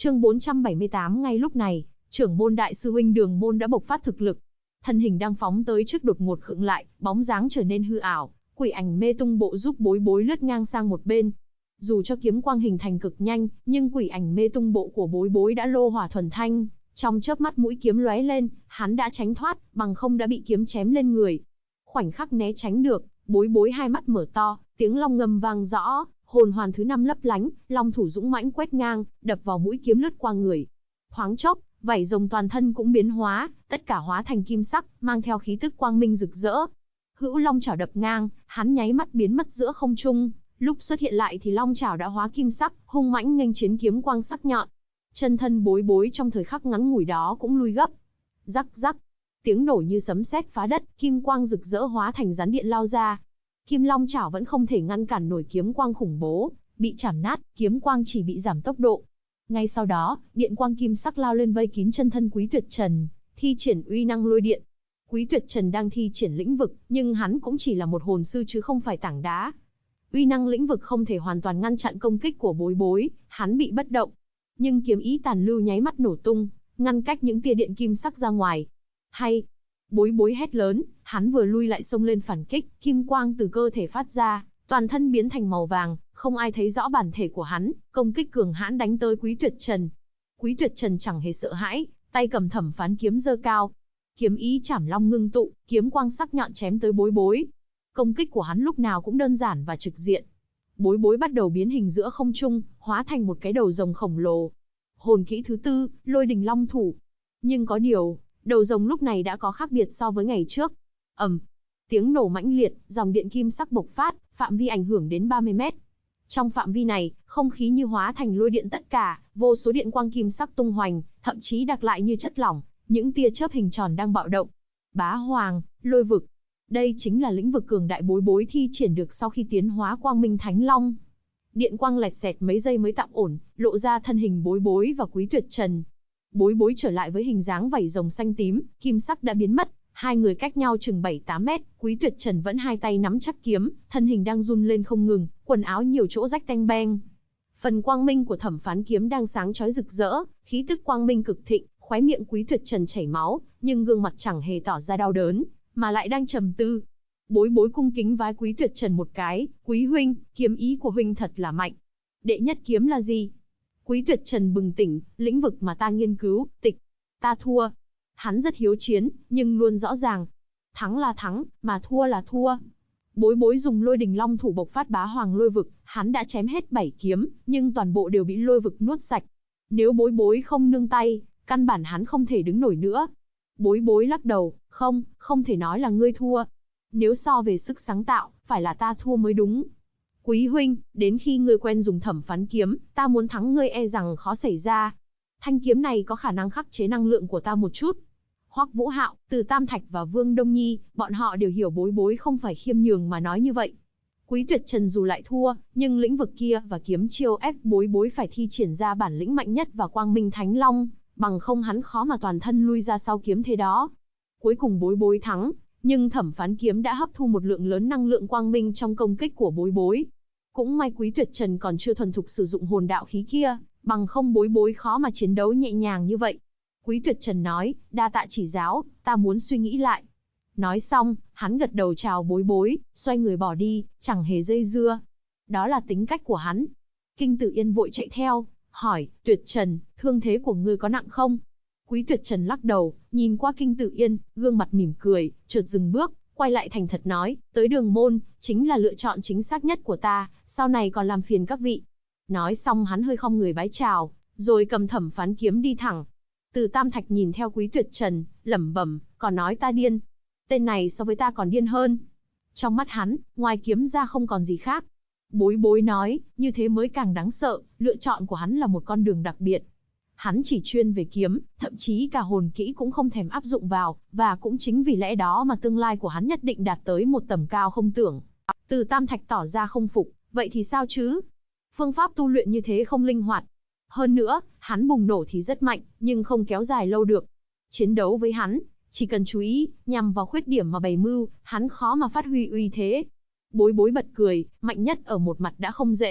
Chương 478. Ngay lúc này, trưởng môn đại sư huynh Đường Môn đã bộc phát thực lực. Thân hình đang phóng tới trước đột ngột khựng lại, bóng dáng trở nên hư ảo, quỷ ảnh mê tung bộ giúp Bối Bối lướt ngang sang một bên. Dù cho kiếm quang hình thành cực nhanh, nhưng quỷ ảnh mê tung bộ của Bối Bối đã lô hỏa thuần thanh, trong chớp mắt mũi kiếm lóe lên, hắn đã tránh thoát, bằng không đã bị kiếm chém lên người. Khoảnh khắc né tránh được, Bối Bối hai mắt mở to, tiếng long ngâm vang rõ, hồn hoàn thứ 5 lấp lánh, long thủ dũng mãnh quét ngang, đập vào mũi kiếm lướt qua người. Thoáng chốc, vảy rồng toàn thân cũng biến hóa, tất cả hóa thành kim sắc, mang theo khí tức quang minh rực rỡ. Hữu long chảo đập ngang, hắn nháy mắt biến mất giữa không trung, lúc xuất hiện lại thì long chảo đã hóa kim sắc, hung mãnh nghênh chiến kiếm quang sắc nhọn. Chân thân Bối Bối trong thời khắc ngắn ngủi đó cũng lui gấp. Rắc rắc, tiếng nổ như sấm sét phá đất, kim quang rực rỡ hóa thành rắn điện lao ra. Kim long chảo vẫn không thể ngăn cản nổi kiếm quang khủng bố, bị chảm nát, kiếm quang chỉ bị giảm tốc độ. Ngay sau đó, điện quang kim sắc lao lên vây kín chân thân Quý Tuyệt Trần, thi triển uy năng lôi điện. Quý Tuyệt Trần đang thi triển lĩnh vực, nhưng hắn cũng chỉ là một hồn sư chứ không phải tảng đá. Uy năng lĩnh vực không thể hoàn toàn ngăn chặn công kích của Bối Bối, hắn bị bất động. Nhưng kiếm ý tàn lưu nháy mắt nổ tung, ngăn cách những tia điện kim sắc ra ngoài. Hay! Bối Bối hét lớn, hắn vừa lui lại xông lên phản kích, kim quang từ cơ thể phát ra, toàn thân biến thành màu vàng, không ai thấy rõ bản thể của hắn, công kích cường hãn đánh tới Quý Tuyệt Trần. Quý Tuyệt Trần chẳng hề sợ hãi, tay cầm thẩm phán kiếm giơ cao. Kiếm ý chảm long ngưng tụ, kiếm quang sắc nhọn chém tới Bối Bối. Công kích của hắn lúc nào cũng đơn giản và trực diện. Bối Bối bắt đầu biến hình giữa không trung, hóa thành một cái đầu rồng khổng lồ. Hồn kỹ thứ 4, Lôi Đình Long Thủ. Nhưng có điều, đầu rồng lúc này đã có khác biệt so với ngày trước. Tiếng nổ mãnh liệt, dòng điện kim sắc bộc phát, phạm vi ảnh hưởng đến 30 mét. Trong phạm vi này, không khí như hóa thành lôi điện tất cả, vô số điện quang kim sắc tung hoành, thậm chí đặc lại như chất lỏng, những tia chớp hình tròn đang bạo động. Bá Hoàng, lôi vực. Đây chính là lĩnh vực cường đại Bối Bối thi triển được sau khi tiến hóa Quang Minh Thánh Long. Điện quang lẹt xẹt mấy giây mới tạm ổn, lộ ra thân hình Bối Bối và Quý Tuyệt Trần. Bối Bối trở lại với hình dáng vảy rồng xanh tím, kim sắc đã biến mất, hai người cách nhau chừng 7-8 mét, Quý Tuyệt Trần vẫn hai tay nắm chắc kiếm, thân hình đang run lên không ngừng, quần áo nhiều chỗ rách tanh beng. Phần quang minh của thẩm phán kiếm đang sáng chói rực rỡ, khí tức quang minh cực thịnh, khóe miệng Quý Tuyệt Trần chảy máu, nhưng gương mặt chẳng hề tỏ ra đau đớn, mà lại đang trầm tư. Bối Bối cung kính vái Quý Tuyệt Trần một cái, "Quý huynh, kiếm ý của huynh thật là mạnh. Đệ nhất kiếm là gì?" Quý Tuyệt Trần bừng tỉnh, "Lĩnh vực mà ta nghiên cứu, tịch. Ta thua." Hắn rất hiếu chiến, nhưng luôn rõ ràng. Thắng là thắng, mà thua là thua. Bối Bối dùng Lôi Đình Long Thủ bộc phát Bá Hoàng lôi vực, hắn đã chém hết 7 kiếm, nhưng toàn bộ đều bị lôi vực nuốt sạch. Nếu Bối Bối không nương tay, căn bản hắn không thể đứng nổi nữa. Bối Bối lắc đầu, không thể nói là ngươi thua. Nếu so về sức sáng tạo, phải là ta thua mới đúng. Quý huynh, đến khi ngươi quen dùng thẩm phán kiếm, ta muốn thắng ngươi e rằng khó xảy ra. Thanh kiếm này có khả năng khắc chế năng lượng của ta một chút. Hoắc Vũ Hạo, Từ Tam Thạch và Vương Đông Nhi, bọn họ đều hiểu Bối Bối không phải khiêm nhường mà nói như vậy. Quý Tuyệt Trần dù lại thua, nhưng lĩnh vực kia và kiếm chiêu ép Bối Bối phải thi triển ra bản lĩnh mạnh nhất và Quang Minh Thánh Long, bằng không hắn khó mà toàn thân lui ra sau kiếm thế đó. Cuối cùng Bối Bối thắng, nhưng thẩm phán kiếm đã hấp thu một lượng lớn năng lượng quang minh trong công kích của Bối Bối. Cũng may Quý Tuyệt Trần còn chưa thuần thục sử dụng hồn đạo khí kia, bằng không Bối Bối khó mà chiến đấu nhẹ nhàng như vậy. Quý Tuyệt Trần nói, "Đa tạ chỉ giáo, ta muốn suy nghĩ lại." Nói xong, hắn gật đầu chào Bối Bối, xoay người bỏ đi, chẳng hề dây dưa. Đó là tính cách của hắn. Kinh Tử Yên vội chạy theo, hỏi, "Tuyệt Trần, thương thế của ngươi có nặng không?" Quý Tuyệt Trần lắc đầu, nhìn qua Kinh Tử Yên, gương mặt mỉm cười, chợt dừng bước, quay lại thành thật nói, "Tới Đường Môn, chính là lựa chọn chính xác nhất của ta, sau này còn làm phiền các vị." Nói xong hắn hơi khom người bái chào, rồi cầm thẩm phán kiếm đi thẳng. Từ Tam Thạch nhìn theo Quý Tuyệt Trần, lẩm bẩm, còn nói ta điên. Tên này so với ta còn điên hơn. Trong mắt hắn, ngoài kiếm ra không còn gì khác. Bối Bối nói, như thế mới càng đáng sợ, lựa chọn của hắn là một con đường đặc biệt. Hắn chỉ chuyên về kiếm, thậm chí cả hồn kỹ cũng không thèm áp dụng vào, và cũng chính vì lẽ đó mà tương lai của hắn nhất định đạt tới một tầm cao không tưởng. Từ Tam Thạch tỏ ra không phục, vậy thì sao chứ? Phương pháp tu luyện như thế không linh hoạt. Hơn nữa, hắn bùng nổ thì rất mạnh, nhưng không kéo dài lâu được. Chiến đấu với hắn, chỉ cần chú ý, nhằm vào khuyết điểm mà bày mưu, hắn khó mà phát huy uy thế. Bối Bối bật cười, mạnh nhất ở một mặt đã không dễ,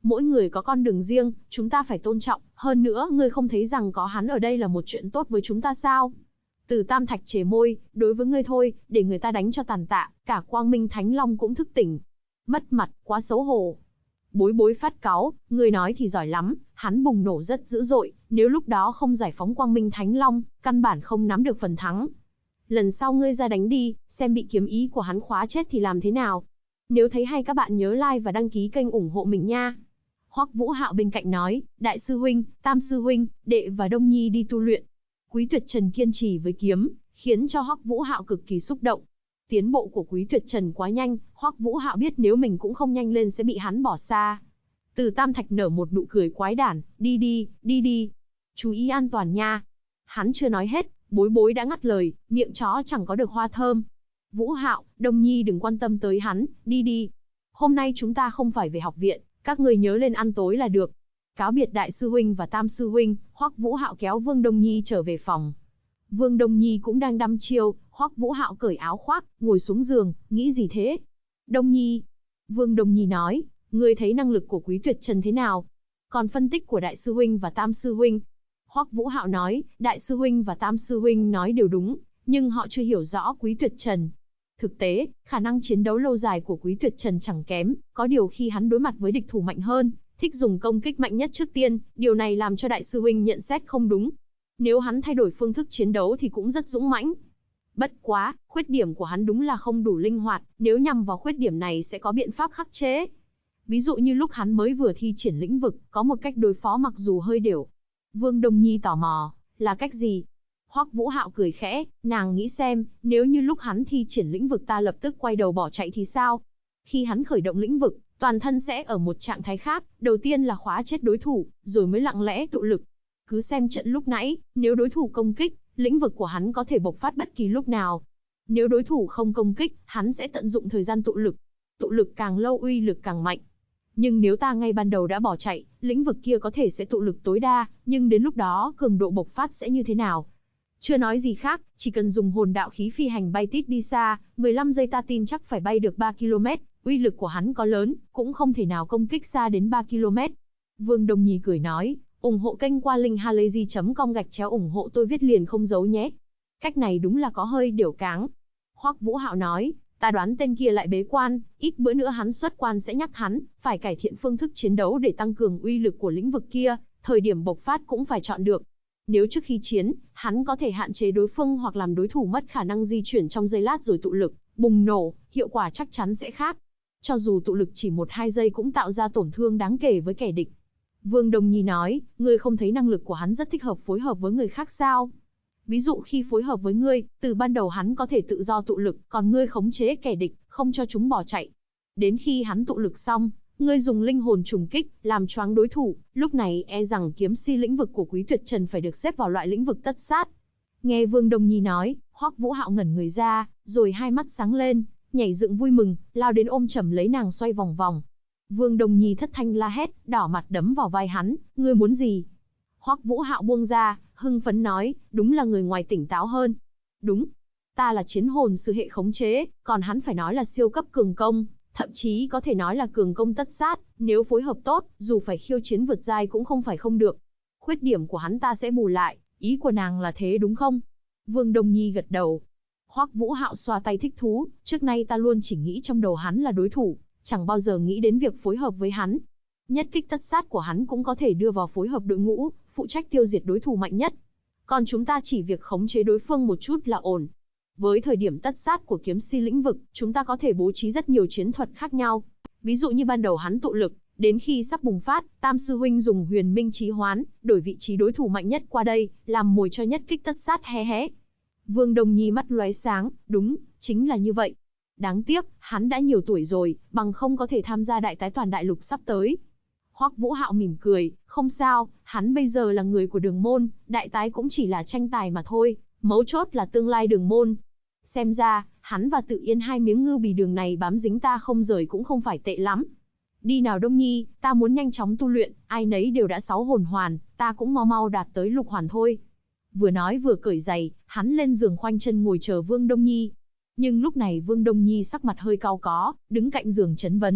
Mỗi người có con đường riêng, chúng ta phải tôn trọng, hơn nữa ngươi không thấy rằng có hắn ở đây là một chuyện tốt với chúng ta sao? Từ Tam Thạch chề môi, đối với ngươi thôi, để người ta đánh cho tàn tạ, cả Quang Minh Thánh Long cũng thức tỉnh. Mất mặt, quá xấu hổ. Bối bối phát cáu, ngươi nói thì giỏi lắm, hắn bùng nổ rất dữ dội, nếu lúc đó không giải phóng Quang Minh Thánh Long, căn bản không nắm được phần thắng. Lần sau ngươi ra đánh đi, xem bị kiếm ý của hắn khóa chết thì làm thế nào. Nếu thấy hay các bạn nhớ like và đăng ký kênh ủng hộ mình nha. Hoắc Vũ Hạo bên cạnh nói, Đại sư huynh, Tam sư huynh, đệ và Đông Nhi đi tu luyện. Quý Tuyệt Trần kiên trì với kiếm, khiến cho Hoắc Vũ Hạo cực kỳ xúc động. Tiến bộ của Quý Tuyệt Trần quá nhanh, Hoắc Vũ Hạo biết nếu mình cũng không nhanh lên sẽ bị hắn bỏ xa. Từ Tam Thạch nở một nụ cười quái đản, đi đi. Chú ý an toàn nha. Hắn chưa nói hết, bối bối đã ngắt lời, miệng chó chẳng có được hoa thơm. Vũ Hạo, Đông Nhi đừng quan tâm tới hắn, đi. Hôm nay chúng ta không phải về học viện, các người nhớ lên ăn tối là được. Cáo biệt Đại sư huynh và Tam sư huynh, Hoắc Vũ Hạo kéo Vương Đông Nhi trở về phòng. Vương Đông Nhi cũng đang đăm chiêu, Hoắc Vũ Hạo cởi áo khoác, ngồi xuống giường, nghĩ gì thế? Đông Nhi. Vương Đông Nhi nói, ngươi thấy năng lực của Quý Tuyệt Trần thế nào? Còn phân tích của Đại sư huynh và Tam sư huynh? Hoắc Vũ Hạo nói, Đại sư huynh và Tam sư huynh nói đều đúng, nhưng họ chưa hiểu rõ Quý Tuyệt Trần. Thực tế, khả năng chiến đấu lâu dài của Quý Tuyệt Trần chẳng kém, có điều khi hắn đối mặt với địch thủ mạnh hơn, thích dùng công kích mạnh nhất trước tiên, điều này làm cho Đại sư huynh nhận xét không đúng. Nếu hắn thay đổi phương thức chiến đấu thì cũng rất dũng mãnh. Bất quá, khuyết điểm của hắn đúng là không đủ linh hoạt, nếu nhằm vào khuyết điểm này sẽ có biện pháp khắc chế. Ví dụ như lúc hắn mới vừa thi triển lĩnh vực, có một cách đối phó mặc dù hơi đều. Vương Đông Nhi tò mò, là cách gì? Hoắc Vũ Hạo cười khẽ, nàng nghĩ xem, nếu như lúc hắn thi triển lĩnh vực ta lập tức quay đầu bỏ chạy thì sao? Khi hắn khởi động lĩnh vực, toàn thân sẽ ở một trạng thái khác, đầu tiên là khóa chết đối thủ, rồi mới lặng lẽ tụ lực. Cứ xem trận lúc nãy, nếu đối thủ công kích, lĩnh vực của hắn có thể bộc phát bất kỳ lúc nào. Nếu đối thủ không công kích, hắn sẽ tận dụng thời gian tụ lực. Tụ lực càng lâu uy lực càng mạnh. Nhưng nếu ta ngay ban đầu đã bỏ chạy, lĩnh vực kia có thể sẽ tụ lực tối đa, nhưng đến lúc đó cường độ bộc phát sẽ như thế nào? Chưa nói gì khác, chỉ cần dùng hồn đạo khí phi hành bay tít đi xa, 15 giây ta tin chắc phải bay được 3 km, uy lực của hắn có lớn, cũng không thể nào công kích xa đến 3 km. Vương Đông Nhi cười nói, ủng hộ kênh qua link halayzi.com/ủng hộ tôi viết liền không giấu nhé. Cách này đúng là có hơi điểu cáng. Hoắc Vũ Hạo nói, ta đoán tên kia lại bế quan, ít bữa nữa hắn xuất quan sẽ nhắc hắn, phải cải thiện phương thức chiến đấu để tăng cường uy lực của lĩnh vực kia, thời điểm bộc phát cũng phải chọn được. Nếu trước khi chiến, hắn có thể hạn chế đối phương hoặc làm đối thủ mất khả năng di chuyển trong giây lát rồi tụ lực, bùng nổ, hiệu quả chắc chắn sẽ khác. Cho dù tụ lực chỉ 1-2 giây cũng tạo ra tổn thương đáng kể với kẻ địch. Vương Đông Nhi nói, ngươi không thấy năng lực của hắn rất thích hợp phối hợp với người khác sao? Ví dụ khi phối hợp với ngươi, từ ban đầu hắn có thể tự do tụ lực, còn ngươi khống chế kẻ địch, không cho chúng bỏ chạy. Đến khi hắn tụ lực xong, ngươi dùng linh hồn trùng kích, làm choáng đối thủ, lúc này e rằng kiếm si lĩnh vực của Quý Tuyệt Trần phải được xếp vào loại lĩnh vực tất sát. Nghe Vương Đông Nhi nói, Hoắc Vũ Hạo ngẩn người ra, rồi hai mắt sáng lên, nhảy dựng vui mừng, lao đến ôm chầm lấy nàng xoay vòng vòng. Vương Đông Nhi thất thanh la hét, đỏ mặt đấm vào vai hắn, ngươi muốn gì? Hoắc Vũ Hạo buông ra, hưng phấn nói, đúng là người ngoài tỉnh táo hơn. Đúng, ta là chiến hồn sư hệ khống chế, còn hắn phải nói là siêu cấp cường công, thậm chí có thể nói là cường công tất sát, nếu phối hợp tốt, dù phải khiêu chiến vượt giai cũng không phải không được. Khuyết điểm của hắn ta sẽ bù lại, ý của nàng là thế đúng không? Vương Đông Nhi gật đầu. Hoắc Vũ Hạo xoa tay thích thú, trước nay ta luôn chỉ nghĩ trong đầu hắn là đối thủ, chẳng bao giờ nghĩ đến việc phối hợp với hắn. Nhất kích tất sát của hắn cũng có thể đưa vào phối hợp đội ngũ, phụ trách tiêu diệt đối thủ mạnh nhất. Còn chúng ta chỉ việc khống chế đối phương một chút là ổn. Với thời điểm tất sát của kiếm si lĩnh vực, chúng ta có thể bố trí rất nhiều chiến thuật khác nhau. Ví dụ như ban đầu hắn tụ lực, đến khi sắp bùng phát, Tam sư huynh dùng huyền minh chí hoán, đổi vị trí đối thủ mạnh nhất qua đây, làm mồi cho nhất kích tất sát hé hé. Vương Đông Nhi mắt lóe sáng, đúng, chính là như vậy. Đáng tiếc, hắn đã nhiều tuổi rồi, bằng không có thể tham gia đại tái toàn đại lục sắp tới. Hoắc Vũ Hạo mỉm cười, không sao, hắn bây giờ là người của Đường môn, đại tái cũng chỉ là tranh tài mà thôi, mấu chốt là tương lai Đường môn. Xem ra, hắn và Tự Yên hai miếng ngư bì đường này bám dính ta không rời cũng không phải tệ lắm. Đi nào Đông Nhi, ta muốn nhanh chóng tu luyện, ai nấy đều đã 6 hồn hoàn, ta cũng mau mau đạt tới lục hoàn thôi. Vừa nói vừa cởi giày, hắn lên giường khoanh chân ngồi chờ Vương Đông Nhi. Nhưng lúc này Vương Đông Nhi sắc mặt hơi cau có, đứng cạnh giường chấn vấn,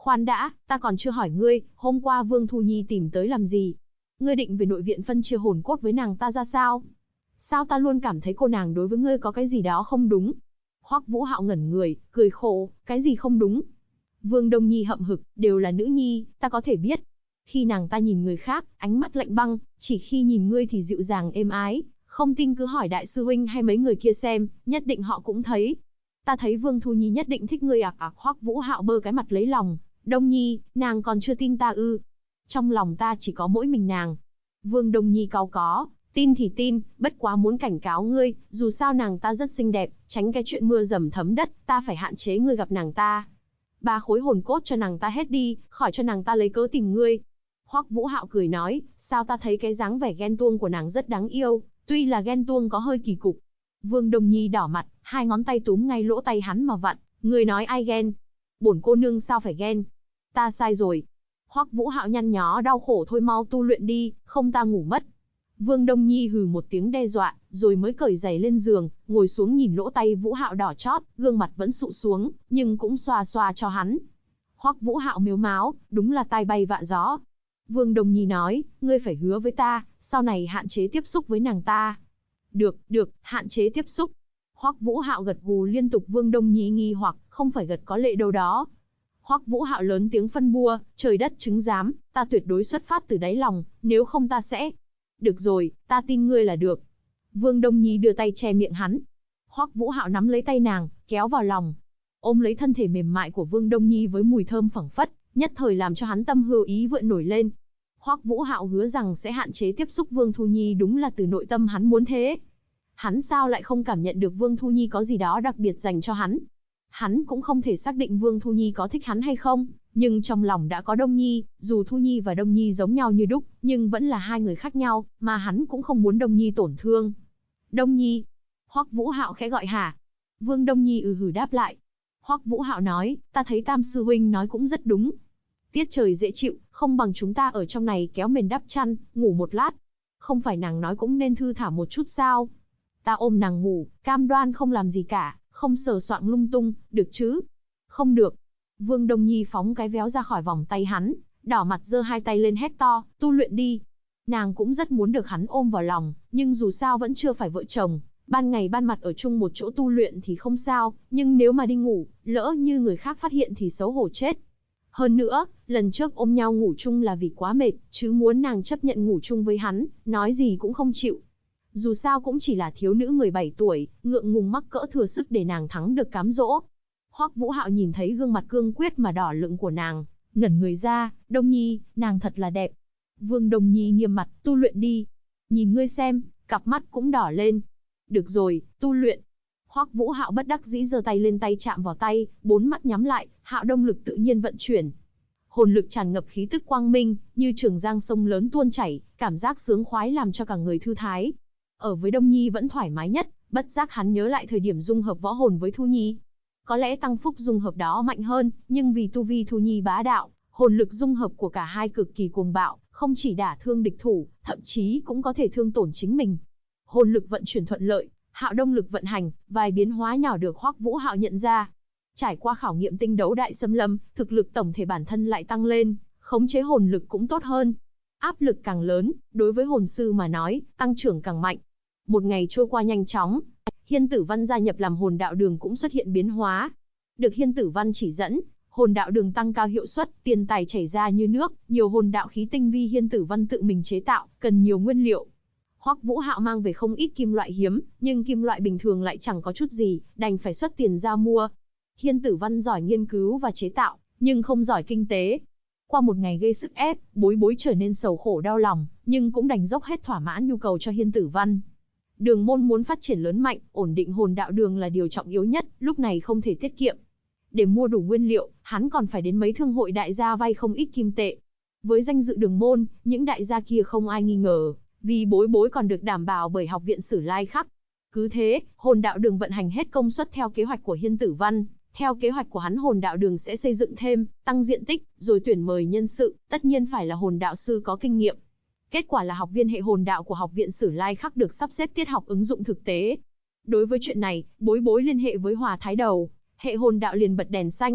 Khoan đã, ta còn chưa hỏi ngươi, hôm qua Vương Thu Nhi tìm tới làm gì? Ngươi định về nội viện phân chia hồn cốt với nàng ta ra sao? Sao ta luôn cảm thấy cô nàng đối với ngươi có cái gì đó không đúng? Hoắc Vũ Hạo ngẩn người, cười khổ, cái gì không đúng? Vương Đông Nhi hậm hực, đều là nữ nhi, ta có thể biết. Khi nàng ta nhìn người khác, ánh mắt lạnh băng, chỉ khi nhìn ngươi thì dịu dàng êm ái, không tin cứ hỏi đại sư huynh hay mấy người kia xem, nhất định họ cũng thấy. Ta thấy Vương Thu Nhi nhất định thích ngươi Hoắc Vũ Hạo bơ cái mặt lấy lòng, Đông Nhi, nàng còn chưa tin ta ư? Trong lòng ta chỉ có mỗi mình nàng. Vương Đông Nhi cáu có, tin thì tin, bất quá muốn cảnh cáo ngươi, dù sao nàng ta rất xinh đẹp, tránh cái chuyện mưa dầm thấm đất, ta phải hạn chế ngươi gặp nàng ta. 3 khối hồn cốt cho nàng ta hết đi, khỏi cho nàng ta lấy cớ tìm ngươi. Hoắc Vũ Hạo cười nói, sao ta thấy cái dáng vẻ ghen tuông của nàng rất đáng yêu, tuy là ghen tuông có hơi kỳ cục. Vương Đông Nhi đỏ mặt, 2 ngón tay túm ngay lỗ tay hắn mà vặn, ngươi nói ai ghen? Bổn cô nương sao phải ghen? Ta sai rồi. Hoắc Vũ Hạo nhăn nhó đau khổ thôi, mau tu luyện đi, không ta ngủ mất. Vương Đông Nhi hừ một tiếng đe dọa, rồi mới cởi giày lên giường, ngồi xuống nhìn lỗ tay Vũ Hạo đỏ chót, gương mặt vẫn sụ xuống, nhưng cũng xoa xoa cho hắn. Hoắc Vũ Hạo mếu máo, đúng là tai bay vạ gió. Vương Đông Nhi nói, ngươi phải hứa với ta, sau này hạn chế tiếp xúc với nàng ta. Được, hạn chế tiếp xúc. Hoắc Vũ Hạo gật gù liên tục. Vương Đông Nhi nghi hoặc, không phải gật có lệ đâu đó. Hoắc Vũ Hạo lớn tiếng phân bua, trời đất chứng giám, ta tuyệt đối xuất phát từ đáy lòng, nếu không ta sẽ... Được rồi, ta tin ngươi là được. Vương Đông Nhi đưa tay che miệng hắn. Hoắc Vũ Hạo nắm lấy tay nàng, kéo vào lòng. Ôm lấy thân thể mềm mại của Vương Đông Nhi với mùi thơm phảng phất, nhất thời làm cho hắn tâm hưu ý vượn nổi lên. Hoắc Vũ Hạo hứa rằng sẽ hạn chế tiếp xúc Vương Thu Nhi, đúng là từ nội tâm hắn muốn thế. Hắn sao lại không cảm nhận được Vương Thu Nhi có gì đó đặc biệt dành cho hắn? Hắn cũng không thể xác định Vương Thu Nhi có thích hắn hay không, nhưng trong lòng đã có Đông Nhi, dù Thu Nhi và Đông Nhi giống nhau như đúc, nhưng vẫn là hai người khác nhau, mà hắn cũng không muốn Đông Nhi tổn thương. Đông Nhi. Hoắc Vũ Hạo khẽ gọi hả? Vương Đông Nhi hừ đáp lại. Hoắc Vũ Hạo nói, ta thấy Tam sư huynh nói cũng rất đúng. Tiết trời dễ chịu, không bằng chúng ta ở trong này kéo mền đắp chăn, ngủ một lát. Không phải nàng nói cũng nên thư thả một chút sao? Ta ôm nàng ngủ, cam đoan không làm gì cả, không sờ soạng lung tung, được chứ? Không được. Vương Đông Nhi phóng cái véo ra khỏi vòng tay hắn, đỏ mặt giơ hai tay lên hét to, tu luyện đi. Nàng cũng rất muốn được hắn ôm vào lòng, nhưng dù sao vẫn chưa phải vợ chồng, ban ngày ban mặt ở chung một chỗ tu luyện thì không sao, nhưng nếu mà đi ngủ, lỡ như người khác phát hiện thì xấu hổ chết. Hơn nữa, lần trước ôm nhau ngủ chung là vì quá mệt, chứ muốn nàng chấp nhận ngủ chung với hắn, nói gì cũng không chịu. Dù sao cũng chỉ là thiếu nữ 17 tuổi, ngượng ngùng mắc cỡ thừa sức để nàng thắng được cám dỗ. Hoắc Vũ Hạo nhìn thấy gương mặt cương quyết mà đỏ lựng của nàng, ngẩn người ra, Đông Nhi, nàng thật là đẹp. Vương Đông Nhi nghiêm mặt, tu luyện đi. Nhìn ngươi xem, cặp mắt cũng đỏ lên. Được rồi, tu luyện. Hoắc Vũ Hạo bất đắc dĩ giơ tay lên tay chạm vào tay, 4 mắt nhắm lại, Hạo Đông lực tự nhiên vận chuyển. Hồn lực tràn ngập khí tức quang minh, như trường giang sông lớn tuôn chảy, cảm giác sướng khoái làm cho cả người thư thái. Ở với Đông Nhi vẫn thoải mái nhất, bất giác hắn nhớ lại thời điểm dung hợp võ hồn với Thu Nhi. Có lẽ tăng phúc dung hợp đó mạnh hơn, nhưng vì tu vi Thu Nhi bá đạo, hồn lực dung hợp của cả hai cực kỳ cuồng bạo, không chỉ đả thương địch thủ, thậm chí cũng có thể thương tổn chính mình. Hồn lực vận chuyển thuận lợi, Hạo Đông lực vận hành, vài biến hóa nhỏ được Hoắc Vũ Hạo nhận ra. Trải qua khảo nghiệm tinh đấu đại xâm lâm, thực lực tổng thể bản thân lại tăng lên, khống chế hồn lực cũng tốt hơn. Áp lực càng lớn, đối với hồn sư mà nói, tăng trưởng càng mạnh. Một ngày trôi qua nhanh chóng, Hiên Tử Văn gia nhập làm hồn đạo đường cũng xuất hiện biến hóa. Được Hiên Tử Văn chỉ dẫn, hồn đạo đường tăng cao hiệu suất, tiền tài chảy ra như nước, nhiều hồn đạo khí tinh vi Hiên Tử Văn tự mình chế tạo, cần nhiều nguyên liệu. Hoắc Vũ Hạo mang về không ít kim loại hiếm, nhưng kim loại bình thường lại chẳng có chút gì, đành phải xuất tiền ra mua. Hiên Tử Văn giỏi nghiên cứu và chế tạo, nhưng không giỏi kinh tế. Qua một ngày gây sức ép, Bối Bối trở nên sầu khổ đau lòng, nhưng cũng đành dốc hết thỏa mãn nhu cầu cho Hiên Tử Văn. Đường môn muốn phát triển lớn mạnh, ổn định hồn đạo đường là điều trọng yếu nhất, lúc này không thể tiết kiệm. Để mua đủ nguyên liệu, hắn còn phải đến mấy thương hội đại gia vay không ít kim tệ. Với danh dự đường môn, những đại gia kia không ai nghi ngờ, vì Bối Bối còn được đảm bảo bởi học viện Sử Lai Khắc. Cứ thế, hồn đạo đường vận hành hết công suất theo kế hoạch của Hiên Tử Văn. Theo kế hoạch của hắn, hồn đạo đường sẽ xây dựng thêm, tăng diện tích, rồi tuyển mời nhân sự, tất nhiên phải là hồn đạo sư có kinh nghiệm. Kết quả là học viên hệ hồn đạo của học viện Sử Lai Khắc được sắp xếp tiết học ứng dụng thực tế. Đối với chuyện này, Bối Bối liên hệ với Hòa Thái Đầu, hệ hồn đạo liền bật đèn xanh.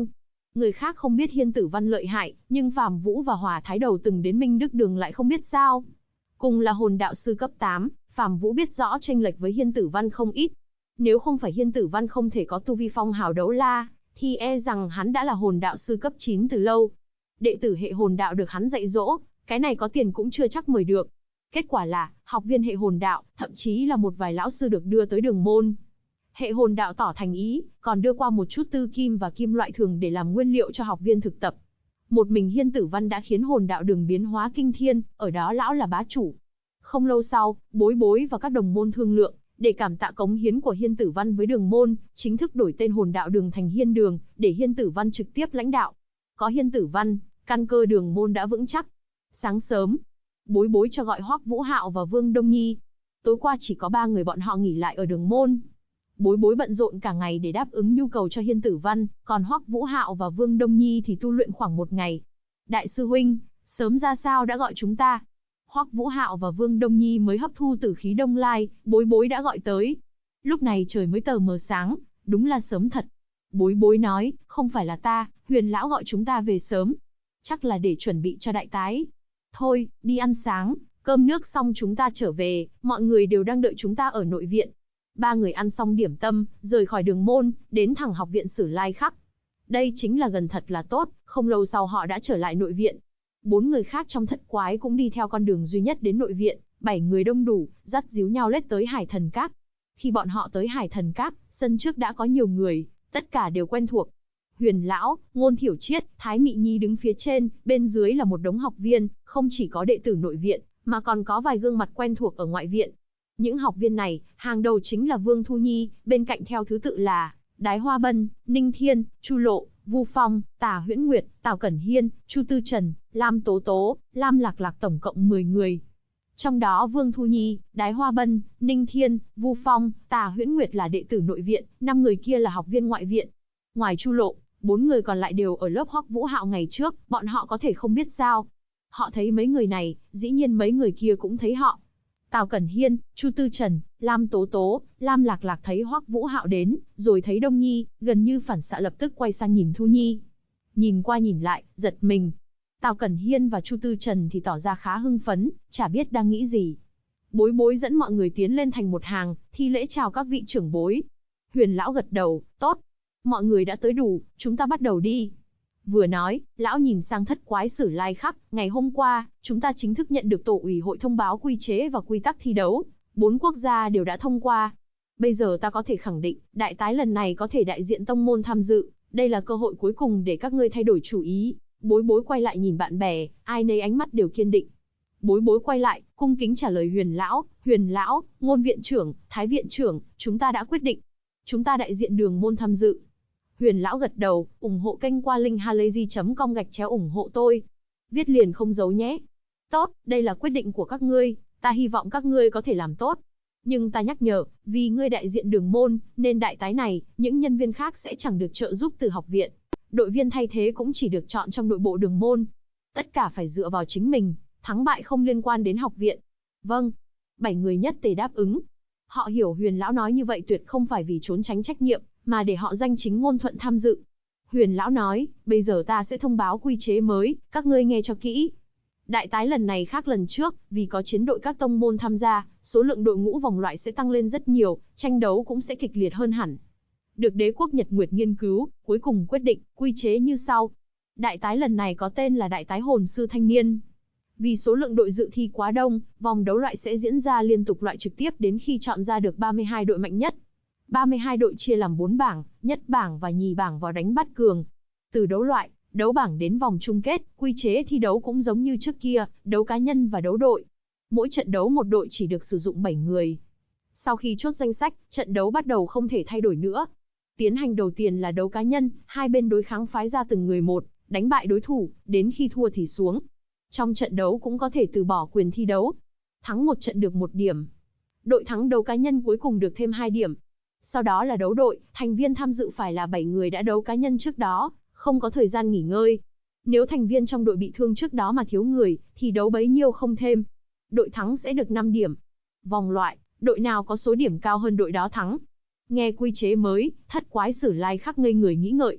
Người khác không biết Hiên Tử Văn lợi hại, nhưng Phạm Vũ và Hỏa Thái Đầu từng đến Minh Đức Đường lại không biết sao. Cùng là hồn đạo sư cấp 8, Phạm Vũ biết rõ chênh lệch với Hiên Tử Văn không ít. Nếu không phải Hiên Tử Văn không thể có tu vi phong hào đấu la, thì e rằng hắn đã là hồn đạo sư cấp 9 từ lâu. Đệ tử hệ hồn đạo được hắn dạy dỗ, cái này có tiền cũng chưa chắc mời được. Kết quả là, học viên hệ hồn đạo, thậm chí là một vài lão sư được đưa tới đường môn. Hệ hồn đạo tỏ thành ý, còn đưa qua một chút tư kim và kim loại thường để làm nguyên liệu cho học viên thực tập. Một mình Hiên Tử Văn đã khiến hồn đạo đường biến hóa kinh thiên, ở đó lão là bá chủ. Không lâu sau, Bối Bối và các đồng môn thương lượng, để cảm tạ cống hiến của Hiên Tử Văn với đường môn, chính thức đổi tên hồn đạo đường thành Hiên Đường, để Hiên Tử Văn trực tiếp lãnh đạo. Có Hiên Tử Văn, căn cơ đường môn đã vững chắc. Sáng sớm, Bối Bối cho gọi Hoắc Vũ Hạo và Vương Đông Nhi. Tối qua chỉ có 3 người bọn họ nghỉ lại ở đường môn. Bối Bối bận rộn cả ngày để đáp ứng nhu cầu cho Hiên Tử Văn, còn Hoắc Vũ Hạo và Vương Đông Nhi thì tu luyện khoảng 1 ngày. Đại sư huynh, sớm ra sao đã gọi chúng ta? Hoắc Vũ Hạo và Vương Đông Nhi mới hấp thu tử khí Đông Lai, Bối Bối đã gọi tới. Lúc này trời mới tờ mờ sáng, đúng là sớm thật. Bối Bối nói, không phải là ta, Huyền lão gọi chúng ta về sớm. Chắc là để chuẩn bị cho đại tái. Thôi, đi ăn sáng, cơm nước xong chúng ta trở về, mọi người đều đang đợi chúng ta ở nội viện. 3 người ăn xong điểm tâm, rời khỏi đường môn, đến thẳng học viện Sử Lai Khắc. Đây chính là gần thật là tốt, không lâu sau họ đã trở lại nội viện. 4 người khác trong thất quái cũng đi theo con đường duy nhất đến nội viện, 7 người đông đủ, dắt díu nhau lết tới Hải Thần Các. Khi bọn họ tới Hải Thần Các, sân trước đã có nhiều người, tất cả đều quen thuộc. Huyền lão, Ngôn Thiểu Triết, Thái Mị Nhi đứng phía trên, bên dưới là một đống học viên, không chỉ có đệ tử nội viện, mà còn có vài gương mặt quen thuộc ở ngoại viện. Những học viên này, hàng đầu chính là Vương Thu Nhi, bên cạnh theo thứ tự là Đái Hoa Bân, Ninh Thiên, Chu Lộ, Vu Phong, Tả Huyễn Nguyệt, Tào Cẩn Hiên, Chu Tư Trần, Lam Tố Tố, Lam Lạc Lạc, tổng cộng 10 người. Trong đó Vương Thu Nhi, Đái Hoa Bân, Ninh Thiên, Vu Phong, Tả Huyễn Nguyệt là đệ tử nội viện, 5 người kia là học viên ngoại viện. Ngoài Chu Lộ, 4 người còn lại đều ở lớp Hoắc Vũ Hạo ngày trước, bọn họ có thể không biết sao. Họ thấy mấy người này, dĩ nhiên mấy người kia cũng thấy họ. Tào Cẩn Hiên, Chu Tư Trần, Lam Tố Tố, Lam Lạc Lạc thấy Hoắc Vũ Hạo đến, rồi thấy Đông Nhi, gần như phản xạ lập tức quay sang nhìn Thu Nhi. Nhìn qua nhìn lại, giật mình. Tào Cẩn Hiên và Chu Tư Trần thì tỏ ra khá hưng phấn, chả biết đang nghĩ gì. Bối Bối dẫn mọi người tiến lên thành một hàng, thi lễ chào các vị trưởng bối. Huyền lão gật đầu, tốt. Mọi người đã tới đủ, chúng ta bắt đầu đi. Vừa nói, lão nhìn sang thất quái Sử Lai Khắc, ngày hôm qua, chúng ta chính thức nhận được tổ ủy hội thông báo quy chế và quy tắc thi đấu. 4 quốc gia đều đã thông qua. Bây giờ ta có thể khẳng định, đại tái lần này có thể đại diện tông môn tham dự, đây là cơ hội cuối cùng để các ngươi thay đổi chủ ý. Bối Bối quay lại nhìn bạn bè, ai nấy ánh mắt đều kiên định. Bối Bối quay lại, cung kính trả lời Huyền lão, Ngôn viện trưởng, Thái viện trưởng, chúng ta đã quyết định. Chúng ta đại diện đường môn tham dự. Huyền lão gật đầu, ủng hộ kênh qua link halayzi.com/ủng hộ tôi. Viết liền không giấu nhé. Tốt, đây là quyết định của các ngươi, ta hy vọng các ngươi có thể làm tốt. Nhưng ta nhắc nhở, vì ngươi đại diện đường môn, nên đại tái này, những nhân viên khác sẽ chẳng được trợ giúp từ học viện. Đội viên thay thế cũng chỉ được chọn trong nội bộ đường môn. Tất cả phải dựa vào chính mình, thắng bại không liên quan đến học viện. Vâng. 7 người nhất tề đáp ứng. Họ hiểu Huyền lão nói như vậy tuyệt không phải vì trốn tránh trách nhiệm, mà để họ danh chính ngôn thuận tham dự. Huyền lão nói, bây giờ ta sẽ thông báo quy chế mới, các ngươi nghe cho kỹ. Đại tái lần này khác lần trước, vì có chiến đội các tông môn tham gia, số lượng đội ngũ vòng loại sẽ tăng lên rất nhiều, tranh đấu cũng sẽ kịch liệt hơn hẳn. Được Đế quốc Nhật Nguyệt nghiên cứu, cuối cùng quyết định, quy chế như sau. Đại tái lần này có tên là Đại tái hồn sư thanh niên. Vì số lượng đội dự thi quá đông, vòng đấu loại sẽ diễn ra liên tục loại trực tiếp đến khi chọn ra được 32 đội mạnh nhất. 32 đội chia làm 4 bảng, nhất bảng và nhì bảng vào đánh bắt cường. Từ đấu loại, đấu bảng đến vòng chung kết, quy chế thi đấu cũng giống như trước kia, đấu cá nhân và đấu đội. Mỗi trận đấu một đội chỉ được sử dụng 7 người. Sau khi chốt danh sách, trận đấu bắt đầu không thể thay đổi nữa. Tiến hành đầu tiên là đấu cá nhân, hai bên đối kháng phái ra từng người một, đánh bại đối thủ, đến khi thua thì xuống. Trong trận đấu cũng có thể từ bỏ quyền thi đấu. Thắng một trận được 1 điểm. Đội thắng đấu cá nhân cuối cùng được thêm 2 điểm. Sau đó là đấu đội, thành viên tham dự phải là 7 người đã đấu cá nhân trước đó, không có thời gian nghỉ ngơi. Nếu thành viên trong đội bị thương trước đó mà thiếu người, thì đấu bấy nhiêu không thêm. Đội thắng sẽ được 5 điểm. Vòng loại, đội nào có số điểm cao hơn đội đó thắng. Nghe quy chế mới, thất quái Sử Lai Khắc ngây người nghĩ ngợi.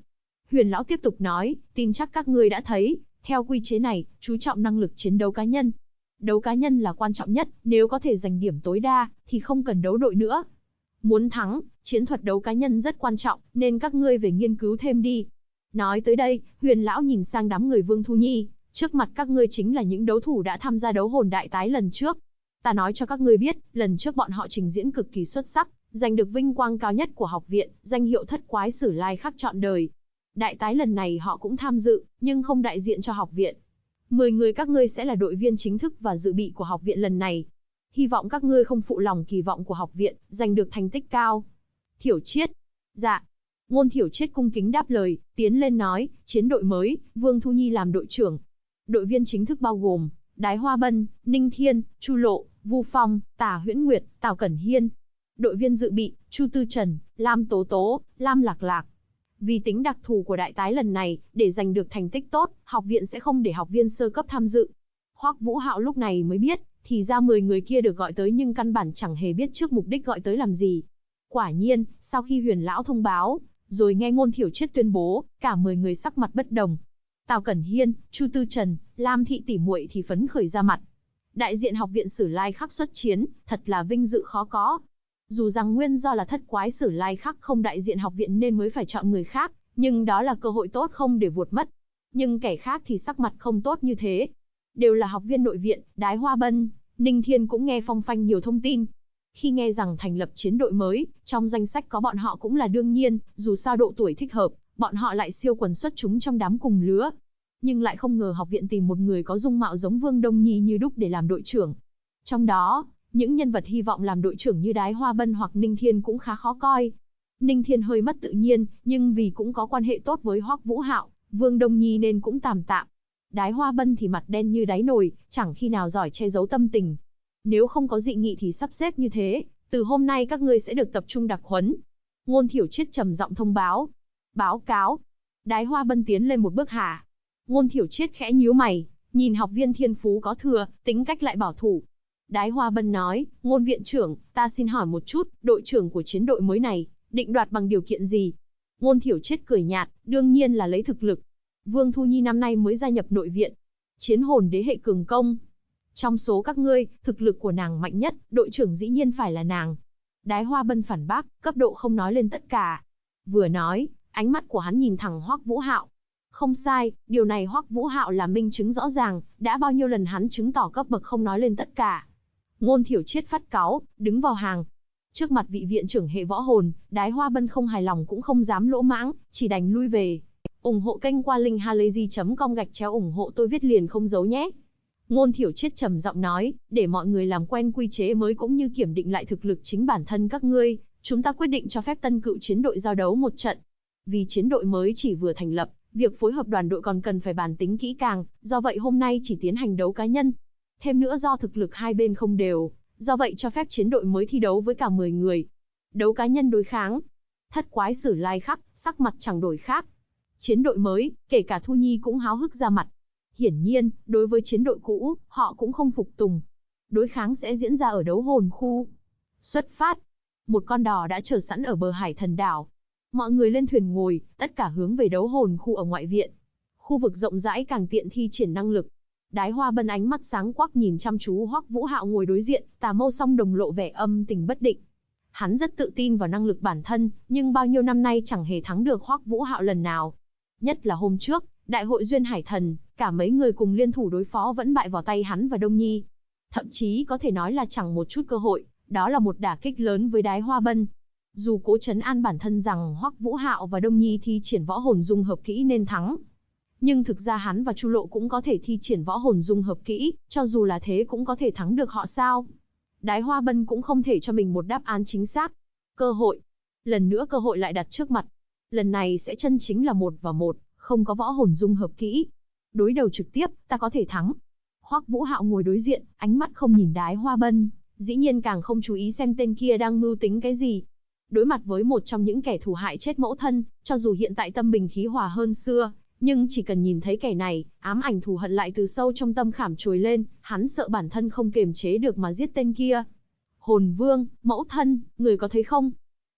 Huyền lão tiếp tục nói, tin chắc các ngươi đã thấy, theo quy chế này, chú trọng năng lực chiến đấu cá nhân. Đấu cá nhân là quan trọng nhất, nếu có thể giành điểm tối đa, thì không cần đấu đội nữa. Muốn thắng, chiến thuật đấu cá nhân rất quan trọng, nên các ngươi về nghiên cứu thêm đi. Nói tới đây, Huyền lão nhìn sang đám người Vương Thu Nhi, trước mặt các ngươi chính là những đấu thủ đã tham gia đấu hồn đại tái lần trước. Ta nói cho các ngươi biết, lần trước bọn họ trình diễn cực kỳ xuất sắc, giành được vinh quang cao nhất của học viện, danh hiệu thất quái sử lai khắc trọn đời. Đại tái lần này họ cũng tham dự, nhưng không đại diện cho học viện. 10 người các ngươi sẽ là đội viên chính thức và dự bị của học viện lần này. Hy vọng các ngươi không phụ lòng kỳ vọng của học viện, giành được thành tích cao. Thiểu Chiết. Dạ. Ngôn Thiểu Chiết cung kính đáp lời, tiến lên nói, chiến đội mới, Vương Thu Nhi làm đội trưởng. Đội viên chính thức bao gồm, Đái Hoa Bân, Ninh Thiên, Chu Lộ, Vu Phong, Tả Huyễn Nguyệt, Tào Cẩn Hiên. Đội viên dự bị, Chu Tư Trần, Lam Tố Tố, Lam Lạc Lạc. Vì tính đặc thù của đại tái lần này, để giành được thành tích tốt, học viện sẽ không để học viên sơ cấp tham dự. Hoắc Vũ Hạo lúc này mới biết, thì ra 10 người kia được gọi tới nhưng căn bản chẳng hề biết trước mục đích gọi tới làm gì. Quả nhiên, sau khi Huyền lão thông báo, rồi nghe Ngôn Thiểu Chiết tuyên bố, cả 10 người sắc mặt bất đồng. Tào Cẩn Hiên, Chu Tư Trần, Lam Thị tỷ muội thì phấn khởi ra mặt. Đại diện học viện Sử Lai Khắc xuất chiến, thật là vinh dự khó có. Dù rằng nguyên do là thất quái Sử Lai Khắc không đại diện học viện nên mới phải chọn người khác, nhưng đó là cơ hội tốt không để vuột mất. Nhưng kẻ khác thì sắc mặt không tốt như thế. Đều là học viên nội viện, Đái Hoa Bân, Ninh Thiên cũng nghe phong phanh nhiều thông tin. Khi nghe rằng thành lập chiến đội mới, trong danh sách có bọn họ cũng là đương nhiên, dù sao độ tuổi thích hợp, bọn họ lại siêu quần xuất chúng trong đám cùng lứa. Nhưng lại không ngờ học viện tìm một người có dung mạo giống Vương Đông Nhi như đúc để làm đội trưởng. Trong đó, những nhân vật hy vọng làm đội trưởng như Đái Hoa Bân hoặc Ninh Thiên cũng khá khó coi. Ninh Thiên hơi mất tự nhiên, nhưng vì cũng có quan hệ tốt với Hoắc Vũ Hạo, Vương Đông Nhi nên cũng tạm tạm. Đái Hoa Bân thì mặt đen như đáy nồi, chẳng khi nào giỏi che giấu tâm tình. Nếu không có dị nghị thì sắp xếp như thế, từ hôm nay các ngươi sẽ được tập trung đặc huấn. Ngôn Thiểu Chiết trầm giọng thông báo. Báo cáo. Đái Hoa Bân tiến lên một bước hả? Ngôn Thiểu Chiết khẽ nhíu mày, nhìn học viên thiên phú có thừa, tính cách lại bảo thủ. Đái Hoa Bân nói, Ngôn viện trưởng, ta xin hỏi một chút, đội trưởng của chiến đội mới này, định đoạt bằng điều kiện gì? Ngôn Thiểu Chiết cười nhạt, đương nhiên là lấy thực lực. Vương Thu Nhi năm nay mới gia nhập nội viện. Chiến hồn đế hệ cường công. Trong số các ngươi, thực lực của nàng mạnh nhất, đội trưởng dĩ nhiên phải là nàng. Đái Hoa Bân phản bác, cấp độ không nói lên tất cả. Vừa nói, ánh mắt của hắn nhìn thẳng Hoắc Vũ Hạo. Không sai, điều này Hoắc Vũ Hạo là minh chứng rõ ràng, đã bao nhiêu lần hắn chứng tỏ cấp bậc không nói lên tất cả. Ngôn Thiểu Chiết phát cáu, đứng vào hàng. Trước mặt vị viện trưởng hệ võ hồn, Đái Hoa Bân không hài lòng cũng không dám lỗ mãng, chỉ đành lui về. Ủng hộ kênh qua linkhalazy.com ủng hộ tôi viết liền không giấu nhé. Ngôn Thiểu Chiết trầm giọng nói, để mọi người làm quen quy chế mới cũng như kiểm định lại thực lực chính bản thân các ngươi, chúng ta quyết định cho phép tân cựu chiến đội giao đấu một trận. Vì chiến đội mới chỉ vừa thành lập, việc phối hợp đoàn đội còn cần phải bàn tính kỹ càng, do vậy hôm nay chỉ tiến hành đấu cá nhân. Thêm nữa do thực lực hai bên không đều, do vậy cho phép chiến đội mới thi đấu với cả 10 người. Đấu cá nhân đối kháng. Thất quái Sử Lai Khắc, sắc mặt chẳng đổi khác. Chiến đội mới, kể cả Thu Nhi cũng háo hức ra mặt. Hiển nhiên, đối với chiến đội cũ, họ cũng không phục tùng. Đối kháng sẽ diễn ra ở đấu hồn khu. Xuất phát. Một con đò đã chờ sẵn ở bờ hải thần đảo. Mọi người lên thuyền ngồi, tất cả hướng về đấu hồn khu ở ngoại viện. Khu vực rộng rãi càng tiện thi triển năng lực. Đái Hoa Bân ánh mắt sáng quắc nhìn chăm chú Hoắc Vũ Hạo ngồi đối diện, tà mâu song đồng lộ vẻ âm tình bất định. Hắn rất tự tin vào năng lực bản thân, nhưng bao nhiêu năm nay chẳng hề thắng được Hoắc Vũ Hạo lần nào. Nhất là hôm trước, đại hội Duyên Hải Thần, cả mấy người cùng liên thủ đối phó vẫn bại vào tay hắn và Đông Nhi. Thậm chí có thể nói là chẳng một chút cơ hội, đó là một đả kích lớn với Đái Hoa Bân. Dù cố trấn an bản thân rằng Hoắc Vũ Hạo và Đông Nhi thi triển võ hồn dung hợp kỹ nên thắng, nhưng thực ra hắn và Chu Lộ cũng có thể thi triển võ hồn dung hợp kỹ, cho dù là thế cũng có thể thắng được họ sao? Đái Hoa Bân cũng không thể cho mình một đáp án chính xác. Cơ hội. Lần nữa cơ hội lại đặt trước mặt. Lần này sẽ chân chính là 1 và 1, không có võ hồn dung hợp kỹ. Đối đầu trực tiếp, ta có thể thắng. Hoắc Vũ Hạo ngồi đối diện, ánh mắt không nhìn Đái Hoa Bân, dĩ nhiên càng không chú ý xem tên kia đang mưu tính cái gì. Đối mặt với một trong những kẻ thù hại chết mẫu thân, cho dù hiện tại tâm bình khí hòa hơn xưa, nhưng chỉ cần nhìn thấy kẻ này, ám ảnh thù hận lại từ sâu trong tâm khảm trồi lên, hắn sợ bản thân không kiềm chế được mà giết tên kia. Hồn Vương, mẫu thân, người có thấy không?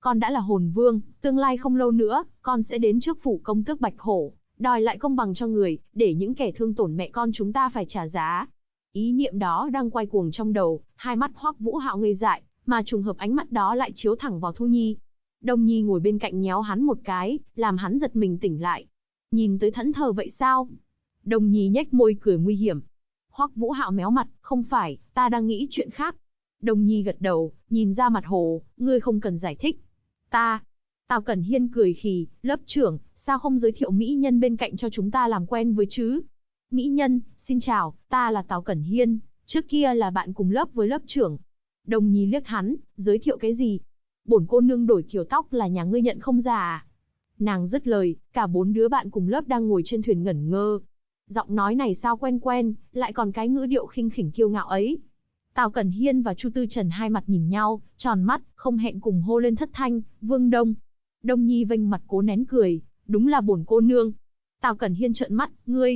Con đã là hồn vương, tương lai không lâu nữa, con sẽ đến trước phủ công tước Bạch Hổ, đòi lại công bằng cho người, để những kẻ thương tổn mẹ con chúng ta phải trả giá. Ý niệm đó đang quay cuồng trong đầu, hai mắt Hoắc Vũ Hạo ngây dại, mà trùng hợp ánh mắt đó lại chiếu thẳng vào Thu Nhi. Đông Nhi ngồi bên cạnh nhéo hắn một cái, làm hắn giật mình tỉnh lại. Nhìn tới thẫn thờ vậy sao? Đông Nhi nhếch môi cười nguy hiểm. Hoắc Vũ Hạo méo mặt, không phải, ta đang nghĩ chuyện khác. Đông Nhi gật đầu, nhìn ra mặt hồ, ngươi không cần giải thích. Tào Cẩn Hiên cười khì, lớp trưởng, sao không giới thiệu mỹ nhân bên cạnh cho chúng ta làm quen với chứ? Mỹ nhân, xin chào, ta là Tào Cẩn Hiên, trước kia là bạn cùng lớp với lớp trưởng. Đông Nhi liếc hắn, giới thiệu cái gì? Bổn cô nương đổi kiểu tóc là nhà ngươi nhận không ra à? Nàng dứt lời, cả bốn đứa bạn cùng lớp đang ngồi trên thuyền ngẩn ngơ. Giọng nói này sao quen quen, lại còn cái ngữ điệu khinh khỉnh kiêu ngạo ấy. Tào Cẩn Hiên và Chu Tư Trần hai mặt nhìn nhau, tròn mắt, không hẹn cùng hô lên thất thanh, Vương Đông. Đông Nhi vênh mặt cố nén cười, đúng là bổn cô nương. Tào Cẩn Hiên trợn mắt, ngươi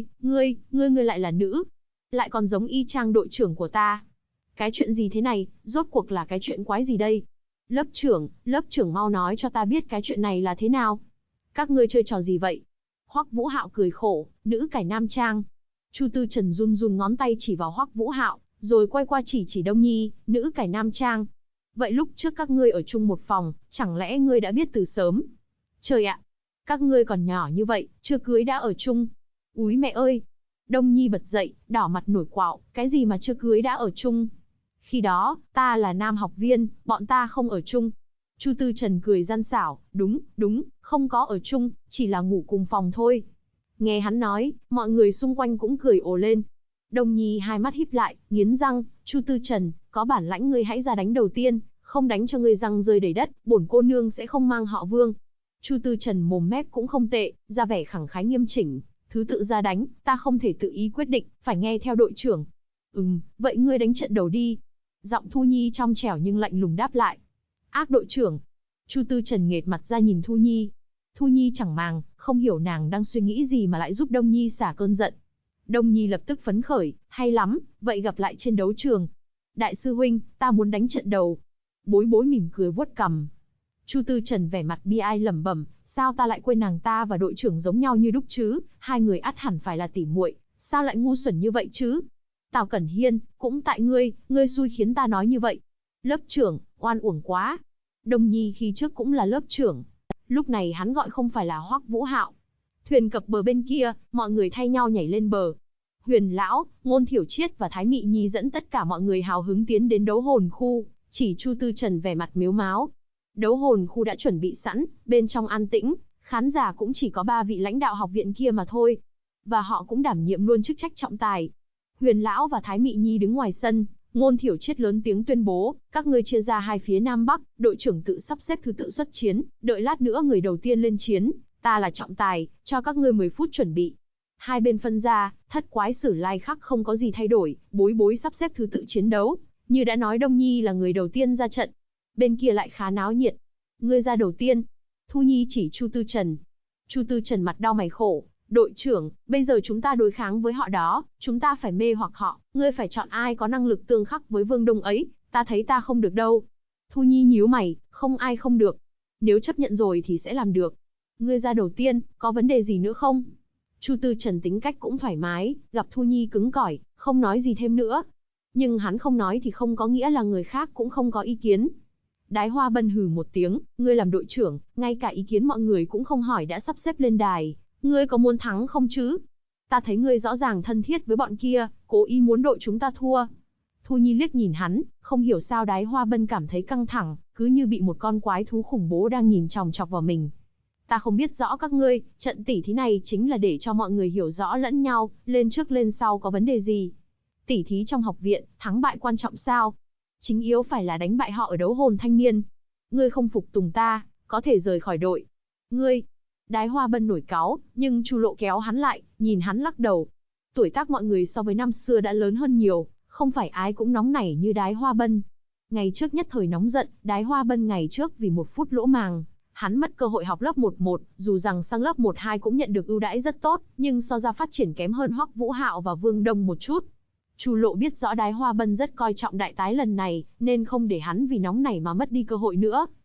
lại là nữ. Lại còn giống y chang đội trưởng của ta. Cái chuyện gì thế này, rốt cuộc là cái chuyện quái gì đây? Lớp trưởng mau nói cho ta biết cái chuyện này là thế nào. Các ngươi chơi trò gì vậy? Hoắc Vũ Hạo cười khổ, nữ cải nam trang. Chu Tư Trần run run ngón tay chỉ vào Hoắc Vũ Hạo, rồi quay qua chỉ Đông Nhi, nữ cải nam trang. Vậy lúc trước các ngươi ở chung một phòng, chẳng lẽ ngươi đã biết từ sớm? Trời ạ, các ngươi còn nhỏ như vậy, chưa cưới đã ở chung. Úi mẹ ơi! Đông Nhi bật dậy, đỏ mặt nổi quạo, cái gì mà chưa cưới đã ở chung? Khi đó, ta là nam học viên, bọn ta không ở chung. Chu Tư Trần cười gian xảo, đúng, không có ở chung, chỉ là ngủ cùng phòng thôi. Nghe hắn nói, mọi người xung quanh cũng cười ồ lên. Đông Nhi hai mắt híp lại, nghiến răng, Chu Tư Trần, có bản lãnh ngươi hãy ra đánh đầu tiên, không đánh cho ngươi răng rơi đầy đất, bổn cô nương sẽ không mang họ Vương. Chu Tư Trần mồm mép cũng không tệ, ra vẻ khẳng khái nghiêm chỉnh, thứ tự ra đánh, ta không thể tự ý quyết định, phải nghe theo đội trưởng. Vậy ngươi đánh trận đầu đi. Giọng Thu Nhi trong trẻo nhưng lạnh lùng đáp lại. Ác đội trưởng. Chu Tư Trần nghệt mặt ra nhìn Thu Nhi. Thu Nhi chẳng màng, không hiểu nàng đang suy nghĩ gì mà lại giúp Đông Nhi xả cơn giận. Đông Nhi lập tức phấn khởi, hay lắm, vậy gặp lại trên đấu trường. Đại sư huynh, ta muốn đánh trận đầu. Bối bối mỉm cười vuốt cằm. Chu Tư Trần vẻ mặt bi ai lẩm bẩm, sao ta lại quên nàng ta và đội trưởng giống nhau như đúc chứ, hai người ắt hẳn phải là tỉ muội, sao lại ngu xuẩn như vậy chứ? Tào Cẩn Hiên, cũng tại ngươi xui khiến ta nói như vậy. Lớp trưởng, oan uổng quá. Đông Nhi khi trước cũng là lớp trưởng. Lúc này hắn gọi không phải là Hoắc Vũ Hạo. Thuyền cập bờ bên kia, mọi người thay nhau nhảy lên bờ. Huyền Lão, Ngôn Thiểu Triết và Thái Mị Nhi dẫn tất cả mọi người hào hứng tiến đến đấu hồn khu, chỉ Chu Tư Trần vẻ mặt mếu máo. Đấu hồn khu đã chuẩn bị sẵn, bên trong an tĩnh, khán giả cũng chỉ có 3 vị lãnh đạo học viện kia mà thôi. Và họ cũng đảm nhiệm luôn chức trách trọng tài. Huyền Lão và Thái Mị Nhi đứng ngoài sân, Ngôn Thiểu Triết lớn tiếng tuyên bố, các ngươi chia ra hai phía Nam Bắc, đội trưởng tự sắp xếp thứ tự xuất chiến, đợi lát nữa người đầu tiên lên chiến, ta là trọng tài, cho các ngươi 10 phút chuẩn bị. Hai bên phân ra, thất quái sử lai khắc không có gì thay đổi, bối bối sắp xếp thứ tự chiến đấu, như đã nói Đông Nhi là người đầu tiên ra trận. Bên kia lại khá náo nhiệt. Ngươi ra đầu tiên. Thu Nhi chỉ Chu Tư Trần. Chu Tư Trần mặt đau mày khổ. Đội trưởng, bây giờ chúng ta đối kháng với họ đó, chúng ta phải mê hoặc họ, ngươi phải chọn ai có năng lực tương khắc với Vương Đông ấy, ta thấy ta không được đâu. Thu Nhi nhíu mày, không ai không được. Nếu chấp nhận rồi thì sẽ làm được. Ngươi ra đầu tiên, có vấn đề gì nữa không? Chu Tư Trần tính cách cũng thoải mái, gặp Thu Nhi cứng cỏi, không nói gì thêm nữa. Nhưng hắn không nói thì không có nghĩa là người khác cũng không có ý kiến. Đái Hoa Bân hừ một tiếng, ngươi làm đội trưởng, ngay cả ý kiến mọi người cũng không hỏi đã sắp xếp lên đài. Ngươi có muốn thắng không chứ? Ta thấy ngươi rõ ràng thân thiết với bọn kia, cố ý muốn đội chúng ta thua. Thu Nhi liếc nhìn hắn, không hiểu sao Đái Hoa Bân cảm thấy căng thẳng, cứ như bị một con quái thú khủng bố đang nhìn chòng chọc vào mình. Ta không biết rõ các ngươi, trận tỉ thí này chính là để cho mọi người hiểu rõ lẫn nhau, lên trước lên sau có vấn đề gì. Tỉ thí trong học viện, thắng bại quan trọng sao? Chính yếu phải là đánh bại họ ở đấu hồn thanh niên. Ngươi không phục tùng ta, có thể rời khỏi đội. Ngươi... Đái Hoa Bân nổi cáu, nhưng Chu Lộ kéo hắn lại, nhìn hắn lắc đầu. Tuổi tác mọi người so với năm xưa đã lớn hơn nhiều, không phải ai cũng nóng nảy như Đái Hoa Bân. Ngày trước nhất thời nóng giận, Đái Hoa Bân ngày trước vì 1 phút lỗ màng, hắn mất cơ hội học lớp 11, dù rằng sang lớp 12 cũng nhận được ưu đãi rất tốt, nhưng so ra phát triển kém hơn Hoắc Vũ Hạo và Vương Đông một chút. Chu Lộ biết rõ Đái Hoa Bân rất coi trọng đại tái lần này, nên không để hắn vì nóng nảy mà mất đi cơ hội nữa.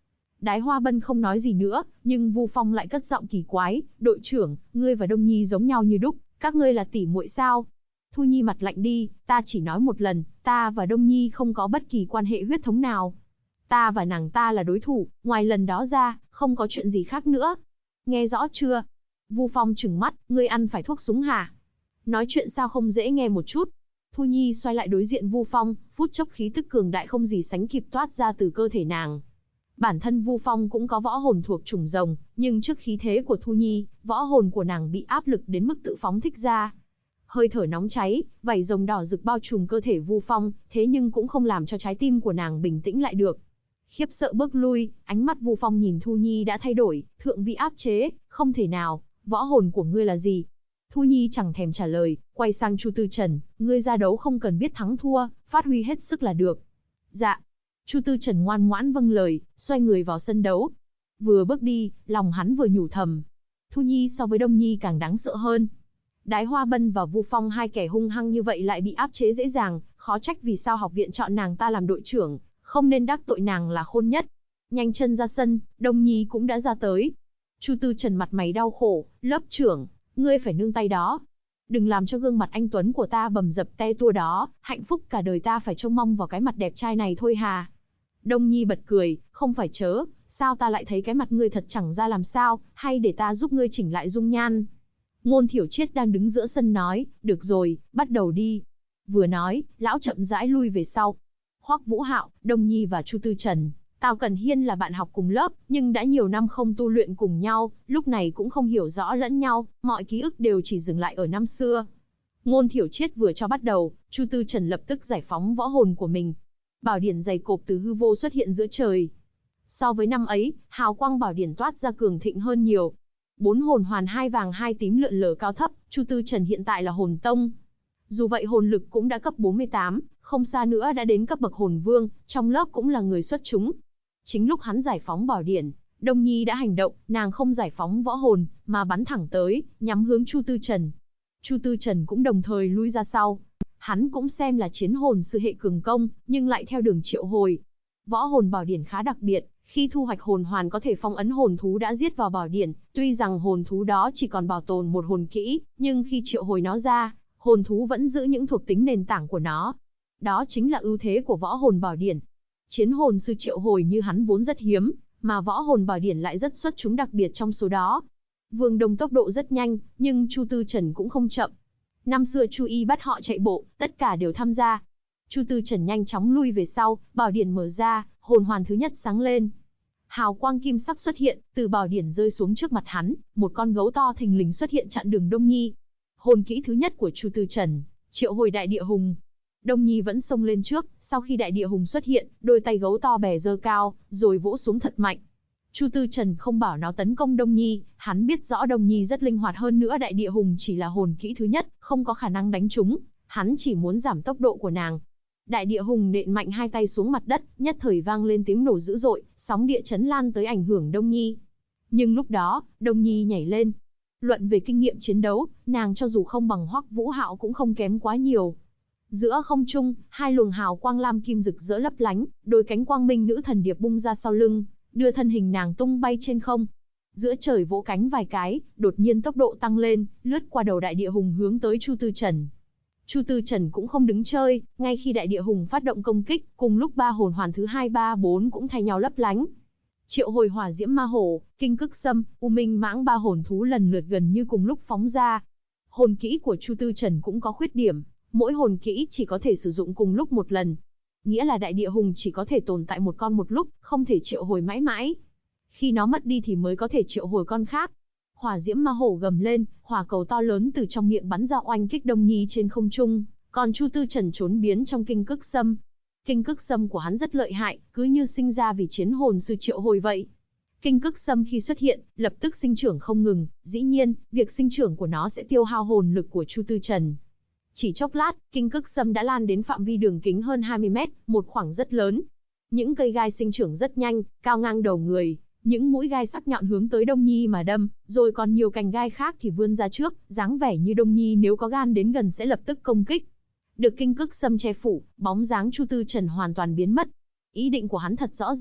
Đái Hoa Bân không nói gì nữa, nhưng Vu Phong lại cất giọng kỳ quái, đội trưởng, ngươi và Đông Nhi giống nhau như đúc, các ngươi là tỷ muội sao? Thu Nhi mặt lạnh đi, ta chỉ nói một lần, ta và Đông Nhi không có bất kỳ quan hệ huyết thống nào. Ta và nàng ta là đối thủ, ngoài lần đó ra, không có chuyện gì khác nữa. Nghe rõ chưa? Vu Phong trừng mắt, ngươi ăn phải thuốc súng hả? Nói chuyện sao không dễ nghe một chút? Thu Nhi xoay lại đối diện Vu Phong, phút chốc khí tức cường đại không gì sánh kịp toát ra từ cơ thể nàng. Bản thân Vu Phong cũng có võ hồn thuộc chủng rồng, nhưng trước khí thế của Thu Nhi, võ hồn của nàng bị áp lực đến mức tự phóng thích ra. Hơi thở nóng cháy, vảy rồng đỏ rực bao trùm cơ thể Vu Phong, thế nhưng cũng không làm cho trái tim của nàng bình tĩnh lại được. Khiếp sợ bước lui, ánh mắt Vu Phong nhìn Thu Nhi đã thay đổi, thượng vị áp chế, không thể nào, võ hồn của ngươi là gì? Thu Nhi chẳng thèm trả lời, quay sang Chu Tư Trần, ngươi ra đấu không cần biết thắng thua, phát huy hết sức là được. Dạ. Chu Tư Trần ngoan ngoãn vâng lời, xoay người vào sân đấu. Vừa bước đi, lòng hắn vừa nhủ thầm. Thu Nhi so với Đông Nhi càng đáng sợ hơn. Đái Hoa Bân và Vu Phong hai kẻ hung hăng như vậy lại bị áp chế dễ dàng, khó trách vì sao học viện chọn nàng ta làm đội trưởng, không nên đắc tội nàng là khôn nhất. Nhanh chân ra sân, Đông Nhi cũng đã ra tới. Chu Tư Trần mặt mày đau khổ, lớp trưởng, ngươi phải nương tay đó. Đừng làm cho gương mặt anh Tuấn của ta bầm dập te tua đó, hạnh phúc cả đời ta phải trông mong vào cái mặt đẹp trai này thôi hà. Đông Nhi bật cười, không phải chớ, sao ta lại thấy cái mặt ngươi thật chẳng ra làm sao, hay để ta giúp ngươi chỉnh lại dung nhan. Ngôn Thiểu Triết đang đứng giữa sân nói, được rồi, bắt đầu đi. Vừa nói, lão chậm rãi lui về sau. Hoắc Vũ Hạo, Đông Nhi và Chu Tư Trần, Tào Cẩn Hiên là bạn học cùng lớp, nhưng đã nhiều năm không tu luyện cùng nhau, lúc này cũng không hiểu rõ lẫn nhau, mọi ký ức đều chỉ dừng lại ở năm xưa. Ngôn Thiểu Triết vừa cho bắt đầu, Chu Tư Trần lập tức giải phóng võ hồn của mình. Bảo điển dày cộp từ hư vô xuất hiện giữa trời. So với năm ấy, hào quang bảo điển toát ra cường thịnh hơn nhiều. 4 hồn hoàn 2 vàng 2 tím lượn lờ cao thấp, Chu Tư Trần hiện tại là hồn tông. Dù vậy hồn lực cũng đã cấp 48, không xa nữa đã đến cấp bậc hồn vương, trong lớp cũng là người xuất chúng. Chính lúc hắn giải phóng bảo điển, Đông Nhi đã hành động, nàng không giải phóng võ hồn, mà bắn thẳng tới, nhắm hướng Chu Tư Trần. Chu Tư Trần cũng đồng thời lui ra sau. Hắn cũng xem là chiến hồn sư hệ cường công, nhưng lại theo đường triệu hồi. Võ hồn bảo điển khá đặc biệt, khi thu hoạch hồn hoàn có thể phong ấn hồn thú đã giết vào bảo điển, tuy rằng hồn thú đó chỉ còn bảo tồn một hồn kỹ, nhưng khi triệu hồi nó ra, hồn thú vẫn giữ những thuộc tính nền tảng của nó. Đó chính là ưu thế của võ hồn bảo điển. Chiến hồn sư triệu hồi như hắn vốn rất hiếm, mà võ hồn bảo điển lại rất xuất chúng đặc biệt trong số đó. Vương Đông tốc độ rất nhanh, nhưng Chu Tư Trần cũng không chậm. Năm xưa Chu Y bắt họ chạy bộ, tất cả đều tham gia. Chu Tư Trần nhanh chóng lui về sau, bảo điển mở ra, hồn hoàn thứ nhất sáng lên. Hào quang kim sắc xuất hiện, từ bảo điển rơi xuống trước mặt hắn, một con gấu to thình lình xuất hiện chặn đường Đông Nhi. Hồn kỹ thứ nhất của Chu Tư Trần, triệu hồi đại địa hùng. Đông Nhi vẫn xông lên trước, sau khi đại địa hùng xuất hiện, đôi tay gấu to bè giơ cao, rồi vỗ xuống thật mạnh. Chu Tư Trần không bảo nó tấn công Đông Nhi, hắn biết rõ Đông Nhi rất linh hoạt hơn nữa đại địa hùng chỉ là hồn kỹ thứ nhất, không có khả năng đánh trúng, hắn chỉ muốn giảm tốc độ của nàng. Đại địa hùng nện mạnh hai tay xuống mặt đất, nhất thời vang lên tiếng nổ dữ dội, sóng địa chấn lan tới ảnh hưởng Đông Nhi. Nhưng lúc đó, Đông Nhi nhảy lên. Luận về kinh nghiệm chiến đấu, nàng cho dù không bằng Hoắc Vũ Hạo cũng không kém quá nhiều. Giữa không trung, hai luồng hào quang lam kim rực rỡ lấp lánh, đôi cánh quang minh nữ thần điệp bung ra sau lưng, đưa thân hình nàng tung bay trên không. Giữa trời vỗ cánh vài cái, đột nhiên tốc độ tăng lên, lướt qua đầu đại địa hùng hướng tới Chu Tư Trần. Chu Tư Trần cũng không đứng chơi, ngay khi đại địa hùng phát động công kích, cùng lúc ba hồn hoàn thứ 2, 3, 4 cũng thay nhau lấp lánh. Triệu hồi hỏa diễm ma hổ, kinh cức sâm, u minh mãng ba hồn thú lần lượt gần như cùng lúc phóng ra. Hồn kỹ của Chu Tư Trần cũng có khuyết điểm, mỗi hồn kỹ chỉ có thể sử dụng cùng lúc một lần. Nghĩa là đại địa hùng chỉ có thể tồn tại một con một lúc, không thể triệu hồi mãi mãi. Khi nó mất đi thì mới có thể triệu hồi con khác. Hỏa diễm ma hổ gầm lên, hỏa cầu to lớn từ trong miệng bắn ra oanh kích Đông Nhi trên không trung, còn Chu Tư Trần trốn biến trong kinh cức sâm. Kinh cức sâm của hắn rất lợi hại, cứ như sinh ra vì chiến hồn sư triệu hồi vậy. Kinh cức sâm khi xuất hiện, lập tức sinh trưởng không ngừng, dĩ nhiên, việc sinh trưởng của nó sẽ tiêu hao hồn lực của Chu Tư Trần. Chỉ chốc lát, kinh cức sâm đã lan đến phạm vi đường kính hơn 20 mét, một khoảng rất lớn. Những cây gai sinh trưởng rất nhanh, cao ngang đầu người, những mũi gai sắc nhọn hướng tới Đông Nhi mà đâm, rồi còn nhiều cành gai khác thì vươn ra trước, dáng vẻ như Đông Nhi nếu có gan đến gần sẽ lập tức công kích. Được kinh cức sâm che phủ, bóng dáng Chu Tư Trần hoàn toàn biến mất. Ý định của hắn thật rõ ràng,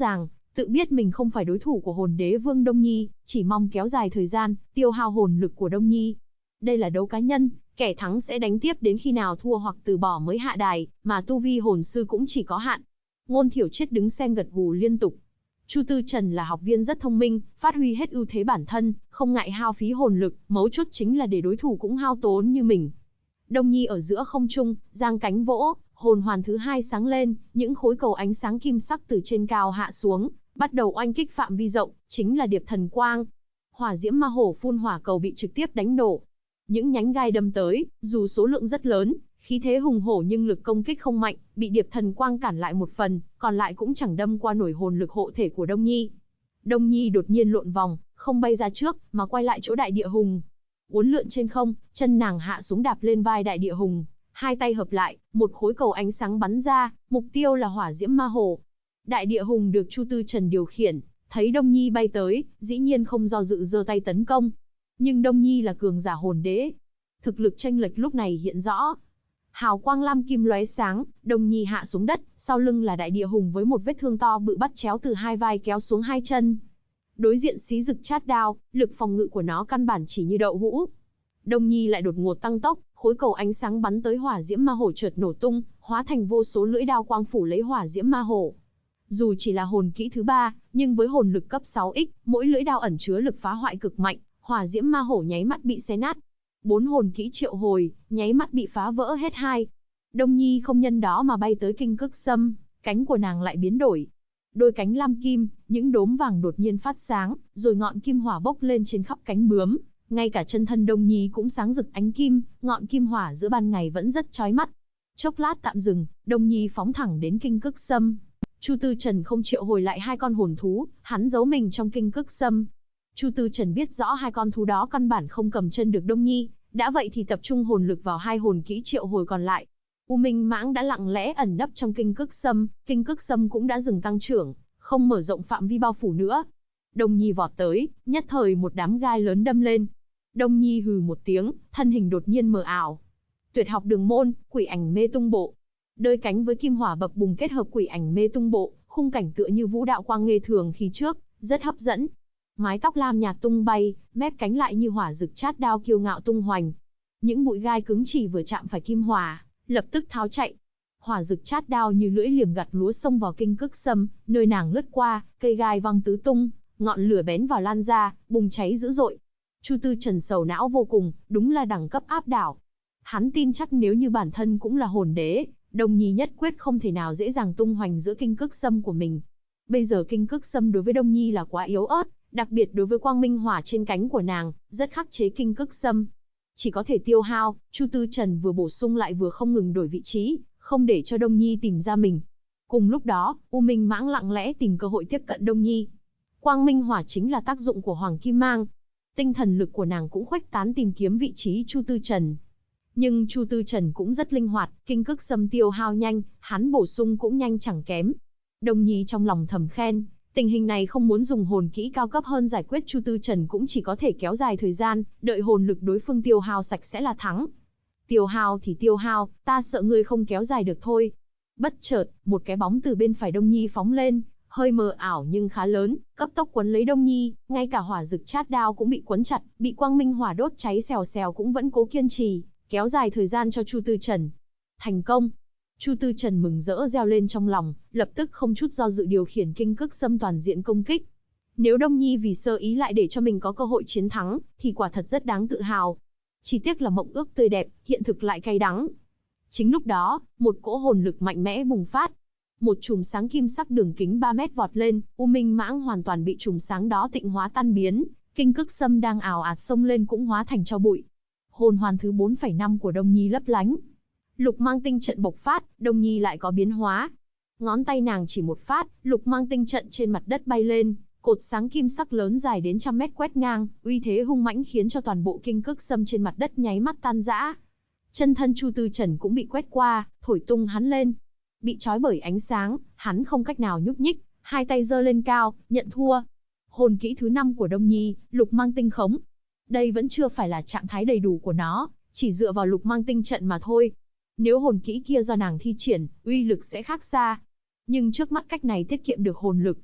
Tự biết mình không phải đối thủ của hồn đế Vương Đông Nhi, chỉ mong kéo dài thời gian, tiêu hao hồn lực của Đông Nhi. Đây là đấu cá nhân, kẻ thắng sẽ đánh tiếp đến khi nào thua hoặc từ bỏ mới hạ đài, mà tu vi hồn sư cũng chỉ có hạn. Ngôn Thiểu Triết đứng xem gật gù liên tục. Chu Tư Trần là học viên rất thông minh, phát huy hết ưu thế bản thân, không ngại hao phí hồn lực, mấu chốt chính là để đối thủ cũng hao tốn như mình. Đông Nhi ở giữa không trung, giang cánh vỗ, hồn hoàn thứ hai sáng lên, những khối cầu ánh sáng kim sắc từ trên cao hạ xuống, bắt đầu oanh kích phạm vi rộng, chính là điệp thần quang. Hỏa diễm ma hổ phun hỏa cầu bị trực tiếp đánh nổ. Những nhánh gai đâm tới, dù số lượng rất lớn, khí thế hùng hổ nhưng lực công kích không mạnh, bị điệp thần quang cản lại một phần, còn lại cũng chẳng đâm qua nổi hồn lực hộ thể của Đông Nhi. Đông Nhi đột nhiên lộn vòng, không bay ra trước, mà quay lại chỗ đại địa hùng. Uốn lượn trên không, chân nàng hạ xuống đạp lên vai đại địa hùng, hai tay hợp lại, một khối cầu ánh sáng bắn ra, mục tiêu là hỏa diễm ma hổ. Đại địa hùng được Chu Tư Trần điều khiển, thấy Đông Nhi bay tới, dĩ nhiên không do dự giơ tay tấn công. Nhưng Đông Nhi là cường giả hồn đế, thực lực chênh lệch lúc này hiện rõ. Hào quang lam kim lóe sáng, Đông Nhi hạ xuống đất, sau lưng là đại địa hùng với một vết thương to bự bắt chéo từ hai vai kéo xuống hai chân. Đối diện xí rực chát đao, lực phòng ngự của nó căn bản chỉ như đậu hũ. Đông Nhi lại đột ngột tăng tốc, khối cầu ánh sáng bắn tới hỏa diễm ma hổ chợt nổ tung, hóa thành vô số lưỡi đao quang phủ lấy hỏa diễm ma hổ. Dù chỉ là hồn kỹ thứ 3, nhưng với hồn lực cấp 6x, mỗi lưỡi đao ẩn chứa lực phá hoại cực mạnh, hỏa diễm ma hổ nháy mắt bị xé nát. 4 hồn kỹ triệu hồi, nháy mắt bị phá vỡ hết hai. Đông Nhi không nhân đó mà bay tới kinh cức sâm, cánh của nàng lại biến đổi. Đôi cánh lam kim, những đốm vàng đột nhiên phát sáng, rồi ngọn kim hỏa bốc lên trên khắp cánh bướm. Ngay cả chân thân Đông Nhi cũng sáng rực ánh kim, ngọn kim hỏa giữa ban ngày vẫn rất chói mắt. Chốc lát tạm dừng, Đông Nhi phóng thẳng đến kinh cức sâm. Chu Tư Trần không triệu hồi lại hai con hồn thú, hắn giấu mình trong kinh cức sâm. Chu Tư Trần biết rõ hai con thú đó căn bản không cầm chân được Đông Nhi, đã vậy thì tập trung hồn lực vào hai hồn kỹ triệu hồi còn lại. U Minh Mãng đã lặng lẽ ẩn nấp trong kinh cức sâm cũng đã dừng tăng trưởng, không mở rộng phạm vi bao phủ nữa. Đông Nhi vọt tới, nhất thời một đám gai lớn đâm lên. Đông Nhi hừ một tiếng, thân hình đột nhiên mờ ảo. Tuyệt học đường môn, quỷ ảnh mê tung bộ. Đôi cánh với kim hỏa bập bùng kết hợp quỷ ảnh mê tung bộ, khung cảnh tựa như vũ đạo quang nghê thường khi trước, rất hấp dẫn. Mái tóc lam nhạt tung bay, mép cánh lại như hỏa rực chát đao kiêu ngạo tung hoành. Những bụi gai cứng chỉ vừa chạm phải kim hỏa, lập tức tháo chạy. Hỏa rực chát đao như lưỡi liềm gặt lúa xông vào kinh cức sâm, nơi nàng lướt qua, cây gai văng tứ tung, ngọn lửa bén vào lan ra, bùng cháy dữ dội. Chu Tư Trần sầu não vô cùng, đúng là đẳng cấp áp đảo. Hắn tin chắc nếu như bản thân cũng là hồn đế, Đông Nhi nhất quyết không thể nào dễ dàng tung hoành giữa kinh cức sâm của mình. Bây giờ kinh cức sâm đối với Đông Nhi là quá yếu ớt, đặc biệt đối với quang minh hỏa trên cánh của nàng, rất khắc chế kinh cức sâm. Chỉ có thể tiêu hao, Chu Tư Trần vừa bổ sung lại vừa không ngừng đổi vị trí, không để cho Đông Nhi tìm ra mình. Cùng lúc đó, U Minh Mãng lặng lẽ tìm cơ hội tiếp cận Đông Nhi. Quang minh hỏa chính là tác dụng của Hoàng Kim Mang. Tinh thần lực của nàng cũng khuếch tán tìm kiếm vị trí Chu Tư Trần. Nhưng Chu Tư Trần cũng rất linh hoạt, kinh cức sâm tiêu hao nhanh, hắn bổ sung cũng nhanh chẳng kém. Đông Nhi trong lòng thầm khen, tình hình này không muốn dùng hồn kỹ cao cấp hơn giải quyết Chu Tư Trần cũng chỉ có thể kéo dài thời gian, đợi hồn lực đối phương tiêu hao sạch sẽ là thắng. Tiêu hao thì tiêu hao, ta sợ ngươi không kéo dài được thôi. Bất chợt, một cái bóng từ bên phải Đông Nhi phóng lên, hơi mờ ảo nhưng khá lớn, cấp tốc quấn lấy Đông Nhi, ngay cả hỏa rực chát đao cũng bị quấn chặt, bị quang minh hỏa đốt cháy xèo xèo cũng vẫn cố kiên trì, kéo dài thời gian cho Chu Tư Trần. Thành công! Chu Tư Trần mừng rỡ reo lên trong lòng, lập tức không chút do dự điều khiển kinh cức sâm toàn diện công kích. Nếu Đông Nhi vì sơ ý lại để cho mình có cơ hội chiến thắng, thì quả thật rất đáng tự hào. Chỉ tiếc là mộng ước tươi đẹp, hiện thực lại cay đắng. Chính lúc đó, một cỗ hồn lực mạnh mẽ bùng phát. Một chùm sáng kim sắc đường kính 3 mét vọt lên, U Minh Mãng hoàn toàn bị chùm sáng đó tịnh hóa tan biến, kinh cức sâm đang ào ạt xông lên cũng hóa thành tro bụi. Hồn hoàn thứ 4,5 của Đông Nhi lấp lánh. Lục mang tinh trận bộc phát, Đông Nhi lại có biến hóa. Ngón tay nàng chỉ một phát, lục mang tinh trận trên mặt đất bay lên, cột sáng kim sắc lớn dài đến trăm mét quét ngang, uy thế hung mãnh khiến cho toàn bộ kinh cức sâm trên mặt đất nháy mắt tan rã. Chân thân Chu Tư Trần cũng bị quét qua, thổi tung hắn lên. Bị trói bởi ánh sáng, hắn không cách nào nhúc nhích, hai tay giơ lên cao, nhận thua. Hồn kỹ thứ 5 của Đông Nhi, lục mang tinh khống. Đây vẫn chưa phải là trạng thái đầy đủ của nó, chỉ dựa vào lục mang tinh trận mà thôi. Nếu hồn kỹ kia do nàng thi triển, uy lực sẽ khác xa. Nhưng trước mắt cách này tiết kiệm được hồn lực.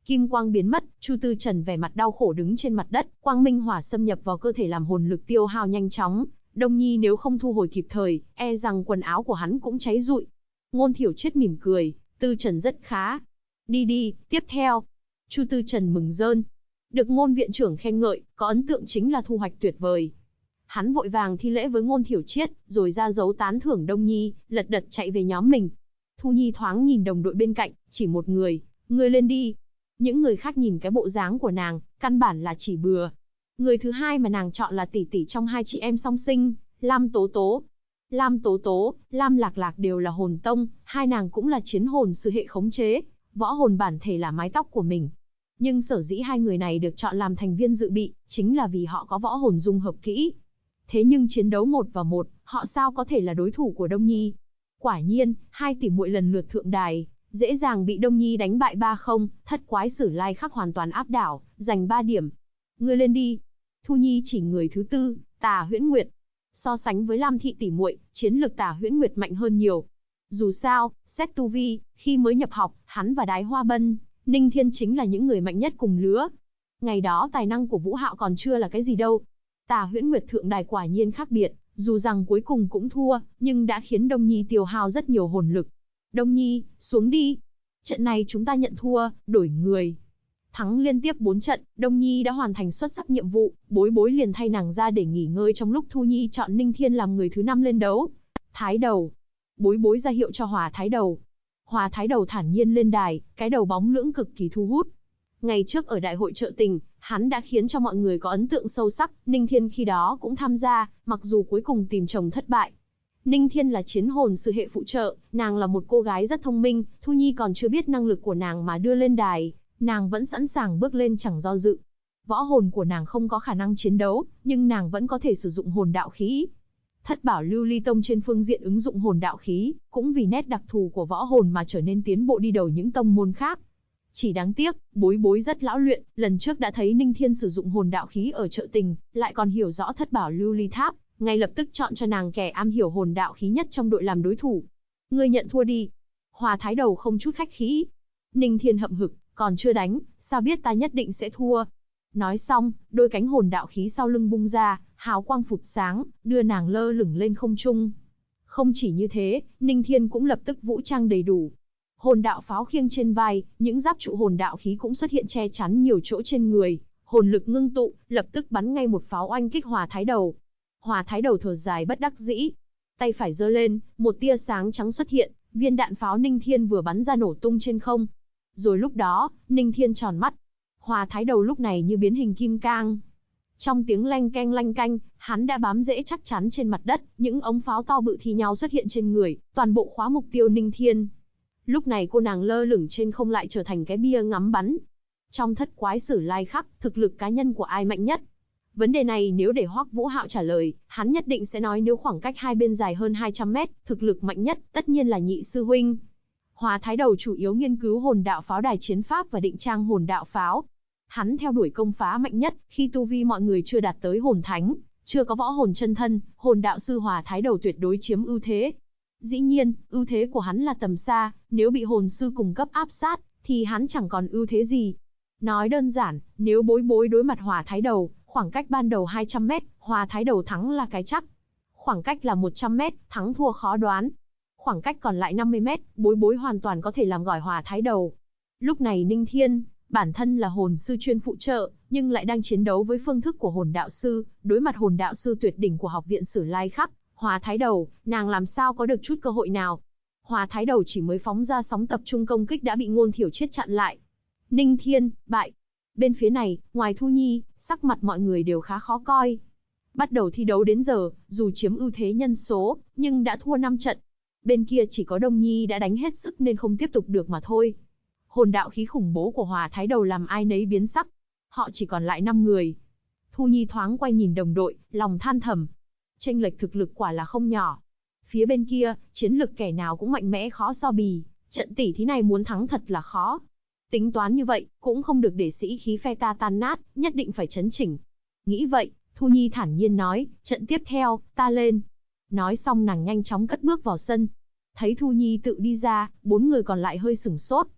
Kim quang biến mất, Chu Tư Trần vẻ mặt đau khổ đứng trên mặt đất, quang minh hỏa xâm nhập vào cơ thể làm hồn lực tiêu hao nhanh chóng. Đông Nhi nếu không thu hồi kịp thời, e rằng quần áo của hắn cũng cháy rụi. Ngôn Thiểu Triết mỉm cười, Tư Trần rất khá. Đi đi, tiếp theo. Chu Tư Trần mừng rơn. Được Ngôn viện trưởng khen ngợi, có ấn tượng chính là thu hoạch tuyệt vời. Hắn vội vàng thi lễ với Ngôn Thiểu Triết, rồi ra dấu tán thưởng Đông Nhi, lật đật chạy về nhóm mình. Thu Nhi thoáng nhìn đồng đội bên cạnh, chỉ một người lên đi. Những người khác nhìn cái bộ dáng của nàng, căn bản là chỉ bừa. Người thứ hai mà nàng chọn là tỷ tỷ trong hai chị em song sinh, Lam Tố Tố. Lam Tố Tố, Lam Lạc Lạc đều là hồn tông, hai nàng cũng là chiến hồn sư hệ khống chế, võ hồn bản thể là mái tóc của mình. Nhưng sở dĩ hai người này được chọn làm thành viên dự bị, chính là vì họ có võ hồn dung hợp kỹ. Thế nhưng chiến đấu 1 vào 1, họ sao có thể là đối thủ của Đông Nhi? Quả nhiên, hai tỷ muội lần lượt thượng đài, dễ dàng bị Đông Nhi đánh bại 3-0, thất quái Sử Lai Khắc hoàn toàn áp đảo, giành 3 điểm. Ngươi lên đi. Thu Nhi chỉ người thứ tư, Tà Huyễn Nguyệt. So sánh với Lam thị tỷ muội, chiến lực Tà Huyễn Nguyệt mạnh hơn nhiều. Dù sao, xét tu vi, khi mới nhập học, hắn và Đái Hoa Bân, Ninh Thiên chính là những người mạnh nhất cùng lứa. Ngày đó tài năng của Vũ Hạo còn chưa là cái gì đâu. Tà Huyễn Nguyệt thượng đài quả nhiên khác biệt, dù rằng cuối cùng cũng thua, nhưng đã khiến Đông Nhi tiêu hao rất nhiều hồn lực. Đông Nhi, xuống đi. Trận này chúng ta nhận thua, đổi người. Thắng liên tiếp 4 trận, Đông Nhi đã hoàn thành xuất sắc nhiệm vụ, Bối Bối liền thay nàng ra để nghỉ ngơi trong lúc Thu Nhi chọn Ninh Thiên làm người thứ 5 lên đấu. Thái đầu. Bối Bối ra hiệu cho Hòa Thái đầu. Hòa Thái đầu thản nhiên lên đài, cái đầu bóng lưỡng cực kỳ thu hút. Ngày trước ở đại hội chợ tình, hắn đã khiến cho mọi người có ấn tượng sâu sắc, Ninh Thiên khi đó cũng tham gia, mặc dù cuối cùng tìm chồng thất bại. Ninh Thiên là chiến hồn sư hệ phụ trợ, nàng là một cô gái rất thông minh, Thu Nhi còn chưa biết năng lực của nàng mà đưa lên đài, nàng vẫn sẵn sàng bước lên chẳng do dự. Võ hồn của nàng không có khả năng chiến đấu, nhưng nàng vẫn có thể sử dụng hồn đạo khí. Thất bảo lưu ly tông trên phương diện ứng dụng hồn đạo khí, cũng vì nét đặc thù của võ hồn mà trở nên tiến bộ đi đầu những tông môn khác. Chỉ đáng tiếc, Bối Bối rất lão luyện, lần trước đã thấy Ninh Thiên sử dụng hồn đạo khí ở chợ tình, lại còn hiểu rõ thất bảo lưu ly tháp, ngay lập tức chọn cho nàng kẻ am hiểu hồn đạo khí nhất trong đội làm đối thủ. Ngươi nhận thua đi. Hòa Thái đầu không chút khách khí. Ninh Thiên hậm hực, còn chưa đánh, sao biết ta nhất định sẽ thua. Nói xong, đôi cánh hồn đạo khí sau lưng bung ra, hào quang phụt sáng, đưa nàng lơ lửng lên không trung. Không chỉ như thế, Ninh Thiên cũng lập tức vũ trang đầy đủ. Hồn đạo pháo khiêng trên vai, những giáp trụ hồn đạo khí cũng xuất hiện che chắn nhiều chỗ trên người, hồn lực ngưng tụ, lập tức bắn ngay một pháo oanh kích Hòa Thái đầu. Hòa Thái đầu thở dài bất đắc dĩ, tay phải giơ lên, một tia sáng trắng xuất hiện, viên đạn pháo Ninh Thiên vừa bắn ra nổ tung trên không. Rồi lúc đó, Ninh Thiên tròn mắt. Hòa Thái đầu lúc này như biến hình kim cang. Trong tiếng lanh canh, hắn đã bám rễ chắc chắn trên mặt đất, những ống pháo to bự thi nhau xuất hiện trên người, toàn bộ khóa mục tiêu Ninh Thiên. Lúc này cô nàng lơ lửng trên không lại trở thành cái bia ngắm bắn. Trong thất quái Sử Lai Khắc, thực lực cá nhân của ai mạnh nhất? Vấn đề này nếu để Hoắc Vũ Hạo trả lời, hắn nhất định sẽ nói nếu khoảng cách hai bên dài hơn 200 mét, thực lực mạnh nhất, tất nhiên là nhị sư huynh. Hòa Thái đầu chủ yếu nghiên cứu hồn đạo pháo đài chiến pháp và định trang hồn đạo pháo. Hắn theo đuổi công phá mạnh nhất, khi tu vi mọi người chưa đạt tới hồn thánh, chưa có võ hồn chân thân, hồn đạo sư Hòa Thái đầu tuyệt đối chiếm ưu thế. Dĩ nhiên, ưu thế của hắn là tầm xa, nếu bị hồn sư cùng cấp áp sát, thì hắn chẳng còn ưu thế gì. Nói đơn giản, nếu Bối Bối đối mặt Hòa Thái đầu, khoảng cách ban đầu 200 mét, Hòa Thái đầu thắng là cái chắc. Khoảng cách là 100 mét, thắng thua khó đoán. Khoảng cách còn lại 50 mét, Bối Bối hoàn toàn có thể làm gỏi Hòa Thái đầu. Lúc này Ninh Thiên, bản thân là hồn sư chuyên phụ trợ, nhưng lại đang chiến đấu với phương thức của hồn đạo sư, đối mặt hồn đạo sư tuyệt đỉnh của học viện Sử Lai Khắc, Hòa Thái đầu, nàng làm sao có được chút cơ hội nào. Hòa Thái đầu chỉ mới phóng ra sóng tập trung công kích đã bị Ngôn Thiểu Triết chặn lại. Ninh Thiên, bại. Bên phía này, ngoài Thu Nhi, sắc mặt mọi người đều khá khó coi. Bắt đầu thi đấu đến giờ, dù chiếm ưu thế nhân số, nhưng đã thua 5 trận. Bên kia chỉ có Đông Nhi đã đánh hết sức nên không tiếp tục được mà thôi. Hồn đạo khí khủng bố của Hòa Thái đầu làm ai nấy biến sắc. Họ chỉ còn lại 5 người. Thu Nhi thoáng quay nhìn đồng đội, lòng than thầm. Chênh lệch thực lực quả là không nhỏ. Phía bên kia, chiến lực kẻ nào cũng mạnh mẽ khó so bì, trận tỷ thí này muốn thắng thật là khó. Tính toán như vậy, cũng không được để sĩ khí phe ta tan nát, nhất định phải chấn chỉnh. Nghĩ vậy, Thu Nhi thản nhiên nói, trận tiếp theo, ta lên. Nói xong nàng nhanh chóng cất bước vào sân. Thấy Thu Nhi tự đi ra, 4 người còn lại hơi sửng sốt.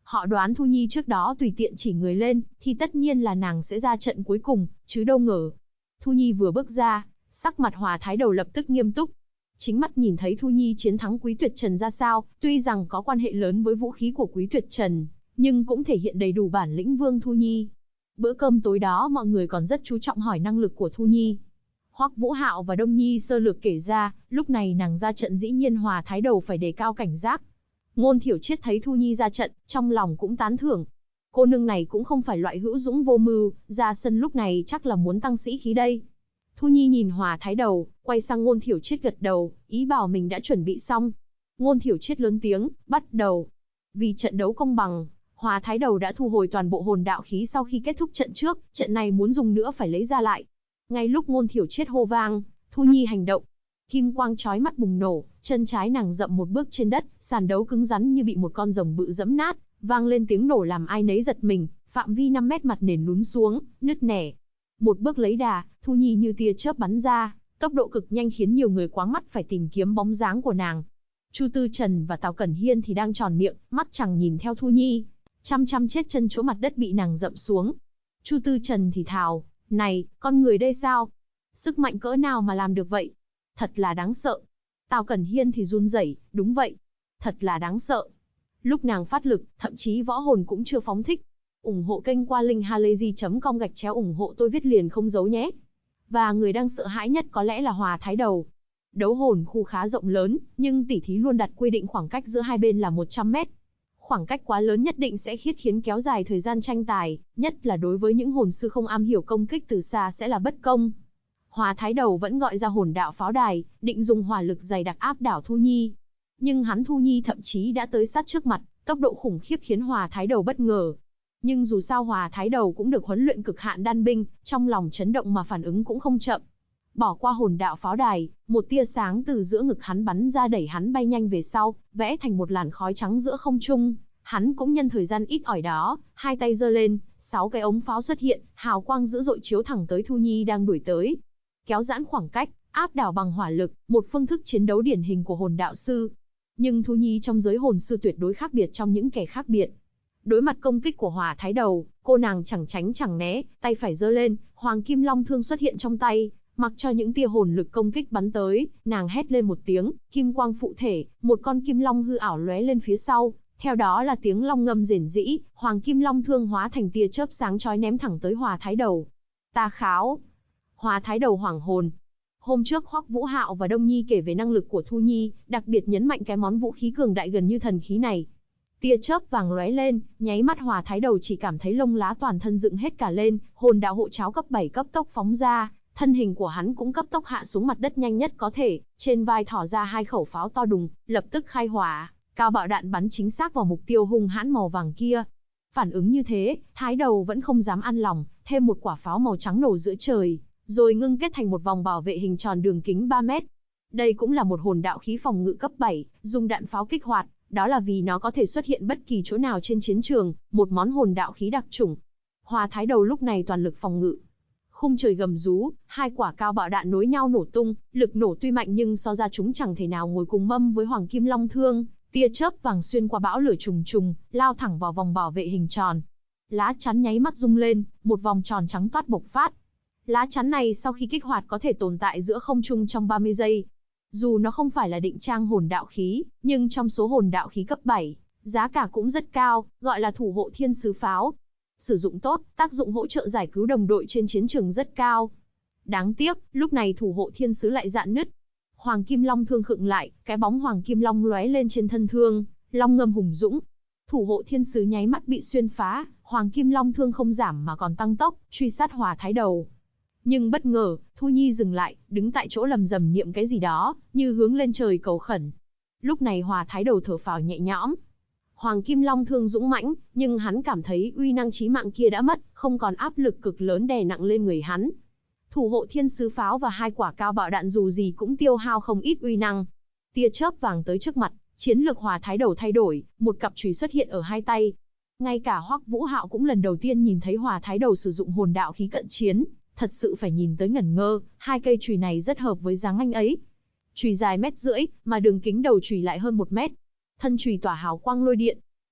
Họ đoán Thu Nhi trước đó tùy tiện chỉ người lên, thì tất nhiên là nàng sẽ ra trận cuối cùng, chứ đâu ngờ. Thu Nhi vừa bước ra, sắc mặt Hòa Thái Đầu lập tức nghiêm túc. Chính mắt nhìn thấy Thu Nhi chiến thắng Quý Tuyệt Trần ra sao, tuy rằng có quan hệ lớn với vũ khí của Quý Tuyệt Trần, nhưng cũng thể hiện đầy đủ bản lĩnh Vương Thu Nhi. Bữa cơm tối đó mọi người còn rất chú trọng hỏi năng lực của Thu Nhi. Hoắc Vũ Hạo và Đông Nhi sơ lược kể ra, lúc này nàng ra trận dĩ nhiên Hòa Thái Đầu phải đề cao cảnh giác. Ngôn Thiểu Triết thấy Thu Nhi ra trận, trong lòng cũng tán thưởng. Cô nương này cũng không phải loại hữu dũng vô mưu, ra sân lúc này chắc là muốn tăng sĩ khí đây. Thu Nhi nhìn Hòa Thái Đầu, quay sang Ngôn Thiểu Triết gật đầu, ý bảo mình đã chuẩn bị xong. Ngôn Thiểu Triết lớn tiếng, bắt đầu. Vì trận đấu công bằng, Hòa Thái Đầu đã thu hồi toàn bộ hồn đạo khí sau khi kết thúc trận trước, trận này muốn dùng nữa phải lấy ra lại. Ngay lúc Ngôn Thiểu Triết hô vang, Thu Nhi hành động. Kim quang chói mắt bùng nổ, chân trái nàng dậm một bước trên đất, sàn đấu cứng rắn như bị một con rồng bự giẫm nát, vang lên tiếng nổ làm ai nấy giật mình, phạm vi 5 mét mặt nền lún xuống, nứt nẻ. Một bước lấy đà, Thu Nhi như tia chớp bắn ra, tốc độ cực nhanh khiến nhiều người quáng mắt phải tìm kiếm bóng dáng của nàng. Chu Tư Trần và Tào Cẩn Hiên thì đang tròn miệng, mắt chẳng nhìn theo Thu Nhi, chăm chăm chết chân chỗ mặt đất bị nàng dậm xuống. Chu Tư Trần thì thào, này, con người đây sao? Sức mạnh cỡ nào mà làm được vậy? Thật là đáng sợ. Tào Cẩn Hiên thì run rẩy, đúng vậy. Thật là đáng sợ. Lúc nàng phát lực, thậm chí võ hồn cũng chưa phóng thích. Ủng hộ kênh qua link halayzi.com/ủng hộ tôi viết liền không giấu nhé. Và người đang sợ hãi nhất có lẽ là Hòa Thái Đầu. Đấu hồn khu khá rộng lớn, nhưng tỷ thí luôn đặt quy định khoảng cách giữa hai bên là 100 mét. Khoảng cách quá lớn nhất định sẽ khiến kéo dài thời gian tranh tài, nhất là đối với những hồn sư không am hiểu công kích từ xa sẽ là bất công. Hòa Thái Đầu vẫn gọi ra hồn đạo pháo đài, định dùng hỏa lực dày đặc áp đảo Thu Nhi. Nhưng Thu Nhi thậm chí đã tới sát trước mặt, tốc độ khủng khiếp khiến Hòa Thái Đầu bất ngờ. Nhưng dù sao Hòa Thái Đầu cũng được huấn luyện cực hạn đan binh, trong lòng chấn động mà phản ứng cũng không chậm. Bỏ qua hồn đạo pháo đài, một tia sáng từ giữa ngực hắn bắn ra đẩy hắn bay nhanh về sau, vẽ thành một làn khói trắng giữa không trung. Hắn cũng nhân thời gian ít ỏi đó, hai tay giơ lên, 6 cái ống pháo xuất hiện, hào quang dữ dội chiếu thẳng tới Thu Nhi đang đuổi tới. Kéo giãn khoảng cách, áp đảo bằng hỏa lực, một phương thức chiến đấu điển hình của hồn đạo sư. Nhưng Thu Nhi trong giới hồn sư tuyệt đối khác biệt trong những kẻ khác biệt. Đối mặt công kích của Hòa Thái Đầu, cô nàng chẳng tránh chẳng né, tay phải giơ lên, Hoàng Kim Long thương xuất hiện trong tay, mặc cho những tia hồn lực công kích bắn tới, nàng hét lên một tiếng, kim quang phụ thể, một con kim long hư ảo lóe lên phía sau, theo đó là tiếng long ngâm rền rĩ, Hoàng Kim Long thương hóa thành tia chớp sáng chói ném thẳng tới Hòa Thái Đầu. Ta kháo! Hòa Thái Đầu hoảng hồn. Hôm trước Hoắc Vũ Hạo và Đông Nhi kể về năng lực của Thu Nhi, đặc biệt nhấn mạnh cái món vũ khí cường đại gần như thần khí này. Tia chớp vàng lóe lên, nháy mắt Hòa Thái Đầu chỉ cảm thấy lông lá toàn thân dựng hết cả lên, hồn đạo hộ cháo cấp 7 cấp tốc phóng ra, thân hình của hắn cũng cấp tốc hạ xuống mặt đất nhanh nhất có thể, trên vai thỏ ra 2 khẩu pháo to đùng, lập tức khai hỏa, cao bạo đạn bắn chính xác vào mục tiêu hung hãn màu vàng kia. Phản ứng như thế, Thái Đầu vẫn không dám ăn lòng, thêm một quả pháo màu trắng nổ giữa trời, rồi ngưng kết thành một vòng bảo vệ hình tròn đường kính 3 mét. Đây cũng là một hồn đạo khí phòng ngự cấp 7, dùng đạn pháo kích hoạt, đó là vì nó có thể xuất hiện bất kỳ chỗ nào trên chiến trường, một món hồn đạo khí đặc chủng. Hòa Thái Đầu lúc này toàn lực phòng ngự. Khung trời gầm rú, 2 quả cao bạo đạn nối nhau nổ tung, lực nổ tuy mạnh nhưng so ra chúng chẳng thể nào ngồi cùng mâm với Hoàng Kim Long thương, tia chớp vàng xuyên qua bão lửa trùng trùng, lao thẳng vào vòng bảo vệ hình tròn. Lá chắn nháy mắt rung lên, một vòng tròn trắng toát bộc phát. Lá chắn này sau khi kích hoạt có thể tồn tại giữa không trung trong 30 giây. Dù nó không phải là định trang hồn đạo khí, nhưng trong số hồn đạo khí cấp 7, giá cả cũng rất cao, gọi là thủ hộ thiên sứ pháo. Sử dụng tốt, tác dụng hỗ trợ giải cứu đồng đội trên chiến trường rất cao. Đáng tiếc, lúc này thủ hộ thiên sứ lại rạn nứt. Hoàng Kim Long thương khựng lại, cái bóng Hoàng Kim Long lóe lên trên thân thương, long ngâm hùng dũng. Thủ hộ thiên sứ nháy mắt bị xuyên phá, Hoàng Kim Long thương không giảm mà còn tăng tốc, truy sát Hòa Thái Đầu. Nhưng bất ngờ, Thu Nhi dừng lại, đứng tại chỗ lầm rầm niệm cái gì đó, như hướng lên trời cầu khẩn. Lúc này Hòa Thái Đầu thở phào nhẹ nhõm. Hoàng Kim Long thương dũng mãnh, nhưng hắn cảm thấy uy năng chí mạng kia đã mất, không còn áp lực cực lớn đè nặng lên người hắn. Thủ hộ thiên sứ pháo và 2 quả cao bạo đạn dù gì cũng tiêu hao không ít uy năng. Tia chớp vàng tới trước mặt, chiến lược Hòa Thái Đầu thay đổi, một cặp chùy xuất hiện ở hai tay. Ngay cả Hoắc Vũ Hạo cũng lần đầu tiên nhìn thấy Hòa Thái Đầu sử dụng hồn đạo khí cận chiến, thật sự phải nhìn tới ngẩn ngơ, 2 cây chùy này rất hợp với dáng anh ấy. Chùy dài 1,5 mét, mà đường kính đầu chùy lại hơn 1 mét. Thân chùy tỏa hào quang lôi điện.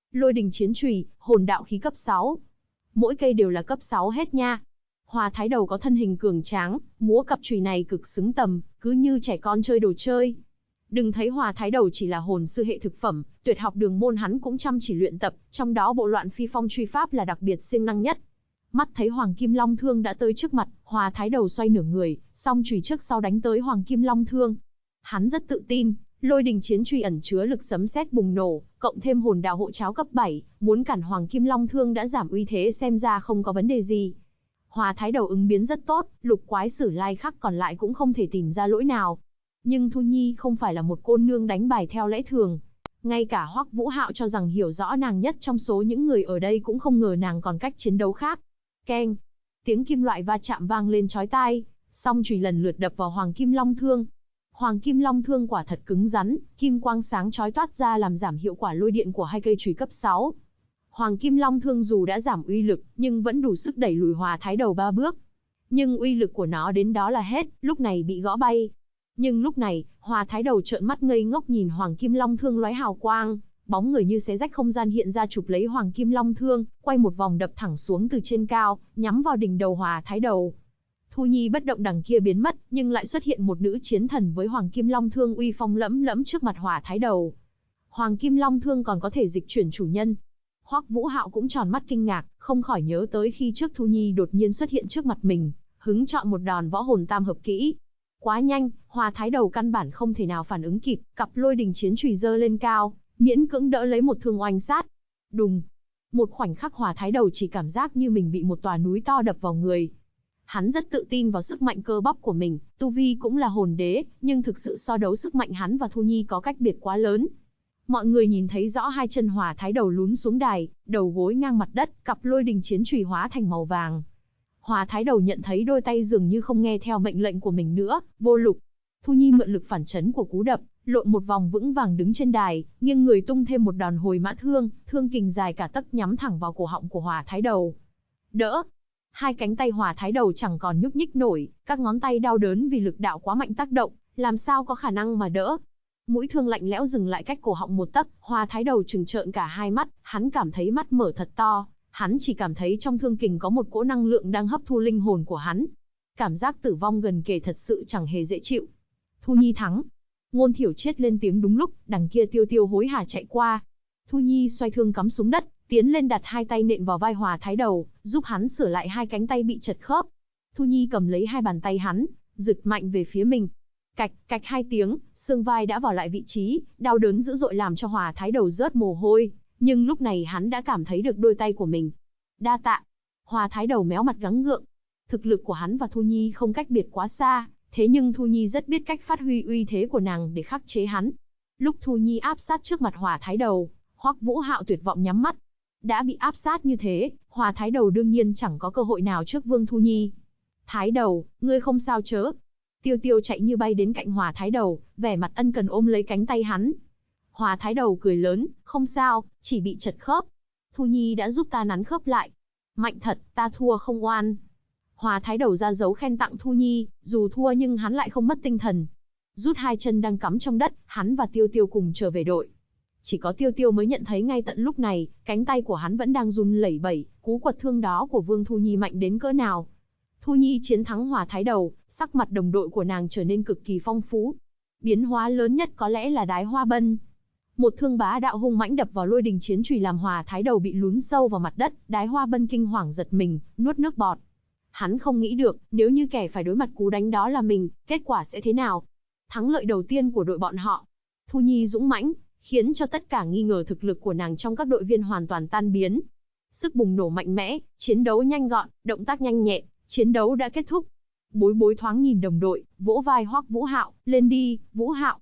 Lôi đình chiến chùy, hồn đạo khí cấp 6. Mỗi cây đều là cấp 6 hết nha. Hòa Thái Đầu có thân hình cường tráng, múa cặp chùy này cực xứng tầm, cứ như trẻ con chơi đồ chơi. Đừng thấy Hòa Thái Đầu chỉ là hồn sư hệ thực phẩm, tuyệt học đường môn hắn cũng chăm chỉ luyện tập, trong đó bộ loạn phi phong truy pháp là đặc biệt siêng năng nhất. Mắt thấy Hoàng Kim Long Thương đã tới trước mặt, Hòa Thái Đầu xoay nửa người, song chùy trước sau đánh tới Hoàng Kim Long Thương. Hắn rất tự tin, lôi đình chiến chùy ẩn chứa lực sấm sét bùng nổ, cộng thêm hồn đạo hộ cháo cấp 7, muốn cản Hoàng Kim Long Thương đã giảm uy thế xem ra không có vấn đề gì. Hòa Thái Đầu ứng biến rất tốt, lục quái sử lai khắc còn lại cũng không thể tìm ra lỗi nào. Nhưng Thu Nhi không phải là một cô nương đánh bài theo lẽ thường. Ngay cả Hoắc Vũ Hạo cho rằng hiểu rõ nàng nhất trong số những người ở đây cũng không ngờ nàng còn cách chiến đấu khác. Keng! Tiếng kim loại va chạm vang lên chói tai, song chùy lần lượt đập vào Hoàng Kim Long Thương. Hoàng Kim Long Thương quả thật cứng rắn, kim quang sáng chói toát ra làm giảm hiệu quả lôi điện của hai cây chùy cấp 6. Hoàng Kim Long Thương dù đã giảm uy lực, nhưng vẫn đủ sức đẩy lùi Hòa Thái Đầu 3 bước. Nhưng uy lực của nó đến đó là hết, lúc này bị gõ bay. Nhưng lúc này, Hòa Thái Đầu trợn mắt ngây ngốc nhìn Hoàng Kim Long Thương lóe hào quang, bóng người như xé rách không gian hiện ra chụp lấy Hoàng Kim Long Thương, quay một vòng đập thẳng xuống từ trên cao, nhắm vào đỉnh đầu Hòa Thái Đầu. Thu Nhi bất động đằng kia biến mất, nhưng lại xuất hiện một nữ chiến thần với Hoàng Kim Long Thương uy phong lẫm lẫm trước mặt Hòa Thái Đầu. Hoàng Kim Long Thương còn có thể dịch chuyển chủ nhân. Hoắc Vũ Hạo cũng tròn mắt kinh ngạc, không khỏi nhớ tới khi trước Thu Nhi đột nhiên xuất hiện trước mặt mình, hứng chọn một đòn võ hồn tam hợp kỹ. Quá nhanh, Hòa Thái Đầu căn bản không thể nào phản ứng kịp, cặp lôi đình chiến chùy giơ lên cao, miễn cưỡng đỡ lấy một thương oanh sát. Đùng! Một khoảnh khắc Hòa Thái Đầu chỉ cảm giác như mình bị một tòa núi to đập vào người. Hắn rất tự tin vào sức mạnh cơ bắp của mình, tu vi cũng là hồn đế, nhưng thực sự so đấu sức mạnh hắn và Thu Nhi có cách biệt quá lớn. Mọi người nhìn thấy rõ hai chân Hòa Thái Đầu lún xuống đài, đầu gối ngang mặt đất, cặp lôi đình chiến chùy hóa thành màu vàng. Hòa Thái Đầu nhận thấy đôi tay dường như không nghe theo mệnh lệnh của mình nữa, vô lục. Thu Nhi mượn lực phản chấn của cú đập, lộn một vòng vững vàng đứng trên đài, nghiêng người tung thêm một đòn hồi mã thương, thương kình dài cả tấc nhắm thẳng vào cổ họng của Hòa Thái Đầu. Đỡ! Hai cánh tay Hòa Thái Đầu chẳng còn nhúc nhích nổi, các ngón tay đau đớn vì lực đạo quá mạnh tác động, làm sao có khả năng mà đỡ. Mũi thương lạnh lẽo dừng lại cách cổ họng một tấc, Hòa Thái Đầu trừng trợn cả hai mắt, hắn cảm thấy mắt mở thật to, hắn chỉ cảm thấy trong thương kình có một cỗ năng lượng đang hấp thu linh hồn của hắn. Cảm giác tử vong gần kề thật sự chẳng hề dễ chịu. Thu Nhi thắng. Ngôn Thiểu Triết lên tiếng đúng lúc, đằng kia Tiêu Tiêu hối hả chạy qua. Thu Nhi xoay thương cắm xuống đất, tiến lên đặt hai tay nện vào vai Hòa Thái Đầu, giúp hắn sửa lại hai cánh tay bị chật khớp. Thu Nhi cầm lấy hai bàn tay hắn, giật mạnh về phía mình. Cạch, cạch hai tiếng, xương vai đã vào lại vị trí, đau đớn dữ dội làm cho Hòa Thái Đầu rớt mồ hôi, nhưng lúc này hắn đã cảm thấy được đôi tay của mình. Đa tạ. Hòa Thái Đầu méo mặt gắng gượng. Thực lực của hắn và Thu Nhi không cách biệt quá xa, thế nhưng Thu Nhi rất biết cách phát huy uy thế của nàng để khắc chế hắn. Lúc Thu Nhi áp sát trước mặt Hòa Thái Đầu, Hoắc Vũ Hạo tuyệt vọng nhắm mắt. Đã bị áp sát như thế, Hòa Thái Đầu đương nhiên chẳng có cơ hội nào trước Vương Thu Nhi. Thái Đầu, ngươi không sao chớ? Tiêu Tiêu chạy như bay đến cạnh Hòa Thái Đầu, vẻ mặt ân cần ôm lấy cánh tay hắn. Hòa Thái Đầu cười lớn, không sao, chỉ bị chật khớp. Thu Nhi đã giúp ta nắn khớp lại. Mạnh thật, ta thua không oan. Hòa Thái Đầu ra dấu khen tặng Thu Nhi, dù thua nhưng hắn lại không mất tinh thần. Rút hai chân đang cắm trong đất, hắn và Tiêu Tiêu cùng trở về đội. Chỉ có Tiêu Tiêu mới nhận thấy ngay tận lúc này, cánh tay của hắn vẫn đang run lẩy bẩy, cú quật thương đó của Vương Thu Nhi mạnh đến cỡ nào. Thu Nhi chiến thắng Hòa Thái Đầu, sắc mặt đồng đội của nàng trở nên cực kỳ phong phú. Biến hóa lớn nhất có lẽ là Đái Hoa Bân. Một thương bá đạo hung mãnh đập vào lôi đình chiến chùy làm Hòa Thái Đầu bị lún sâu vào mặt đất, Đái Hoa Bân kinh hoàng giật mình, nuốt nước bọt. Hắn không nghĩ được, nếu như kẻ phải đối mặt cú đánh đó là mình, kết quả sẽ thế nào? Thắng lợi đầu tiên của đội bọn họ. Thu Nhi dũng mãnh, khiến cho tất cả nghi ngờ thực lực của nàng trong các đội viên hoàn toàn tan biến. Sức bùng nổ mạnh mẽ, chiến đấu nhanh gọn, động tác nhanh nhẹn, chiến đấu đã kết thúc. Bối Bối thoáng nhìn đồng đội, vỗ vai Hoắc Vũ Hạo, lên đi, Vũ Hạo.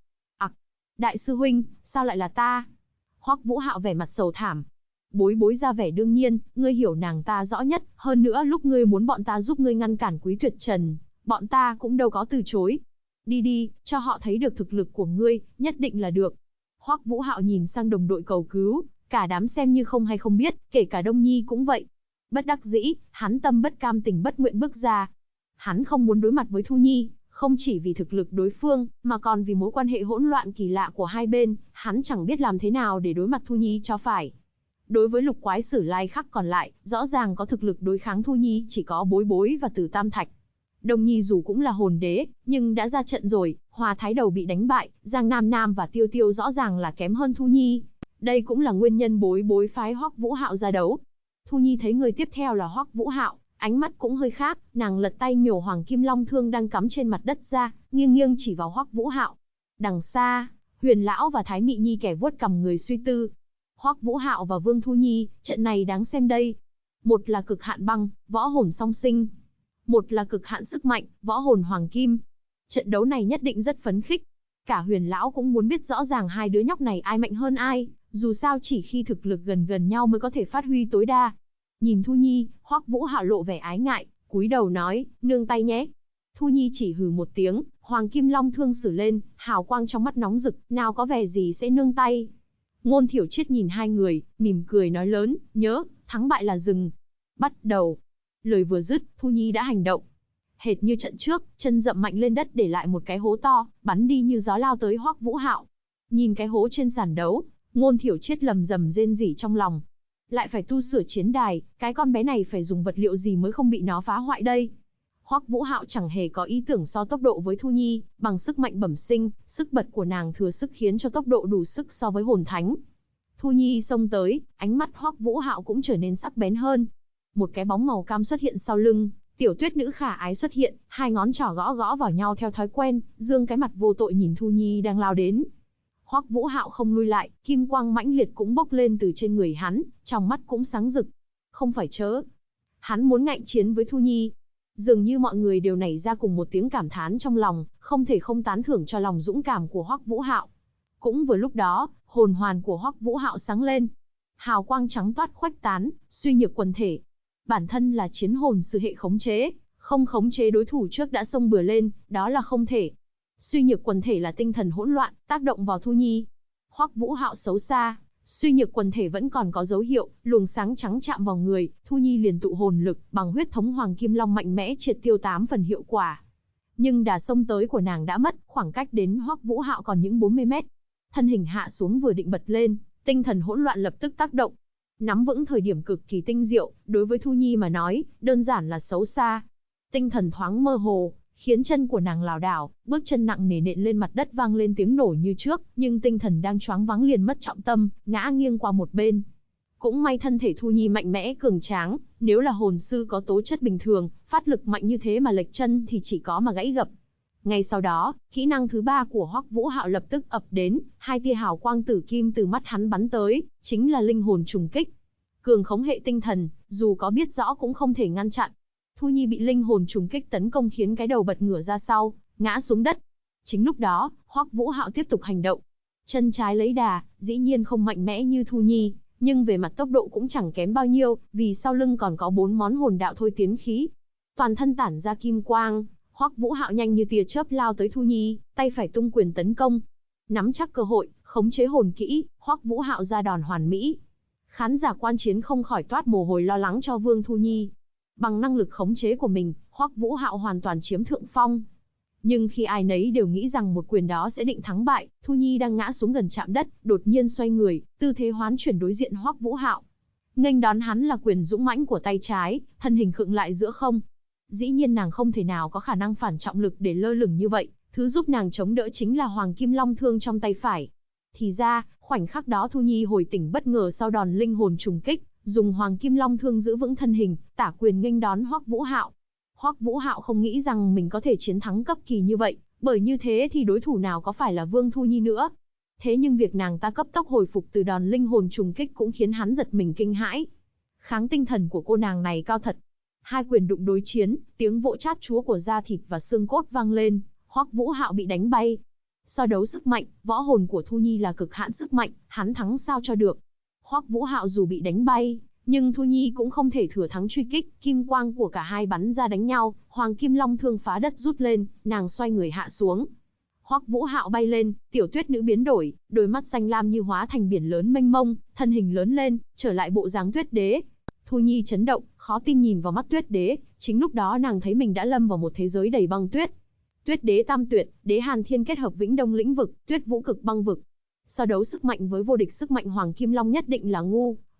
Đại sư huynh, sao lại là ta? Hoắc Vũ Hạo vẻ mặt sầu thảm. Bối Bối ra vẻ đương nhiên, ngươi hiểu nàng ta rõ nhất, hơn nữa lúc ngươi muốn bọn ta giúp ngươi ngăn cản Quý Tuyệt Trần, bọn ta cũng đâu có từ chối. Đi đi, cho họ thấy được thực lực của ngươi, nhất định là được. Hoắc Vũ Hạo nhìn sang đồng đội cầu cứu, cả đám xem như không hay không biết, kể cả Đông Nhi cũng vậy. Bất đắc dĩ, hắn tâm bất cam tình bất nguyện bước ra. Hắn không muốn đối mặt với Thu Nhi, không chỉ vì thực lực đối phương, mà còn vì mối quan hệ hỗn loạn kỳ lạ của hai bên, hắn chẳng biết làm thế nào để đối mặt Thu Nhi cho phải. Đối với lục quái sử lai khắc còn lại, rõ ràng có thực lực đối kháng Thu Nhi chỉ có Bối Bối và Từ Tam Thạch. Đông Nhi dù cũng là hồn đế, nhưng đã ra trận rồi, Hòa Thái Đầu bị đánh bại, Giang Nam Nam và Tiêu Tiêu rõ ràng là kém hơn Thu Nhi. Đây cũng là nguyên nhân Bối Bối phái Hoắc Vũ Hạo ra đấu. Thu Nhi thấy người tiếp theo là Hoắc Vũ Hạo, ánh mắt cũng hơi khác, nàng lật tay nhổ Hoàng Kim Long thương đang cắm trên mặt đất ra, nghiêng nghiêng chỉ vào Hoắc Vũ Hạo. Đằng xa, Huyền lão và Thái Mị Nhi kẻ vuốt cằm người suy tư. Hoắc Vũ Hạo và Vương Thu Nhi, trận này đáng xem đây. Một là cực hạn băng, võ hồn song sinh. Một là cực hạn sức mạnh, võ hồn hoàng kim. Trận đấu này nhất định rất phấn khích. Cả Huyền lão cũng muốn biết rõ ràng hai đứa nhóc này ai mạnh hơn ai, dù sao chỉ khi thực lực gần gần nhau mới có thể phát huy tối đa. Nhìn Thu Nhi, Hoắc Vũ Hạo lộ vẻ ái ngại, cúi đầu nói, nương tay nhé. Thu Nhi chỉ hừ một tiếng, Hoàng Kim Long thương sử lên, hào quang trong mắt nóng rực, nào có vẻ gì sẽ nương tay. Ngôn Thiểu Triết nhìn hai người, mỉm cười nói lớn, nhớ, thắng bại là rừng. Bắt đầu. Lời vừa dứt, Thu Nhi đã hành động. Hệt như trận trước, chân dậm mạnh lên đất để lại một cái hố to, bắn đi như gió lao tới Hoắc Vũ Hạo. Nhìn cái hố trên sàn đấu, Ngôn Thiểu Triết lầm rầm rên rỉ trong lòng. Lại phải tu sửa chiến đài, cái con bé này phải dùng vật liệu gì mới không bị nó phá hoại đây? Hoắc Vũ Hạo chẳng hề có ý tưởng so tốc độ với Thu Nhi, bằng sức mạnh bẩm sinh, sức bật của nàng thừa sức khiến cho tốc độ đủ sức so với hồn thánh. Thu Nhi xông tới, ánh mắt Hoắc Vũ Hạo cũng trở nên sắc bén hơn. Một cái bóng màu cam xuất hiện sau lưng, tiểu tuyết nữ khả ái xuất hiện, hai ngón trỏ gõ gõ vào nhau theo thói quen, dương cái mặt vô tội nhìn Thu Nhi đang lao đến. Hoắc Vũ Hạo không lui lại, kim quang mãnh liệt cũng bốc lên từ trên người hắn, trong mắt cũng sáng rực. Không phải chớ, hắn muốn ngạnh chiến với Thu Nhi. Dường như mọi người đều nảy ra cùng một tiếng cảm thán trong lòng, không thể không tán thưởng cho lòng dũng cảm của Hoắc Vũ Hạo. Cũng vừa lúc đó, hồn hoàn của Hoắc Vũ Hạo sáng lên. Hào quang trắng toát khuếch tán, suy nhược quần thể. Bản thân là chiến hồn sự hệ khống chế, không khống chế đối thủ trước đã xông bừa lên, đó là không thể. Suy nhược quần thể là tinh thần hỗn loạn, tác động vào Thu Nhi. Hoắc Vũ Hạo xấu xa, suy nhược quần thể vẫn còn có dấu hiệu, luồng sáng trắng chạm vào người, Thu Nhi liền tụ hồn lực, bằng huyết thống Hoàng Kim Long mạnh mẽ triệt tiêu 8 phần hiệu quả. Nhưng đà xông tới của nàng đã mất, khoảng cách đến Hoắc Vũ Hạo còn những 40 mét. Thân hình hạ xuống vừa định bật lên, tinh thần hỗn loạn lập tức tác động. Nắm vững thời điểm cực kỳ tinh diệu, đối với Thu Nhi mà nói, đơn giản là xấu xa. Tinh thần thoáng mơ hồ, khiến chân của nàng lảo đảo, bước chân nặng nề nện lên mặt đất vang lên tiếng nổ như trước, nhưng tinh thần đang choáng váng liền mất trọng tâm, ngã nghiêng qua một bên. Cũng may thân thể Thu Nhi mạnh mẽ cường tráng, nếu là hồn sư có tố chất bình thường, phát lực mạnh như thế mà lệch chân thì chỉ có mà gãy gập. Ngay sau đó, kỹ năng thứ 3 của Hoắc Vũ Hạo lập tức ập đến, hai tia hào quang tử kim từ mắt hắn bắn tới, chính là linh hồn trùng kích. Cường khống hệ tinh thần, dù có biết rõ cũng không thể ngăn chặn. Thu Nhi bị linh hồn trùng kích tấn công khiến cái đầu bật ngửa ra sau, ngã xuống đất. Chính lúc đó, Hoắc Vũ Hạo tiếp tục hành động. Chân trái lấy đà, dĩ nhiên không mạnh mẽ như Thu Nhi, nhưng về mặt tốc độ cũng chẳng kém bao nhiêu, vì sau lưng còn có 4 món hồn đạo thôi tiến khí. Toàn thân tản ra kim quang, Hoắc Vũ Hạo nhanh như tia chớp lao tới Thu Nhi, tay phải tung quyền tấn công. Nắm chắc cơ hội, khống chế hồn kỹ, Hoắc Vũ Hạo ra đòn hoàn mỹ. Khán giả quan chiến không khỏi toát mồ hôi lo lắng cho Vương Thu Nhi. Bằng năng lực khống chế của mình, Hoắc Vũ Hạo hoàn toàn chiếm thượng phong. Nhưng khi ai nấy đều nghĩ rằng một quyền đó sẽ định thắng bại, Thu Nhi đang ngã xuống gần chạm đất, đột nhiên xoay người, tư thế hoán chuyển đối diện Hoắc Vũ Hạo. Nghênh đón hắn là quyền dũng mãnh của tay trái, thân hình khựng lại giữa không. Dĩ nhiên nàng không thể nào có khả năng phản trọng lực để lơ lửng như vậy, thứ giúp nàng chống đỡ chính là Hoàng Kim Long thương trong tay phải. Thì ra, khoảnh khắc đó Thu Nhi hồi tỉnh bất ngờ sau đòn linh hồn trùng kích, dùng Hoàng Kim Long thương giữ vững thân hình, tả quyền nghênh đón Hoắc Vũ Hạo. Hoắc Vũ Hạo không nghĩ rằng mình có thể chiến thắng cấp kỳ như vậy, bởi như thế thì đối thủ nào có phải là Vương Thu Nhi nữa. Thế nhưng việc nàng ta cấp tốc hồi phục từ đòn linh hồn trùng kích cũng khiến hắn giật mình kinh hãi. Kháng tinh thần của cô nàng này cao thật. Hai quyền đụng đối chiến, tiếng vỗ chát chúa của da thịt và xương cốt vang lên, Hoắc Vũ Hạo bị đánh bay. So đấu sức mạnh, võ hồn của Thu Nhi là cực hạn sức mạnh, hắn thắng sao cho được. Hoắc Vũ Hạo dù bị đánh bay, nhưng Thu Nhi cũng không thể thừa thắng truy kích, kim quang của cả hai bắn ra đánh nhau, Hoàng Kim Long thương phá đất rút lên, nàng xoay người hạ xuống. Hoắc Vũ Hạo bay lên, tiểu tuyết nữ biến đổi, đôi mắt xanh lam như hóa thành biển lớn mênh mông, thân hình lớn lên, trở lại bộ dáng tuyết đế. Thu Nhi chấn động, khó tin nhìn vào mắt tuyết đế, chính lúc đó nàng thấy mình đã lâm vào một thế giới đầy băng tuyết. Tuyết đế tam tuyệt, đế hàn thiên kết hợp Vĩnh Đông lĩnh vực, tuyết vũ cực băng vực. So đấu sức mạnh với vô địch sức mạnh Hoàng Kim Long nhất định là ngu,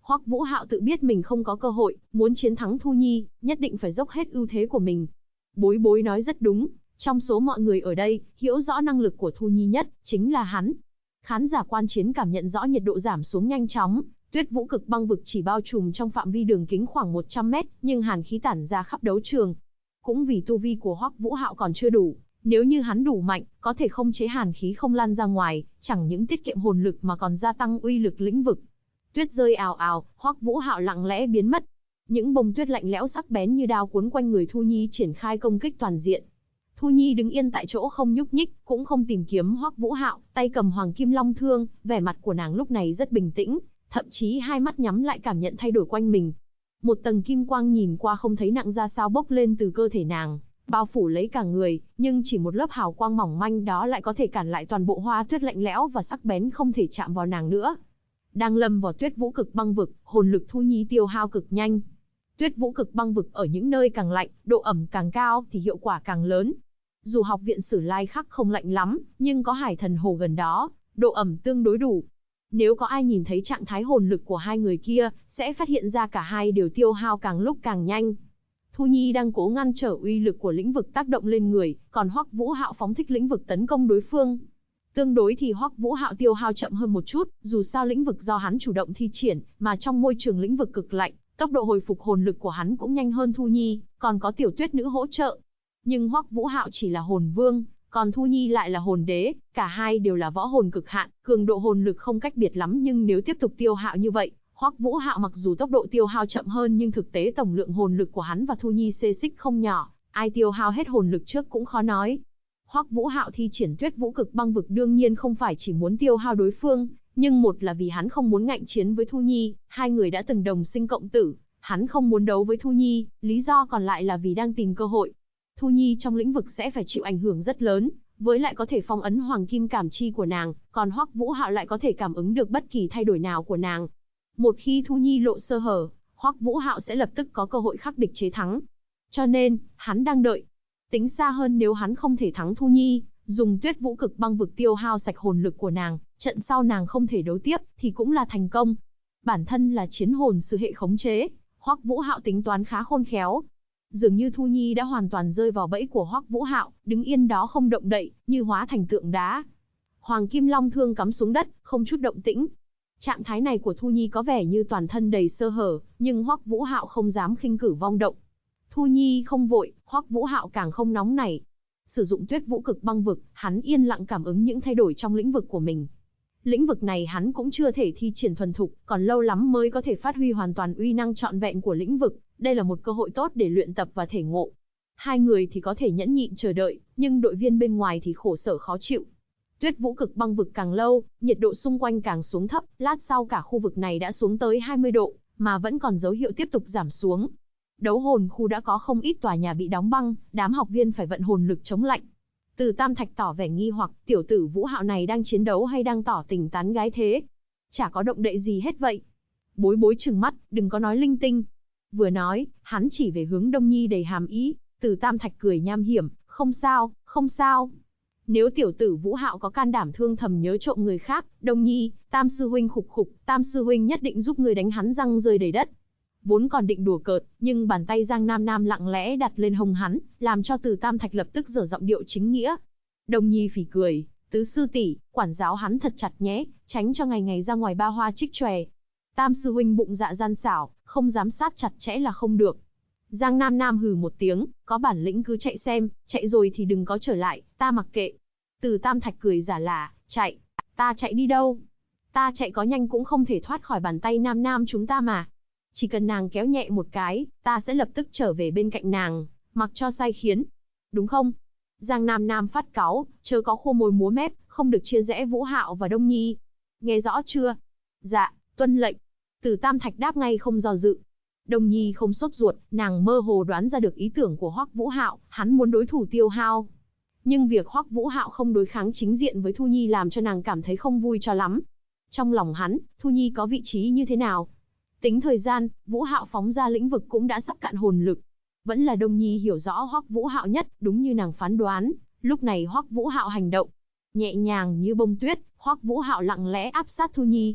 Hoắc Vũ Hạo tự biết mình không có cơ hội, muốn chiến thắng Thu Nhi, nhất định phải dốc hết ưu thế của mình. Bối Bối nói rất đúng, trong số mọi người ở đây, hiểu rõ năng lực của Thu Nhi nhất, chính là hắn. Khán giả quan chiến cảm nhận rõ nhiệt độ giảm xuống nhanh chóng, Tuyết Vũ Cực Băng Vực chỉ bao trùm trong phạm vi đường kính khoảng 100 mét, nhưng hàn khí tản ra khắp đấu trường. Cũng vì tu vi của Hoắc Vũ Hạo còn chưa đủ, nếu như hắn đủ mạnh, có thể khống chế hàn khí không lan ra ngoài, chẳng những tiết kiệm hồn lực mà còn gia tăng uy lực lĩnh vực. Tuyết rơi ào ào, Hoắc Vũ Hạo lặng lẽ biến mất. Những bông tuyết lạnh lẽo sắc bén như đao cuốn quanh người Thu Nhi triển khai công kích toàn diện. Thu Nhi đứng yên tại chỗ không nhúc nhích, cũng không tìm kiếm Hoắc Vũ Hạo, tay cầm Hoàng Kim Long Thương, vẻ mặt của nàng lúc này rất bình tĩnh, thậm chí hai mắt nhắm lại cảm nhận thay đổi quanh mình. Một tầng kim quang nhìn qua không thấy nặng ra sao bốc lên từ cơ thể nàng, bao phủ lấy cả người, nhưng chỉ một lớp hào quang mỏng manh đó lại có thể cản lại toàn bộ hoa tuyết lạnh lẽo và sắc bén không thể chạm vào nàng nữa. Đang lâm vào Tuyết Vũ Cực Băng Vực, hồn lực Thu Nhi tiêu hao cực nhanh. Tuyết Vũ Cực Băng Vực ở những nơi càng lạnh, độ ẩm càng cao thì hiệu quả càng lớn. Dù học viện Sử Lai Khắc không lạnh lắm, nhưng có Hải Thần Hồ gần đó, độ ẩm tương đối đủ. Nếu có ai nhìn thấy trạng thái hồn lực của hai người kia, sẽ phát hiện ra cả hai đều tiêu hao càng lúc càng nhanh. Thu Nhi đang cố ngăn trở uy lực của lĩnh vực tác động lên người, còn Hoắc Vũ Hạo phóng thích lĩnh vực tấn công đối phương. Tương đối thì Hoắc Vũ Hạo tiêu hao chậm hơn một chút, dù sao lĩnh vực do hắn chủ động thi triển, mà trong môi trường lĩnh vực cực lạnh, tốc độ hồi phục hồn lực của hắn cũng nhanh hơn Thu Nhi, còn có Tiểu Tuyết Nữ hỗ trợ. Nhưng Hoắc Vũ Hạo chỉ là hồn vương, còn Thu Nhi lại là hồn đế, cả hai đều là võ hồn cực hạn, cường độ hồn lực không cách biệt lắm, nhưng nếu tiếp tục tiêu hao như vậy, Hoắc Vũ Hạo mặc dù tốc độ tiêu hao chậm hơn nhưng thực tế tổng lượng hồn lực của hắn và Thu Nhi xê xích không nhỏ, ai tiêu hao hết hồn lực trước cũng khó nói. Hoắc Vũ Hạo thi triển Tuyết Vũ Cực Băng Vực đương nhiên không phải chỉ muốn tiêu hao đối phương, nhưng một là vì hắn không muốn ngạnh chiến với Thu Nhi, hai người đã từng đồng sinh cộng tử, hắn không muốn đấu với Thu Nhi, lý do còn lại là vì đang tìm cơ hội. Thu Nhi trong lĩnh vực sẽ phải chịu ảnh hưởng rất lớn, với lại có thể phong ấn hoàng kim cảm chi của nàng, còn Hoắc Vũ Hạo lại có thể cảm ứng được bất kỳ thay đổi nào của nàng. Một khi Thu Nhi lộ sơ hở, Hoắc Vũ Hạo sẽ lập tức có cơ hội khắc địch chế thắng. Cho nên, hắn đang đợi. Tính xa hơn, nếu hắn không thể thắng Thu Nhi, dùng Tuyết Vũ Cực Băng Vực tiêu hao sạch hồn lực của nàng, trận sau nàng không thể đấu tiếp thì cũng là thành công. Bản thân là chiến hồn sư hệ khống chế, Hoắc Vũ Hạo tính toán khá khôn khéo. Dường như Thu Nhi đã hoàn toàn rơi vào bẫy của Hoắc Vũ Hạo, đứng yên đó không động đậy, như hóa thành tượng đá. Hoàng Kim Long Thương cắm xuống đất, không chút động tĩnh. Trạng thái này của Thu Nhi có vẻ như toàn thân đầy sơ hở, nhưng Hoắc Vũ Hạo không dám khinh cử vong động. Thu Nhi không vội, Hoắc Vũ Hạo càng không nóng nảy. Sử dụng Tuyết Vũ Cực Băng Vực, hắn yên lặng cảm ứng những thay đổi trong lĩnh vực của mình. Lĩnh vực này hắn cũng chưa thể thi triển thuần thục, còn lâu lắm mới có thể phát huy hoàn toàn uy năng trọn vẹn của lĩnh vực, đây là một cơ hội tốt để luyện tập và thể ngộ. Hai người thì có thể nhẫn nhịn chờ đợi, nhưng đội viên bên ngoài thì khổ sở khó chịu. Tuyết Vũ Cực Băng Vực càng lâu, nhiệt độ xung quanh càng xuống thấp, lát sau cả khu vực này đã xuống tới 20 độ, mà vẫn còn dấu hiệu tiếp tục giảm xuống. Đấu hồn khu đã có không ít tòa nhà bị đóng băng, đám học viên phải vận hồn lực chống lạnh. Từ Tam Thạch tỏ vẻ nghi hoặc, tiểu tử Vũ Hạo này đang chiến đấu hay đang tỏ tình tán gái thế? Chả có động đậy gì hết vậy. Bối Bối trừng mắt, đừng có nói linh tinh. Vừa nói, hắn chỉ về hướng Đông Nhi đầy hàm ý. Từ Tam Thạch cười nham hiểm, không sao, không sao. Nếu tiểu tử Vũ Hạo có can đảm thương thầm nhớ trộm người khác, Đông Nhi, Tam sư huynh khục khục, Tam sư huynh nhất định giúp người đánh hắn răng rơi đầy đất. Vốn còn định đùa cợt, nhưng bàn tay Giang Nam Nam lặng lẽ đặt lên hông hắn, làm cho Từ Tam Thạch lập tức dở giọng điệu chính nghĩa. Đông Nhi phì cười, tứ sư tỷ, quản giáo hắn thật chặt nhé, tránh cho ngày ngày ra ngoài ba hoa trích chòe. Tam sư huynh bụng dạ gian xảo, không giám sát chặt chẽ là không được. Giang Nam Nam hừ một tiếng, có bản lĩnh cứ chạy xem, chạy rồi thì đừng có trở lại, ta mặc kệ. Từ Tam Thạch cười giả lả, chạy, ta chạy đi đâu? Ta chạy có nhanh cũng không thể thoát khỏi bàn tay Nam Nam chúng ta mà. Chỉ cần nàng kéo nhẹ một cái, ta sẽ lập tức trở về bên cạnh nàng, mặc cho sai khiến. Đúng không? Giang Nam Nam phát cáu, chớ có khô môi múa mép, không được chia rẽ Vũ Hạo và Đông Nhi. Nghe rõ chưa? Dạ, tuân lệnh. Từ Tam Thạch đáp ngay không do dự. Đông Nhi không sốt ruột, nàng mơ hồ đoán ra được ý tưởng của Hoắc Vũ Hạo, hắn muốn đối thủ tiêu hao. Nhưng việc Hoắc Vũ Hạo không đối kháng chính diện với Thu Nhi làm cho nàng cảm thấy không vui cho lắm. Trong lòng hắn, Thu Nhi có vị trí như thế nào? Tính thời gian, Vũ Hạo phóng ra lĩnh vực cũng đã sắp cạn hồn lực. Vẫn là Đông Nhi hiểu rõ Hoắc Vũ Hạo nhất, đúng như nàng phán đoán, lúc này Hoắc Vũ Hạo hành động nhẹ nhàng như bông tuyết, Hoắc Vũ Hạo lặng lẽ áp sát Thu Nhi.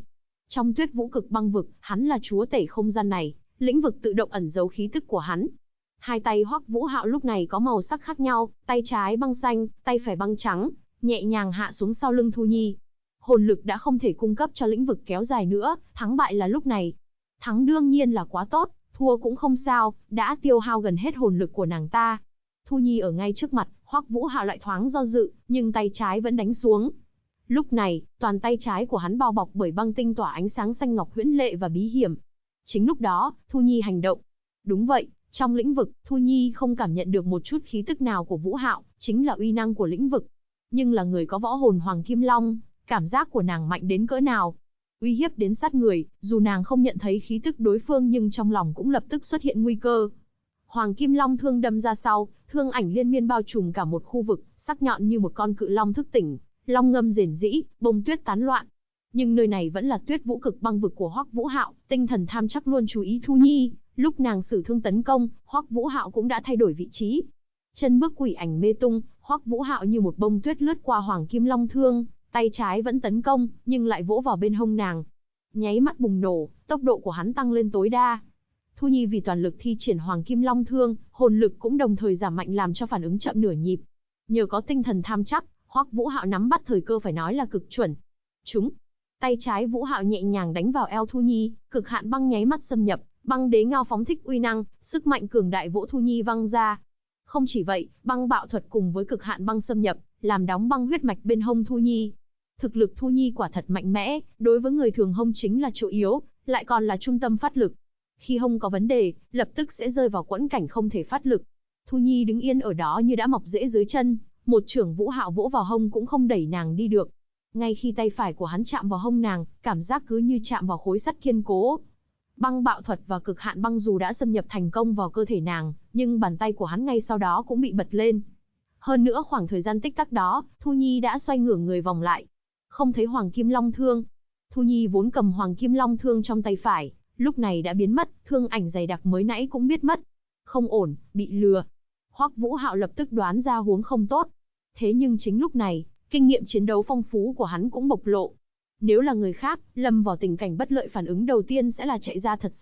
Trong Tuyết Vũ Cực Băng Vực, hắn là chúa tể không gian này, lĩnh vực tự động ẩn giấu khí tức của hắn. Hai tay Hoắc Vũ Hạo lúc này có màu sắc khác nhau, tay trái băng xanh, tay phải băng trắng, nhẹ nhàng hạ xuống sau lưng Thu Nhi. Hồn lực đã không thể cung cấp cho lĩnh vực kéo dài nữa, thắng bại là lúc này. Thắng đương nhiên là quá tốt, thua cũng không sao, đã tiêu hao gần hết hồn lực của nàng ta. Thu Nhi ở ngay trước mặt, Hoắc Vũ Hạo lại thoáng do dự, nhưng tay trái vẫn đánh xuống. Lúc này, toàn tay trái của hắn bao bọc bởi băng tinh tỏa ánh sáng xanh ngọc huyễn lệ và bí hiểm. Chính lúc đó, Thu Nhi hành động. Đúng vậy, trong lĩnh vực, Thu Nhi không cảm nhận được một chút khí tức nào của Vũ Hạo, chính là uy năng của lĩnh vực. Nhưng là người có võ hồn Hoàng Kim Long, cảm giác của nàng mạnh đến cỡ nào? Uy hiếp đến sát người, dù nàng không nhận thấy khí tức đối phương nhưng trong lòng cũng lập tức xuất hiện nguy cơ. Hoàng Kim Long thương đâm ra sau, thương ảnh liên miên bao trùm cả một khu vực, sắc nhọn như một con cự long thức tỉnh, long ngâm rền rĩ, bông tuyết tán loạn. Nhưng nơi này vẫn là Tuyết Vũ Cực Băng Vực của Hoắc Vũ Hạo, tinh thần tham chắc luôn chú ý Thu Nhi, lúc nàng sử thương tấn công, Hoắc Vũ Hạo cũng đã thay đổi vị trí. Chân bước quỷ ảnh mê tung, Hoắc Vũ Hạo như một bông tuyết lướt qua Hoàng Kim Long thương, tay trái vẫn tấn công, nhưng lại vỗ vào bên hông nàng. Nháy mắt bùng nổ, tốc độ của hắn tăng lên tối đa. Thu Nhi vì toàn lực thi triển Hoàng Kim Long thương, hồn lực cũng đồng thời giảm mạnh làm cho phản ứng chậm nửa nhịp. Nhờ có tinh thần tham chắc, Hoắc Vũ Hạo nắm bắt thời cơ phải nói là cực chuẩn. Trúng. Tay trái Vũ Hạo nhẹ nhàng đánh vào eo Thu Nhi, cực hạn băng nháy mắt xâm nhập, băng đế ngao phóng thích uy năng, sức mạnh cường đại vỗ Thu Nhi văng ra. Không chỉ vậy, băng bạo thuật cùng với cực hạn băng xâm nhập, làm đóng băng huyết mạch bên hông Thu Nhi. Thực lực Thu Nhi quả thật mạnh mẽ, đối với người thường hông chính là chỗ yếu, lại còn là trung tâm phát lực. Khi hông có vấn đề, lập tức sẽ rơi vào quẫn cảnh không thể phát lực. Thu Nhi đứng yên ở đó như đã mọc rễ dưới chân, một chưởng Vũ Hạo vỗ vào hông cũng không đẩy nàng đi được. Ngay khi tay phải của hắn chạm vào hông nàng, cảm giác cứ như chạm vào khối sắt kiên cố. Băng bạo thuật và cực hạn băng dù đã xâm nhập thành công vào cơ thể nàng, nhưng bàn tay của hắn ngay sau đó cũng bị bật lên. Hơn nữa khoảng thời gian tích tắc đó, Thu Nhi đã xoay ngửa người vòng lại. Không thấy Hoàng Kim Long thương. Thu Nhi vốn cầm Hoàng Kim Long thương trong tay phải, lúc này đã biến mất, thương ảnh dày đặc mới nãy cũng biết mất. Không ổn, bị lừa. Hoắc Vũ Hạo lập tức đoán ra huống không tốt. Thế nhưng chính lúc này, kinh nghiệm chiến đấu phong phú của hắn cũng bộc lộ. Nếu là người khác, lâm vào tình cảnh bất lợi phản ứng đầu tiên sẽ là chạy ra thật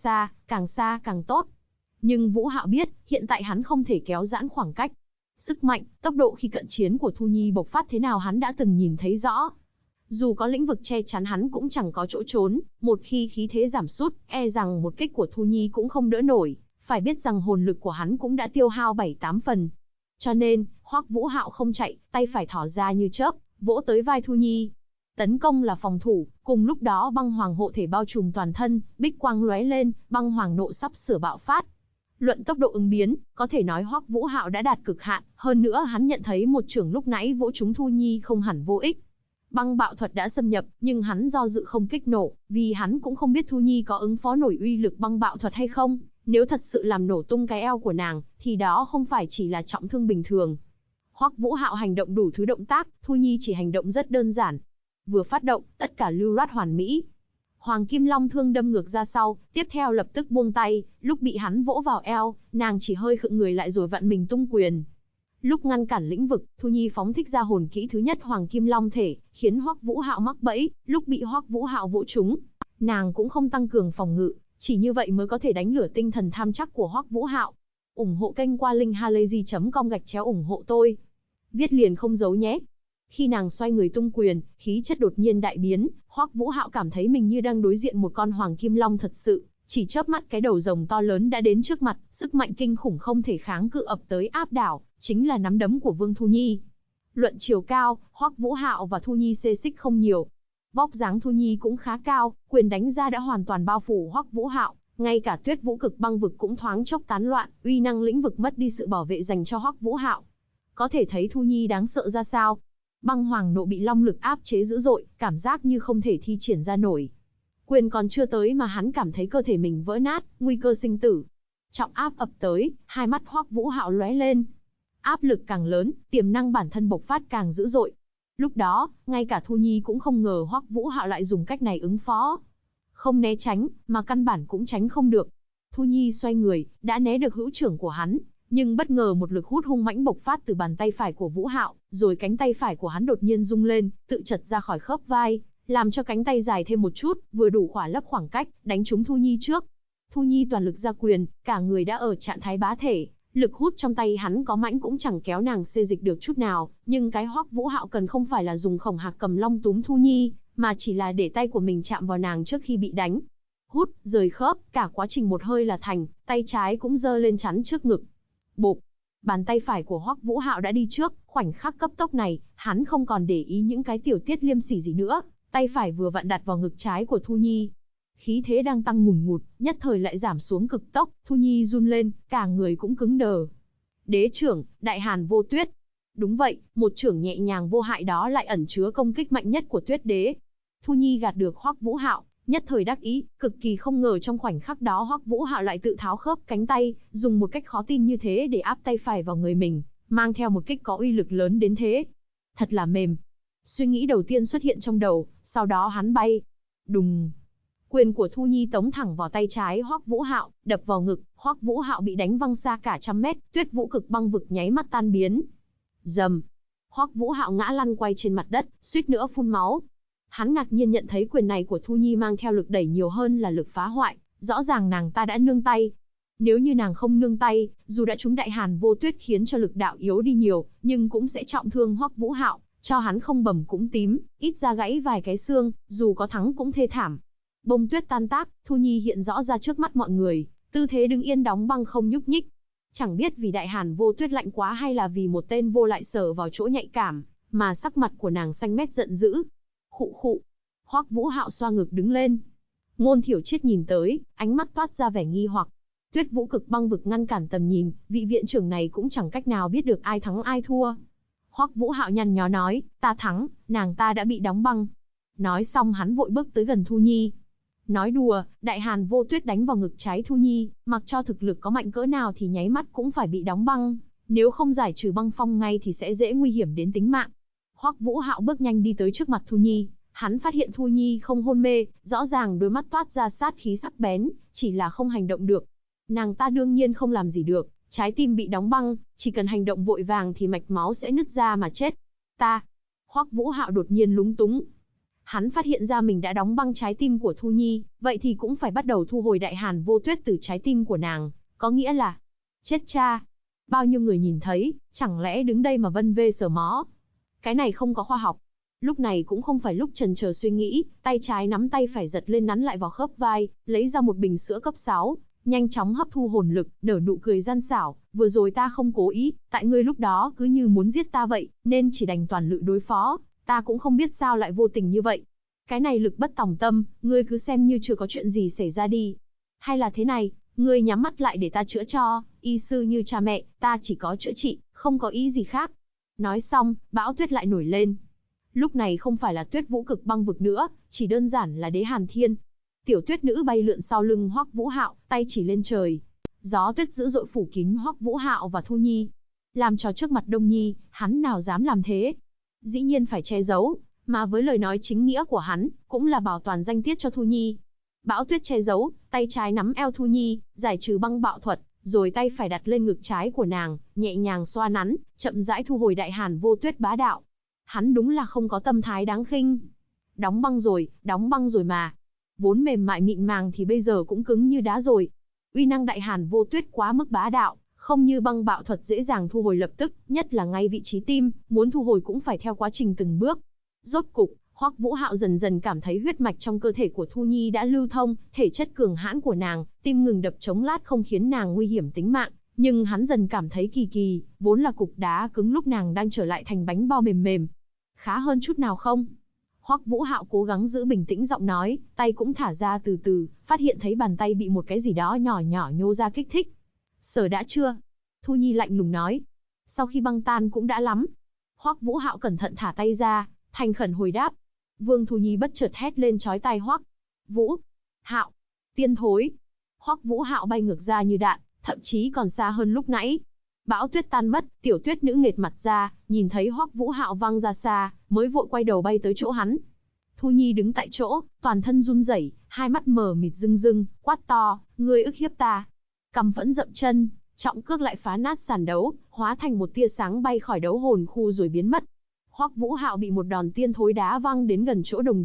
xa càng tốt. Nhưng Vũ Hạo biết, hiện tại hắn không thể kéo giãn khoảng cách. Sức mạnh, tốc độ khi cận chiến của Thu Nhi bộc phát thế nào hắn đã từng nhìn thấy rõ. Dù có lĩnh vực che chắn hắn cũng chẳng có chỗ trốn, một khi khí thế giảm sút, e rằng một kích của Thu Nhi cũng không đỡ nổi, phải biết rằng hồn lực của hắn cũng đã tiêu hao 7-8 phần. Cho nên, Hoắc Vũ Hạo không chạy, tay phải thỏ ra như chớp, vỗ tới vai Thu Nhi. Tấn công là phòng thủ, cùng lúc đó băng hoàng hộ thể bao trùm toàn thân, bích quang lóe lên, băng hoàng nộ sắp sửa bạo phát. Luận tốc độ ứng biến, có thể nói Hoắc Vũ Hạo đã đạt cực hạn, hơn nữa hắn nhận thấy một chưởng lúc nãy vỗ trúng Thu Nhi không hẳn vô ích. Băng bạo thuật đã xâm nhập, nhưng hắn do dự không kích nổ, vì hắn cũng không biết Thu Nhi có ứng phó nổi uy lực băng bạo thuật hay không. Nếu thật sự làm nổ tung cái eo của nàng, thì đó không phải chỉ là trọng thương bình thường. Hoắc Vũ Hạo hành động đủ thứ động tác, Thu Nhi chỉ hành động rất đơn giản. Vừa phát động, tất cả lưu loát hoàn mỹ. Hoàng Kim Long thương đâm ngược ra sau, tiếp theo lập tức buông tay, lúc bị hắn vỗ vào eo, nàng chỉ hơi khựng người lại rồi vặn mình tung quyền. Lúc ngăn cản lĩnh vực, Thu Nhi phóng thích ra hồn kỹ thứ nhất Hoàng Kim Long thể, khiến Hoắc Vũ Hạo mắc bẫy, lúc bị Hoắc Vũ Hạo vỗ trúng, nàng cũng không tăng cường phòng ngự, chỉ như vậy mới có thể đánh lửa tinh thần tham chắc của Hoắc Vũ Hạo. Ủng hộ kênh qua linkhalazy.com/ủng hộ tôi. Viết liền không giấu nhé. Khi nàng xoay người tung quyền, khí chất đột nhiên đại biến, Hoắc Vũ Hạo cảm thấy mình như đang đối diện một con Hoàng Kim Long thật sự, chỉ chớp mắt cái đầu rồng to lớn đã đến trước mặt, sức mạnh kinh khủng không thể kháng cự ập tới áp đảo, chính là nắm đấm của Vương Thu Nhi. Luận chiều cao, Hoắc Vũ Hạo và Thu Nhi xê xích không nhiều. Vóc dáng Thu Nhi cũng khá cao, quyền đánh ra đã hoàn toàn bao phủ Hoắc Vũ Hạo, ngay cả Tuyết Vũ Cực Băng Vực cũng thoáng chốc tán loạn, uy năng lĩnh vực mất đi sự bảo vệ dành cho Hoắc Vũ Hạo. Có thể thấy Thu Nhi đáng sợ ra sao. Băng hoàng nộ bị long lực áp chế dữ dội, cảm giác như không thể thi triển ra nổi. Quyền còn chưa tới mà hắn cảm thấy cơ thể mình vỡ nát, nguy cơ sinh tử. Trọng áp ập tới, hai mắt Hoắc Vũ Hạo lóe lên. Áp lực càng lớn, tiềm năng bản thân bộc phát càng dữ dội. Lúc đó, ngay cả Thu Nhi cũng không ngờ Hoắc Vũ Hạo lại dùng cách này ứng phó. Không né tránh, mà căn bản cũng tránh không được. Thu Nhi xoay người, đã né được hữu trưởng của hắn, nhưng bất ngờ một lực hút hung mãnh bộc phát từ bàn tay phải của Vũ Hạo, rồi cánh tay phải của hắn đột nhiên rung lên, tự chật ra khỏi khớp vai, làm cho cánh tay dài thêm một chút, vừa đủ khỏa lấp khoảng cách, đánh trúng Thu Nhi trước. Thu Nhi toàn lực ra quyền, cả người đã ở trạng thái bá thể, lực hút trong tay hắn có mãnh cũng chẳng kéo nàng xê dịch được chút nào, nhưng cái Hoắc Vũ Hạo cần không phải là dùng Khổng Hạc cầm long túm Thu Nhi, mà chỉ là để tay của mình chạm vào nàng trước khi bị đánh. Hút, rời khớp, cả quá trình một hơi là thành, tay trái cũng giơ lên chắn trước ngực. Bộp, bàn tay phải của Hoắc Vũ Hạo đã đi trước, khoảnh khắc cấp tốc này, hắn không còn để ý những cái tiểu tiết liêm sỉ gì nữa, tay phải vừa vặn đặt vào ngực trái của Thu Nhi. Khí thế đang tăng ngùn ngụt, nhất thời lại giảm xuống cực tốc, Thu Nhi run lên, cả người cũng cứng đờ. Đế trưởng, Đại Hàn Vô Tuyết. Đúng vậy, một trưởng nhẹ nhàng vô hại đó lại ẩn chứa công kích mạnh nhất của Tuyết Đế. Thu Nhi gạt được Hoắc Vũ Hạo, nhất thời đắc ý, cực kỳ không ngờ trong khoảnh khắc đó Hoắc Vũ Hạo lại tự tháo khớp cánh tay, dùng một cách khó tin như thế để áp tay phải vào người mình, mang theo một kích có uy lực lớn đến thế. Thật là mềm. Suy nghĩ đầu tiên xuất hiện trong đầu, sau đó hắn bay. Đùng. Quyền của Thu Nhi tống thẳng vào tay trái Hoắc Vũ Hạo, đập vào ngực, Hoắc Vũ Hạo bị đánh văng xa cả trăm mét, Tuyết Vũ Cực Băng Vực nháy mắt tan biến. Rầm. Hoắc Vũ Hạo ngã lăn quay trên mặt đất, suýt nữa phun máu. Hắn ngạc nhiên nhận thấy quyền này của Thu Nhi mang theo lực đẩy nhiều hơn là lực phá hoại, rõ ràng nàng ta đã nương tay. Nếu như nàng không nương tay, dù đã trúng Đại Hàn Vô Tuyết khiến cho lực đạo yếu đi nhiều, nhưng cũng sẽ trọng thương Hoắc Vũ Hạo, cho hắn không bầm cũng tím, ít ra gãy vài cái xương, dù có thắng cũng thê thảm. Bông tuyết tan tác, Thu Nhi hiện rõ ra trước mắt mọi người, tư thế đứng yên đóng băng không nhúc nhích. Chẳng biết vì Đại Hàn Vô Tuyết lạnh quá hay là vì một tên vô lại sờ vào chỗ nhạy cảm, mà sắc mặt của nàng xanh mét giận dữ. Khụ khụ. Hoắc Vũ Hạo xoa ngực đứng lên. Ngôn Thiểu Triết nhìn tới, ánh mắt toát ra vẻ nghi hoặc. Tuyết Vũ Cực Băng Vực ngăn cản tầm nhìn, vị viện trưởng này cũng chẳng cách nào biết được ai thắng ai thua. Hoắc Vũ Hạo nhăn nhó nói, ta thắng, nàng ta đã bị đóng băng. Nói xong hắn vội bước tới gần Thu Nhi. Nói đùa, Đại Hàn Vô Tuyết đánh vào ngực trái Thu Nhi, mặc cho thực lực có mạnh cỡ nào thì nháy mắt cũng phải bị đóng băng. Nếu không giải trừ băng phong ngay thì sẽ dễ nguy hiểm đến tính mạng. Hoắc Vũ Hạo bước nhanh đi tới trước mặt Thu Nhi, hắn phát hiện Thu Nhi không hôn mê, rõ ràng đôi mắt toát ra sát khí sắc bén, chỉ là không hành động được. Nàng ta đương nhiên không làm gì được, trái tim bị đóng băng, chỉ cần hành động vội vàng thì mạch máu sẽ nứt ra mà chết. Hoắc Vũ Hạo đột nhiên lúng túng. Hắn phát hiện ra mình đã đóng băng trái tim của Thu Nhi, vậy thì cũng phải bắt đầu thu hồi Đại Hàn Vô Tuyết từ trái tim của nàng, có nghĩa là chết cha. Bao nhiêu người nhìn thấy, chẳng lẽ đứng đây mà vân vê sờ mó. Cái này không có khoa học. Lúc này cũng không phải lúc chần chờ suy nghĩ, tay trái nắm tay phải giật lên nắn lại vào khớp vai, lấy ra một bình sữa cấp 6, nhanh chóng hấp thu hồn lực, nở nụ cười gian xảo, vừa rồi ta không cố ý, tại ngươi lúc đó cứ như muốn giết ta vậy, nên chỉ đành toàn lực đối phó, ta cũng không biết sao lại vô tình như vậy. Cái này lực bất tòng tâm, ngươi cứ xem như chưa có chuyện gì xảy ra đi. Hay là thế này, ngươi nhắm mắt lại để ta chữa cho, y sư như cha mẹ, ta chỉ có chữa trị, không có ý gì khác. Nói xong, bão tuyết lại nổi lên. Lúc này không phải là Tuyết Vũ Cực Băng Vực nữa, chỉ đơn giản là Đế Hàn Thiên. Tiểu tuyết nữ bay lượn sau lưng Hoắc Vũ Hạo, tay chỉ lên trời. Gió tuyết dữ dội phủ kín Hoắc Vũ Hạo và Thu Nhi. Làm cho trước mặt Đông Nhi, hắn nào dám làm thế. Dĩ nhiên phải che giấu, mà với lời nói chính nghĩa của hắn, cũng là bảo toàn danh tiết cho Thu Nhi. Bão tuyết che giấu, tay trái nắm eo Thu Nhi, giải trừ băng bạo thuật, rồi tay phải đặt lên ngực trái của nàng, nhẹ nhàng xoa nắn, chậm rãi thu hồi Đại Hàn Vô Tuyết bá đạo. Hắn đúng là không có tâm thái đáng khinh. Đóng băng rồi mà. Vốn mềm mại mịn màng thì bây giờ cũng cứng như đá rồi. Uy năng Đại Hàn Vô Tuyết quá mức bá đạo, không như băng bạo thuật dễ dàng thu hồi lập tức, nhất là ngay vị trí tim, muốn thu hồi cũng phải theo quá trình từng bước. Rốt cục, Hoắc Vũ Hạo dần dần cảm thấy huyết mạch trong cơ thể của Thu Nhi đã lưu thông, thể chất cường hãn của nàng, tim ngừng đập chống lát không khiến nàng nguy hiểm tính mạng, nhưng hắn dần cảm thấy kỳ kỳ, vốn là cục đá cứng lúc nàng đang trở lại thành bánh bao mềm mềm. Khá hơn chút nào không? Hoắc Vũ Hạo cố gắng giữ bình tĩnh giọng nói, tay cũng thả ra từ từ, phát hiện thấy bàn tay bị một cái gì đó nhỏ nhỏ nhô ra kích thích. Sở đã chưa? Thu Nhi lạnh lùng nói. Sau khi băng tan cũng đã lắm. Hoắc Vũ Hạo cẩn thận thả tay ra, thành khẩn hồi đáp. Vương Thu Nhi bất chợt hét lên chói tai Hoắc Vũ Hạo, tiên thối. Hoắc Vũ Hạo bay ngược ra như đạn, thậm chí còn xa hơn lúc nãy. Bão tuyết tan mất, tiểu tuyết nữ nghệt mặt ra, nhìn thấy Hoắc Vũ Hạo văng ra xa, mới vội quay đầu bay tới chỗ hắn. Thu Nhi đứng tại chỗ, toàn thân run rẩy, hai mắt mờ mịt rưng rưng, quát to, ngươi ức hiếp ta. Căm phẫn dậm chân, trọng cước lại phá nát sàn đấu, hóa thành một tia sáng bay khỏi đấu hồn khu rồi biến mất. Hoắc Vũ Hạo bị một đòn tiên thối đá văng đến gần chỗ đồng đội,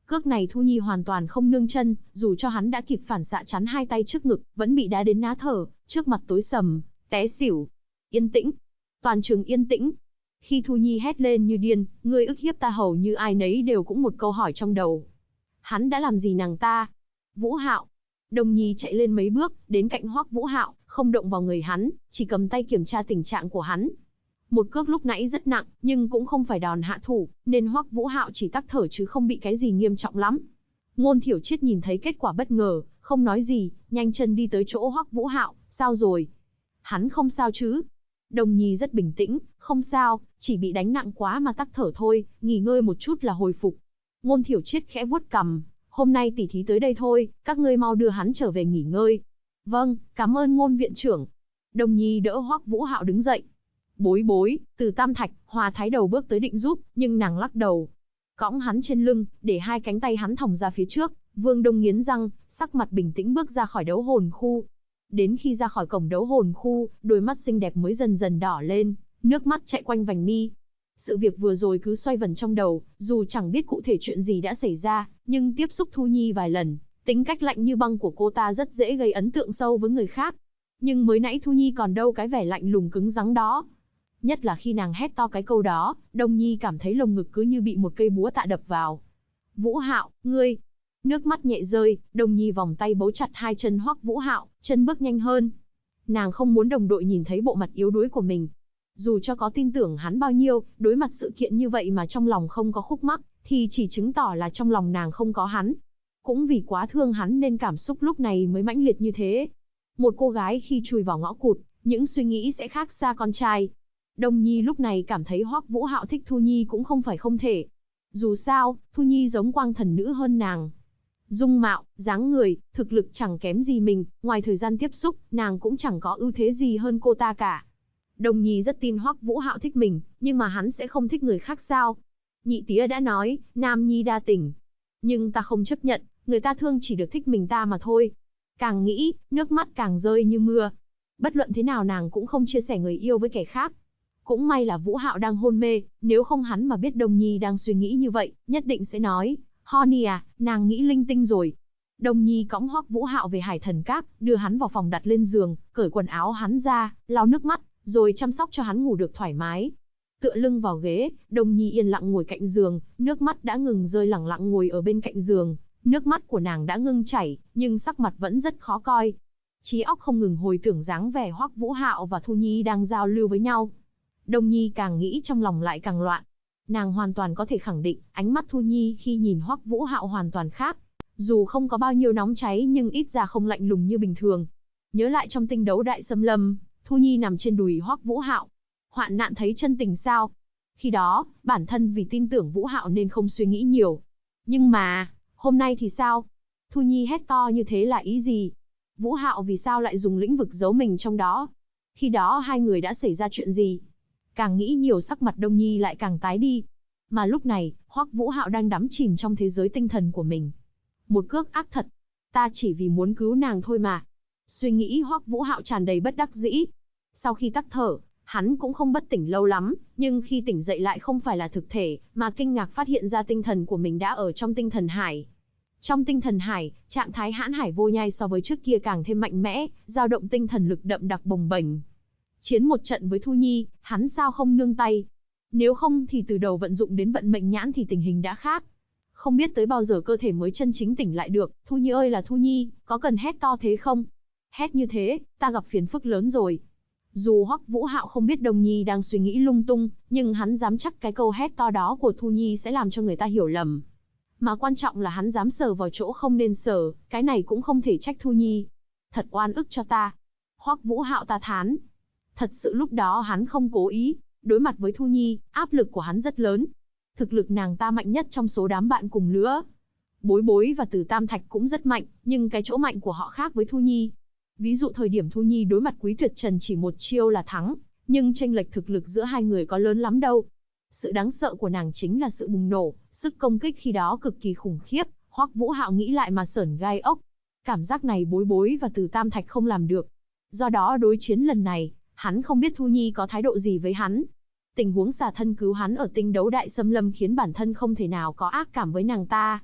Cước này Thu Nhi hoàn toàn không nương chân, dù cho hắn đã kịp phản xạ chắn hai tay trước ngực, vẫn bị đá đến ná thở, trước mặt tối sầm, té xỉu. Yên tĩnh. Toàn trường yên tĩnh. Khi Thu Nhi hét lên như điên, ngươi ức hiếp ta, hầu như ai nấy đều cũng một câu hỏi trong đầu. Hắn đã làm gì nàng ta? Vũ Hạo. Đồng Nhi chạy lên mấy bước, đến cạnh Hoắc Vũ Hạo, không động vào người hắn, chỉ cầm tay kiểm tra tình trạng của hắn. Một cước lúc nãy rất nặng, nhưng cũng không phải đòn hạ thủ, nên Hoắc Vũ Hạo chỉ tắc thở chứ không bị cái gì nghiêm trọng lắm. Ngôn Thiểu Triết nhìn thấy kết quả bất ngờ, không nói gì, nhanh chân đi tới chỗ Hoắc Vũ Hạo, sao rồi? Hắn không sao chứ? Đồng Nhi rất bình tĩnh, không sao, chỉ bị đánh nặng quá mà tắc thở thôi, nghỉ ngơi một chút là hồi phục. Ngôn Thiểu Triết khẽ vuốt cằm, hôm nay tỉ thí tới đây thôi, các ngươi mau đưa hắn trở về nghỉ ngơi. Vâng, cảm ơn Ngôn viện trưởng. Đồng Nhi đỡ Hoắc Vũ Hạo đứng dậy. Bối bối, Từ Tam Thạch, Hoa Thái Đầu bước tới định giúp, nhưng nàng lắc đầu. Cõng hắn trên lưng, để hai cánh tay hắn thòng ra phía trước, Vương Đông nghiến răng, sắc mặt bình tĩnh bước ra khỏi đấu hồn khu. Đến khi ra khỏi cổng đấu hồn khu, đôi mắt xinh đẹp mới dần dần đỏ lên, nước mắt chạy quanh vành mi. Sự việc vừa rồi cứ xoay vần trong đầu, dù chẳng biết cụ thể chuyện gì đã xảy ra, nhưng tiếp xúc Thu Nhi vài lần, tính cách lạnh như băng của cô ta rất dễ gây ấn tượng sâu với người khác. Nhưng mới nãy Thu Nhi còn đâu cái vẻ lạnh lùng cứng rắn đó. Nhất là khi nàng hét to cái câu đó, Đông Nhi cảm thấy lồng ngực cứ như bị một cây búa tạ đập vào. Vũ Hạo, ngươi! Nước mắt nhẹ rơi, Đông Nhi vòng tay bấu chặt hai chân Hoắc Vũ Hạo, chân bước nhanh hơn. Nàng không muốn đồng đội nhìn thấy bộ mặt yếu đuối của mình. Dù cho có tin tưởng hắn bao nhiêu, đối mặt sự kiện như vậy mà trong lòng không có khúc mắc, thì chỉ chứng tỏ là trong lòng nàng không có hắn. Cũng vì quá thương hắn nên cảm xúc lúc này mới mãnh liệt như thế. Một cô gái khi chui vào ngõ cụt, những suy nghĩ sẽ khác xa con trai. Đông Nhi lúc này cảm thấy Hoắc Vũ Hạo thích Thu Nhi cũng không phải không thể. Dù sao, Thu Nhi giống quang thần nữ hơn nàng. Dung mạo, dáng người, thực lực chẳng kém gì mình, ngoài thời gian tiếp xúc, nàng cũng chẳng có ưu thế gì hơn cô ta cả. Đông Nhi rất tin Hoắc Vũ Hạo thích mình, nhưng mà hắn sẽ không thích người khác sao? Nhị tía đã nói, nam nhi đa tình. Nhưng ta không chấp nhận, người ta thương chỉ được thích mình ta mà thôi. Càng nghĩ, nước mắt càng rơi như mưa. Bất luận thế nào nàng cũng không chia sẻ người yêu với kẻ khác. Cũng may là Vũ Hạo đang hôn mê, nếu không hắn mà biết Đông Nhi đang suy nghĩ như vậy, nhất định sẽ nói, Honey à, nàng nghĩ linh tinh rồi. Đông Nhi cõng Hoắc Vũ Hạo về Hải Thần Các, đưa hắn vào phòng đặt lên giường, cởi quần áo hắn ra, lau nước mắt, rồi chăm sóc cho hắn ngủ được thoải mái. Tựa lưng vào ghế, Đông Nhi yên lặng ngồi cạnh giường, nước mắt đã ngừng rơi, lặng lặng ngồi ở bên cạnh giường. Nước mắt của nàng đã ngưng chảy, nhưng sắc mặt vẫn rất khó coi. Trí óc không ngừng hồi tưởng dáng vẻ Hoắc Vũ Hạo và Thu Nhi đang giao lưu với nhau. Đông Nhi càng nghĩ trong lòng lại càng loạn. Nàng hoàn toàn có thể khẳng định, ánh mắt Thu Nhi khi nhìn Hoắc Vũ Hạo hoàn toàn khác. Dù không có bao nhiêu nóng cháy nhưng ít ra không lạnh lùng như bình thường. Nhớ lại trong tinh đấu đại xâm lâm, Thu Nhi nằm trên đùi Hoắc Vũ Hạo. Hoạn nạn thấy chân tình sao? Khi đó, bản thân vì tin tưởng Vũ Hạo nên không suy nghĩ nhiều. Nhưng mà, hôm nay thì sao? Thu Nhi hét to như thế là ý gì? Vũ Hạo vì sao lại dùng lĩnh vực giấu mình trong đó? Khi đó hai người đã xảy ra chuyện gì? Càng nghĩ nhiều sắc mặt Đông Nhi lại càng tái đi. Mà lúc này, Hoắc Vũ Hạo đang đắm chìm trong thế giới tinh thần của mình. Một cước ác thật. Ta chỉ vì muốn cứu nàng thôi mà. Suy nghĩ Hoắc Vũ Hạo tràn đầy bất đắc dĩ. Sau khi tắc thở, hắn cũng không bất tỉnh lâu lắm, nhưng khi tỉnh dậy lại không phải là thực thể, mà kinh ngạc phát hiện ra tinh thần của mình đã ở trong tinh thần hải. Trong tinh thần hải, trạng thái hãn hải vô nhai so với trước kia càng thêm mạnh mẽ, dao động tinh thần lực đậm đặc bồng bềnh. Chiến một trận với Thu Nhi, hắn sao không nương tay? Nếu không thì từ đầu vận dụng đến vận mệnh nhãn thì tình hình đã khác. Không biết tới bao giờ cơ thể mới chân chính tỉnh lại được. Thu Nhi ơi là Thu Nhi, có cần hét to thế không? Hét như thế, ta gặp phiền phức lớn rồi. Dù Hoắc Vũ Hạo không biết Đông Nhi đang suy nghĩ lung tung, nhưng hắn dám chắc cái câu hét to đó của Thu Nhi sẽ làm cho người ta hiểu lầm. Mà quan trọng là hắn dám sờ vào chỗ không nên sờ, cái này cũng không thể trách Thu Nhi. Thật oan ức cho ta. Hoắc Vũ Hạo ta thán. Thật sự lúc đó hắn không cố ý, đối mặt với Thu Nhi, áp lực của hắn rất lớn. Thực lực nàng ta mạnh nhất trong số đám bạn cùng lứa. Bối Bối và Từ Tam Thạch cũng rất mạnh, nhưng cái chỗ mạnh của họ khác với Thu Nhi. Ví dụ thời điểm Thu Nhi đối mặt Quý Tuyệt Trần chỉ một chiêu là thắng, nhưng chênh lệch thực lực giữa hai người có lớn lắm đâu. Sự đáng sợ của nàng chính là sự bùng nổ, sức công kích khi đó cực kỳ khủng khiếp, Hoắc Vũ Hạo nghĩ lại mà sởn gai ốc. Cảm giác này Bối Bối và Từ Tam Thạch không làm được. Do đó đối chiến lần này, hắn không biết Thu Nhi có thái độ gì với hắn. Tình huống xả thân cứu hắn ở tinh đấu đại xâm lâm khiến bản thân không thể nào có ác cảm với nàng ta.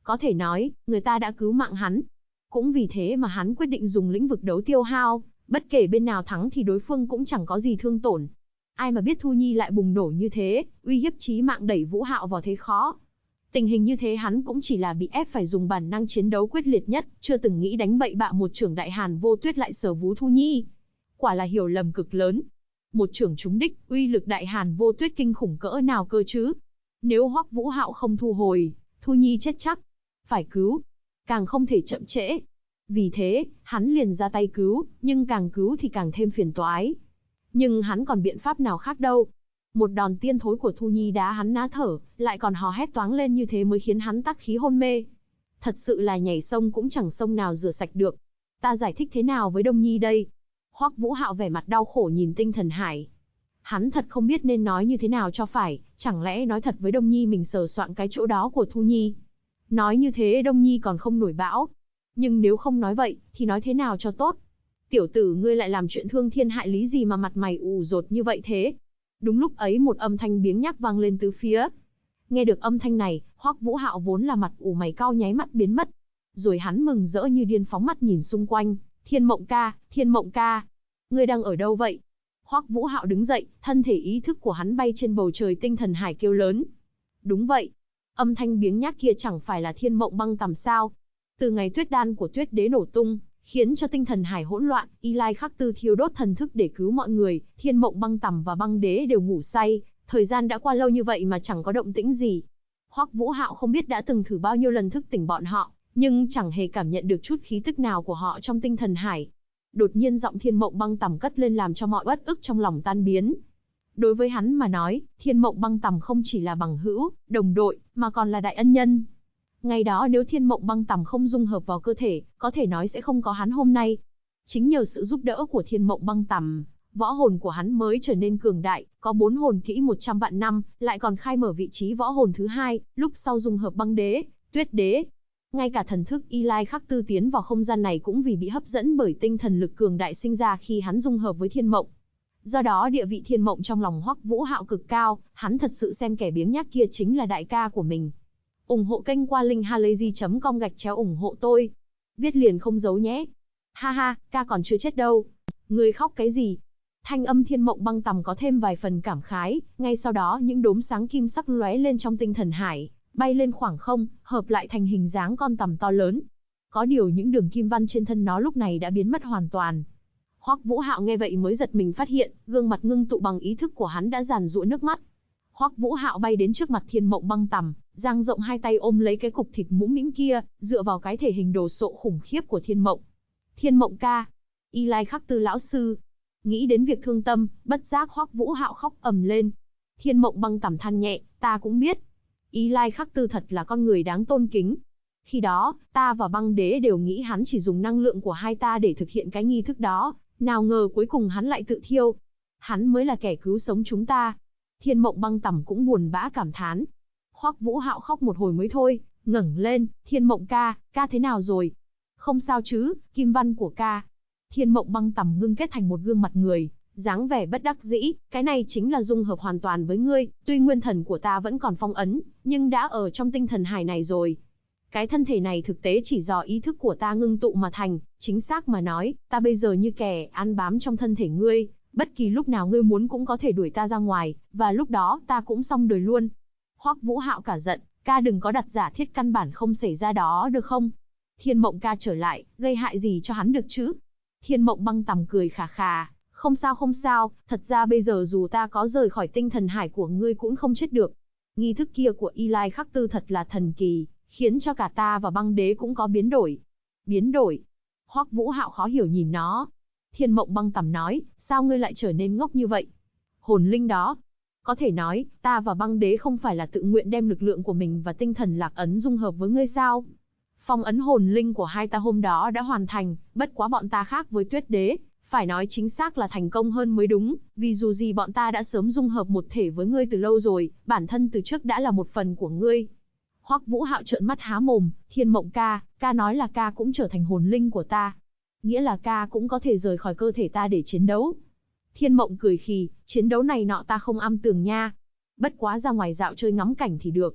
Có thể nói, người ta đã cứu mạng hắn. Cũng vì thế mà hắn quyết định dùng lĩnh vực đấu tiêu hao, bất kể bên nào thắng thì đối phương cũng chẳng có gì thương tổn. Ai mà biết Thu Nhi lại bùng nổ như thế, uy hiếp chí mạng đẩy Vũ Hạo vào thế khó. Tình hình như thế hắn cũng chỉ là bị ép phải dùng bản năng chiến đấu quyết liệt nhất, chưa từng nghĩ đánh bậy bạ một chưởng Đại Hàn Vô Tuyết lại sờ vú Thu Nhi. Quả là hiểu lầm cực lớn. Một chưởng trúng đích, uy lực Đại Hàn Vô Tuyết kinh khủng cỡ nào cơ chứ? Nếu Hoắc Vũ Hạo không thu hồi, Thu Nhi chết chắc. Phải cứu, càng không thể chậm trễ. Vì thế, hắn liền ra tay cứu, nhưng càng cứu thì càng thêm phiền toái. Nhưng hắn còn biện pháp nào khác đâu. Một đòn tiên thối của Thu Nhi đá hắn ná thở, lại còn hò hét toáng lên như thế mới khiến hắn tắc khí hôn mê. Thật sự là nhảy sông cũng chẳng sông nào rửa sạch được. Ta giải thích thế nào với Đông Nhi đây? Hoắc Vũ Hạo vẻ mặt đau khổ nhìn Tinh Thần Hải. Hắn thật không biết nên nói như thế nào cho phải, chẳng lẽ nói thật với Đông Nhi mình sờ soạn cái chỗ đó của Thu Nhi. Nói như thế Đông Nhi còn không nổi bão. Nhưng nếu không nói vậy, thì nói thế nào cho tốt? Tiểu tử ngươi lại làm chuyện thương thiên hại lý gì mà mặt mày ủ rột như vậy thế? Đúng lúc ấy một âm thanh biếng nhác vang lên tứ phía. Nghe được âm thanh này, Hoắc Vũ Hạo vốn là mặt ủ mày cau nháy mắt biến mất. Rồi hắn mừng rỡ như điên phóng mắt nhìn xung quanh. Thiên Mộng ca, ngươi đang ở đâu vậy? Hoắc Vũ Hạo đứng dậy, thân thể ý thức của hắn bay trên bầu trời Tinh Thần Hải kêu lớn. Đúng vậy. Âm thanh biếng nhác kia chẳng phải là Thiên Mộng Băng Tầm sao? Từ ngày tuyết đan của Tuyết Đế nổ tung, khiến cho Tinh Thần Hải hỗn loạn, Y Lai Khắc Tư thiêu đốt thần thức để cứu mọi người, Thiên Mộng Băng Tầm và Băng Đế đều ngủ say, thời gian đã qua lâu như vậy mà chẳng có động tĩnh gì. Hoắc Vũ Hạo không biết đã từng thử bao nhiêu lần thức tỉnh bọn họ, nhưng chẳng hề cảm nhận được chút khí tức nào của họ trong Tinh Thần Hải. Đột nhiên giọng Thiên Mộng Băng Tầm cất lên làm cho mọi uất ức trong lòng tan biến. Đối với hắn mà nói, Thiên Mộng Băng Tầm không chỉ là bằng hữu, đồng đội, mà còn là đại ân nhân. Ngày đó nếu Thiên Mộng Băng Tầm không dung hợp vào cơ thể, có thể nói sẽ không có hắn hôm nay. Chính nhờ sự giúp đỡ của Thiên Mộng Băng Tầm, võ hồn của hắn mới trở nên cường đại, có 4 hồn kỹ 100 vạn năm, lại còn khai mở vị trí võ hồn thứ 2, lúc sau dung hợp Băng Đế, Tuyết Đế. Ngay cả thần thức Y Lai Khắc Tư tiến vào không gian này cũng vì bị hấp dẫn bởi tinh thần lực cường đại sinh ra khi hắn dung hợp với Thiên Mộng. Do đó địa vị Thiên Mộng trong lòng Hoắc Vũ Hạo cực cao, hắn thật sự xem kẻ biếng nhác kia chính là đại ca của mình. Ủng hộ kênh qua linkhalazy.com/ủng hộ tôi. Viết liền không giấu nhé. Ha ha, ca còn chưa chết đâu. Người khóc cái gì? Thanh âm Thiên Mộng Băng Tầm có thêm vài phần cảm khái, ngay sau đó những đốm sáng kim sắc lóe lên trong Tinh Thần Hải, bay lên khoảng không, hợp lại thành hình dáng con tằm to lớn. Có điều những đường kim văn trên thân nó lúc này đã biến mất hoàn toàn. Hoắc Vũ Hạo nghe vậy mới giật mình phát hiện, gương mặt ngưng tụ bằng ý thức của hắn đã giàn giụa nước mắt. Hoắc Vũ Hạo bay đến trước mặt Thiên Mộng Băng Tầm, dang rộng hai tay ôm lấy cái cục thịt mũm mĩm kia, dựa vào cái thể hình đồ sộ khủng khiếp của Thiên Mộng. Thiên Mộng ca, Y Lai Khắc Tư lão sư. Nghĩ đến việc thương tâm, bất giác Hoắc Vũ Hạo khóc ầm lên. Thiên Mộng Băng Tầm than nhẹ, ta cũng biết. Y Lai Khắc Tư thật là con người đáng tôn kính. Khi đó, ta và Băng Đế đều nghĩ hắn chỉ dùng năng lượng của hai ta để thực hiện cái nghi thức đó, nào ngờ cuối cùng hắn lại tự thiêu. Hắn mới là kẻ cứu sống chúng ta. Thiên Mộng Băng Tầm cũng buồn bã cảm thán. Hoắc Vũ Hạo khóc một hồi mới thôi, ngẩng lên, Thiên Mộng ca, ca thế nào rồi? Không sao chứ, kim văn của ca. Thiên Mộng Băng Tầm ngưng kết thành một gương mặt người, dáng vẻ bất đắc dĩ, cái này chính là dung hợp hoàn toàn với ngươi, tuy nguyên thần của ta vẫn còn phong ấn, nhưng đã ở trong Tinh Thần Hải này rồi. Cái thân thể này thực tế chỉ do ý thức của ta ngưng tụ mà thành, chính xác mà nói, ta bây giờ như kẻ ăn bám trong thân thể ngươi, bất kỳ lúc nào ngươi muốn cũng có thể đuổi ta ra ngoài, và lúc đó ta cũng xong đời luôn. Hoắc Vũ Hạo cả giận, ca đừng có đặt giả thiết căn bản không xảy ra đó được không? Thiên Mộng ca trở lại, gây hại gì cho hắn được chứ? Thiên Mộng Băng Tầm cười khà khà, không sao, thật ra bây giờ dù ta có rời khỏi Tinh Thần Hải của ngươi cũng không chết được. Nghi thức kia của Y Lai Khắc Tư thật là thần kỳ, khiến cho cả ta và Băng Đế cũng có biến đổi. Biến đổi? Hoắc Vũ Hạo khó hiểu nhìn nó. Thiên Mộng Băng Tầm nói, sao ngươi lại trở nên ngốc như vậy? Hồn linh đó. Có thể nói, ta và Băng Đế không phải là tự nguyện đem lực lượng của mình và tinh thần lạc ấn dung hợp với ngươi sao? Phong ấn hồn linh của hai ta hôm đó đã hoàn thành, bất quá bọn ta khác với Tuyết Đế, phải nói chính xác là thành công hơn mới đúng, vì dù gì bọn ta đã sớm dung hợp một thể với ngươi từ lâu rồi, bản thân từ trước đã là một phần của ngươi. Hoắc Vũ Hạo trợn mắt há mồm, Thiên Mộng ca nói là ca cũng trở thành hồn linh của ta. Nghĩa là ca cũng có thể rời khỏi cơ thể ta để chiến đấu. Thiên Mộng cười khì, chiến đấu này nọ ta không am tường nha. Bất quá ra ngoài dạo chơi ngắm cảnh thì được.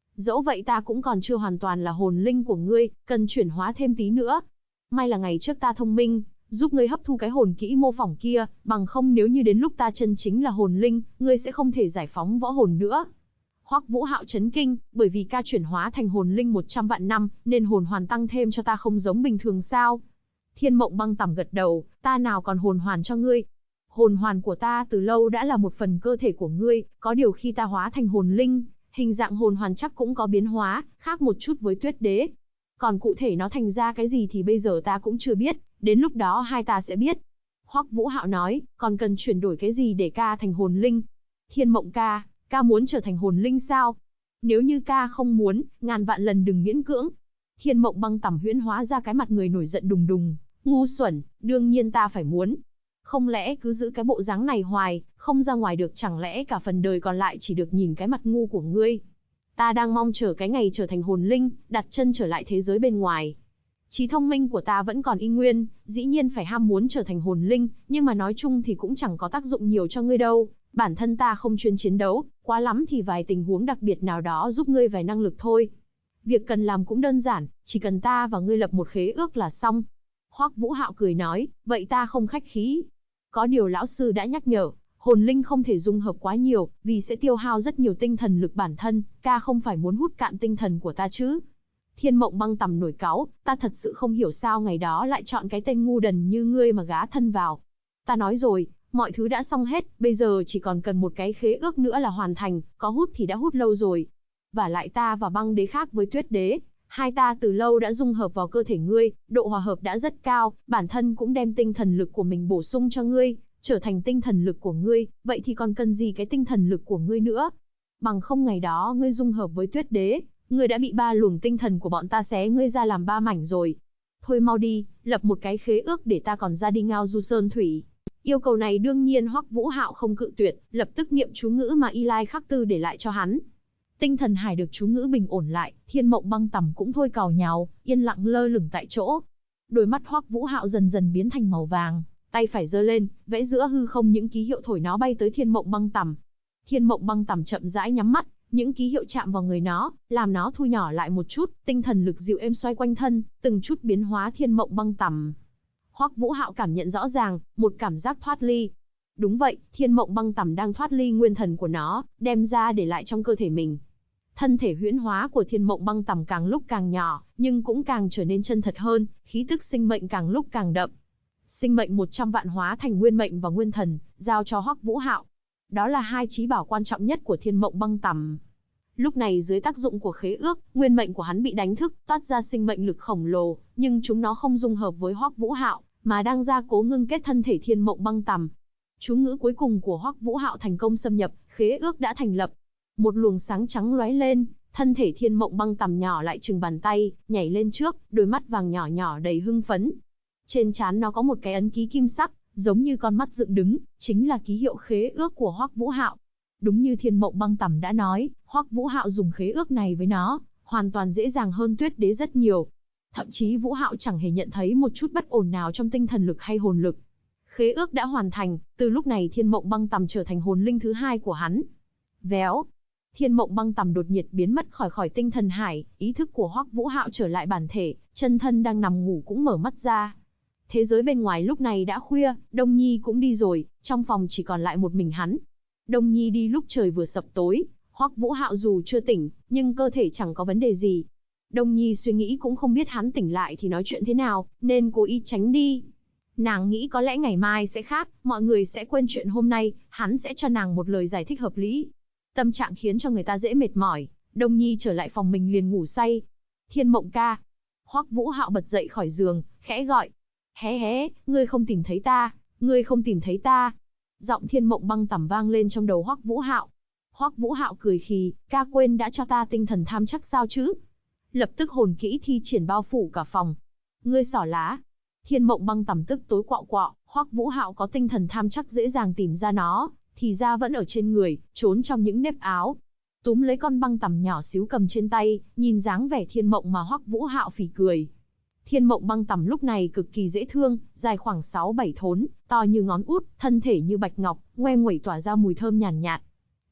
Dẫu vậy ta cũng còn chưa hoàn toàn là hồn linh của ngươi, cần chuyển hóa thêm tí nữa. May là ngày trước ta thông minh, giúp ngươi hấp thu cái hồn kỹ mô phỏng kia, bằng không nếu như đến lúc ta chân chính là hồn linh, ngươi sẽ không thể giải phóng võ hồn nữa. Hoắc Vũ Hạo chấn kinh, bởi vì ca chuyển hóa thành hồn linh 100 vạn năm, nên hồn hoàn tăng thêm cho ta không giống bình thường sao? Thiên Mộng Băng Tằm gật đầu, ta nào còn hồn hoàn cho ngươi. Hồn hoàn của ta từ lâu đã là một phần cơ thể của ngươi, có điều khi ta hóa thành hồn linh, hình dạng hồn hoàn chắc cũng có biến hóa, khác một chút với Tuyết Đế. Còn cụ thể nó thành ra cái gì thì bây giờ ta cũng chưa biết, đến lúc đó hai ta sẽ biết. Hoắc Vũ Hạo nói, còn cần chuyển đổi cái gì để ca thành hồn linh? Thiên Mộng ca muốn trở thành hồn linh sao? Nếu như ca không muốn, ngàn vạn lần đừng miễn cưỡng. Thiên Mộng Băng Tằm huyễn hóa ra cái mặt người nổi giận đùng đùng, ngu xuẩn, đương nhiên ta phải muốn. Không lẽ cứ giữ cái bộ dáng này hoài, không ra ngoài được, chẳng lẽ cả phần đời còn lại chỉ được nhìn cái mặt ngu của ngươi? Ta đang mong chờ cái ngày trở thành hồn linh, đặt chân trở lại thế giới bên ngoài. Trí thông minh của ta vẫn còn y nguyên, dĩ nhiên phải ham muốn trở thành hồn linh, nhưng mà nói chung thì cũng chẳng có tác dụng nhiều cho ngươi đâu. Bản thân ta không chuyên chiến đấu, quá lắm thì vài tình huống đặc biệt nào đó giúp ngươi vài năng lực thôi. Việc cần làm cũng đơn giản, chỉ cần ta và ngươi lập một khế ước là xong. Hoắc Vũ Hạo cười nói, vậy ta không khách khí. Có điều lão sư đã nhắc nhở, hồn linh không thể dung hợp quá nhiều, vì sẽ tiêu hao rất nhiều tinh thần lực bản thân, ca không phải muốn hút cạn tinh thần của ta chứ. Thiên Mộng Băng Tằm nổi cáu, ta thật sự không hiểu sao ngày đó lại chọn cái tên ngu đần như ngươi mà gá thân vào. Ta nói rồi, mọi thứ đã xong hết, bây giờ chỉ còn cần một cái khế ước nữa là hoàn thành, có hút thì đã hút lâu rồi. Và lại ta và Băng Đế khác với Tuyết Đế, hai ta từ lâu đã dung hợp vào cơ thể ngươi, độ hòa hợp đã rất cao, bản thân cũng đem tinh thần lực của mình bổ sung cho ngươi, trở thành tinh thần lực của ngươi, vậy thì còn cần gì cái tinh thần lực của ngươi nữa? Bằng không ngày đó ngươi dung hợp với Tuyết Đế, ngươi đã bị 3 luồng tinh thần của bọn ta xé ngươi ra làm 3 mảnh rồi. Thôi mau đi, lập một cái khế ước để ta còn ra đi ngao du sơn thủy. Yêu cầu này đương nhiên Hoắc Vũ Hạo không cự tuyệt, lập tức niệm chú ngữ mà Y Lai Khắc Tư để lại cho hắn. Tinh thần hải được chú ngữ bình ổn lại, Thiên Mộng Băng Tằm cũng thôi càu nhàu, yên lặng lơ lửng tại chỗ. Đôi mắt Hoắc Vũ Hạo dần dần biến thành màu vàng, tay phải giơ lên, vẽ giữa hư không những ký hiệu thổi nó bay tới Thiên Mộng Băng Tằm. Thiên Mộng Băng Tằm chậm rãi nhắm mắt, những ký hiệu chạm vào người nó, làm nó thu nhỏ lại một chút, tinh thần lực dịu êm xoay quanh thân, từng chút biến hóa Thiên Mộng Băng Tằm. Hoắc Vũ Hạo cảm nhận rõ ràng, một cảm giác thoát ly. Đúng vậy, Thiên Mộng Băng Tằm đang thoát ly nguyên thần của nó, đem ra để lại trong cơ thể mình. Thân thể huyễn hóa của Thiên Mộng Băng Tằm càng lúc càng nhỏ, nhưng cũng càng trở nên chân thật hơn, khí tức sinh mệnh càng lúc càng đậm. Sinh mệnh 100 vạn hóa thành nguyên mệnh và nguyên thần, giao cho Hoắc Vũ Hạo. Đó là hai chí bảo quan trọng nhất của Thiên Mộng Băng Tằm. Lúc này dưới tác dụng của khế ước, nguyên mệnh của hắn bị đánh thức, toát ra sinh mệnh lực khổng lồ, nhưng chúng nó không dung hợp với Hoắc Vũ Hạo, mà đang gia cố ngưng kết thân thể Thiên Mộng Băng Tằm. Chú ngữ cuối cùng của Hoắc Vũ Hạo thành công xâm nhập, khế ước đã thành lập. Một luồng sáng trắng lóe lên, thân thể Thiên Mộng Băng Tằm nhỏ lại chừng bàn tay, nhảy lên trước, đôi mắt vàng nhỏ nhỏ đầy hưng phấn. Trên trán nó có một cái ấn ký kim sắc, giống như con mắt dựng đứng, chính là ký hiệu khế ước của Hoắc Vũ Hạo. Đúng như Thiên Mộng Băng Tằm đã nói, Hoắc Vũ Hạo dùng khế ước này với nó, hoàn toàn dễ dàng hơn Tuyết Đế rất nhiều. Thậm chí Vũ Hạo chẳng hề nhận thấy một chút bất ổn nào trong tinh thần lực hay hồn lực. Khế ước đã hoàn thành, từ lúc này Thiên Mộng Băng Tằm trở thành hồn linh thứ hai của hắn. Véo, Thiên Mộng Băng Tằm đột nhiên biến mất khỏi tinh thần hải, ý thức của Hoắc Vũ Hạo trở lại bản thể, chân thân đang nằm ngủ cũng mở mắt ra. Thế giới bên ngoài lúc này đã khuya, Đông Nhi cũng đi rồi, trong phòng chỉ còn lại một mình hắn. Đông Nhi đi lúc trời vừa sập tối, Hoắc Vũ Hạo dù chưa tỉnh, nhưng cơ thể chẳng có vấn đề gì. Đông Nhi suy nghĩ cũng không biết hắn tỉnh lại thì nói chuyện thế nào, nên cố ý tránh đi. Nàng nghĩ có lẽ ngày mai sẽ khác, mọi người sẽ quên chuyện hôm nay, hắn sẽ cho nàng một lời giải thích hợp lý. Tâm trạng khiến cho người ta dễ mệt mỏi, Đông Nhi trở lại phòng mình liền ngủ say. Thiên Mộng ca. Hoắc Vũ Hạo bật dậy khỏi giường, khẽ gọi. Hé hé, ngươi không tìm thấy ta, ngươi không tìm thấy ta. Giọng Thiên Mộng Băng Tằm vang lên trong đầu Hoắc Vũ Hạo. Hoắc Vũ Hạo cười khì, ca quên đã cho ta tinh thần tham chắc sao chứ? Lập tức hồn kỹ thi triển bao phủ cả phòng. Ngươi xỏ lá. Thiên Mộng Băng Tằm tức tối quạo quọ, Hoắc Vũ Hạo có tinh thần tham chắc dễ dàng tìm ra nó, thì ra vẫn ở trên người, trốn trong những nếp áo. Túm lấy con băng tằm nhỏ xíu cầm trên tay, nhìn dáng vẻ Thiên Mộng mà Hoắc Vũ Hạo phì cười. Thiên Mộng Băng Tằm lúc này cực kỳ dễ thương, dài khoảng 6-7 thốn, to như ngón út, thân thể như bạch ngọc, ngoe nguẩy tỏa ra mùi thơm nhàn nhạt.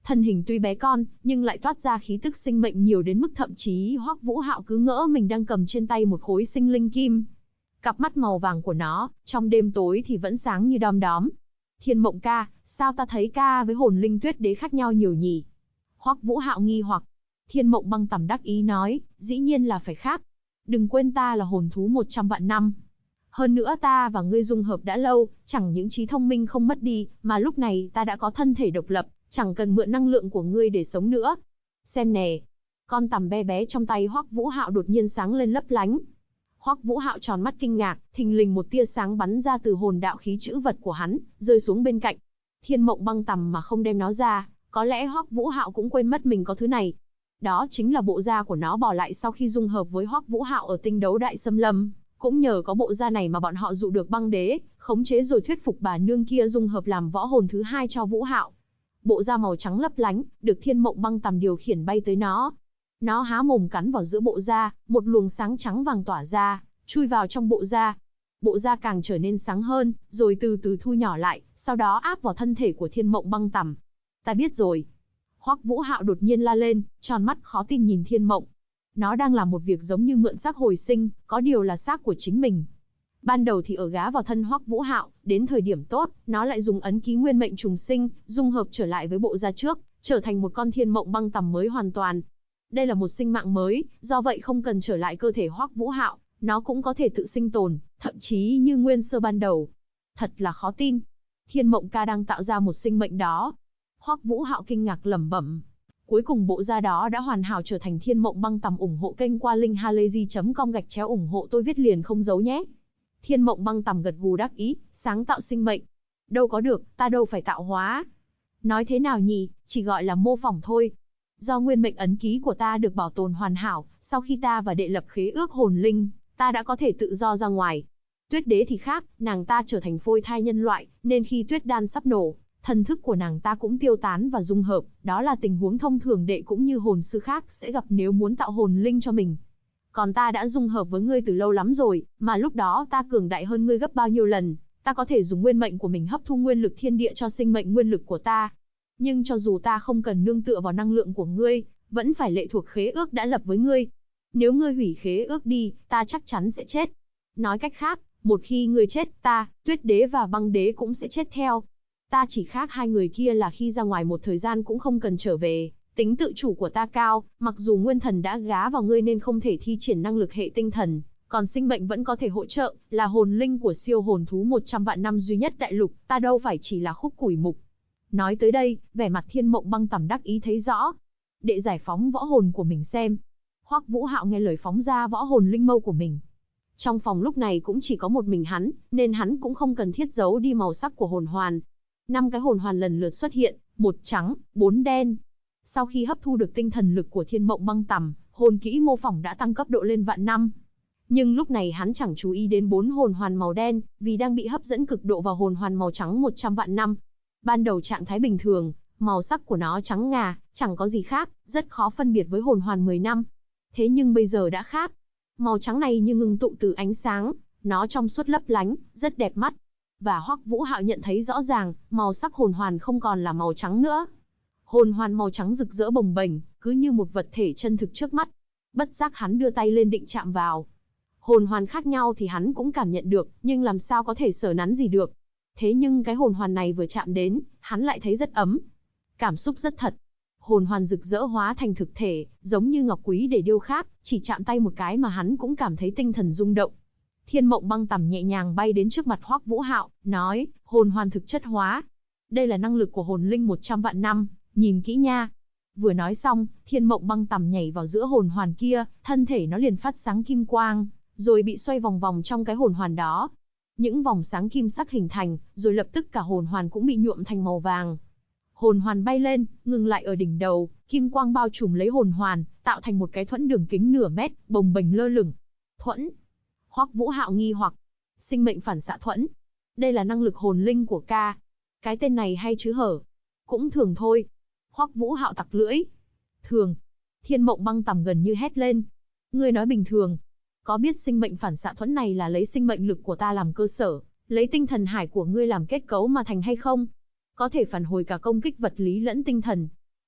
Thân hình tuy bé con, nhưng lại toát ra khí tức sinh mệnh nhiều đến mức thậm chí Hoắc Vũ Hạo cứ ngỡ mình đang cầm trên tay một khối sinh linh kim. Cặp mắt màu vàng của nó, trong đêm tối thì vẫn sáng như đom đóm. Thiên Mộng ca, sao ta thấy ca với hồn linh Tuyết Đế khác nhau nhiều nhỉ? Hoắc Vũ Hạo nghi hoặc. Thiên Mộng Băng Tầm đắc ý nói, dĩ nhiên là phải khác. Đừng quên ta là hồn thú 100 vạn năm. Hơn nữa ta và ngươi dung hợp đã lâu, chẳng những trí thông minh không mất đi, mà lúc này ta đã có thân thể độc lập, chẳng cần mượn năng lượng của ngươi để sống nữa. Xem nè, con tằm bé bé trong tay Hoắc Vũ Hạo đột nhiên sáng lên lấp lánh. Hoắc Vũ Hạo tròn mắt kinh ngạc, thình lình một tia sáng bắn ra từ hồn đạo khí chữ vật của hắn, rơi xuống bên cạnh. Thiên Mộng Băng Tầm mà không đem nó ra, có lẽ Hoắc Vũ Hạo cũng quên mất mình có thứ này. Đó chính là bộ da của nó bỏ lại sau khi dung hợp với Hoắc Vũ Hạo ở Tinh Đấu Đại Xâm Lâm. Cũng nhờ có bộ da này mà bọn họ dụ được Băng Đế, khống chế rồi thuyết phục bà nương kia dung hợp làm võ hồn thứ hai cho Vũ Hạo. Bộ da màu trắng lấp lánh, được Thiên Mộng Băng Tầm điều khiển bay tới nó. Nó há mồm cắn vào giữa bộ da, một luồng sáng trắng vàng tỏa ra, chui vào trong bộ da. Bộ da càng trở nên sáng hơn, rồi từ từ thu nhỏ lại, sau đó áp vào thân thể của Thiên Mộng Băng Tầm. Ta biết rồi. Hoắc Vũ Hạo đột nhiên la lên, tròn mắt khó tin nhìn Thiên Mộng. Nó đang làm một việc giống như mượn xác hồi sinh, có điều là xác của chính mình. Ban đầu thì ở gá vào thân Hoắc Vũ Hạo, đến thời điểm tốt, nó lại dùng ấn ký nguyên mệnh trùng sinh, dung hợp trở lại với bộ da trước, trở thành một con Thiên Mộng Băng Tầm mới hoàn toàn. Đây là một sinh mạng mới, do vậy không cần trở lại cơ thể Hoắc Vũ Hạo, nó cũng có thể tự sinh tồn, thậm chí như nguyên sơ ban đầu. Thật là khó tin. Thiên Mộng ca đang tạo ra một sinh mệnh đó. Hoắc Vũ Hạo kinh ngạc lẩm bẩm. Cuối cùng bộ da đó đã hoàn hảo trở thành Thiên Mộng Băng Tầm. Ủng hộ kênh qua linkhalazy.com /ủng hộ tôi viết liền không giấu nhé. Thiên Mộng Băng Tầm gật gù đắc ý, sáng tạo sinh mệnh. Đâu có được, ta đâu phải tạo hóa. Nói thế nào nhỉ, chỉ gọi là mô phỏng thôi. Do nguyên mệnh ấn ký của ta được bảo tồn hoàn hảo, sau khi ta và đệ lập khế ước hồn linh, ta đã có thể tự do ra ngoài. Tuyết Đế thì khác, nàng ta trở thành phôi thai nhân loại, nên khi tuyết đan sắp nổ, thần thức của nàng ta cũng tiêu tán và dung hợp, đó là tình huống thông thường đệ cũng như hồn sư khác sẽ gặp nếu muốn tạo hồn linh cho mình. Còn ta đã dung hợp với ngươi từ lâu lắm rồi, mà lúc đó ta cường đại hơn ngươi gấp bao nhiêu lần, ta có thể dùng nguyên mệnh của mình hấp thu nguyên lực thiên địa cho sinh mệnh nguyên lực của ta. Nhưng cho dù ta không cần nương tựa vào năng lượng của ngươi, vẫn phải lệ thuộc khế ước đã lập với ngươi. Nếu ngươi hủy khế ước đi, ta chắc chắn sẽ chết. Nói cách khác, một khi ngươi chết, ta, Tuyết Đế và Băng Đế cũng sẽ chết theo. Ta chỉ khác hai người kia là khi ra ngoài một thời gian cũng không cần trở về, tính tự chủ của ta cao, mặc dù nguyên thần đã gá vào ngươi nên không thể thi triển năng lực hệ tinh thần, còn sinh mệnh vẫn có thể hỗ trợ, là hồn linh của siêu hồn thú 100 vạn năm duy nhất đại lục, ta đâu phải chỉ là khúc củi mục. Nói tới đây, vẻ mặt Thiên Mộng Băng Tầm đắc ý thấy rõ. Đệ giải phóng võ hồn của mình xem. Hoắc Vũ Hạo nghe lời phóng ra võ hồn linh mâu của mình. Trong phòng lúc này cũng chỉ có một mình hắn, nên hắn cũng không cần thiết giấu đi màu sắc của hồn hoàn. 5 cái hồn hoàn lần lượt xuất hiện, 1 trắng, 4 đen. Sau khi hấp thu được tinh thần lực của Thiên Mộng Băng Tầm, hồn kỹ mô phỏng đã tăng cấp độ lên vạn năm. Nhưng lúc này hắn chẳng chú ý đến 4 hồn hoàn màu đen, vì đang bị hấp dẫn cực độ vào hồn hoàn màu trắng 100 vạn năm. Ban đầu trạng thái bình thường, màu sắc của nó trắng ngà, chẳng có gì khác, rất khó phân biệt với hồn hoàn 10 năm. Thế nhưng bây giờ đã khác. Màu trắng này như ngưng tụ từ ánh sáng, nó trong suốt lấp lánh, rất đẹp mắt. Và Hoắc Vũ Hạo nhận thấy rõ ràng, màu sắc hồn hoàn không còn là màu trắng nữa. Hồn hoàn màu trắng rực rỡ bồng bềnh, cứ như một vật thể chân thực trước mắt. Bất giác hắn đưa tay lên định chạm vào. Hồn hoàn khác nhau thì hắn cũng cảm nhận được, nhưng làm sao có thể sờ nắn gì được. Thế nhưng cái hồn hoàn này vừa chạm đến, hắn lại thấy rất ấm. Cảm xúc rất thật. Hồn hoàn rực rỡ hóa thành thực thể, giống như ngọc quý để điêu khắc, chỉ chạm tay một cái mà hắn cũng cảm thấy tinh thần rung động. Thiên Mộng Băng Tầm nhẹ nhàng bay đến trước mặt Hoắc Vũ Hạo, nói, hồn hoàn thực chất hóa. Đây là năng lực của hồn linh 100 vạn năm, nhìn kỹ nha. Vừa nói xong, Thiên Mộng Băng Tầm nhảy vào giữa hồn hoàn kia, thân thể nó liền phát sáng kim quang, rồi bị xoay vòng vòng trong cái hồn hoàn đó. Những vòng sáng kim sắc hình thành, rồi lập tức cả hồn hoàn cũng bị nhuộm thành màu vàng. Hồn hoàn bay lên, ngừng lại ở đỉnh đầu, kim quang bao trùm lấy hồn hoàn, tạo thành một cái thuẫn đường kính nửa mét, bồng bềnh lơ lửng. Thuẫn. Hoắc Vũ Hạo nghi hoặc. Sinh mệnh phản xạ thuẫn. Đây là năng lực hồn linh của ca. Cái tên này hay chứ hở? Cũng thường thôi. Hoắc Vũ Hạo tặc lưỡi. Thường. Thiên Mộng Băng Tầm gần như hét lên. Ngươi nói bình thường. Có biết sinh mệnh phản xạ thuẫn này là lấy sinh mệnh lực của ta làm cơ sở, lấy tinh thần hải của ngươi làm kết cấu mà thành hay không? Có thể phản hồi cả công kích vật lý lẫn tinh thần.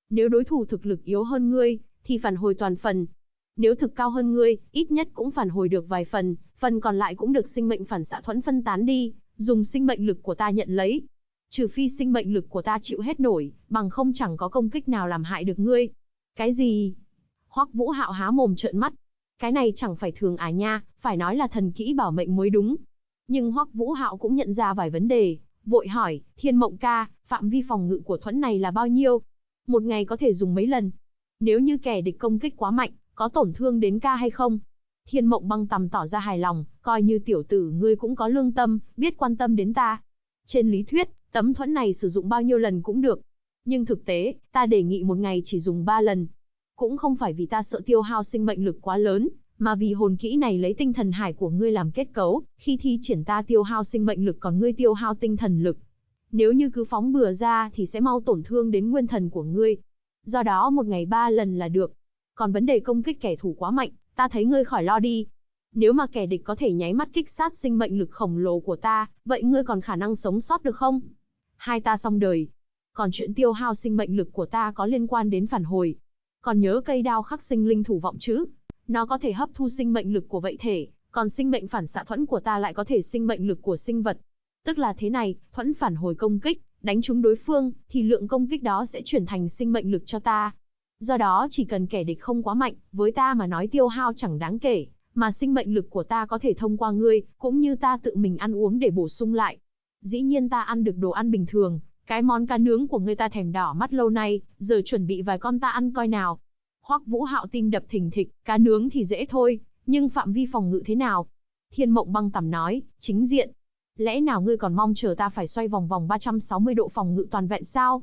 Nếu đối thủ thực lực yếu hơn ngươi, thì phản hồi toàn phần. Nếu thực cao hơn ngươi, ít nhất cũng phản hồi được vài phần, phần còn lại cũng được sinh mệnh phản xạ thuẫn phân tán đi, dùng sinh mệnh lực của ta nhận lấy. Trừ phi sinh mệnh lực của ta chịu hết nổi, bằng không chẳng có công kích nào làm hại được ngươi. Cái gì? Hoắc Vũ Hạo há mồm trợn mắt. Cái này chẳng phải thường à nha, phải nói là thần kỹ bảo mệnh mới đúng. Nhưng Hoắc Vũ Hạo cũng nhận ra vài vấn đề, vội hỏi, Thiên Mộng ca, phạm vi phòng ngự của thuẫn này là bao nhiêu? Một ngày có thể dùng mấy lần? Nếu như kẻ địch công kích quá mạnh, có tổn thương đến ca hay không? Thiên Mộng Băng tầm tỏ ra hài lòng, coi như tiểu tử ngươi cũng có lương tâm, biết quan tâm đến ta. Trên lý thuyết, tấm thuẫn này sử dụng bao nhiêu lần cũng được. Nhưng thực tế, ta đề nghị một ngày chỉ dùng 3 lần. Cũng không phải vì ta sợ tiêu hao sinh mệnh lực quá lớn, mà vì hồn kỹ này lấy tinh thần hải của ngươi làm kết cấu, khi thi triển ta tiêu hao sinh mệnh lực còn ngươi tiêu hao tinh thần lực. Nếu như cứ phóng bừa ra thì sẽ mau tổn thương đến nguyên thần của ngươi. Do đó một ngày 3 lần là được. Còn vấn đề công kích kẻ thù quá mạnh, ta thấy ngươi khỏi lo đi. Nếu mà kẻ địch có thể nháy mắt kích sát sinh mệnh lực khổng lồ của ta, vậy ngươi còn khả năng sống sót được không? Hai ta xong đời. Còn chuyện tiêu hao sinh mệnh lực của ta có liên quan đến phản hồi. Còn nhớ cây đao khắc sinh linh thủ vọng chứ? Nó có thể hấp thu sinh mệnh lực của vậy thể, còn sinh mệnh phản xạ thuẫn của ta lại có thể sinh mệnh lực của sinh vật. Tức là thế này, thuẫn phản hồi công kích, đánh trúng đối phương, thì lượng công kích đó sẽ chuyển thành sinh mệnh lực cho ta. Do đó chỉ cần kẻ địch không quá mạnh, với ta mà nói tiêu hao chẳng đáng kể, mà sinh mệnh lực của ta có thể thông qua ngươi, cũng như ta tự mình ăn uống để bổ sung lại. Dĩ nhiên ta ăn được đồ ăn bình thường, cái món cá nướng của ngươi ta thèm đỏ mắt lâu nay, giờ chuẩn bị vài con ta ăn coi nào. Hoắc Vũ Hạo tim đập thình thịch, cá nướng thì dễ thôi, nhưng phạm vi phòng ngự thế nào? Thiên Mộng Băng tầm nói, chính diện. Lẽ nào ngươi còn mong chờ ta phải xoay vòng vòng 360 độ phòng ngự toàn vẹn sao?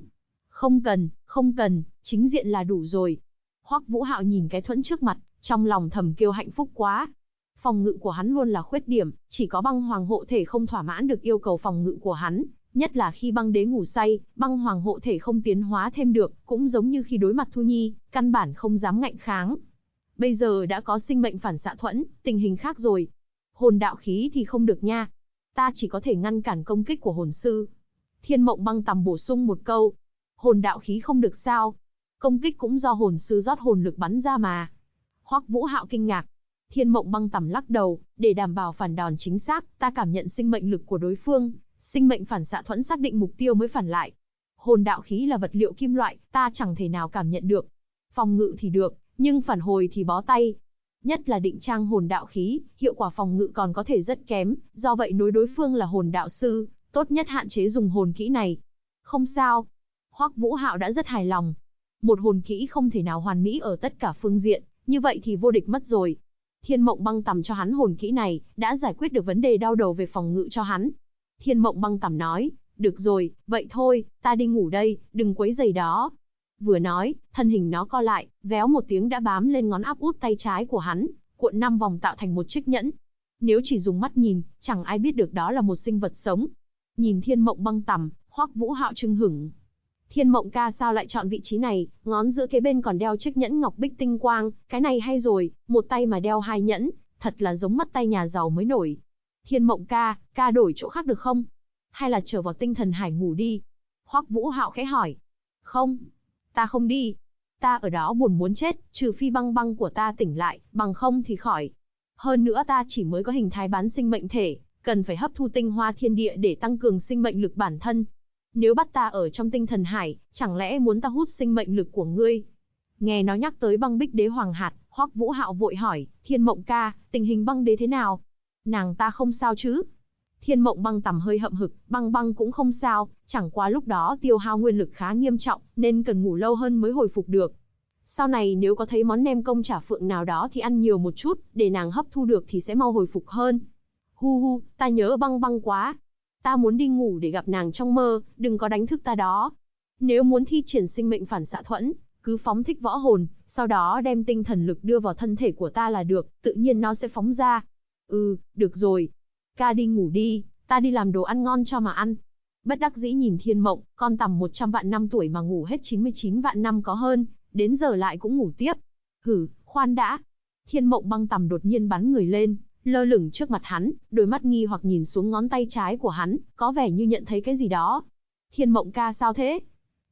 Không cần, chính diện là đủ rồi. Hoắc Vũ Hạo nhìn cái thuẫn trước mặt, trong lòng thầm kêu hạnh phúc quá. Phòng ngự của hắn luôn là khuyết điểm, chỉ có băng hoàng hộ thể không thỏa mãn được yêu cầu phòng ngự của hắn. Nhất là khi băng đế ngủ say, băng hoàng hộ thể không tiến hóa thêm được, cũng giống như khi đối mặt Thu Nhi, căn bản không dám ngạnh kháng. Bây giờ đã có sinh mệnh phản xạ thuẫn, tình hình khác rồi. Hồn đạo khí thì không được nha. Ta chỉ có thể ngăn cản công kích của hồn sư. Thiên Mộng Băng tầm bổ sung một câu. Hồn đạo khí không được sao? Công kích cũng do hồn sư rót hồn lực bắn ra mà. Hoắc Vũ Hạo kinh ngạc. Thiên Mộng Băng tầm lắc đầu, để đảm bảo phản đòn chính xác, ta cảm nhận sinh mệnh lực của đối phương. Sinh mệnh phản xạ thuẫn xác định mục tiêu mới phản lại. Hồn đạo khí là vật liệu kim loại, ta chẳng thể nào cảm nhận được. Phòng ngự thì được, nhưng phản hồi thì bó tay. Nhất là định trang hồn đạo khí, hiệu quả phòng ngự còn có thể rất kém, do vậy đối phương là hồn đạo sư, tốt nhất hạn chế dùng hồn kỹ này. Không sao. Hoắc Vũ Hạo đã rất hài lòng. Một hồn kỹ không thể nào hoàn mỹ ở tất cả phương diện, như vậy thì vô địch mất rồi. Thiên Mộng Băng tầm cho hắn hồn kỹ này, đã giải quyết được vấn đề đau đầu về phòng ngự cho hắn. Thiên Mộng Băng tầm nói, được rồi, vậy thôi, ta đi ngủ đây, đừng quấy rầy đó. Vừa nói, thân hình nó co lại, véo một tiếng đã bám lên ngón áp út tay trái của hắn, cuộn 5 vòng tạo thành một chiếc nhẫn. Nếu chỉ dùng mắt nhìn, chẳng ai biết được đó là một sinh vật sống. Nhìn Thiên Mộng Băng tầm, Hoắc Vũ Hạo chưng hửng. Thiên Mộng ca sao lại chọn vị trí này, ngón giữa kế bên còn đeo chiếc nhẫn ngọc bích tinh quang, cái này hay rồi, một tay mà đeo 2 nhẫn, thật là giống mắt tay nhà giàu mới nổi. Thiên Mộng ca đổi chỗ khác được không? Hay là trở vào tinh thần hải ngủ đi? Hoắc Vũ Hạo khẽ hỏi. Không, ta không đi. Ta ở đó buồn muốn chết, trừ phi băng băng của ta tỉnh lại, bằng không thì khỏi. Hơn nữa ta chỉ mới có hình thái bán sinh mệnh thể, cần phải hấp thu tinh hoa thiên địa để tăng cường sinh mệnh lực bản thân. Nếu bắt ta ở trong tinh thần hải, chẳng lẽ muốn ta hút sinh mệnh lực của ngươi? Nghe nó nhắc tới băng bích đế hoàng hạt, Hoắc Vũ Hạo vội hỏi, Thiên Mộng ca, tình hình băng đế thế nào? Nàng ta không sao chứ? Thiên Mộng Băng tầm hơi hậm hực, băng băng cũng không sao, chẳng qua lúc đó tiêu hao nguyên lực khá nghiêm trọng, nên cần ngủ lâu hơn mới hồi phục được. Sau này nếu có thấy món nem công chả phượng nào đó thì ăn nhiều một chút, để nàng hấp thu được thì sẽ mau hồi phục hơn. Hu, ta nhớ băng băng quá. Ta muốn đi ngủ để gặp nàng trong mơ, đừng có đánh thức ta đó. Nếu muốn thi triển sinh mệnh phản xạ thuẫn, cứ phóng thích võ hồn, sau đó đem tinh thần lực đưa vào thân thể của ta là được, tự nhiên nó sẽ phóng ra. Được rồi. Ca đi ngủ đi, ta đi làm đồ ăn ngon cho mà ăn. Bất đắc dĩ nhìn Thiên Mộng, con tầm 100 vạn năm tuổi mà ngủ hết 99 vạn năm có hơn, đến giờ lại cũng ngủ tiếp. Khoan đã. Thiên Mộng Băng tầm đột nhiên bắn người lên, lơ lửng trước mặt hắn, đôi mắt nghi hoặc nhìn xuống ngón tay trái của hắn, có vẻ như nhận thấy cái gì đó. Thiên Mộng ca sao thế?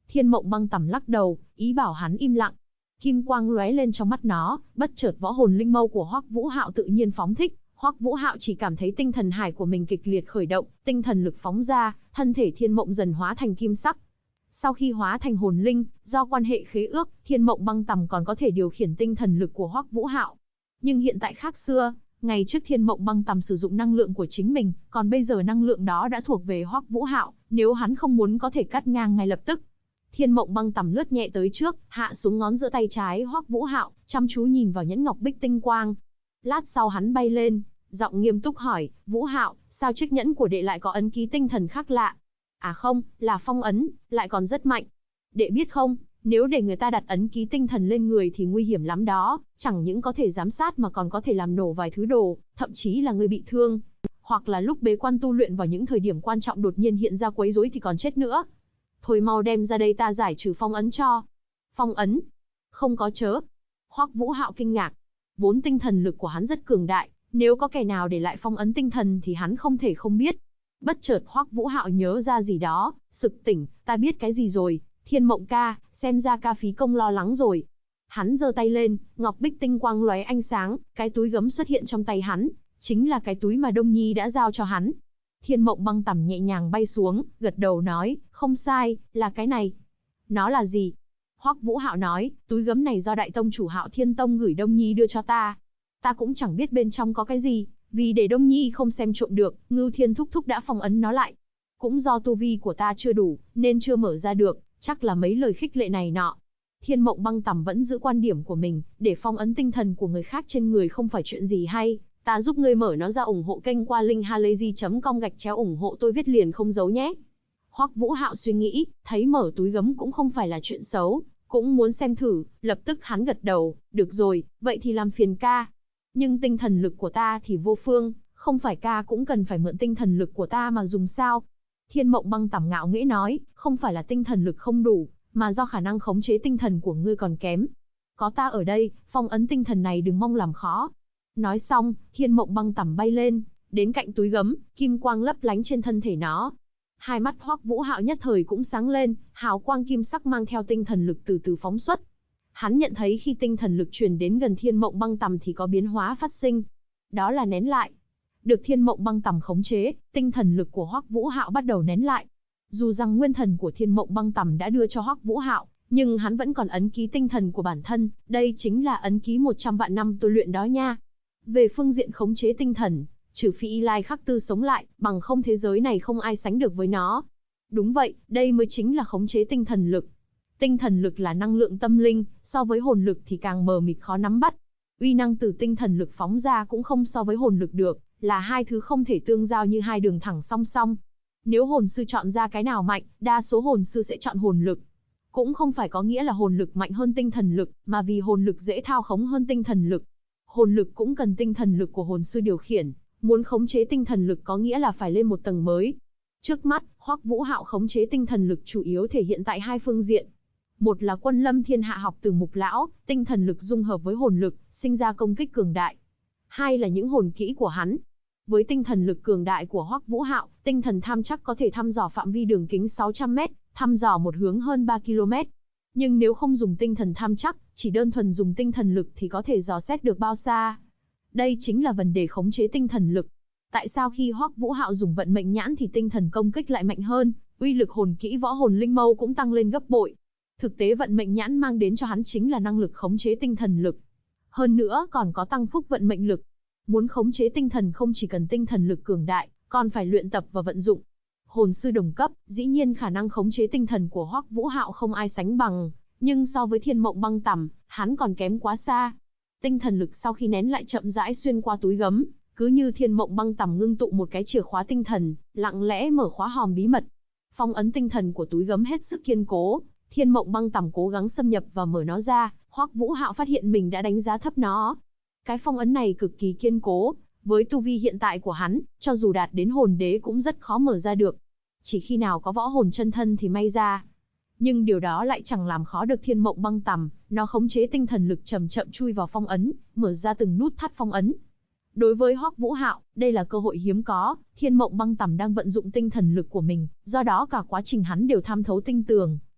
Thiên Mộng Băng Tằm lắc đầu, ý bảo hắn im lặng. Kim quang lóe lên trong mắt nó, bất chợt võ hồn linh mâu của Hoắc Vũ Hạo tự nhiên phóng thích. Hoắc Vũ Hạo chỉ cảm thấy tinh thần hải của mình kịch liệt khởi động, tinh thần lực phóng ra, thân thể Thiên Mộng dần hóa thành kim sắc. Sau khi hóa thành hồn linh, do quan hệ khế ước, Thiên Mộng Băng Tằm còn có thể điều khiển tinh thần lực của Hoắc Vũ Hạo. Nhưng hiện tại khác xưa, ngày trước Thiên Mộng Băng Tằm sử dụng năng lượng của chính mình, còn bây giờ năng lượng đó đã thuộc về Hoắc Vũ Hạo, nếu hắn không muốn có thể cắt ngang ngay lập tức. Thiên Mộng Băng Tằm lướt nhẹ tới trước, hạ xuống ngón giữa tay trái Hoắc Vũ Hạo, chăm chú nhìn vào nhẫn ngọc bích tinh quang. Lát sau hắn bay lên, giọng nghiêm túc hỏi, Vũ Hạo, sao chiếc nhẫn của đệ lại có ấn ký tinh thần khác lạ? À không, là phong ấn, lại còn rất mạnh. Đệ biết không, nếu để người ta đặt ấn ký tinh thần lên người thì nguy hiểm lắm đó, chẳng những có thể giám sát mà còn có thể làm nổ vài thứ đồ, thậm chí là người bị thương. Hoặc là lúc bế quan tu luyện vào những thời điểm quan trọng đột nhiên hiện ra quấy rối thì còn chết nữa. Thôi mau đem ra đây ta giải trừ phong ấn cho. Phong ấn? Không có chớ. Hoắc Vũ Hạo kinh ngạc. Vốn tinh thần lực của hắn rất cường đại, nếu có kẻ nào để lại phong ấn tinh thần thì hắn không thể không biết. Bất chợt Hoắc Vũ Hạo nhớ ra gì đó, sực tỉnh, ta biết cái gì rồi, Thiên Mộng ca, xem ra ca phí công lo lắng rồi. Hắn giơ tay lên, ngọc bích tinh quang lóe ánh sáng, cái túi gấm xuất hiện trong tay hắn, chính là cái túi mà Đông Nhi đã giao cho hắn. Thiên Mộng Băng Tằm nhẹ nhàng bay xuống, gật đầu nói, không sai, là cái này. Nó là gì? Hoắc Vũ Hạo nói, túi gấm này do đại tông chủ Hạo Thiên Tông gửi Đông Nhi đưa cho ta. Ta cũng chẳng biết bên trong có cái gì, vì để Đông Nhi không xem trộm được, Ngưu Thiên thúc thúc đã phong ấn nó lại. Cũng do tu vi của ta chưa đủ, nên chưa mở ra được, chắc là mấy lời khích lệ này nọ. Thiên Mộng Băng Tằm vẫn giữ quan điểm của mình, để phong ấn tinh thần của người khác trên người không phải chuyện gì hay. Ta giúp ngươi mở nó ra, ủng hộ kênh qua link halayzi.com/ủng hộ tôi viết liền không giấu nhé. Hoắc Vũ Hạo suy nghĩ, thấy mở túi gấm cũng không phải là chuyện xấu, cũng muốn xem thử, lập tức hắn gật đầu, được rồi, vậy thì làm phiền ca. Nhưng tinh thần lực của ta thì vô phương, không phải ca cũng cần phải mượn tinh thần lực của ta mà dùng sao? Thiên Mộng Băng Tằm ngạo nghễ nói, không phải là tinh thần lực không đủ, mà do khả năng khống chế tinh thần của ngươi còn kém. Có ta ở đây, phong ấn tinh thần này đừng mong làm khó. Nói xong, Thiên Mộng Băng Tằm bay lên, đến cạnh túi gấm, kim quang lấp lánh trên thân thể nó. Hai mắt Hoắc Vũ Hạo nhất thời cũng sáng lên, hào quang kim sắc mang theo tinh thần lực từ từ phóng xuất. Hắn nhận thấy khi tinh thần lực truyền đến gần Thiên Mộng Băng Tằm thì có biến hóa phát sinh. Đó là nén lại. Được Thiên Mộng Băng Tằm khống chế, tinh thần lực của Hoắc Vũ Hạo bắt đầu nén lại. Dù rằng nguyên thần của Thiên Mộng Băng Tằm đã đưa cho Hoắc Vũ Hạo, nhưng hắn vẫn còn ấn ký tinh thần của bản thân, đây chính là ấn ký 100 vạn năm tôi luyện đó nha. Về phương diện khống chế tinh thần, trừ phi Y Lai Khắc Tư sống lại, bằng không thế giới này không ai sánh được với nó. Đúng vậy, đây mới chính là khống chế tinh thần lực. Tinh thần lực là năng lượng tâm linh, so với hồn lực thì càng mờ mịt khó nắm bắt. Uy năng từ tinh thần lực phóng ra cũng không so với hồn lực được, là hai thứ không thể tương giao như hai đường thẳng song song. Nếu hồn sư chọn ra cái nào mạnh, đa số hồn sư sẽ chọn hồn lực. Cũng không phải có nghĩa là hồn lực mạnh hơn tinh thần lực, mà vì hồn lực dễ thao khống hơn tinh thần lực. Hồn lực cũng cần tinh thần lực của hồn sư điều khiển, muốn khống chế tinh thần lực có nghĩa là phải lên một tầng mới. Trước mắt, Hoắc Vũ Hạo khống chế tinh thần lực chủ yếu thể hiện tại hai phương diện. Một là Quân Lâm Thiên Hạ học từ Mục Lão, tinh thần lực dung hợp với hồn lực, sinh ra công kích cường đại. Hai là những hồn kỹ của hắn. Với tinh thần lực cường đại của Hoắc Vũ Hạo, tinh thần tham chắc có thể thăm dò phạm vi đường kính 600m, thăm dò một hướng hơn 3 km. Nhưng nếu không dùng tinh thần tham chắc, chỉ đơn thuần dùng tinh thần lực thì có thể dò xét được bao xa. Đây chính là vấn đề khống chế tinh thần lực. Tại sao khi Hoắc Vũ Hạo dùng vận mệnh nhãn thì tinh thần công kích lại mạnh hơn, uy lực hồn kỹ võ hồn linh mâu cũng tăng lên gấp bội. Thực tế vận mệnh nhãn mang đến cho hắn chính là năng lực khống chế tinh thần lực. Hơn nữa còn có tăng phúc vận mệnh lực. Muốn khống chế tinh thần không chỉ cần tinh thần lực cường đại, còn phải luyện tập và vận dụng. Hồn sư đồng cấp, dĩ nhiên khả năng khống chế tinh thần của Hoắc Vũ Hạo không ai sánh bằng, nhưng so với Thiên Mộng Băng Tằm, hắn còn kém quá xa. Tinh thần lực sau khi nén lại chậm rãi xuyên qua túi gấm, cứ như Thiên Mộng Băng Tằm ngưng tụ một cái chìa khóa tinh thần, lặng lẽ mở khóa hòm bí mật. Phong ấn tinh thần của túi gấm hết sức kiên cố, Thiên Mộng Băng Tằm cố gắng xâm nhập và mở nó ra, Hoắc Vũ Hạo phát hiện mình đã đánh giá thấp nó. Cái phong ấn này cực kỳ kiên cố, với tu vi hiện tại của hắn, cho dù đạt đến hồn đế cũng rất khó mở ra được. Chỉ khi nào có võ hồn chân thân thì may ra. Nhưng điều đó lại chẳng làm khó được Thiên Mộng Băng Tằm, nó khống chế tinh thần lực chậm chậm chui vào phong ấn, mở ra từng nút thắt phong ấn. Đối với Hoắc Vũ Hạo, đây là cơ hội hiếm có, Thiên Mộng Băng Tằm đang vận dụng tinh thần lực của mình, do đó cả quá trình hắn đều tham thấu tinh tường,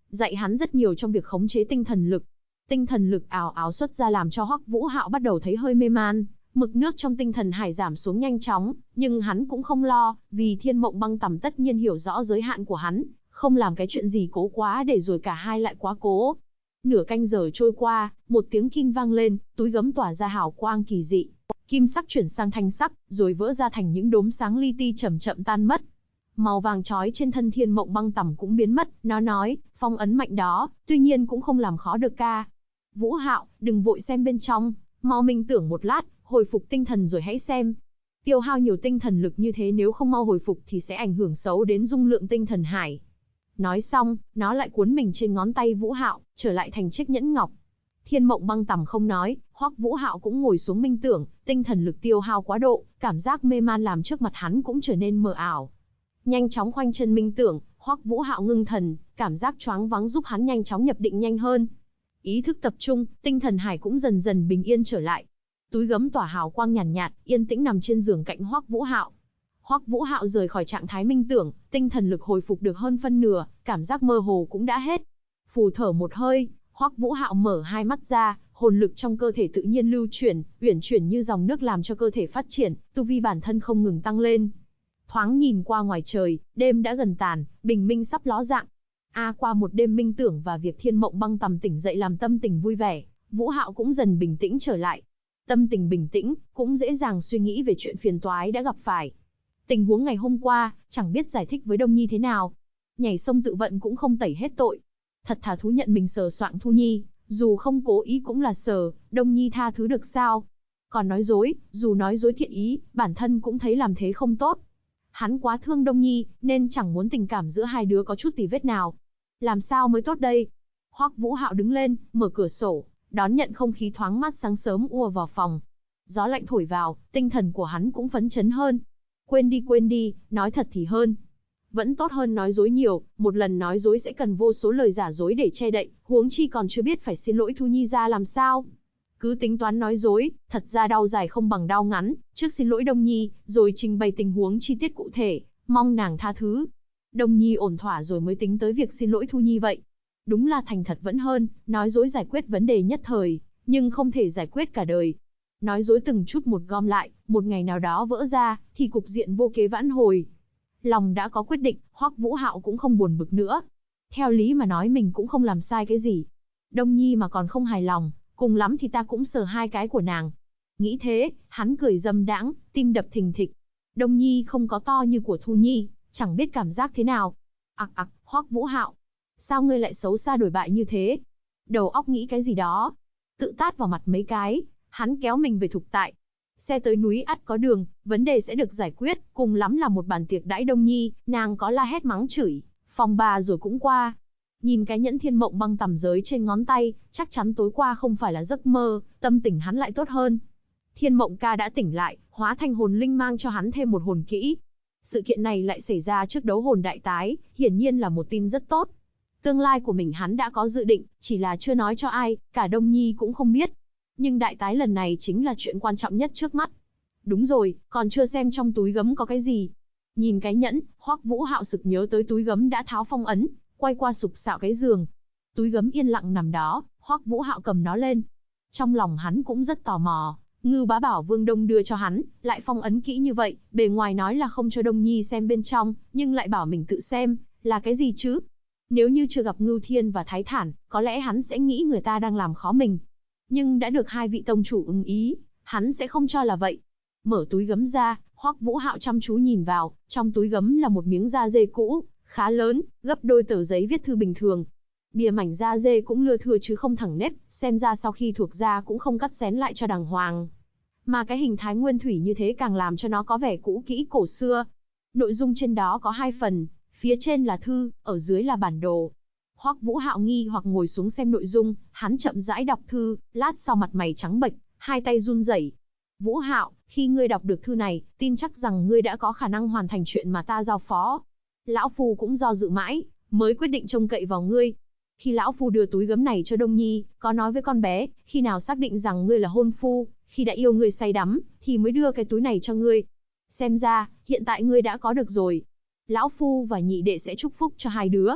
dạy hắn rất nhiều trong việc khống chế tinh thần lực. Tinh thần lực ào ào xuất ra làm cho Hoắc Vũ Hạo bắt đầu thấy hơi mê man, mực nước trong tinh thần hải giảm xuống nhanh chóng, nhưng hắn cũng không lo, vì Thiên Mộng Băng Tầm tất nhiên hiểu rõ giới hạn của hắn, không làm cái chuyện gì cố quá để rồi cả hai lại quá cố. Nửa canh giờ trôi qua, một tiếng kim vang lên, túi gấm tỏa ra hào quang kỳ dị. Kim sắc chuyển sang thanh sắc, rồi vỡ ra thành những đốm sáng li ti chậm chậm tan mất. Màu vàng chói trên thân Thiên Mộng Băng Tầm cũng biến mất, nó nói, phong ấn mạnh đó, tuy nhiên cũng không làm khó được ca. Vũ Hạo, đừng vội xem bên trong, mau minh tưởng một lát, hồi phục tinh thần rồi hãy xem. Tiêu hao nhiều tinh thần lực như thế nếu không mau hồi phục thì sẽ ảnh hưởng xấu đến dung lượng tinh thần hải. Nói xong, nó lại cuốn mình trên ngón tay Vũ Hạo, trở lại thành chiếc nhẫn ngọc. Thiên Mộng Băng Tầm không nói, Hoắc Vũ Hạo cũng ngồi xuống minh tưởng, tinh thần lực tiêu hao quá độ, cảm giác mê man làm trước mặt hắn cũng trở nên mờ ảo. Nhanh chóng khoanh chân minh tưởng, Hoắc Vũ Hạo ngưng thần, cảm giác choáng váng giúp hắn nhanh chóng nhập định nhanh hơn. Ý thức tập trung, tinh thần hải cũng dần dần bình yên trở lại. Túi gấm tỏa hào quang nhàn nhạt, yên tĩnh nằm trên giường cạnh Hoắc Vũ Hạo. Hoắc Vũ Hạo rời khỏi trạng thái minh tưởng, tinh thần lực hồi phục được hơn phân nửa, cảm giác mơ hồ cũng đã hết. Phù thở một hơi, Hoắc Vũ Hạo mở hai mắt ra, hồn lực trong cơ thể tự nhiên lưu chuyển, uyển chuyển như dòng nước làm cho cơ thể phát triển, tu vi bản thân không ngừng tăng lên. Thoáng nhìn qua ngoài trời, đêm đã gần tàn, bình minh sắp ló dạng. Qua một đêm minh tưởng và việc Thiên Mộng Băng Tầm tỉnh dậy làm tâm tình vui vẻ, Vũ Hạo cũng dần bình tĩnh trở lại. Tâm tình bình tĩnh, cũng dễ dàng suy nghĩ về chuyện phiền toái đã gặp phải. Tình huống ngày hôm qua, chẳng biết giải thích với Đông Nhi thế nào. Nhảy sông tự vận cũng không tẩy hết tội. Thật thà thú nhận mình sờ soạng Thu Nhi, dù không cố ý cũng là sờ, Đông Nhi tha thứ được sao? Còn nói dối, dù nói dối thiện ý, bản thân cũng thấy làm thế không tốt. Hắn quá thương Đông Nhi, nên chẳng muốn tình cảm giữa hai đứa có chút tì vết nào. Làm sao mới tốt đây? Hoắc Vũ Hạo đứng lên, mở cửa sổ, đón nhận không khí thoáng mát sáng sớm ùa vào phòng. Gió lạnh thổi vào, tinh thần của hắn cũng phấn chấn hơn. Quên đi, nói thật thì hơn. Vẫn tốt hơn nói dối nhiều, một lần nói dối sẽ cần vô số lời giả dối để che đậy, huống chi còn chưa biết phải xin lỗi Thu Nhi ra làm sao. Cứ tính toán nói dối, thật ra đau dài không bằng đau ngắn, trước xin lỗi Đông Nhi, rồi trình bày tình huống chi tiết cụ thể, mong nàng tha thứ. Đông Nhi ổn thỏa rồi mới tính tới việc xin lỗi Thu Nhi vậy. Đúng là thành thật vẫn hơn, nói dối giải quyết vấn đề nhất thời, nhưng không thể giải quyết cả đời. Nói dối từng chút một gom lại, một ngày nào đó vỡ ra, thì cục diện vô kế vãn hồi. Lòng đã có quyết định, Hoắc Vũ Hạo cũng không buồn bực nữa. Theo lý mà nói mình cũng không làm sai cái gì. Đông Nhi mà còn không hài lòng, cùng lắm thì ta cũng sờ hai cái của nàng. Nghĩ thế, hắn cười dâm đãng, tim đập thình thịch. Đông Nhi không có to như của Thu Nhi, chẳng biết cảm giác thế nào. Hoắc Vũ Hạo, sao ngươi lại xấu xa đổi bại như thế? Đầu óc nghĩ cái gì đó? Tự tát vào mặt mấy cái, hắn kéo mình về thực tại. Xe tới núi ắt có đường, vấn đề sẽ được giải quyết, cùng lắm là một bàn tiệc đãi Đông Nhi, nàng có la hét mắng chửi, phòng bà rồi cũng qua. Nhìn cái nhẫn Thiên Mộng Băng Tầm giới trên ngón tay, chắc chắn tối qua không phải là giấc mơ, tâm tình hắn lại tốt hơn. Thiên Mộng ca đã tỉnh lại, hóa thành hồn linh mang cho hắn thêm một hồn kỹ. Sự kiện này lại xảy ra trước đấu hồn đại tái, hiển nhiên là một tin rất tốt. Tương lai của mình hắn đã có dự định, chỉ là chưa nói cho ai, cả Đông Nhi cũng không biết. Nhưng đại tái lần này chính là chuyện quan trọng nhất trước mắt. Đúng rồi, còn chưa xem trong túi gấm có cái gì. Nhìn cái nhẫn, Hoắc Vũ Hạo sực nhớ tới túi gấm đã tháo phong ấn, quay qua sục sạo cái giường. Túi gấm yên lặng nằm đó, Hoắc Vũ Hạo cầm nó lên. Trong lòng hắn cũng rất tò mò, Ngưu Bá Bảo Vương Đông đưa cho hắn, lại phong ấn kỹ như vậy, bề ngoài nói là không cho Đông Nhi xem bên trong, nhưng lại bảo mình tự xem, là cái gì chứ? Nếu như chưa gặp Ngưu Thiên và Thái Thản, có lẽ hắn sẽ nghĩ người ta đang làm khó mình. Nhưng đã được hai vị tông chủ ưng ý, hắn sẽ không cho là vậy. Mở túi gấm ra, Hoắc Vũ Hạo chăm chú nhìn vào, trong túi gấm là một miếng da dê cũ, khá lớn, gấp đôi tờ giấy viết thư bình thường. Bìa mảnh da dê cũng lưa thưa chứ không thẳng nếp, xem ra sau khi thuộc da cũng không cắt xén lại cho đàng hoàng. Mà cái hình thái nguyên thủy như thế càng làm cho nó có vẻ cũ kỹ cổ xưa. Nội dung trên đó có hai phần, phía trên là thư, ở dưới là bản đồ. Hoắc Vũ Hạo nghi hoặc ngồi xuống xem nội dung, hắn chậm rãi đọc thư, lát sau mặt mày trắng bệch, hai tay run rẩy. Vũ Hạo, khi ngươi đọc được thư này, tin chắc rằng ngươi đã có khả năng hoàn thành chuyện mà ta giao phó. Lão Phu cũng do dự mãi, mới quyết định trông cậy vào ngươi. Khi Lão Phu đưa túi gấm này cho Đông Nhi, có nói với con bé, khi nào xác định rằng ngươi là hôn phu, khi đã yêu ngươi say đắm, thì mới đưa cái túi này cho ngươi. Xem ra, hiện tại ngươi đã có được rồi. Lão Phu và nhị đệ sẽ chúc phúc cho hai đứa.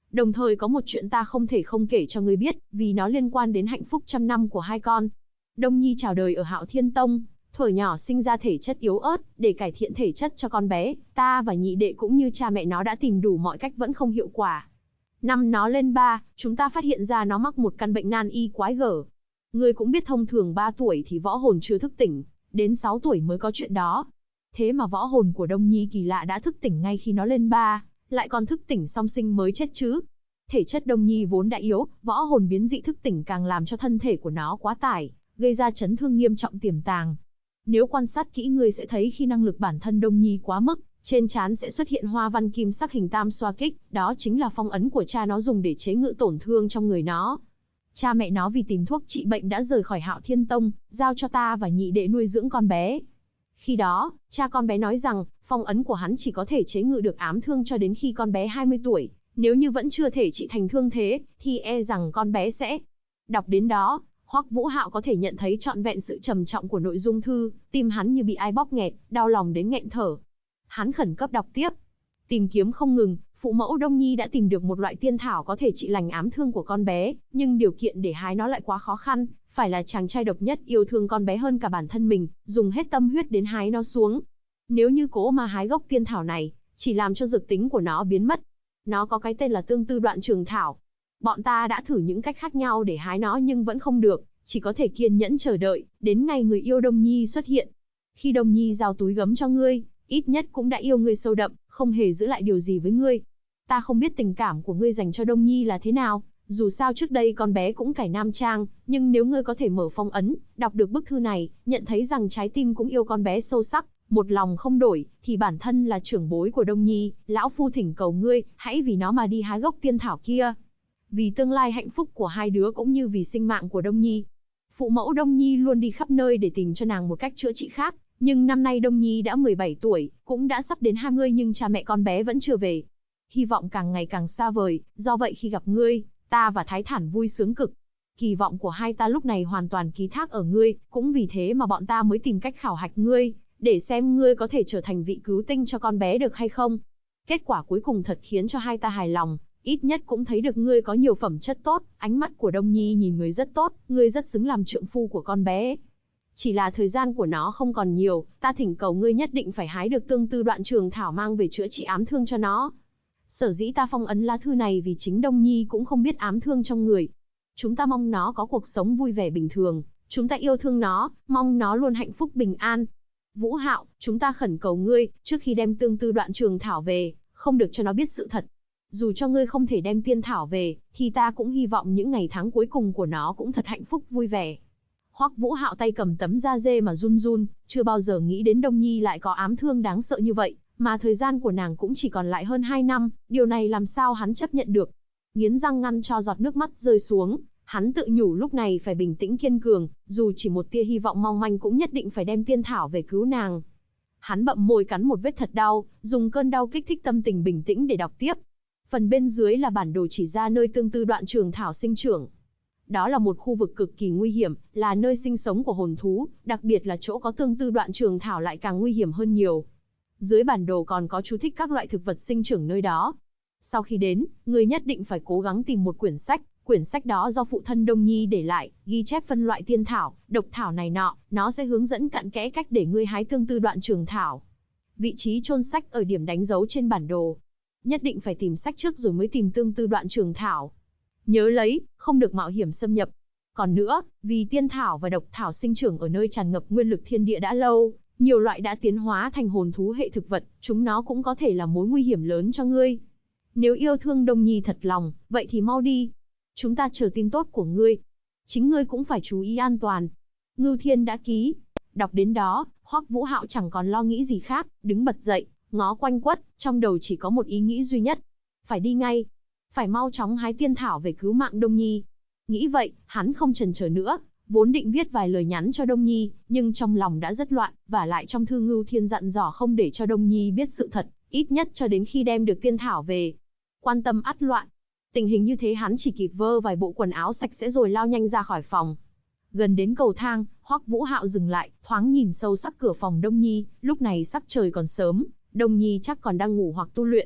Đồng thời có một chuyện ta không thể không kể cho ngươi biết, vì nó liên quan đến hạnh phúc trăm năm của hai con. Đông Nhi chào đời ở Hạo Thiên Tông, thuở nhỏ sinh ra thể chất yếu ớt, để cải thiện thể chất cho con bé, ta và nhị đệ cũng như cha mẹ nó đã tìm đủ mọi cách vẫn không hiệu quả. Năm nó lên 3, chúng ta phát hiện ra nó mắc một căn bệnh nan y quái gở. Ngươi cũng biết thông thường 3 tuổi thì võ hồn chưa thức tỉnh, đến 6 tuổi mới có chuyện đó. Thế mà võ hồn của Đông Nhi kỳ lạ đã thức tỉnh ngay khi nó lên 3, lại còn thức tỉnh song sinh mới chết chứ. Thể chất Đông Nhi vốn đã yếu, võ hồn biến dị thức tỉnh càng làm cho thân thể của nó quá tải, gây ra chấn thương nghiêm trọng tiềm tàng. Nếu quan sát kỹ ngươi sẽ thấy khi năng lực bản thân Đông Nhi quá mức, trên trán sẽ xuất hiện hoa văn kim sắc hình tam xoa kích, đó chính là phong ấn của cha nó dùng để chế ngự tổn thương trong người nó. Cha mẹ nó vì tìm thuốc trị bệnh đã rời khỏi Hạo Thiên Tông, giao cho ta và nhị đệ nuôi dưỡng con bé. Khi đó, cha con bé nói rằng, phong ấn của hắn chỉ có thể chế ngự được ám thương cho đến khi con bé 20 tuổi, nếu như vẫn chưa thể trị thành thương thế, thì e rằng con bé sẽ... Đọc đến đó, Hoắc Vũ Hạo có thể nhận thấy trọn vẹn sự trầm trọng của nội dung thư, tim hắn như bị ai bóp nghẹt, đau lòng đến nghẹn thở. Hắn khẩn cấp đọc tiếp. Tìm kiếm không ngừng, phụ mẫu Đông Nhi đã tìm được một loại tiên thảo có thể trị lành ám thương của con bé, nhưng điều kiện để hái nó lại quá khó khăn, phải là chàng trai độc nhất yêu thương con bé hơn cả bản thân mình, dùng hết tâm huyết đến hái nó xuống. Nếu như cố mà hái gốc tiên thảo này, chỉ làm cho dược tính của nó biến mất. Nó có cái tên là Tương Tư Đoạn Trường Thảo. Bọn ta đã thử những cách khác nhau để hái nó nhưng vẫn không được, chỉ có thể kiên nhẫn chờ đợi, đến ngày người yêu Đông Nhi xuất hiện. Khi Đông Nhi giao túi gấm cho ngươi, ít nhất cũng đã yêu ngươi sâu đậm, không hề giữ lại điều gì với ngươi. Ta không biết tình cảm của ngươi dành cho Đông Nhi là thế nào, dù sao trước đây con bé cũng cải nam trang, nhưng nếu ngươi có thể mở phong ấn, đọc được bức thư này, nhận thấy rằng trái tim cũng yêu con bé sâu sắc, một lòng không đổi, thì bản thân là trưởng bối của Đông Nhi, lão phu thỉnh cầu ngươi, hãy vì nó mà đi hái gốc tiên thảo kia. Vì tương lai hạnh phúc của hai đứa cũng như vì sinh mạng của Đông Nhi. Phụ mẫu Đông Nhi luôn đi khắp nơi để tìm cho nàng một cách chữa trị khác, nhưng năm nay Đông Nhi đã 17 tuổi, cũng đã sắp đến 20 nhưng cha mẹ con bé vẫn chưa về. Hy vọng càng ngày càng xa vời, do vậy khi gặp ngươi, ta và Thái Thản vui sướng cực. Kỳ vọng của hai ta lúc này hoàn toàn ký thác ở ngươi, cũng vì thế mà bọn ta mới tìm cách khảo hạch ngươi, để xem ngươi có thể trở thành vị cứu tinh cho con bé được hay không. Kết quả cuối cùng thật khiến cho hai ta hài lòng, ít nhất cũng thấy được ngươi có nhiều phẩm chất tốt, ánh mắt của Đông Nhi nhìn ngươi rất tốt, ngươi rất xứng làm trượng phu của con bé. Chỉ là thời gian của nó không còn nhiều, ta thỉnh cầu ngươi nhất định phải hái được Tương Tư Đoạn Trường Thảo mang về chữa trị ám thương cho nó. Sở dĩ ta phong ấn lá thư này vì chính Đông Nhi cũng không biết ám thương trong người. Chúng ta mong nó có cuộc sống vui vẻ bình thường, chúng ta yêu thương nó, mong nó luôn hạnh phúc bình an. Vũ Hạo, chúng ta khẩn cầu ngươi, trước khi đem Tương Tư Đoạn Trường Thảo về, không được cho nó biết sự thật. Dù cho ngươi không thể đem tiên thảo về, thì ta cũng hy vọng những ngày tháng cuối cùng của nó cũng thật hạnh phúc vui vẻ. Hoắc Vũ Hạo tay cầm tấm da dê mà run run, chưa bao giờ nghĩ đến Đông Nhi lại có ám thương đáng sợ như vậy, mà thời gian của nàng cũng chỉ còn lại hơn 2 năm, điều này làm sao hắn chấp nhận được. Nghiến răng ngăn cho giọt nước mắt rơi xuống, hắn tự nhủ lúc này phải bình tĩnh kiên cường, dù chỉ một tia hy vọng mong manh cũng nhất định phải đem tiên thảo về cứu nàng. Hắn bậm môi cắn một vết thật đau, dùng cơn đau kích thích tâm tình bình tĩnh để đọc tiếp. Phần bên dưới là bản đồ chỉ ra nơi Tương Tư Đoạn Trường Thảo sinh trưởng. Đó là một khu vực cực kỳ nguy hiểm, là nơi sinh sống của hồn thú, đặc biệt là chỗ có Tương Tư Đoạn Trường Thảo lại càng nguy hiểm hơn nhiều. Dưới bản đồ còn có chú thích các loại thực vật sinh trưởng nơi đó. Sau khi đến, người nhất định phải cố gắng tìm một quyển sách đó do phụ thân Đông Nhi để lại, ghi chép phân loại tiên thảo, độc thảo này nọ, nó sẽ hướng dẫn cặn kẽ cách để ngươi hái Tương Tư Đoạn Trường Thảo. Vị trí chôn sách ở điểm đánh dấu trên bản đồ. Nhất định phải tìm sách trước rồi mới tìm Tương Tư Đoạn Trường Thảo. Nhớ lấy, không được mạo hiểm xâm nhập. Còn nữa, vì tiên thảo và độc thảo sinh trưởng ở nơi tràn ngập nguyên lực thiên địa đã lâu, nhiều loại đã tiến hóa thành hồn thú hệ thực vật, chúng nó cũng có thể là mối nguy hiểm lớn cho ngươi. Nếu yêu thương Đông Nhi thật lòng, vậy thì mau đi. Chúng ta chờ tin tốt của ngươi. Chính ngươi cũng phải chú ý an toàn. Ngưu Thiên đã ký. Đọc đến đó, Hoắc Vũ Hạo chẳng còn lo nghĩ gì khác, đứng bật dậy, ngó quanh quất, trong đầu chỉ có một ý nghĩ duy nhất. Phải đi ngay. Phải mau chóng hái tiên thảo về cứu mạng Đông Nhi. Nghĩ vậy, hắn không chần chờ nữa, vốn định viết vài lời nhắn cho Đông Nhi, nhưng trong lòng đã rất loạn, và lại trong thư Ngưu Thiên dặn dò không để cho Đông Nhi biết sự thật, ít nhất cho đến khi đem được tiên thảo về. Quan tâm ắt loạn. Tình hình như thế hắn chỉ kịp vơ vài bộ quần áo sạch sẽ rồi lao nhanh ra khỏi phòng. Gần đến cầu thang, Hoắc Vũ Hạo dừng lại, thoáng nhìn sâu sắc cửa phòng Đông Nhi, lúc này sắc trời còn sớm, Đông Nhi chắc còn đang ngủ hoặc tu luyện.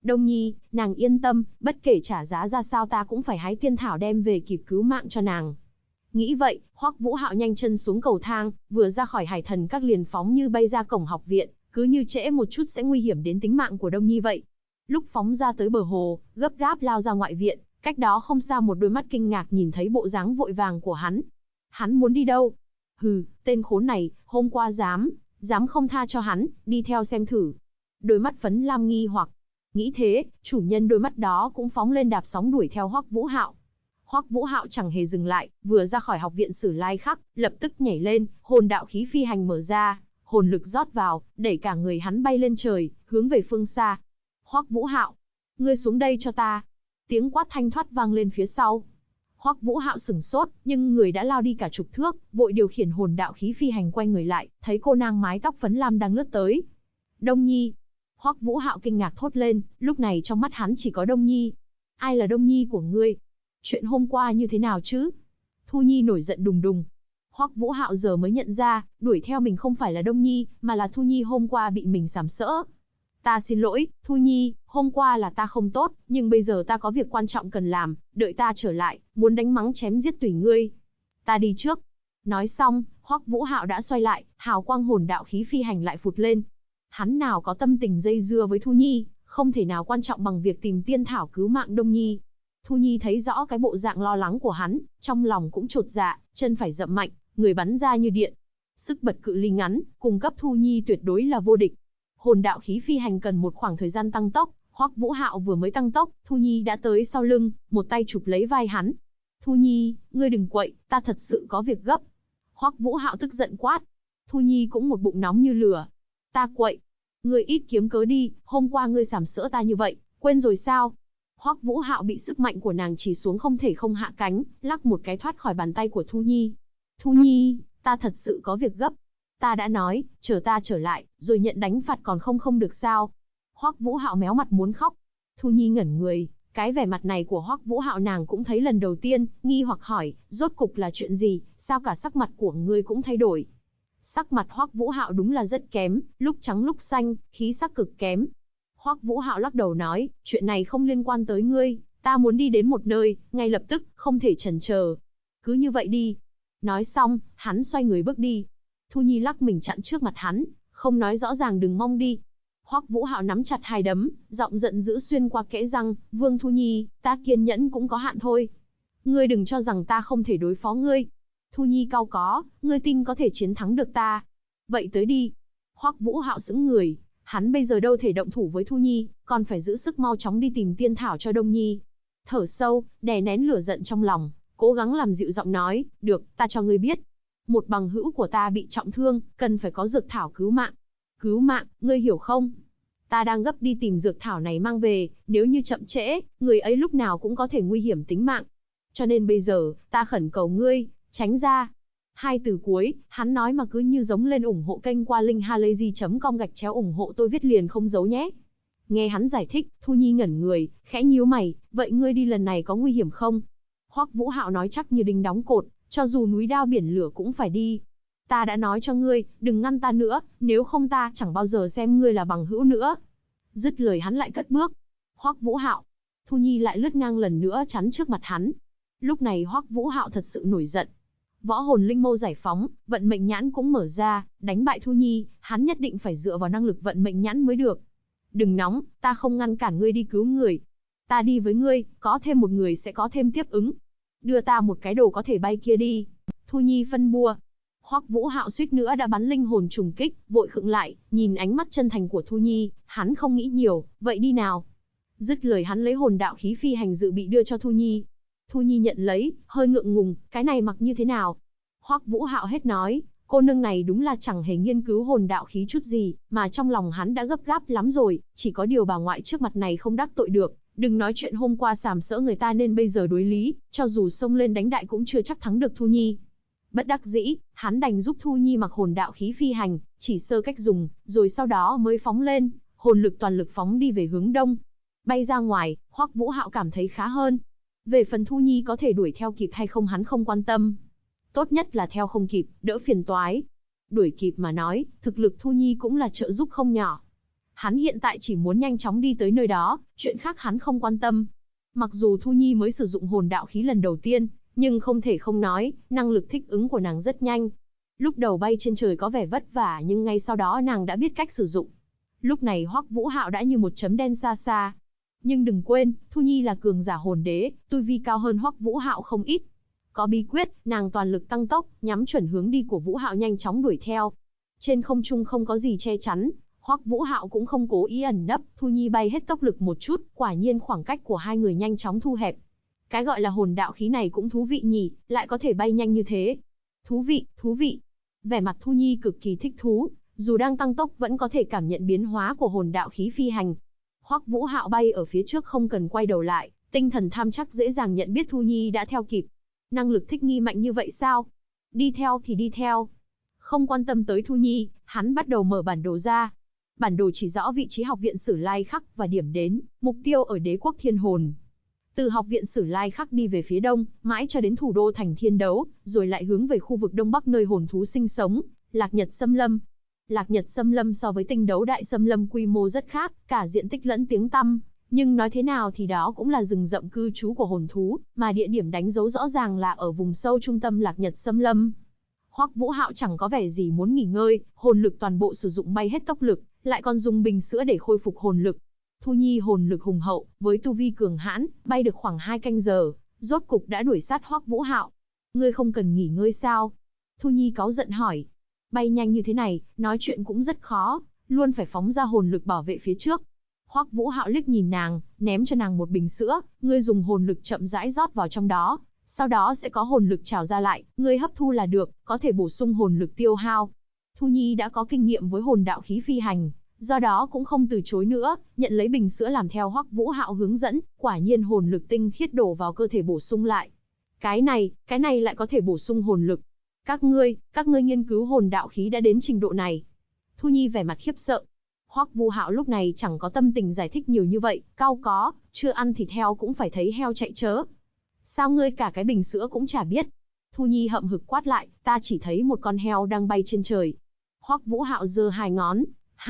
Đông Nhi, nàng yên tâm, bất kể trả giá ra sao ta cũng phải hái tiên thảo đem về kịp cứu mạng cho nàng. Nghĩ vậy, Hoắc Vũ Hạo nhanh chân xuống cầu thang, vừa ra khỏi Hải Thần Các liền phóng như bay ra cổng học viện, cứ như trễ một chút sẽ nguy hiểm đến tính mạng của Đông Nhi vậy. Lúc phóng ra tới bờ hồ, gấp gáp lao ra ngoại viện, cách đó không xa một đôi mắt kinh ngạc nhìn thấy bộ dáng vội vàng của hắn. Hắn muốn đi đâu? Hừ, tên khốn này, hôm qua dám không tha cho hắn, đi theo xem thử. Đôi mắt phấn lam nghi hoặc. Nghĩ thế, chủ nhân đôi mắt đó cũng phóng lên đạp sóng đuổi theo Hoắc Vũ Hạo. Hoắc Vũ Hạo chẳng hề dừng lại, vừa ra khỏi học viện Sử Lai Khắc, lập tức nhảy lên, hồn đạo khí phi hành mở ra, hồn lực rót vào, đẩy cả người hắn bay lên trời, hướng về phương xa. Hoắc Vũ Hạo, ngươi xuống đây cho ta. Tiếng quát thanh thoát vang lên phía sau. Hoắc Vũ Hạo sửng sốt, nhưng người đã lao đi cả chục thước, vội điều khiển hồn đạo khí phi hành quay người lại, thấy cô nàng mái tóc phấn lam đang lướt tới. Đông Nhi. Hoắc Vũ Hạo kinh ngạc thốt lên, lúc này trong mắt hắn chỉ có Đông Nhi. Ai là Đông Nhi của ngươi? Chuyện hôm qua như thế nào chứ? Thu Nhi nổi giận đùng đùng. Hoắc Vũ Hạo giờ mới nhận ra, đuổi theo mình không phải là Đông Nhi, mà là Thu Nhi hôm qua bị mình sàm sỡ. Ta xin lỗi, Thu Nhi, hôm qua là ta không tốt, nhưng bây giờ ta có việc quan trọng cần làm, đợi ta trở lại, muốn đánh mắng chém giết tùy ngươi. Ta đi trước. Nói xong, Hoắc Vũ Hạo đã xoay lại, hào quang hồn đạo khí phi hành lại phụt lên. Hắn nào có tâm tình dây dưa với Thu Nhi, không thể nào quan trọng bằng việc tìm tiên thảo cứu mạng Đông Nhi. Thu Nhi thấy rõ cái bộ dạng lo lắng của hắn, trong lòng cũng chột dạ, chân phải dậm mạnh, người bắn ra như điện. Sức bật cự ly ngắn, cung cấp Thu Nhi tuyệt đối là vô địch. Hồn đạo khí phi hành cần một khoảng thời gian tăng tốc, Hoắc Vũ Hạo vừa mới tăng tốc, Thu Nhi đã tới sau lưng, một tay chụp lấy vai hắn. Thu Nhi, ngươi đừng quậy, ta thật sự có việc gấp. Hoắc Vũ Hạo tức giận quát. Thu Nhi cũng một bụng nóng như lửa. Ta quậy. Ngươi ít kiếm cớ đi, hôm qua ngươi sàm sỡ ta như vậy, quên rồi sao? Hoắc Vũ Hạo bị sức mạnh của nàng chỉ xuống không thể không hạ cánh, lắc một cái thoát khỏi bàn tay của Thu Nhi. Thu Nhi, ta thật sự có việc gấp. Ta đã nói, chờ ta trở lại, rồi nhận đánh phạt còn không được sao? Hoắc Vũ Hạo méo mặt muốn khóc. Thu Nhi ngẩn người, cái vẻ mặt này của Hoắc Vũ Hạo nàng cũng thấy lần đầu tiên, nghi hoặc hỏi, rốt cục là chuyện gì, sao cả sắc mặt của ngươi cũng thay đổi? Sắc mặt Hoắc Vũ Hạo đúng là rất kém, lúc trắng lúc xanh, khí sắc cực kém. Hoắc Vũ Hạo lắc đầu nói, chuyện này không liên quan tới ngươi, ta muốn đi đến một nơi, ngay lập tức, không thể chần chờ. Cứ như vậy đi. Nói xong, hắn xoay người bước đi. Thu Nhi lắc mình chặn trước mặt hắn, không nói rõ ràng đừng mong đi. Hoắc Vũ Hạo nắm chặt hai đấm, giọng giận dữ xuyên qua kẽ răng, Vương Thu Nhi, ta kiên nhẫn cũng có hạn thôi. Ngươi đừng cho rằng ta không thể đối phó ngươi. Thu Nhi cau có, ngươi tin có thể chiến thắng được ta. Vậy tới đi. Hoắc Vũ Hạo sững người, hắn bây giờ đâu thể động thủ với Thu Nhi, còn phải giữ sức mau chóng đi tìm tiên thảo cho Đông Nhi. Thở sâu, đè nén lửa giận trong lòng, cố gắng làm dịu giọng nói, được, ta cho ngươi biết. Một bằng hữu của ta bị trọng thương, cần phải có dược thảo cứu mạng. Cứu mạng, ngươi hiểu không? Ta đang gấp đi tìm dược thảo này mang về, nếu như chậm trễ, người ấy lúc nào cũng có thể nguy hiểm tính mạng. Cho nên bây giờ, ta khẩn cầu ngươi, tránh ra. Hai từ cuối, hắn nói mà cứ như giống lên ủng hộ kênh qua link halayzi.com/ủng hộ tôi viết liền không giấu nhé. Nghe hắn giải thích, Thu Nhi ngẩn người, khẽ nhíu mày, vậy ngươi đi lần này có nguy hiểm không? Hoắc Vũ Hạo nói chắc như đinh đóng cột, cho dù núi đao biển lửa cũng phải đi. Ta đã nói cho ngươi, đừng ngăn ta nữa, nếu không ta chẳng bao giờ xem ngươi là bằng hữu nữa. Dứt lời hắn lại cất bước. Hoắc Vũ Hạo. Thu Nhi lại lướt ngang lần nữa chắn trước mặt hắn. Lúc này Hoắc Vũ Hạo thật sự nổi giận. Võ hồn linh mâu giải phóng, vận mệnh nhãn cũng mở ra, đánh bại Thu Nhi, hắn nhất định phải dựa vào năng lực vận mệnh nhãn mới được. Đừng nóng, ta không ngăn cản ngươi đi cứu người. Ta đi với ngươi, có thêm một người sẽ có thêm tiếp ứng. Đưa ta một cái đồ có thể bay kia đi. Thu Nhi phân bua. Hoắc Vũ Hạo suýt nữa đã bắn linh hồn trùng kích, vội khựng lại, nhìn ánh mắt chân thành của Thu Nhi, hắn không nghĩ nhiều, vậy đi nào. Dứt lời hắn lấy hồn đạo khí phi hành dự bị đưa cho Thu Nhi. Thu Nhi nhận lấy, hơi ngượng ngùng, cái này mặc như thế nào? Hoắc Vũ Hạo hết nói, cô nương này đúng là chẳng hề nghiên cứu hồn đạo khí chút gì, mà trong lòng hắn đã gấp gáp lắm rồi, chỉ có điều bà ngoại trước mặt này không đắc tội được, đừng nói chuyện hôm qua sàm sỡ người ta nên bây giờ đối lý, cho dù xông lên đánh đại cũng chưa chắc thắng được Thu Nhi. Bất đắc dĩ, hắn đành giúp Thu Nhi mặc hồn đạo khí phi hành, chỉ sơ cách dùng, rồi sau đó mới phóng lên, hồn lực toàn lực phóng đi về hướng đông. Bay ra ngoài, Hoắc Vũ Hạo cảm thấy khá hơn. Về phần Thu Nhi có thể đuổi theo kịp hay không hắn không quan tâm. Tốt nhất là theo không kịp, đỡ phiền toái. Đuổi kịp mà nói, thực lực Thu Nhi cũng là trợ giúp không nhỏ. Hắn hiện tại chỉ muốn nhanh chóng đi tới nơi đó, chuyện khác hắn không quan tâm. Mặc dù Thu Nhi mới sử dụng hồn đạo khí lần đầu tiên, nhưng không thể không nói, năng lực thích ứng của nàng rất nhanh. Lúc đầu bay trên trời có vẻ vất vả nhưng ngay sau đó nàng đã biết cách sử dụng. Lúc này Hoắc Vũ Hạo đã như một chấm đen xa xa. Nhưng đừng quên, Thu Nhi là cường giả hồn đế, tu vi cao hơn Hoắc Vũ Hạo không ít. Có bí quyết, nàng toàn lực tăng tốc, nhắm chuẩn hướng đi của Vũ Hạo nhanh chóng đuổi theo. Trên không trung không có gì che chắn, Hoắc Vũ Hạo cũng không cố ý ẩn nấp, Thu Nhi bay hết tốc lực một chút, quả nhiên khoảng cách của hai người nhanh chóng thu hẹp. Cái gọi là hồn đạo khí này cũng thú vị nhỉ, lại có thể bay nhanh như thế. Thú vị, thú vị. Vẻ mặt Thu Nhi cực kỳ thích thú, dù đang tăng tốc vẫn có thể cảm nhận biến hóa của hồn đạo khí phi hành. Hoắc Vũ Hạo bay ở phía trước không cần quay đầu lại, tinh thần tham chắc dễ dàng nhận biết Thu Nhi đã theo kịp. Năng lực thích nghi mạnh như vậy sao? Đi theo thì đi theo. Không quan tâm tới Thu Nhi, hắn bắt đầu mở bản đồ ra. Bản đồ chỉ rõ vị trí học viện Sử Lai Khắc và điểm đến, mục tiêu ở đế quốc Thiên Hồn. Từ học viện Sử Lai Khắc đi về phía đông, mãi cho đến thủ đô thành Thiên Đấu, rồi lại hướng về khu vực đông bắc nơi hồn thú sinh sống, Lạc Nhật Xâm Lâm. Lạc Nhật Xâm Lâm so với Tinh Đấu Đại Xâm Lâm quy mô rất khác, cả diện tích lẫn tiếng tăm, nhưng nói thế nào thì đó cũng là rừng rậm cư trú của hồn thú, mà địa điểm đánh dấu rõ ràng là ở vùng sâu trung tâm Lạc Nhật Xâm Lâm. Hoắc Vũ Hạo chẳng có vẻ gì muốn nghỉ ngơi, hồn lực toàn bộ sử dụng bay hết tốc lực, lại còn dùng bình sữa để khôi phục hồn lực. Thu Nhi hồn lực hùng hậu, với tu vi cường hãn, bay được khoảng 2 canh giờ, rốt cục đã đuổi sát Hoắc Vũ Hạo. Ngươi không cần nghỉ ngơi sao? Thu Nhi cáu giận hỏi. Bay nhanh như thế này, nói chuyện cũng rất khó, luôn phải phóng ra hồn lực bảo vệ phía trước. Hoắc Vũ Hạo liếc nhìn nàng, ném cho nàng một bình sữa, ngươi dùng hồn lực chậm rãi rót vào trong đó, sau đó sẽ có hồn lực trào ra lại, ngươi hấp thu là được, có thể bổ sung hồn lực tiêu hao. Thu Nhi đã có kinh nghiệm với hồn đạo khí phi hành, do đó cũng không từ chối nữa, nhận lấy bình sữa làm theo Hoắc Vũ Hạo hướng dẫn, quả nhiên hồn lực tinh khiết đổ vào cơ thể bổ sung lại. Cái này lại có thể bổ sung hồn lực. Các ngươi nghiên cứu hồn đạo khí đã đến trình độ này. Thu Nhi vẻ mặt khiếp sợ. Hoắc Vũ Hạo lúc này chẳng có tâm tình giải thích nhiều như vậy, cau có, chưa ăn thịt heo cũng phải thấy heo chạy chớ. Sao ngươi cả cái bình sữa cũng chả biết? Thu Nhi hậm hực quát lại, ta chỉ thấy một con heo đang bay trên trời. Hoắc Vũ Hạo giơ hai ngón,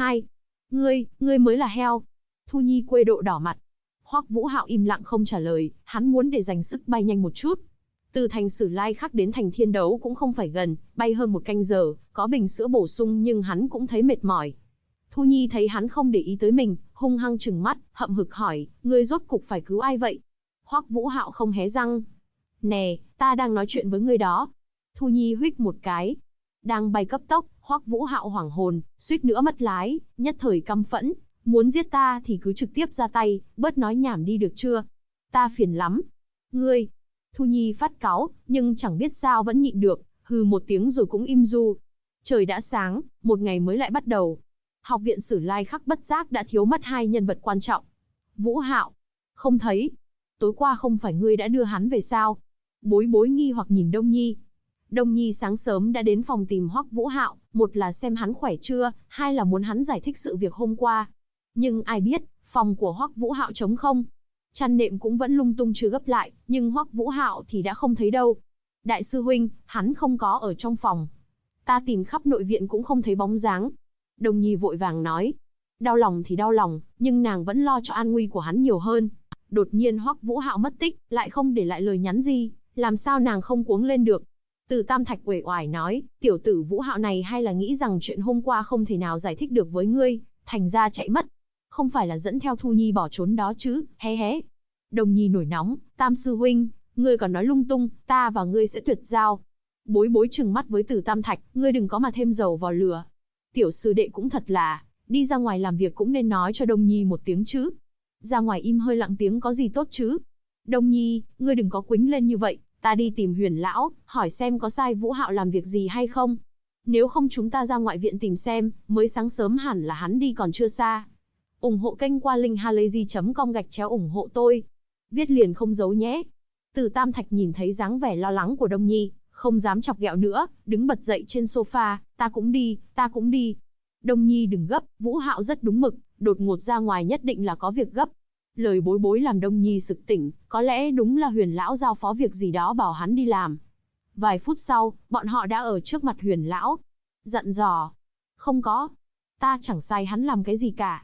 ngươi mới là heo. Thu Nhi quê độ đỏ mặt. Hoắc Vũ Hạo im lặng không trả lời, hắn muốn để dành sức bay nhanh một chút. Từ thành Sử Lai Khắc đến thành Thiên Đấu cũng không phải gần, bay hơn 1 canh giờ, có bình sữa bổ sung nhưng hắn cũng thấy mệt mỏi. Thu Nhi thấy hắn không để ý tới mình, hung hăng trừng mắt, hậm hực hỏi, ngươi rốt cục phải cứu ai vậy? Hoắc Vũ Hạo không hé răng. Nè, ta đang nói chuyện với ngươi đó. Thu Nhi huých một cái. Đang bay cấp tốc, Hoắc Vũ Hạo hoảng hồn, suýt nữa mất lái, nhất thời căm phẫn, muốn giết ta thì cứ trực tiếp ra tay, bớt nói nhảm đi được chưa? Ta phiền lắm. Ngươi. Thu Nhi phát cáu, nhưng chẳng biết sao vẫn nhịn được, hừ một tiếng rồi cũng im ru. Trời đã sáng, một ngày mới lại bắt đầu. Học viện Sử Lai Khắc bất giác đã thiếu mất 2 nhân vật quan trọng. Vũ Hạo. Không thấy. Tối qua không phải ngươi đã đưa hắn về sao? Bối bối nghi hoặc nhìn Đông Nhi. Đông Nhi sáng sớm đã đến phòng tìm Hoắc Vũ Hạo, một là xem hắn khỏe chưa, hai là muốn hắn giải thích sự việc hôm qua. Nhưng ai biết, phòng của Hoắc Vũ Hạo trống không. Chăn nệm cũng vẫn lung tung chưa gấp lại, nhưng Hoắc Vũ Hạo thì đã không thấy đâu. Đại sư huynh, hắn không có ở trong phòng. Ta tìm khắp nội viện cũng không thấy bóng dáng. Đông Nhi vội vàng nói. Đau lòng thì đau lòng, nhưng nàng vẫn lo cho an nguy của hắn nhiều hơn. Đột nhiên Hoắc Vũ Hạo mất tích, lại không để lại lời nhắn gì, làm sao nàng không cuống lên được. Từ Tam Thạch uể oải nói, tiểu tử Vũ Hạo này hay là nghĩ rằng chuyện hôm qua không thể nào giải thích được với ngươi, thành ra chạy mất. Không phải là dẫn theo Thu Nhi bỏ trốn đó chứ, hé hé. Đồng Nhi nổi nóng, Tam sư huynh, ngươi còn nói lung tung, ta và ngươi sẽ tuyệt giao. Bối bối trừng mắt với Từ Tam Thạch, ngươi đừng có mà thêm dầu vào lửa. Tiểu sư đệ cũng thật là, đi ra ngoài làm việc cũng nên nói cho Đông Nhi một tiếng chứ. Ra ngoài im hơi lặng tiếng có gì tốt chứ. Đông Nhi, ngươi đừng có quĩnh lên như vậy, ta đi tìm Huyền lão, hỏi xem có sai Vũ Hạo làm việc gì hay không. Nếu không chúng ta ra ngoại viện tìm xem, mới sáng sớm hẳn là hắn đi còn chưa xa. Ủng hộ kênh qua linkhalazy.com/ủng hộ tôi. Viết liền không giấu nhé. Từ Tam Thạch nhìn thấy dáng vẻ lo lắng của Đông Nhi, không dám chọc ghẹo nữa, đứng bật dậy trên sofa, ta cũng đi. Đông Nhi đừng gấp, Vũ Hạo rất đúng mực, đột ngột ra ngoài nhất định là có việc gấp. Lời bối bối làm Đông Nhi sực tỉnh, có lẽ đúng là Huyền lão giao phó việc gì đó bảo hắn đi làm. Vài phút sau, bọn họ đã ở trước mặt Huyền lão. Dặn dò. Không có. Ta chẳng sai hắn làm cái gì cả.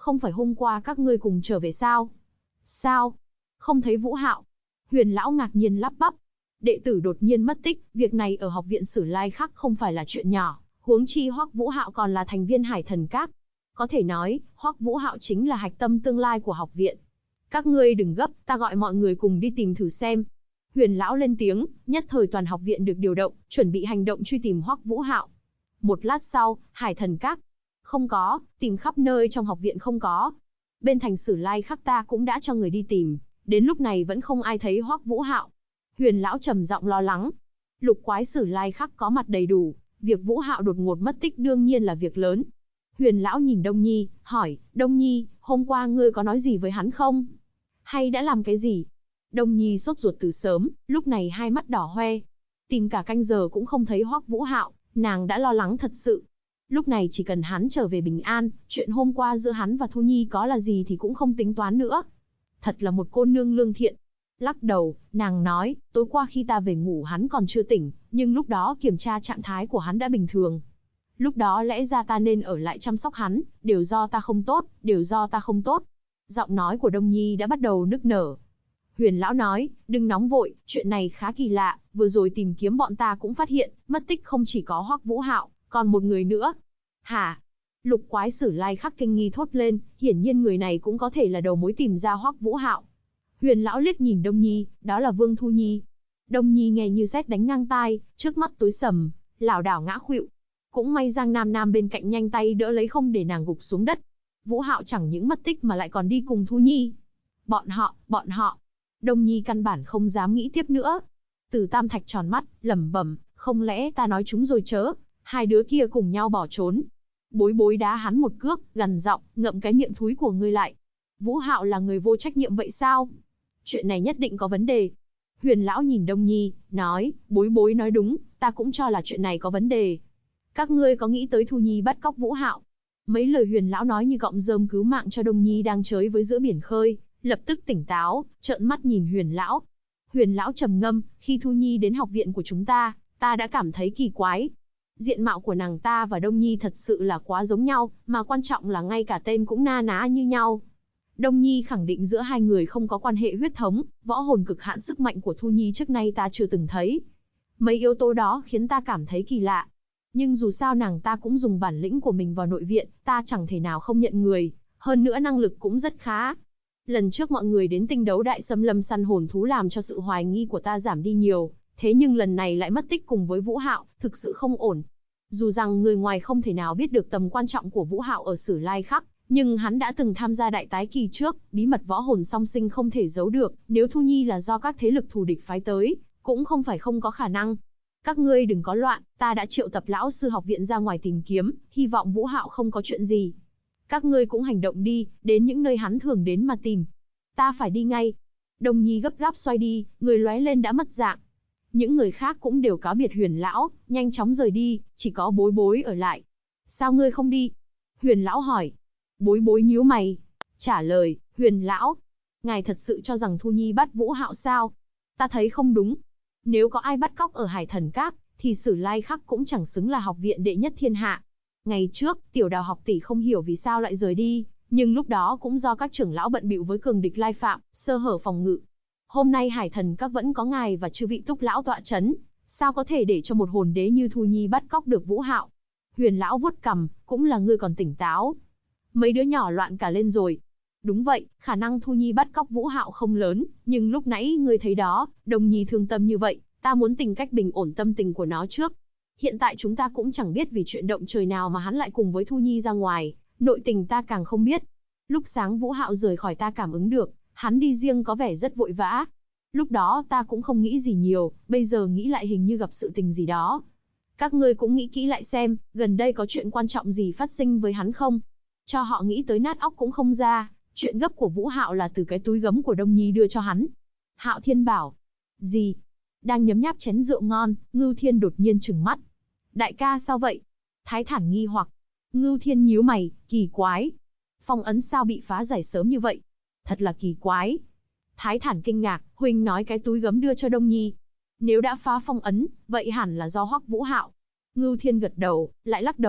không phải hôm qua các ngươi cùng trở về sao? Sao? Không thấy Vũ Hạo? Huyền lão ngạc nhiên lắp bắp. Đệ tử đột nhiên mất tích, việc này ở học viện Sử Lai Khắc không phải là chuyện nhỏ, huống chi Hoắc Vũ Hạo còn là thành viên Hải Thần Các. Có thể nói, Hoắc Vũ Hạo chính là hạch tâm tương lai của học viện. Các ngươi đừng gấp, ta gọi mọi người cùng đi tìm thử xem. Huyền lão lên tiếng, nhất thời toàn học viện được điều động, chuẩn bị hành động truy tìm Hoắc Vũ Hạo. Một lát sau, Hải Thần Các. Không có, tìm khắp nơi trong học viện không có. Bên thành Sử Lai Khắc ta cũng đã cho người đi tìm, đến lúc này vẫn không ai thấy Hoắc Vũ Hạo. Huyền lão trầm giọng lo lắng. Lục quái Sử Lai Khắc có mặt đầy đủ, việc Vũ Hạo đột ngột mất tích đương nhiên là việc lớn. Huyền lão nhìn Đông Nhi, hỏi, Đông Nhi, hôm qua ngươi có nói gì với hắn không? Hay đã làm cái gì? Đông Nhi sốt ruột từ sớm, lúc này hai mắt đỏ hoe. Tìm cả canh giờ cũng không thấy Hoắc Vũ Hạo, nàng đã lo lắng thật sự. Lúc này chỉ cần hắn trở về bình an, chuyện hôm qua giữa hắn và Thu Nhi có là gì thì cũng không tính toán nữa. Thật là một cô nương lương thiện. Lắc đầu, nàng nói, tối qua khi ta về ngủ hắn còn chưa tỉnh, nhưng lúc đó kiểm tra trạng thái của hắn đã bình thường. Lúc đó lẽ ra ta nên ở lại chăm sóc hắn, đều do ta không tốt, đều do ta không tốt. Giọng nói của Đông Nhi đã bắt đầu nức nở. Huyền lão nói, đừng nóng vội, chuyện này khá kỳ lạ, vừa rồi tìm kiếm bọn ta cũng phát hiện, mất tích không chỉ có Hoắc Vũ Hạo, còn một người nữa. Hả? Lục quái Sử Lai Khắc kinh nghi thốt lên, hiển nhiên người này cũng có thể là đầu mối tìm ra Hoắc Vũ Hạo. Huyền lão liếc nhìn Đông Nhi, đó là Vương Thu Nhi. Đông Nhi nghe như sét đánh ngang tai, trước mắt tối sầm, lảo đảo ngã khuỵu. Cũng may Giang Nam Nam bên cạnh nhanh tay đỡ lấy không để nàng gục xuống đất. Vũ Hạo chẳng những mất tích mà lại còn đi cùng Thu Nhi. Bọn họ. Đông Nhi căn bản không dám nghĩ tiếp nữa. Từ Tam Thạch tròn mắt, lẩm bẩm, không lẽ ta nói chúng rồi chớ? Hai đứa kia cùng nhau bỏ trốn. Bối bối đá hắn một cước, gằn giọng, ngậm cái miệng thúi của ngươi lại. Vũ Hạo là người vô trách nhiệm vậy sao? Chuyện này nhất định có vấn đề. Huyền lão nhìn Đông Nhi, nói, bối bối nói đúng, ta cũng cho là chuyện này có vấn đề. Các ngươi có nghĩ tới Thu Nhi bắt cóc Vũ Hạo? Mấy lời Huyền lão nói như cọng rơm cứu mạng cho Đông Nhi đang chới với giữa biển khơi, lập tức tỉnh táo, trợn mắt nhìn Huyền lão. Huyền lão trầm ngâm, khi Thu Nhi đến học viện của chúng ta đã cảm thấy kỳ quái. Diện mạo của nàng ta và Đông Nhi thật sự là quá giống nhau, mà quan trọng là ngay cả tên cũng na ná như nhau. Đông Nhi khẳng định giữa hai người không có quan hệ huyết thống, võ hồn cực hạn sức mạnh của Thu Nhi trước nay ta chưa từng thấy. Mấy yếu tố đó khiến ta cảm thấy kỳ lạ. Nhưng dù sao nàng ta cũng dùng bản lĩnh của mình vào nội viện, ta chẳng thể nào không nhận người, hơn nữa năng lực cũng rất khá. Lần trước mọi người đến tinh đấu đại xâm lâm săn hồn thú làm cho sự hoài nghi của ta giảm đi nhiều, thế nhưng lần này lại mất tích cùng với Vũ Hạo, thực sự không ổn. Dù rằng người ngoài không thể nào biết được tầm quan trọng của Vũ Hạo ở Sử Lai Khắc, nhưng hắn đã từng tham gia đại tái kỳ trước, bí mật võ hồn song sinh không thể giấu được, nếu Thu Nhi là do các thế lực thù địch phái tới, cũng không phải không có khả năng. Các ngươi đừng có loạn, ta đã triệu tập lão sư học viện ra ngoài tìm kiếm, hy vọng Vũ Hạo không có chuyện gì. Các ngươi cũng hành động đi, đến những nơi hắn thường đến mà tìm. Ta phải đi ngay. Đông Nhi gấp gáp xoay đi, người lóe lên đã mất dạng. Những người khác cũng đều cáo biệt Huyền lão, nhanh chóng rời đi, chỉ có bối bối ở lại. Sao ngươi không đi? Huyền lão hỏi. Bối bối nhíu mày. Trả lời, Huyền lão, ngài thật sự cho rằng Thu Nhi bắt Vũ Hạo sao? Ta thấy không đúng. Nếu có ai bắt cóc ở Hải Thần Các, thì Sử Lai Khắc cũng chẳng xứng là học viện đệ nhất thiên hạ. Ngày trước, Tiểu Đào học tỷ không hiểu vì sao lại rời đi, nhưng lúc đó cũng do các trưởng lão bận bịu với cường địch lai phạm, sơ hở phòng ngự. Hôm nay Hải Thần Các vẫn có ngài và chư vị túc lão tọa chấn, sao có thể để cho một hồn đế như Thu Nhi bắt cóc được Vũ Hạo? Huyền lão vuốt cằm, cũng là ngươi còn tỉnh táo. Mấy đứa nhỏ loạn cả lên rồi. Đúng vậy, khả năng Thu Nhi bắt cóc Vũ Hạo không lớn, nhưng lúc nãy ngươi thấy đó, Đông Nhi thương tâm như vậy, ta muốn tìm cách bình ổn tâm tình của nó trước. Hiện tại chúng ta cũng chẳng biết vì chuyện động trời nào mà hắn lại cùng với Thu Nhi ra ngoài, nội tình ta càng không biết. Lúc sáng Vũ Hạo rời khỏi ta cảm ứng được, hắn đi riêng có vẻ rất vội vã. Lúc đó ta cũng không nghĩ gì nhiều, bây giờ nghĩ lại hình như gặp sự tình gì đó. Các ngươi cũng nghĩ kỹ lại xem, gần đây có chuyện quan trọng gì phát sinh với hắn không? Cho họ nghĩ tới nát óc cũng không ra, chuyện gấp của Vũ Hạo là từ cái túi gấm của Đông Nhi đưa cho hắn. Hạo Thiên bảo, gì? Đang nhấm nháp chén rượu ngon, Ngưu Thiên đột nhiên trừng mắt. Đại ca sao vậy? Thái Thản nghi hoặc. Ngưu Thiên nhíu mày, kỳ quái. Phong ấn sao bị phá giải sớm như vậy? Thật là kỳ quái. Thái Thản kinh ngạc, huynh nói cái túi gấm đưa cho Đông Nhi. Nếu đã phá phong ấn, vậy hẳn là do Hoắc Vũ Hạo. Ngưu Thiên gật đầu, lại lắc đầu.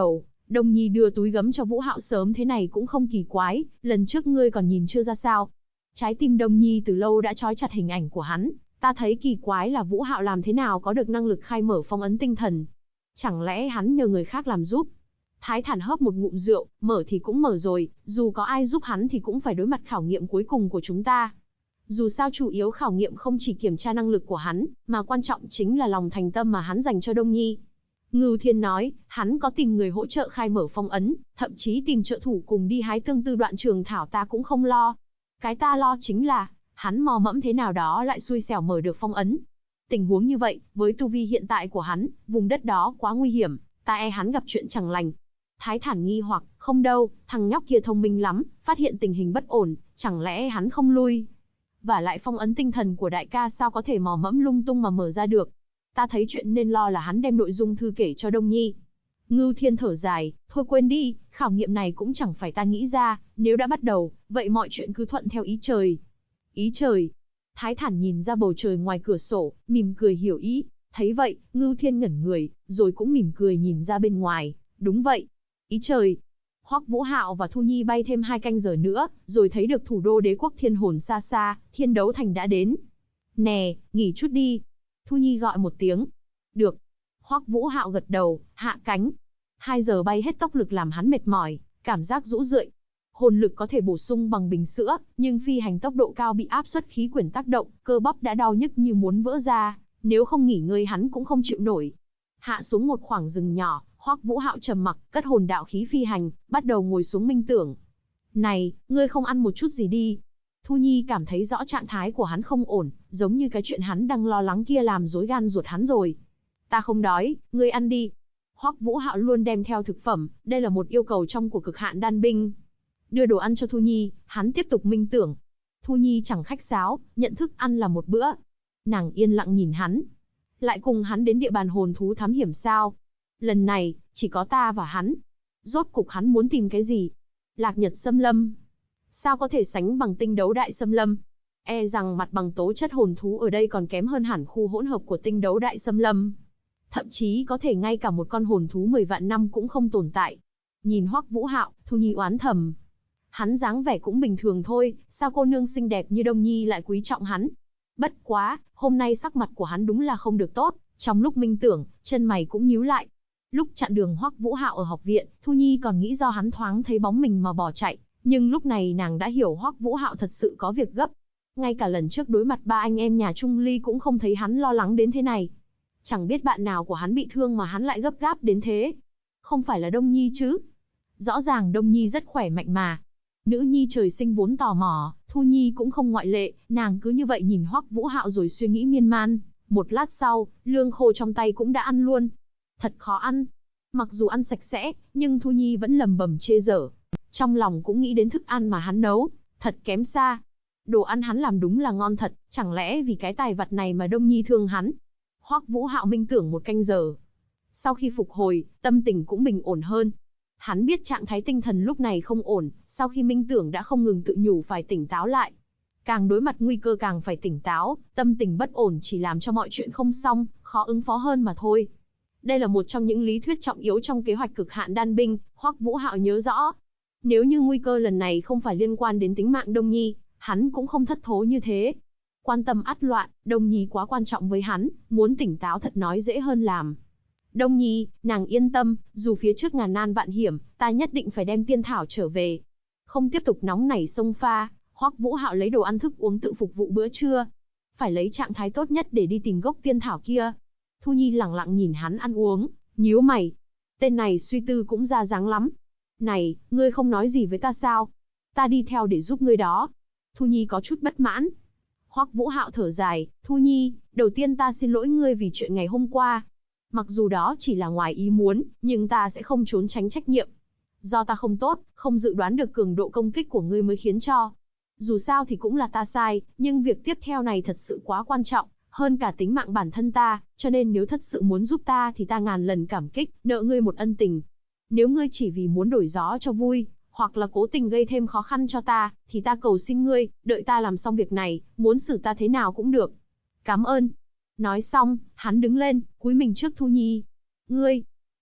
Đông Nhi đưa túi gấm cho Vũ Hạo sớm thế này cũng không kỳ quái, lần trước ngươi còn nhìn chưa ra sao. Trái tim Đông Nhi từ lâu đã trói chặt hình ảnh của hắn, ta thấy kỳ quái là Vũ Hạo làm thế nào có được năng lực khai mở phong ấn tinh thần. Chẳng lẽ hắn nhờ người khác làm giúp? Thái Thản hớp một ngụm rượu, mở thì cũng mở rồi, dù có ai giúp hắn thì cũng phải đối mặt khảo nghiệm cuối cùng của chúng ta. Dù sao chủ yếu khảo nghiệm không chỉ kiểm tra năng lực của hắn, mà quan trọng chính là lòng thành tâm mà hắn dành cho Đông Nhi. Ngưu Thiên nói, hắn có tìm người hỗ trợ khai mở phong ấn, thậm chí tìm trợ thủ cùng đi hái tương tư đoạn trường thảo ta cũng không lo. Cái ta lo chính là, hắn mò mẫm thế nào đó lại xui xẻo mở được phong ấn. Tình huống như vậy, với tu vi hiện tại của hắn, vùng đất đó quá nguy hiểm, ta e hắn gặp chuyện chẳng lành. Thái Thản nghi hoặc, không đâu, thằng nhóc kia thông minh lắm, phát hiện tình hình bất ổn, chẳng lẽ hắn không lui. Và lại phong ấn tinh thần của đại ca sao có thể mò mẫm lung tung mà mở ra được. Ta thấy chuyện nên lo là hắn đem nội dung thư kể cho Đông Nhi. Ngưu Thiên thở dài, thôi quên đi, khảo nghiệm này cũng chẳng phải ta nghĩ ra, nếu đã bắt đầu, vậy mọi chuyện cứ thuận theo ý trời. Ý trời. Thái Thản nhìn ra bầu trời ngoài cửa sổ, mỉm cười hiểu ý. Thấy vậy, Ngưu Thiên ngẩn người, rồi cũng mỉm cười nhìn ra bên ngoài. Đúng vậy. Ý trời. Hoắc Vũ Hạo và Thu Nhi bay thêm 2 canh giờ nữa, rồi thấy được thủ đô đế quốc Thiên Hồn xa xa, Thiên Đấu Thành đã đến. Nè, nghỉ chút đi. Thu Nhi gọi một tiếng. Được. Hoắc Vũ Hạo gật đầu, hạ cánh. 2 giờ bay hết tốc lực làm hắn mệt mỏi, cảm giác rũ rượi. Hồn lực có thể bổ sung bằng bình sữa, nhưng phi hành tốc độ cao bị áp suất khí quyển tác động, cơ bắp đã đau nhức như muốn vỡ ra, nếu không nghỉ ngơi hắn cũng không chịu nổi. Hạ xuống một khoảng rừng nhỏ, Hoắc Vũ Hạo trầm mặc, cất hồn đạo khí phi hành, bắt đầu ngồi xuống minh tưởng. Này, ngươi không ăn một chút gì đi. Thu Nhi cảm thấy rõ trạng thái của hắn không ổn, giống như cái chuyện hắn đang lo lắng kia làm rối gan ruột hắn rồi. Ta không đói, ngươi ăn đi. Hoắc Vũ Hạo luôn đem theo thực phẩm, đây là một yêu cầu trong của cực hạn đan binh. Đưa đồ ăn cho Thu Nhi, hắn tiếp tục minh tưởng. Thu Nhi chẳng khách sáo, nhận thức ăn là một bữa. Nàng yên lặng nhìn hắn. Lại cùng hắn đến địa bàn hồn thú thám hiểm sao? Lần này, chỉ có ta và hắn. Rốt cục hắn muốn tìm cái gì? Lạc Nhật Xâm Lâm. Sao có thể sánh bằng Tinh Đấu Đại Xâm Lâm? E rằng mặt bằng tố chất hồn thú ở đây còn kém hơn hẳn khu hỗn hợp của Tinh Đấu Đại Xâm Lâm. Thậm chí có thể ngay cả một con hồn thú 10 vạn năm cũng không tồn tại. Nhìn Hoắc Vũ Hạo, Thu Nhi oán thầm. Hắn dáng vẻ cũng bình thường thôi, sao cô nương xinh đẹp như Đông Nhi lại quý trọng hắn? Bất quá, hôm nay sắc mặt của hắn đúng là không được tốt, trong lúc minh tưởng, chân mày cũng nhíu lại. Lúc chặn đường Hoắc Vũ Hạo ở học viện, Thu Nhi còn nghĩ do hắn thoáng thấy bóng mình mà bỏ chạy, nhưng lúc này nàng đã hiểu Hoắc Vũ Hạo thật sự có việc gấp. Ngay cả lần trước đối mặt 3 anh em nhà Trung Ly cũng không thấy hắn lo lắng đến thế này. Chẳng biết bạn nào của hắn bị thương mà hắn lại gấp gáp đến thế. Không phải là Đông Nhi chứ? Rõ ràng Đông Nhi rất khỏe mạnh mà. Nữ nhi trời sinh vốn tò mò, Thu Nhi cũng không ngoại lệ, nàng cứ như vậy nhìn Hoắc Vũ Hạo rồi suy nghĩ miên man. Một lát sau, lương khô trong tay cũng đã ăn luôn. Thật khó ăn. Mặc dù ăn sạch sẽ, nhưng Thu Nhi vẫn lầm bầm chê dở. Trong lòng cũng nghĩ đến thức ăn mà hắn nấu, thật kém xa. Đồ ăn hắn làm đúng là ngon thật, chẳng lẽ vì cái tài vặt này mà Đông Nhi thương hắn? Hoắc Vũ Hạo minh tưởng 1 canh giờ. Sau khi phục hồi, tâm tình cũng bình ổn hơn. Hắn biết trạng thái tinh thần lúc này không ổn, sau khi minh tưởng đã không ngừng tự nhủ phải tỉnh táo lại. Càng đối mặt nguy cơ càng phải tỉnh táo, tâm tình bất ổn chỉ làm cho mọi chuyện không xong, khó ứng phó hơn mà thôi. Đây là một trong những lý thuyết trọng yếu trong kế hoạch cực hạn đan binh, Hoắc Vũ Hạo nhớ rõ. Nếu như nguy cơ lần này không phải liên quan đến tính mạng Đông Nhi, hắn cũng không thất thố như thế. Quan tâm ắt loạn, Đông Nhi quá quan trọng với hắn, muốn tỉnh táo thật nói dễ hơn làm. Đông Nhi, nàng yên tâm, dù phía trước ngàn nan vạn hiểm, ta nhất định phải đem tiên thảo trở về. Không tiếp tục nóng nảy xông pha, Hoắc Vũ Hạo lấy đồ ăn thức uống tự phục vụ bữa trưa. Phải lấy trạng thái tốt nhất để đi tìm gốc tiên thảo kia. Thu Nhi lẳng lặng nhìn hắn ăn uống, nhíu mày. Tên này suy tư cũng ra dáng lắm. Này, ngươi không nói gì với ta sao? Ta đi theo để giúp ngươi đó. Thu Nhi có chút bất mãn. Hoắc Vũ Hạo thở dài, Thu Nhi, đầu tiên ta xin lỗi ngươi vì chuyện ngày hôm qua. Mặc dù đó chỉ là ngoài ý muốn, nhưng ta sẽ không trốn tránh trách nhiệm. Do ta không tốt, không dự đoán được cường độ công kích của ngươi mới khiến cho. Dù sao thì cũng là ta sai, nhưng việc tiếp theo này thật sự quá quan trọng, hơn cả tính mạng bản thân ta, cho nên nếu thật sự muốn giúp ta thì ta ngàn lần cảm kích, nợ ngươi một ân tình. Nếu ngươi chỉ vì muốn đổi gió cho vui, hoặc là cố tình gây thêm khó khăn cho ta, thì ta cầu xin ngươi, đợi ta làm xong việc này, muốn xử ta thế nào cũng được. Cảm ơn. Nói xong, hắn đứng lên, cúi mình trước Thu Nhi. Ngươi,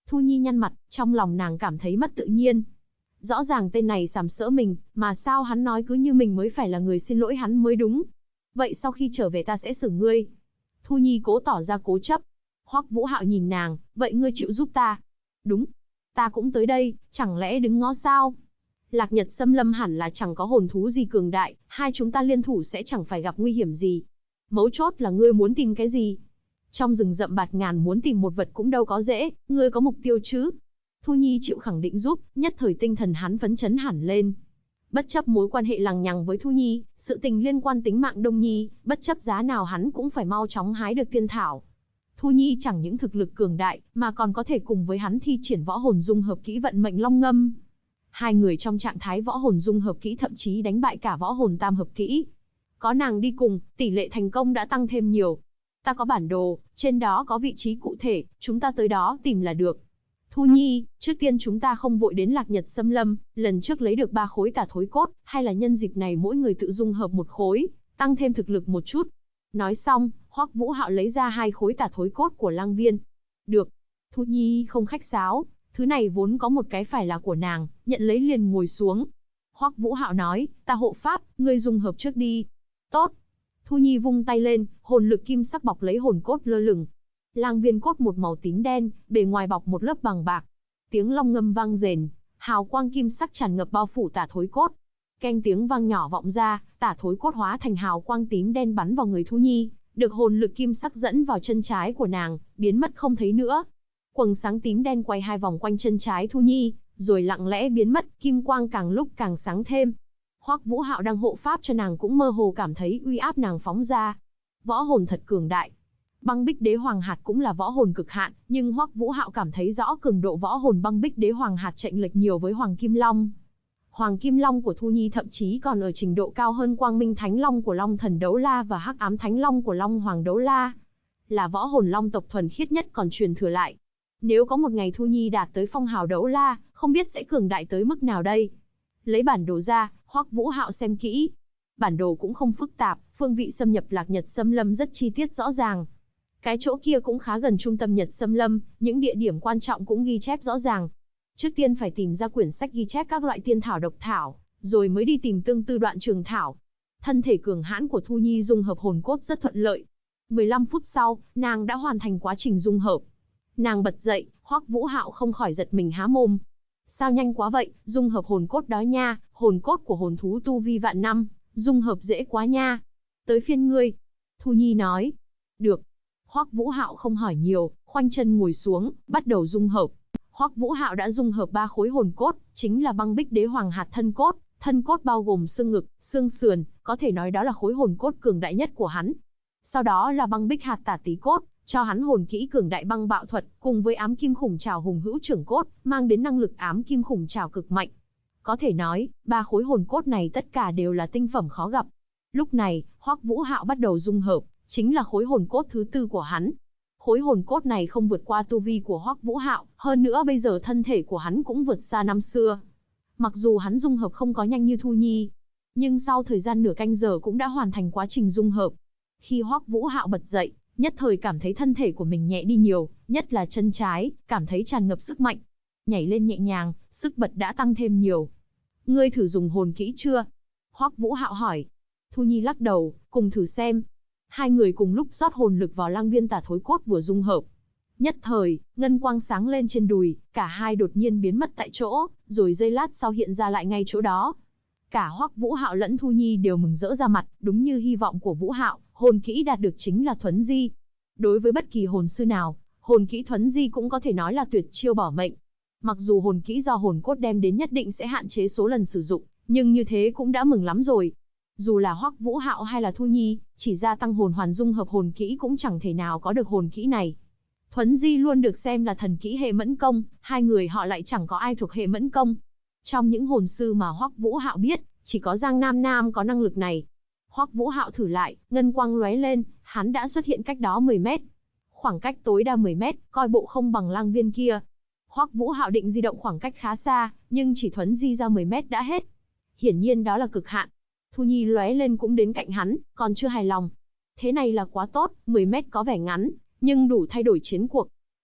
Thu Nhi nhăn mặt, trong lòng nàng cảm thấy mất tự nhiên. Rõ ràng tên này sàm sỡ mình, mà sao hắn nói cứ như mình mới phải là người xin lỗi hắn mới đúng. Vậy sau khi trở về ta sẽ xử ngươi. Thu Nhi cố tỏ ra cố chấp. Hoắc Vũ Hạo nhìn nàng, vậy ngươi chịu giúp ta? Đúng. Ta cũng tới đây, chẳng lẽ đứng ngó sao? Lạc Nhật Xâm Lâm hẳn là chẳng có hồn thú gì cường đại, hai chúng ta liên thủ sẽ chẳng phải gặp nguy hiểm gì. Mấu chốt là ngươi muốn tìm cái gì? Trong rừng rậm bạt ngàn muốn tìm một vật cũng đâu có dễ, ngươi có mục tiêu chứ? Thu Nhi chịu khẳng định giúp, nhất thời tinh thần hắn phấn chấn hẳn lên. Bất chấp mối quan hệ lằng nhằng với Thu Nhi, sự tình liên quan tính mạng Đông Nhi, bất chấp giá nào hắn cũng phải mau chóng hái được tiên thảo. Thu Nhi chẳng những thực lực cường đại, mà còn có thể cùng với hắn thi triển võ hồn dung hợp kỹ vận mệnh long ngâm. Hai người trong trạng thái võ hồn dung hợp kỹ thậm chí đánh bại cả võ hồn tam hợp kỹ. Có nàng đi cùng, tỷ lệ thành công đã tăng thêm nhiều. Ta có bản đồ, trên đó có vị trí cụ thể, chúng ta tới đó tìm là được. Thu Nhi, trước tiên chúng ta không vội đến Lạc Nhật Xâm Lâm, lần trước lấy được 3 khối tà thối cốt, hay là nhân dịp này mỗi người tự dung hợp một khối, tăng thêm thực lực một chút. Nói xong, Hoắc Vũ Hạo lấy ra 2 khối tà thối cốt của Lang Viên. Được. Thu Nhi không khách sáo, thứ này vốn có một cái phải là của nàng, nhận lấy liền ngồi xuống. Hoắc Vũ Hạo nói, ta hộ pháp, ngươi dung hợp trước đi. Tốt. Thu Nhi vung tay lên, hồn lực kim sắc bọc lấy hồn cốt lơ lửng. Lang Viên cốt một màu tím đen, bề ngoài bọc một lớp bằng bạc. Tiếng long ngâm vang rền, hào quang kim sắc tràn ngập bao phủ tà thối cốt. Keng tiếng vang nhỏ vọng ra, tà thối cốt hóa thành hào quang tím đen bắn vào người Thu Nhi, được hồn lực kim sắc dẫn vào chân trái của nàng, biến mất không thấy nữa. Quầng sáng tím đen quay 2 vòng quanh chân trái Thu Nhi, rồi lặng lẽ biến mất, kim quang càng lúc càng sáng thêm. Hoắc Vũ Hạo đang hộ pháp cho nàng cũng mơ hồ cảm thấy uy áp nàng phóng ra. Võ hồn thật cường đại. Băng Bích Đế Hoàng Hạt cũng là võ hồn cực hạn, nhưng Hoắc Vũ Hạo cảm thấy rõ cường độ võ hồn Băng Bích Đế Hoàng Hạt chênh lệch nhiều với Hoàng Kim Long. Hoàng Kim Long của Thu Nhi thậm chí còn ở trình độ cao hơn Quang Minh Thánh Long của Long Thần Đấu La và Hắc Ám Thánh Long của Long Hoàng Đấu La. Là võ hồn long tộc thuần khiết nhất còn truyền thừa lại. Nếu có một ngày Thu Nhi đạt tới phong hào Đấu La, không biết sẽ cường đại tới mức nào đây. Lấy bản đồ ra, Hoắc Vũ Hạo xem kỹ. Bản đồ cũng không phức tạp, phương vị xâm nhập Lạc Nhật Xâm Lâm rất chi tiết rõ ràng. Cái chỗ kia cũng khá gần trung tâm Nhật Xâm Lâm, những địa điểm quan trọng cũng ghi chép rõ ràng. Trước tiên phải tìm ra quyển sách ghi chép các loại tiên thảo độc thảo, rồi mới đi tìm tương tư đoạn trường thảo. Thân thể cường hãn của Thu Nhi dung hợp hồn cốt rất thuận lợi. 15 phút sau, nàng đã hoàn thành quá trình dung hợp. Nàng bật dậy, Hoắc Vũ Hạo không khỏi giật mình há mồm. Sao nhanh quá vậy, dung hợp hồn cốt đó nha, hồn cốt của hồn thú tu vi vạn năm, dung hợp dễ quá nha. Tới phiên ngươi. Thu Nhi nói. Được. Hoắc Vũ Hạo không hỏi nhiều, khoanh chân ngồi xuống, bắt đầu dung hợp. Hoắc Vũ Hạo đã dung hợp 3 khối hồn cốt, chính là Băng Bích Đế Hoàng Hạt thân cốt bao gồm xương ngực, xương sườn, có thể nói đó là khối hồn cốt cường đại nhất của hắn. Sau đó là Băng Bích Hạt Tả Tí cốt, cho hắn hồn kỹ cường đại băng bạo thuật, cùng với Ám Kim Khủng Trảo Hùng Hữu Trưởng cốt, mang đến năng lực Ám Kim Khủng Trảo cực mạnh. Có thể nói, 3 khối hồn cốt này tất cả đều là tinh phẩm khó gặp. Lúc này, Hoắc Vũ Hạo bắt đầu dung hợp, chính là khối hồn cốt thứ 4 của hắn. Khối hồn cốt này không vượt qua tu vi của Hoắc Vũ Hạo, hơn nữa bây giờ thân thể của hắn cũng vượt xa năm xưa. Mặc dù hắn dung hợp không có nhanh như Thu Nhi, nhưng sau thời gian nửa canh giờ cũng đã hoàn thành quá trình dung hợp. Khi Hoắc Vũ Hạo bật dậy, nhất thời cảm thấy thân thể của mình nhẹ đi nhiều, nhất là chân trái, cảm thấy tràn ngập sức mạnh. Nhảy lên nhẹ nhàng, sức bật đã tăng thêm nhiều. Ngươi thử dùng hồn kỹ chưa? Hoắc Vũ Hạo hỏi. Thu Nhi lắc đầu, cùng thử xem. Hai người cùng lúc rót hồn lực vào Lang Viên Tả Thối Cốt vừa dung hợp. Nhất thời, ngân quang sáng lên trên đùi, cả hai đột nhiên biến mất tại chỗ, rồi giây lát sau hiện ra lại ngay chỗ đó. Cả Hoắc Vũ Hạo lẫn Thu Nhi đều mừng rỡ ra mặt, đúng như hy vọng của Vũ Hạo, hồn kỹ đạt được chính là thuấn di. Đối với bất kỳ hồn sư nào, hồn kỹ thuấn di cũng có thể nói là tuyệt chiêu bỏ mệnh. Mặc dù hồn kỹ do hồn cốt đem đến nhất định sẽ hạn chế số lần sử dụng, nhưng như thế cũng đã mừng lắm rồi. Dù là Hoắc Vũ Hạo hay là Thu Nhi, chỉ gia tăng hồn hoàn dung hợp hồn kỹ cũng chẳng thể nào có được hồn kỹ này. Thuấn di luôn được xem là thần kỹ hệ mẫn công, hai người họ lại chẳng có ai thuộc hệ mẫn công. Trong những hồn sư mà Hoắc Vũ Hạo biết, chỉ có Giang Nam Nam có năng lực này. Hoắc Vũ Hạo thử lại, ngân quang lóe lên, hắn đã xuất hiện cách đó 10 mét. Khoảng cách tối đa 10 mét, coi bộ không bằng Lang Viên kia. Hoắc Vũ Hạo định di động khoảng cách khá xa, nhưng chỉ thuấn di ra 10 mét đã hết. Hiển nhiên đó là cực hạn. Thu Nhi lóe lên cũng đến cạnh hắn, còn chưa hài lòng. Thế này là quá tốt, 10 mét có vẻ ngắn, nhưng đủ thay đổi chiến cuộc.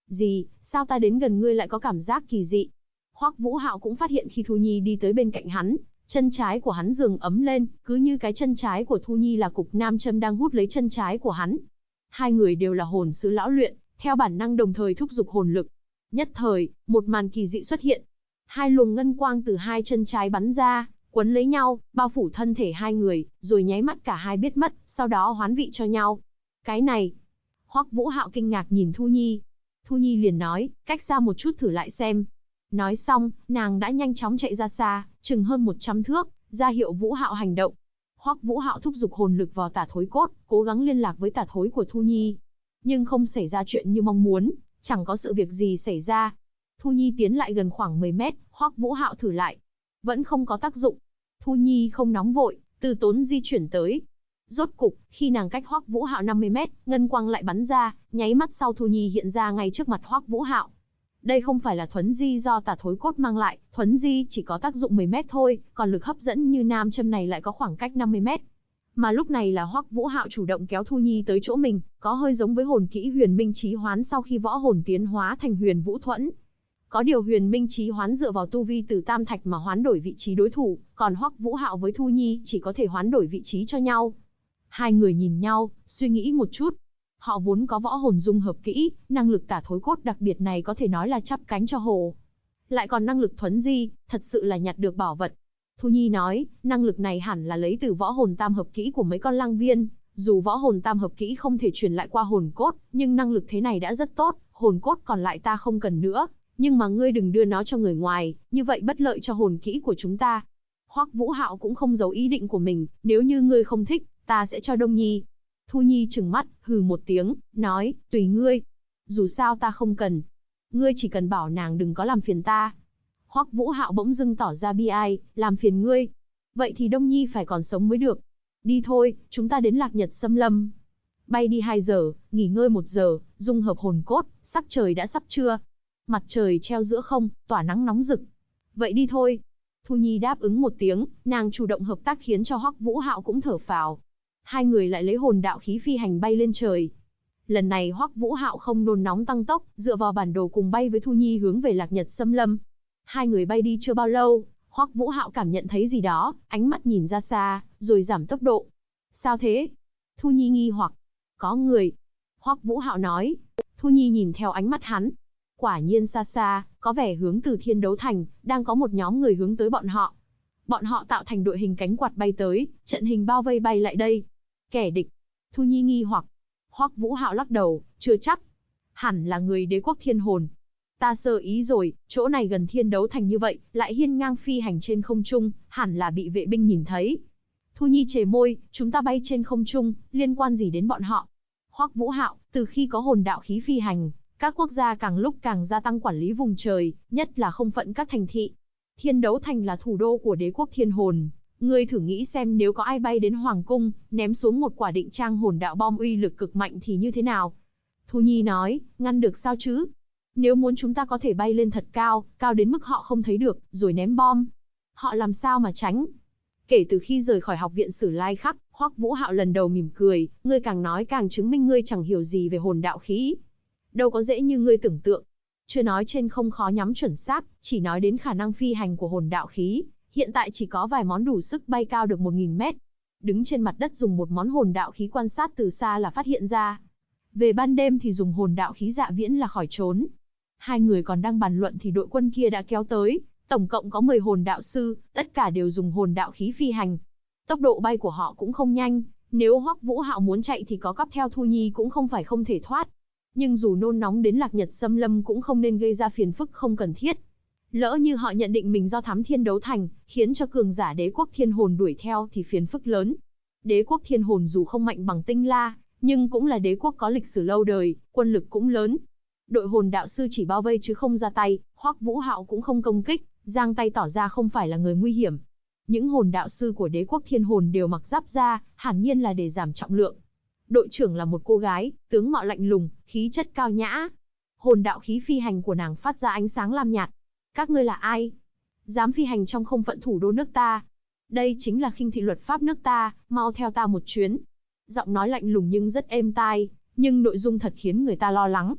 Gì, sao ta đến gần ngươi lại có cảm giác kỳ dị? Hoắc Vũ Hạo cũng phát hiện khi Thu Nhi đi tới bên cạnh hắn, chân trái của hắn dường ấm lên, cứ như cái chân trái của Thu Nhi là cục nam châm đang hút lấy chân trái của hắn. Hai người đều là hồn sư lão luyện, theo bản năng đồng thời thúc giục hồn lực. Nhất thời, một màn kỳ dị xuất hiện. Hai luồng ngân quang từ hai chân trái bắn ra, quấn lấy nhau, bao phủ thân thể hai người, rồi nháy mắt cả hai biết mất, sau đó hoán vị cho nhau. Cái này, Hoắc Vũ Hạo kinh ngạc nhìn Thu Nhi. Thu Nhi liền nói, cách xa một chút thử lại xem. Nói xong, nàng đã nhanh chóng chạy ra xa, chừng hơn 100 thước, ra hiệu Vũ Hạo hành động. Hoắc Vũ Hạo thúc giục hồn lực vào tả thối cốt, cố gắng liên lạc với tả thối của Thu Nhi. Nhưng không xảy ra chuyện như mong muốn, chẳng có sự việc gì xảy ra. Thu Nhi tiến lại gần khoảng 10 mét, Hoắc Vũ Hạo thử lại. Vẫn không có tác dụng. Thu Nhi không nóng vội, từ tốn di chuyển tới. Rốt cục, khi nàng cách Hoắc Vũ Hạo 50 mét, ngân quang lại bắn ra, nháy mắt sau Thu Nhi hiện ra ngay trước mặt Hoắc Vũ Hạo. Đây không phải là thuấn di do tả thối cốt mang lại, thuấn di chỉ có tác dụng 10 mét thôi, còn lực hấp dẫn như nam châm này lại có khoảng cách 50 mét. Mà lúc này là Hoắc Vũ Hạo chủ động kéo Thu Nhi tới chỗ mình, có hơi giống với hồn kỹ Huyền Minh Chí Hoán sau khi võ hồn tiến hóa thành Huyền Vũ Thuẫn. Có điều Huyền Minh Chí Hoán dựa vào tu vi từ tam thạch mà hoán đổi vị trí đối thủ, còn Hoắc Vũ Hạo với Thu Nhi chỉ có thể hoán đổi vị trí cho nhau. Hai người nhìn nhau, suy nghĩ một chút. Họ vốn có võ hồn dung hợp kỹ, năng lực tả thối cốt đặc biệt này có thể nói là chắp cánh cho hổ. Lại còn năng lực thuấn di, thật sự là nhặt được bảo vật. Thu Nhi nói, năng lực này hẳn là lấy từ võ hồn tam hợp kỹ của mấy con lang viên. Dù võ hồn tam hợp kỹ không thể truyền lại qua hồn cốt, nhưng năng lực thế này đã rất tốt, hồn cốt còn lại ta không cần nữa. Nhưng mà ngươi đừng đưa nó cho người ngoài, như vậy bất lợi cho hồn kỹ của chúng ta. Hoắc Vũ Hạo cũng không giấu ý định của mình, nếu như ngươi không thích, ta sẽ cho Đông Nhi. Thu Nhi trừng mắt, hừ một tiếng, nói, tùy ngươi. Dù sao ta không cần. Ngươi chỉ cần bảo nàng đừng có làm phiền ta. Hoắc Vũ Hạo bỗng dưng tỏ ra bi ai, làm phiền ngươi. Vậy thì Đông Nhi phải còn sống mới được. Đi thôi, chúng ta đến Lạc Nhật Xâm Lâm. Bay đi 2 giờ, nghỉ ngơi 1 giờ, dung hợp hồn cốt, sắc trời đã sắp trưa. Mặt trời treo giữa không, tỏa nắng nóng rực. Vậy đi thôi. Thu Nhi đáp ứng một tiếng, nàng chủ động hợp tác khiến cho Hoắc Vũ Hạo cũng thở phào. Hai người lại lấy hồn đạo khí phi hành bay lên trời. Lần này Hoắc Vũ Hạo không nôn nóng tăng tốc, dựa vào bản đồ cùng bay với Thu Nhi hướng về Lạc Nhật Xâm Lâm. Hai người bay đi chưa bao lâu, Hoắc Vũ Hạo cảm nhận thấy gì đó, ánh mắt nhìn ra xa, rồi giảm tốc độ. Sao thế? Thu Nhi nghi hoặc. Có người. Hoắc Vũ Hạo nói. Thu Nhi nhìn theo ánh mắt hắn. Quả nhiên xa xa, có vẻ hướng từ Thiên Đấu Thành, đang có một nhóm người hướng tới bọn họ. Bọn họ tạo thành đội hình cánh quạt bay tới, trận hình bao vây bay lại đây. Kẻ địch. Thu Nhi nghi hoặc. Hoắc Vũ Hạo lắc đầu, chưa chắc. Hẳn là người Đế quốc Thiên Hồn. Ta sơ ý rồi, chỗ này gần Thiên Đấu Thành như vậy, lại hiên ngang phi hành trên không trung, hẳn là bị vệ binh nhìn thấy. Thu Nhi chề môi, chúng ta bay trên không trung, liên quan gì đến bọn họ? Hoắc Vũ Hạo, từ khi có hồn đạo khí phi hành, các quốc gia càng lúc càng gia tăng quản lý vùng trời, nhất là không phận các thành thị. Thiên Đấu Thành là thủ đô của Đế quốc Thiên Hồn. Ngươi thử nghĩ xem nếu có ai bay đến Hoàng Cung, ném xuống một quả định trang hồn đạo bom uy lực cực mạnh thì như thế nào? Thu Nhi nói, ngăn được sao chứ? Nếu muốn chúng ta có thể bay lên thật cao, cao đến mức họ không thấy được, rồi ném bom. Họ làm sao mà tránh? Kể từ khi rời khỏi học viện Sử Lai Khắc, Hoắc Vũ Hạo lần đầu mỉm cười, ngươi càng nói càng chứng minh ngươi chẳng hiểu gì về hồn đạo khí. Đâu có dễ như ngươi tưởng tượng. Chưa nói trên không khó nhắm chuẩn xác, chỉ nói đến khả năng phi hành của hồn đạo khí. Hiện tại chỉ có vài món đủ sức bay cao được 1000 mét. Đứng trên mặt đất dùng một món hồn đạo khí quan sát từ xa là phát hiện ra. Về ban đêm thì dùng hồn đạo khí Dạ Viễn là khỏi trốn. Hai người còn đang bàn luận thì đội quân kia đã kéo tới. Tổng cộng có 10 hồn đạo sư, tất cả đều dùng hồn đạo khí phi hành. Tốc độ bay của họ cũng không nhanh. Nếu Hoắc Vũ Hạo muốn chạy thì có cắp theo Thu Nhi cũng không phải không thể thoát. Nhưng dù nôn nóng đến Lạc Nhật Xâm Lâm cũng không nên gây ra phiền phức không cần thiết. Lỡ như họ nhận định mình do thám Thiên Đấu Thành, khiến cho cường giả Đế quốc Thiên Hồn đuổi theo thì phiền phức lớn. Đế quốc Thiên Hồn dù không mạnh bằng Tinh La, nhưng cũng là đế quốc có lịch sử lâu đời, quân lực cũng lớn. Đội hồn đạo sư chỉ bao vây chứ không ra tay, Hoắc Vũ Hạo cũng không công kích, giang tay tỏ ra không phải là người nguy hiểm. Những hồn đạo sư của Đế quốc Thiên Hồn đều mặc giáp da, hẳn nhiên là để giảm trọng lượng. Đội trưởng là một cô gái, tướng mạo lạnh lùng, khí chất cao nhã. Hồn đạo khí phi hành của nàng phát ra ánh sáng lam nhạt. Các ngươi là ai? Dám phi hành trong không phận thủ đô nước ta? Đây chính là khinh thị luật pháp nước ta, mau theo ta một chuyến. Giọng nói lạnh lùng nhưng rất êm tai, nhưng nội dung thật khiến người ta lo lắng.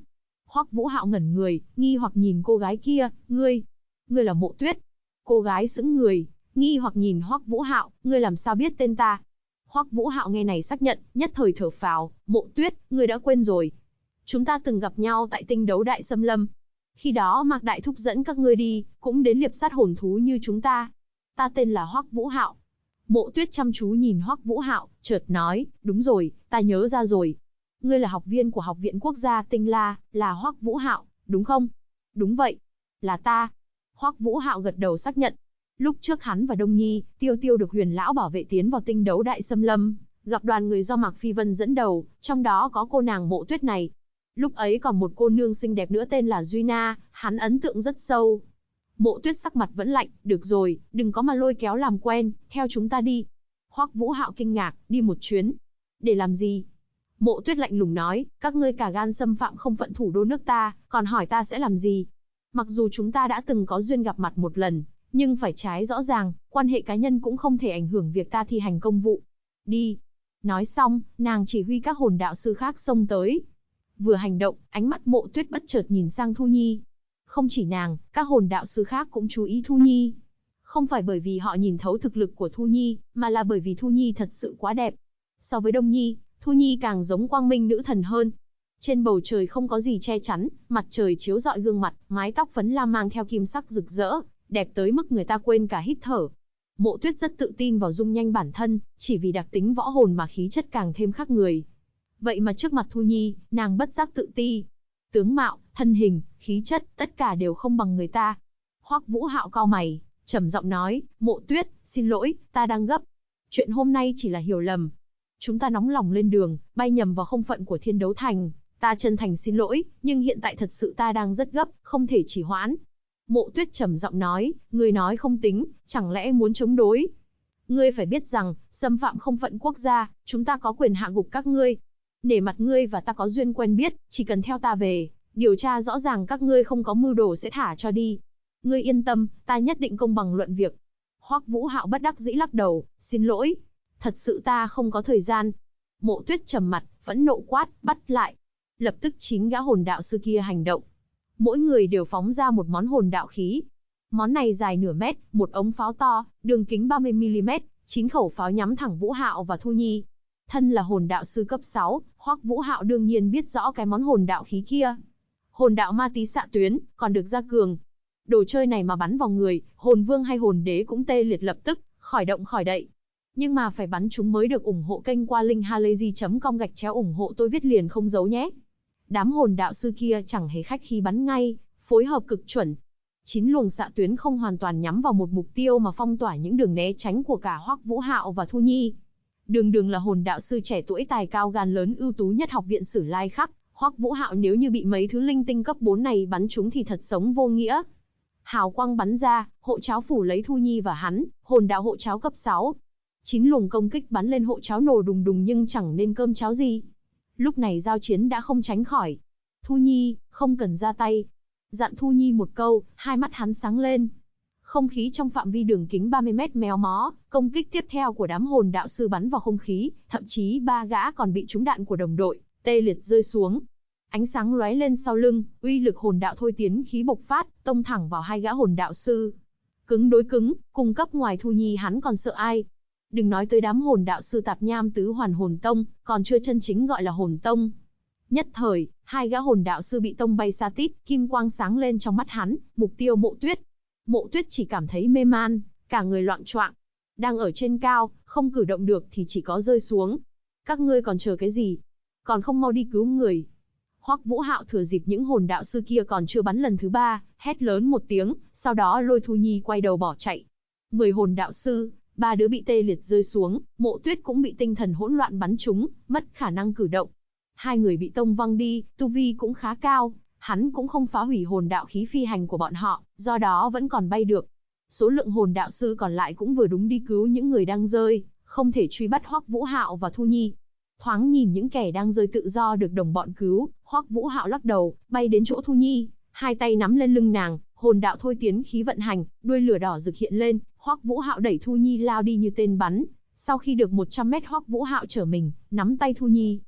Hoắc Vũ Hạo ngẩn người, nghi hoặc nhìn cô gái kia, ngươi là Mộ Tuyết. Cô gái sững người, nghi hoặc nhìn Hoắc Vũ Hạo, ngươi làm sao biết tên ta? Hoắc Vũ Hạo nghe này xác nhận, nhất thời thở phào, Mộ Tuyết, ngươi đã quên rồi. Chúng ta từng gặp nhau tại Tinh Đấu Đại Xâm Lâm. Khi đó Mạc Đại Thúc dẫn các ngươi đi, cũng đến liệp sát hồn thú như chúng ta. Ta tên là Hoắc Vũ Hạo. Mộ Tuyết chăm chú nhìn Hoắc Vũ Hạo, chợt nói, đúng rồi, ta nhớ ra rồi. Ngươi là học viên của Học viện Quốc gia Tinh La, là Hoắc Vũ Hạo, đúng không? Đúng vậy, là ta. Hoắc Vũ Hạo gật đầu xác nhận. Lúc trước hắn và Đông Nhi, Tiêu Tiêu được Huyền lão bảo vệ tiến vào Tinh Đấu Đại Xâm Lâm, gặp đoàn người do Mạc Phi Vân dẫn đầu, trong đó có cô nàng Mộ Tuyết này. Lúc ấy còn một cô nương xinh đẹp nữa tên là Duy Na, hắn ấn tượng rất sâu. Mộ Tuyết sắc mặt vẫn lạnh, được rồi, đừng có mà lôi kéo làm quen, theo chúng ta đi. Hoắc Vũ Hạo kinh ngạc, đi một chuyến. Để làm gì? Mộ Tuyết lạnh lùng nói, các ngươi cả gan xâm phạm không phận thủ đô nước ta, còn hỏi ta sẽ làm gì? Mặc dù chúng ta đã từng có duyên gặp mặt một lần, nhưng phải trái rõ ràng, quan hệ cá nhân cũng không thể ảnh hưởng việc ta thi hành công vụ. Đi. Nói xong, nàng chỉ huy các hồn đạo sư khác xông tới. Vừa hành động, ánh mắt Mộ Tuyết bất chợt nhìn sang Thu Nhi. Không chỉ nàng, các hồn đạo sư khác cũng chú ý Thu Nhi. Không phải bởi vì họ nhìn thấu thực lực của Thu Nhi, mà là bởi vì Thu Nhi thật sự quá đẹp. So với Đông Nhi, Thu Nhi càng giống quang minh nữ thần hơn. Trên bầu trời không có gì che chắn, mặt trời chiếu rọi gương mặt, mái tóc phấn lam mang theo kim sắc rực rỡ, đẹp tới mức người ta quên cả hít thở. Mộ Tuyết rất tự tin vào dung nhanh bản thân, chỉ vì đặc tính võ hồn mà khí chất càng thêm khác người. Vậy mà trước mặt Thu Nhi, nàng bất giác tự ti. Tướng mạo, thân hình, khí chất, tất cả đều không bằng người ta. Hoắc Vũ Hạo cau mày, trầm giọng nói, Mộ Tuyết, xin lỗi, ta đang gấp. Chuyện hôm nay chỉ là hiểu lầm. Chúng ta nóng lòng lên đường, bay nhầm vào không phận của Thiên Đấu Thành. Ta chân thành xin lỗi, nhưng hiện tại thật sự ta đang rất gấp, không thể trì hoãn. Mộ Tuyết trầm giọng nói, ngươi nói không tính, chẳng lẽ muốn chống đối? Ngươi phải biết rằng, xâm phạm không phận quốc gia, chúng ta có quyền hạ gục các ngươi. Nể mặt ngươi và ta có duyên quen biết, chỉ cần theo ta về, điều tra rõ ràng các ngươi không có mưu đồ sẽ thả cho đi. Ngươi yên tâm, ta nhất định công bằng luận việc. Hoắc Vũ Hạo bất đắc dĩ lắc đầu, xin lỗi, thật sự ta không có thời gian. Mộ Tuyết trầm mặt, vẫn nộ quát, bắt lại. Lập tức 9 gã hồn đạo sư kia hành động. Mỗi người đều phóng ra một món hồn đạo khí. Món này dài nửa mét, một ống pháo to, đường kính 30mm, 9 khẩu pháo nhắm thẳng Vũ Hạo và Thu Nhi. Thân là hồn đạo sư cấp 6, Hoắc Vũ Hạo đương nhiên biết rõ cái món hồn đạo khí kia. Hồn đạo ma tí xạ tuyến, còn được gia cường. Đồ chơi này mà bắn vào người, hồn vương hay hồn đế cũng tê liệt lập tức, khỏi động khỏi đậy. Nhưng mà phải bắn chúng mới được. Ủng hộ kênh qua link halayzi.com ủng hộ tôi viết liền không giấu nhé. Đám hồn đạo sư kia chẳng hề khách khí bắn ngay, phối hợp cực chuẩn. 9 luồng xạ tuyến không hoàn toàn nhắm vào một mục tiêu mà phong tỏa những đường né tránh của cả Hoắc Vũ Hạo và Thu Nhi. Đường đường là hồn đạo sư trẻ tuổi tài cao gan lớn ưu tú nhất học viện Sử Lai Khắc, Hoắc Vũ Hạo nếu như bị mấy thứ linh tinh cấp 4 này bắn trúng thì thật sống vô nghĩa. Hào quang bắn ra, hộ cháo phủ lấy Thu Nhi và hắn, hồn đạo hộ cháo cấp 6. 9 luồng công kích bắn lên hộ cháo nổ đùng đùng nhưng chẳng nên cơm cháo gì. Lúc này giao chiến đã không tránh khỏi. Thu Nhi, không cần ra tay. Dặn Thu Nhi một câu, hai mắt hắn sáng lên. Không khí trong phạm vi đường kính 30m méo mó, công kích tiếp theo của đám hồn đạo sư bắn vào không khí, thậm chí 3 gã còn bị trúng đạn của đồng đội, tê liệt rơi xuống. Ánh sáng lóe lên sau lưng, uy lực hồn đạo thôi tiến khí bộc phát, tông thẳng vào hai gã hồn đạo sư. Cứng đối cứng, cùng cấp ngoài Thu Nhi hắn còn sợ ai? Đừng nói tới đám hồn đạo sư tạp nham tứ hoàn hồn tông, còn chưa chân chính gọi là hồn tông. Nhất thời, hai gã hồn đạo sư bị tông bay xa tít, kim quang sáng lên trong mắt hắn, mục tiêu Mộ Tuyết. Mộ Tuyết chỉ cảm thấy mê man, cả người loạng choạng. Đang ở trên cao, không cử động được thì chỉ có rơi xuống. Các ngươi còn chờ cái gì? Còn không mau đi cứu người. Hoắc Vũ Hạo thừa dịp những hồn đạo sư kia còn chưa bắn lần thứ 3, hét lớn một tiếng, sau đó lôi Thu Nhi quay đầu bỏ chạy. 10 hồn đạo sư, 3 đứa bị tê liệt rơi xuống, Mộ Tuyết cũng bị tinh thần hỗn loạn bắn trúng, mất khả năng cử động. 2 người bị tông văng đi, tu vi cũng khá cao, hắn cũng không phá hủy hồn đạo khí phi hành của bọn họ, do đó vẫn còn bay được. Số lượng hồn đạo sư còn lại cũng vừa đúng đi cứu những người đang rơi, không thể truy bắt Hoắc Vũ Hạo và Thu Nhi. Thoáng nhìn những kẻ đang rơi tự do được đồng bọn cứu, Hoắc Vũ Hạo lắc đầu, bay đến chỗ Thu Nhi, hai tay nắm lên lưng nàng, hồn đạo thôi tiến khí vận hành, đuôi lửa đỏ rực hiện lên, Hoắc Vũ Hạo đẩy Thu Nhi lao đi như tên bắn. Sau khi được 100 mét Hoắc Vũ Hạo trở mình, nắm tay Thu Nhi.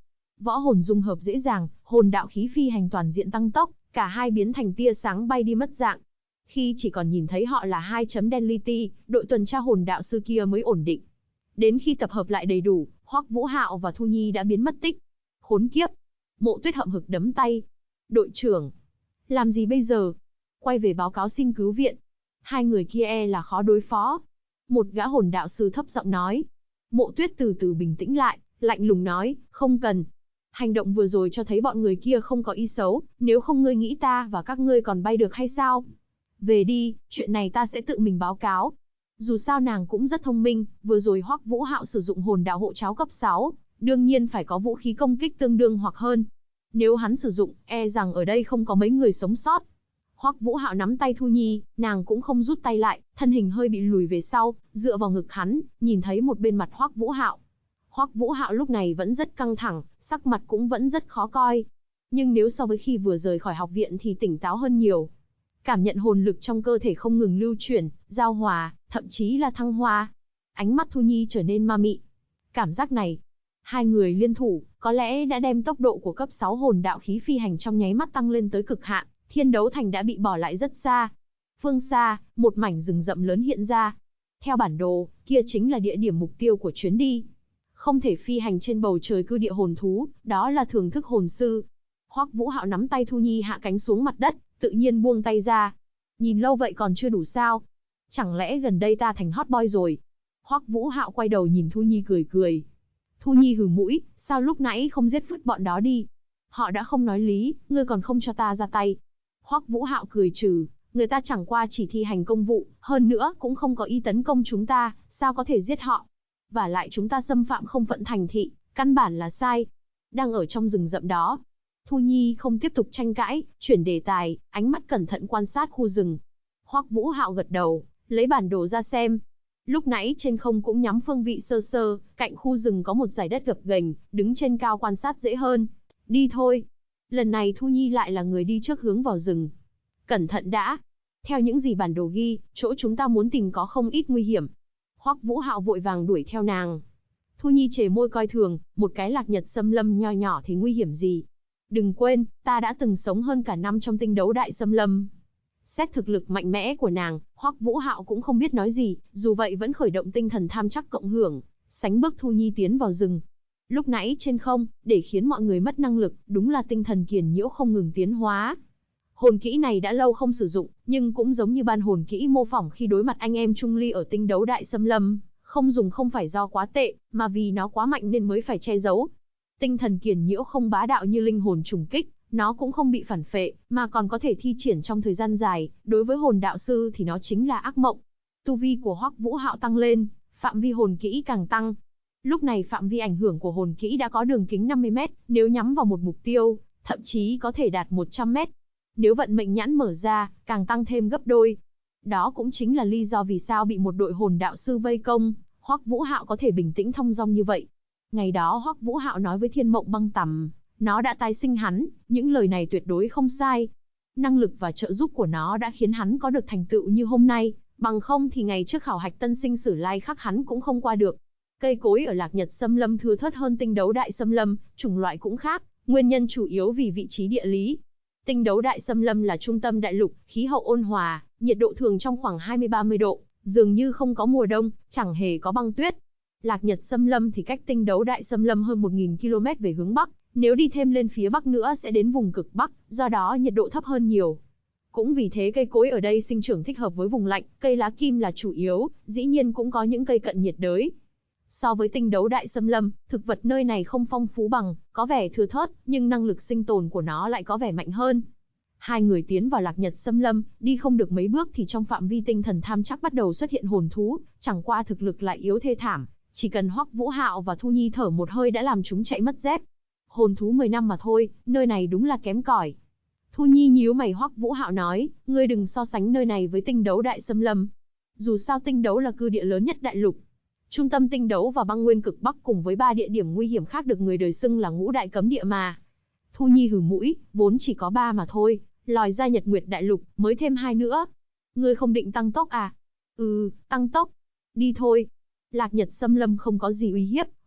võ hồn dung hợp dễ dàng, hồn đạo khí phi hành toàn diện tăng tốc, cả hai biến thành tia sáng bay đi mất dạng. Khi chỉ còn nhìn thấy họ là hai chấm đen li ti, đội tuần tra hồn đạo sư kia mới ổn định. Đến khi tập hợp lại đầy đủ, Hoắc Vũ Hạo và Thu Nhi đã biến mất tích. Khốn kiếp! Mộ Tuyết hậm hực đấm tay. Đội trưởng, làm gì bây giờ? Quay về báo cáo xin cứu viện. Hai người kia e là khó đối phó. Một gã hồn đạo sư thấp giọng nói. Mộ Tuyết từ từ bình tĩnh lại, lạnh lùng nói, không cần. Hành động vừa rồi cho thấy bọn người kia không có ý xấu, nếu không ngươi nghĩ ta và các ngươi còn bay được hay sao? Về đi, chuyện này ta sẽ tự mình báo cáo. Dù sao nàng cũng rất thông minh, vừa rồi Hoắc Vũ Hạo sử dụng hồn đạo hộ cháo cấp 6, đương nhiên phải có vũ khí công kích tương đương hoặc hơn. Nếu hắn sử dụng, e rằng ở đây không có mấy người sống sót. Hoắc Vũ Hạo nắm tay Thu Nhi, nàng cũng không rút tay lại, thân hình hơi bị lùi về sau, dựa vào ngực hắn, nhìn thấy một bên mặt Hoắc Vũ Hạo. Hoắc Vũ Hạo lúc này vẫn rất căng thẳng, sắc mặt cũng vẫn rất khó coi. Nhưng nếu so với khi vừa rời khỏi học viện thì tỉnh táo hơn nhiều. Cảm nhận hồn lực trong cơ thể không ngừng lưu chuyển, giao hòa, thậm chí là thăng hoa. Ánh mắt Thu Nhi trở nên ma mị. Cảm giác này, hai người liên thủ, có lẽ đã đem tốc độ của cấp 6 hồn đạo khí phi hành trong nháy mắt tăng lên tới cực hạn. Thiên đấu thành đã bị bỏ lại rất xa. Phương xa, một mảnh rừng rậm lớn hiện ra. Theo bản đồ, kia chính là địa điểm mục tiêu của chuyến đi. Không thể phi hành trên bầu trời cư địa hồn thú, đó là thưởng thức hồn sư. Hoắc Vũ Hạo nắm tay Thu Nhi hạ cánh xuống mặt đất, tự nhiên buông tay ra. Nhìn lâu vậy còn chưa đủ sao? Chẳng lẽ gần đây ta thành hot boy rồi? Hoắc Vũ Hạo quay đầu nhìn Thu Nhi cười cười. Thu Nhi hừ mũi, sao lúc nãy không giết vứt bọn đó đi? Họ đã không nói lý, ngươi còn không cho ta ra tay. Hoắc Vũ Hạo cười trừ, người ta chẳng qua chỉ thi hành công vụ, hơn nữa cũng không có ý tấn công chúng ta, sao có thể giết họ? Và lại chúng ta xâm phạm không phận thành thị, căn bản là sai. Đang ở trong rừng rậm đó. Thu Nhi không tiếp tục tranh cãi, chuyển đề tài, ánh mắt cẩn thận quan sát khu rừng. Hoắc Vũ Hạo gật đầu, lấy bản đồ ra xem. Lúc nãy trên không cũng nhắm phương vị sơ sơ, cạnh khu rừng có một dải đất gập ghềnh, đứng trên cao quan sát dễ hơn. Đi thôi. Lần này Thu Nhi lại là người đi trước hướng vào rừng. Cẩn thận đã. Theo những gì bản đồ ghi, chỗ chúng ta muốn tìm có không ít nguy hiểm. Hoắc Vũ Hạo vội vàng đuổi theo nàng. Thu Nhi chề môi coi thường, một cái Lạc Nhật Xâm Lâm nho nhỏ thì nguy hiểm gì. Đừng quên, ta đã từng sống hơn cả năm trong Tinh Đấu Đại Xâm Lâm. Xét thực lực mạnh mẽ của nàng, Hoắc Vũ Hạo cũng không biết nói gì, dù vậy vẫn khởi động tinh thần tham chắc cộng hưởng, sánh bước Thu Nhi tiến vào rừng. Lúc nãy trên không, để khiến mọi người mất năng lực, đúng là tinh thần kiền nhiễu không ngừng tiến hóa. Hồn kỹ này đã lâu không sử dụng, nhưng cũng giống như ban hồn kỹ mô phỏng khi đối mặt anh em Trung Ly ở Tinh Đấu Đại Xâm Lâm, không dùng không phải do quá tệ, mà vì nó quá mạnh nên mới phải che giấu. Tinh thần kiền nhiễu không bá đạo như linh hồn trùng kích, nó cũng không bị phản phệ, mà còn có thể thi triển trong thời gian dài, đối với hồn đạo sư thì nó chính là ác mộng. Tu vi của Hoắc Vũ Hạo tăng lên, phạm vi hồn kỹ càng tăng. Lúc này phạm vi ảnh hưởng của hồn kỹ đã có đường kính 50 mét, nếu nhắm vào một mục tiêu, thậm chí có thể đạt 100 mét. Nếu vận mệnh nhãn mở ra, càng tăng thêm gấp đôi. Đó cũng chính là lý do vì sao bị một đội hồn đạo sư vây công, Hoắc Vũ Hạo có thể bình tĩnh thong dong như vậy. Ngày đó Hoắc Vũ Hạo nói với Thiên Mộng Băng Tằm, nó đã tái sinh hắn, những lời này tuyệt đối không sai. Năng lực và trợ giúp của nó đã khiến hắn có được thành tựu như hôm nay, bằng không thì ngày trước khảo hạch tân sinh Sử Lai Khắc hắn cũng không qua được. Cây cối ở Lạc Nhật Xâm Lâm thưa thớt hơn Tinh Đấu Đại Xâm Lâm, chủng loại cũng khác, nguyên nhân chủ yếu vì vị trí địa lý. Tinh Đấu Đại Xâm Lâm là trung tâm đại lục, khí hậu ôn hòa, nhiệt độ thường trong khoảng 20-30 độ, dường như không có mùa đông, chẳng hề có băng tuyết. Lạc Nhật Xâm Lâm thì cách Tinh Đấu Đại Xâm Lâm hơn 1000 km về hướng bắc, nếu đi thêm lên phía bắc nữa sẽ đến vùng cực bắc, do đó nhiệt độ thấp hơn nhiều. Cũng vì thế cây cối ở đây sinh trưởng thích hợp với vùng lạnh, cây lá kim là chủ yếu, dĩ nhiên cũng có những cây cận nhiệt đới. So với Tinh Đấu Đại Xâm Lâm, thực vật nơi này không phong phú bằng, có vẻ thưa thớt, nhưng năng lực sinh tồn của nó lại có vẻ mạnh hơn. Hai người tiến vào Lạc Nhật Xâm Lâm, đi không được mấy bước thì trong phạm vi tinh thần tham chắc bắt đầu xuất hiện hồn thú, chẳng qua thực lực lại yếu thê thảm, chỉ cần Hoắc Vũ Hạo và Thu Nhi thở một hơi đã làm chúng chạy mất dép. Hồn thú 10 năm mà thôi, nơi này đúng là kém cỏi. Thu Nhi nhíu mày, Hoắc Vũ Hạo nói, ngươi đừng so sánh nơi này với Tinh Đấu Đại Xâm Lâm. Dù sao Tinh Đấu là cư địa lớn nhất đại lục. Trung tâm Tinh Đấu và băng nguyên cực Bắc cùng với 3 địa điểm nguy hiểm khác được người đời xưng là ngũ đại cấm địa mà. Thu Nhi hừ mũi, vốn chỉ có 3 mà thôi, lòi ra Nhật Nguyệt đại lục, mới thêm 2 nữa. Ngươi không định tăng tốc à? Tăng tốc. Đi thôi. Lạc Nhật Xâm Lâm không có gì uy hiếp,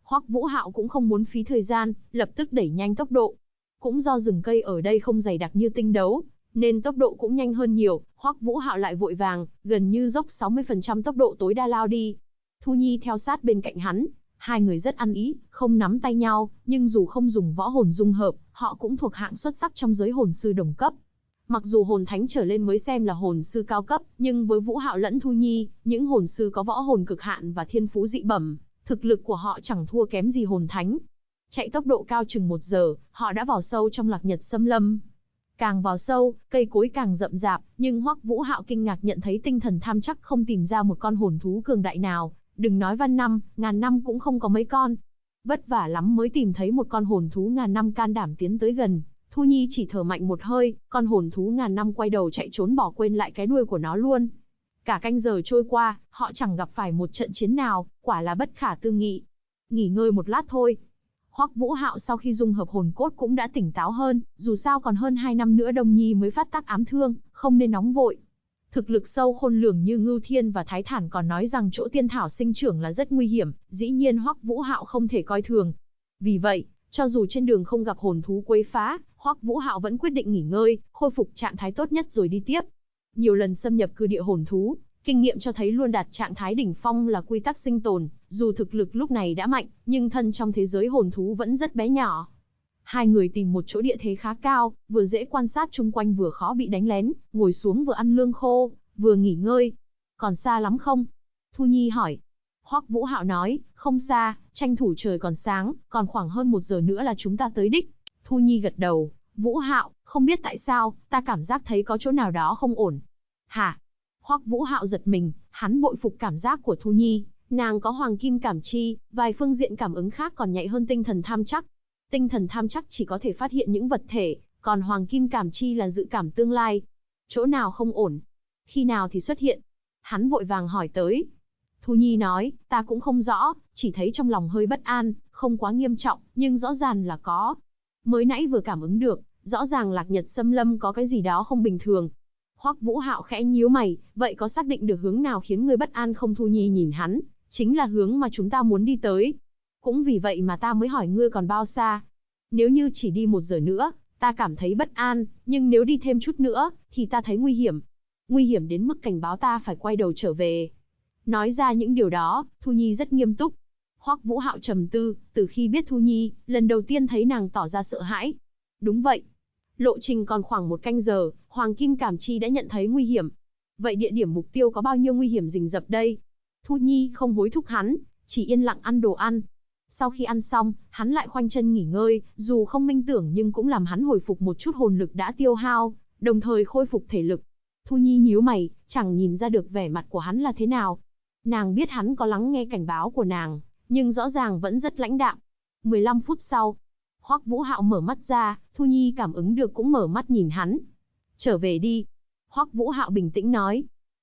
Hoắc Vũ Hạo cũng không muốn phí thời gian, lập tức đẩy nhanh tốc độ. Cũng do rừng cây ở đây không dày đặc như tinh đấu, nên tốc độ cũng nhanh hơn nhiều, Hoắc Vũ Hạo lại vội vàng, gần như dốc 60% tốc độ tối đa lao đi. Thu Nhi theo sát bên cạnh hắn, hai người rất ăn ý, không nắm tay nhau, nhưng dù không dùng võ hồn dung hợp, họ cũng thuộc hạng xuất sắc trong giới hồn sư đồng cấp. Mặc dù hồn thánh trở lên mới xem là hồn sư cao cấp, nhưng với Vũ Hạo lẫn Thu Nhi, những hồn sư có võ hồn cực hạn và thiên phú dị bẩm, thực lực của họ chẳng thua kém gì hồn thánh. Chạy tốc độ cao chừng 1 giờ, họ đã vào sâu trong Lạc Nhật Xâm Lâm. Càng vào sâu, cây cối càng rậm rạp, nhưng Hoắc Vũ Hạo kinh ngạc nhận thấy tinh thần tham chắc không tìm ra một con hồn thú cường đại nào, đừng nói văn năm, ngàn năm cũng không có mấy con. Vất vả lắm mới tìm thấy một con hồn thú ngàn năm can đảm tiến tới gần. Thu Nhi chỉ thở mạnh một hơi, con hồn thú ngàn năm quay đầu chạy trốn bỏ quên lại cái đuôi của nó luôn. Cả canh giờ trôi qua, họ chẳng gặp phải một trận chiến nào, quả là bất khả tư nghị. Nghỉ ngơi một lát thôi. Hoắc Vũ Hạo sau khi dung hợp hồn cốt cũng đã tỉnh táo hơn, dù sao còn hơn 2 năm nữa Đông Nhi mới phát tác ám thương, không nên nóng vội. Thực lực sâu khôn lường như Ngưu Thiên và Thái Thản còn nói rằng chỗ tiên thảo sinh trưởng là rất nguy hiểm, dĩ nhiên Hoắc Vũ Hạo không thể coi thường. Vì vậy, cho dù trên đường không gặp hồn thú quấy phá, Hoắc Vũ Hạo vẫn quyết định nghỉ ngơi, khôi phục trạng thái tốt nhất rồi đi tiếp. Nhiều lần xâm nhập cư địa hồn thú, kinh nghiệm cho thấy luôn đạt trạng thái đỉnh phong là quy tắc sinh tồn, dù thực lực lúc này đã mạnh, nhưng thân trong thế giới hồn thú vẫn rất bé nhỏ. Hai người tìm một chỗ địa thế khá cao, vừa dễ quan sát chung quanh vừa khó bị đánh lén, ngồi xuống vừa ăn lương khô, vừa nghỉ ngơi. Còn xa lắm không? Thu Nhi hỏi. Hoắc Vũ Hạo nói, không xa, tranh thủ trời còn sáng, còn khoảng hơn 1 giờ nữa là chúng ta tới đích. Thu Nhi gật đầu, Vũ Hạo, không biết tại sao, ta cảm giác thấy có chỗ nào đó không ổn. Hả? Hoắc Vũ Hạo giật mình, hắn bội phục cảm giác của Thu Nhi, nàng có hoàng kim cảm chi, vài phương diện cảm ứng khác còn nhạy hơn tinh thần tham chắc. Tinh thần tham chắc chỉ có thể phát hiện những vật thể, còn hoàng kim cảm chi là dự cảm tương lai. Chỗ nào không ổn? Khi nào thì xuất hiện? Hắn vội vàng hỏi tới. Thu Nhi nói, ta cũng không rõ, chỉ thấy trong lòng hơi bất an, không quá nghiêm trọng, nhưng rõ ràng là có. Mới nãy vừa cảm ứng được, rõ ràng Lạc Nhật Xâm Lâm có cái gì đó không bình thường. Hoắc Vũ Hạo khẽ nhíu mày, vậy có xác định được hướng nào khiến ngươi bất an không? Thu Nhi nhìn hắn, chính là hướng mà chúng ta muốn đi tới. Cũng vì vậy mà ta mới hỏi ngươi còn bao xa. Nếu như chỉ đi 1 giờ nữa, ta cảm thấy bất an, nhưng nếu đi thêm chút nữa, thì ta thấy nguy hiểm. Nguy hiểm đến mức cảnh báo ta phải quay đầu trở về. Nói ra những điều đó, Thu Nhi rất nghiêm túc. Hoắc Vũ Hạo trầm tư, từ khi biết Thu Nhi, lần đầu tiên thấy nàng tỏ ra sợ hãi. Đúng vậy. Lộ trình còn khoảng 1 canh giờ, Hoàng Kim Cảm Chi đã nhận thấy nguy hiểm. Vậy địa điểm mục tiêu có bao nhiêu nguy hiểm rình rập đây? Thu Nhi không hối thúc hắn, chỉ yên lặng ăn đồ ăn. Sau khi ăn xong, hắn lại khoanh chân nghỉ ngơi, dù không minh tưởng nhưng cũng làm hắn hồi phục một chút hồn lực đã tiêu hao, đồng thời khôi phục thể lực. Thu Nhi nhíu mày, chẳng nhìn ra được vẻ mặt của hắn là thế nào. Nàng biết hắn có lắng nghe cảnh báo của nàng, nhưng rõ ràng vẫn rất lãnh đạm. 15 phút sau, Hoắc Vũ Hạo mở mắt ra, Thu Nhi cảm ứng được cũng mở mắt nhìn hắn. Trở về đi. Hoắc Vũ Hạo bình tĩnh nói.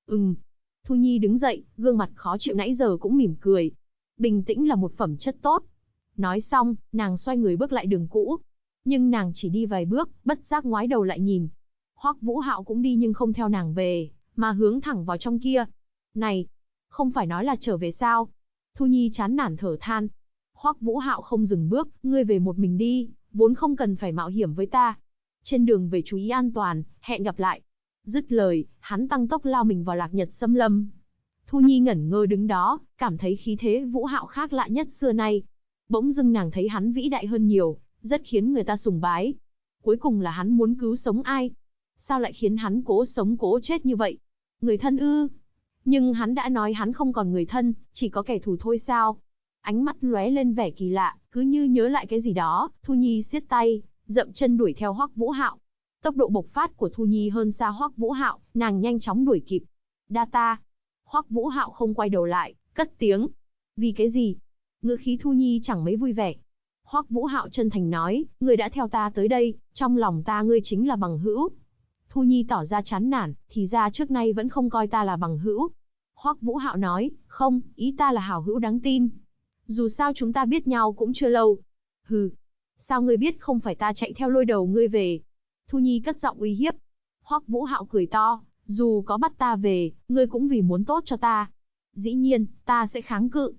Thu Nhi đứng dậy, gương mặt khó chịu nãy giờ cũng mỉm cười. Bình tĩnh là một phẩm chất tốt. Nói xong, nàng xoay người bước lại đường cũ. Nhưng nàng chỉ đi vài bước, bất giác ngoái đầu lại nhìn. Hoắc Vũ Hạo cũng đi nhưng không theo nàng về, mà hướng thẳng vào trong kia. Này, không phải nói là trở về sao? Thu Nhi chán nản thở than. Hoắc Vũ Hạo không dừng bước, ngươi về một mình đi, vốn không cần phải mạo hiểm với ta. Trên đường về chú ý an toàn, hẹn gặp lại. Dứt lời, hắn tăng tốc lao mình vào Lạc Nhật Xâm Lâm. Thu Nhi ngẩn ngơ đứng đó, cảm thấy khí thế Vũ Hạo khác lạ nhất xưa nay. Bỗng dưng nàng thấy hắn vĩ đại hơn nhiều, rất khiến người ta sùng bái. Cuối cùng là hắn muốn cứu sống ai? Sao lại khiến hắn cố sống cố chết như vậy? Người thân ư? Nhưng hắn đã nói hắn không còn người thân, chỉ có kẻ thù thôi sao? Ánh mắt lóe lên vẻ kỳ lạ, cứ như nhớ lại cái gì đó, Thu Nhi siết tay, dậm chân đuổi theo Hoắc Vũ Hạo. Tốc độ bộc phát của Thu Nhi hơn xa Hoắc Vũ Hạo, nàng nhanh chóng đuổi kịp. Đa ta. Hoắc Vũ Hạo không quay đầu lại, cất tiếng. Vì cái gì? Ngữ khí Thu Nhi chẳng mấy vui vẻ. Hoắc Vũ Hạo chân thành nói, ngươi đã theo ta tới đây, trong lòng ta ngươi chính là bằng hữu. Thu Nhi tỏ ra chán nản, thì ra trước nay vẫn không coi ta là bằng hữu. Hoắc Vũ Hạo nói, không, ý ta là hảo hữu đáng tin. Dù sao chúng ta biết nhau cũng chưa lâu. Hừ, sao ngươi biết không phải ta chạy theo lôi đầu ngươi về? Thu Nhi cất giọng uy hiếp. Hoắc Vũ Hạo cười to, dù có bắt ta về, ngươi cũng vì muốn tốt cho ta. Dĩ nhiên, ta sẽ kháng cự.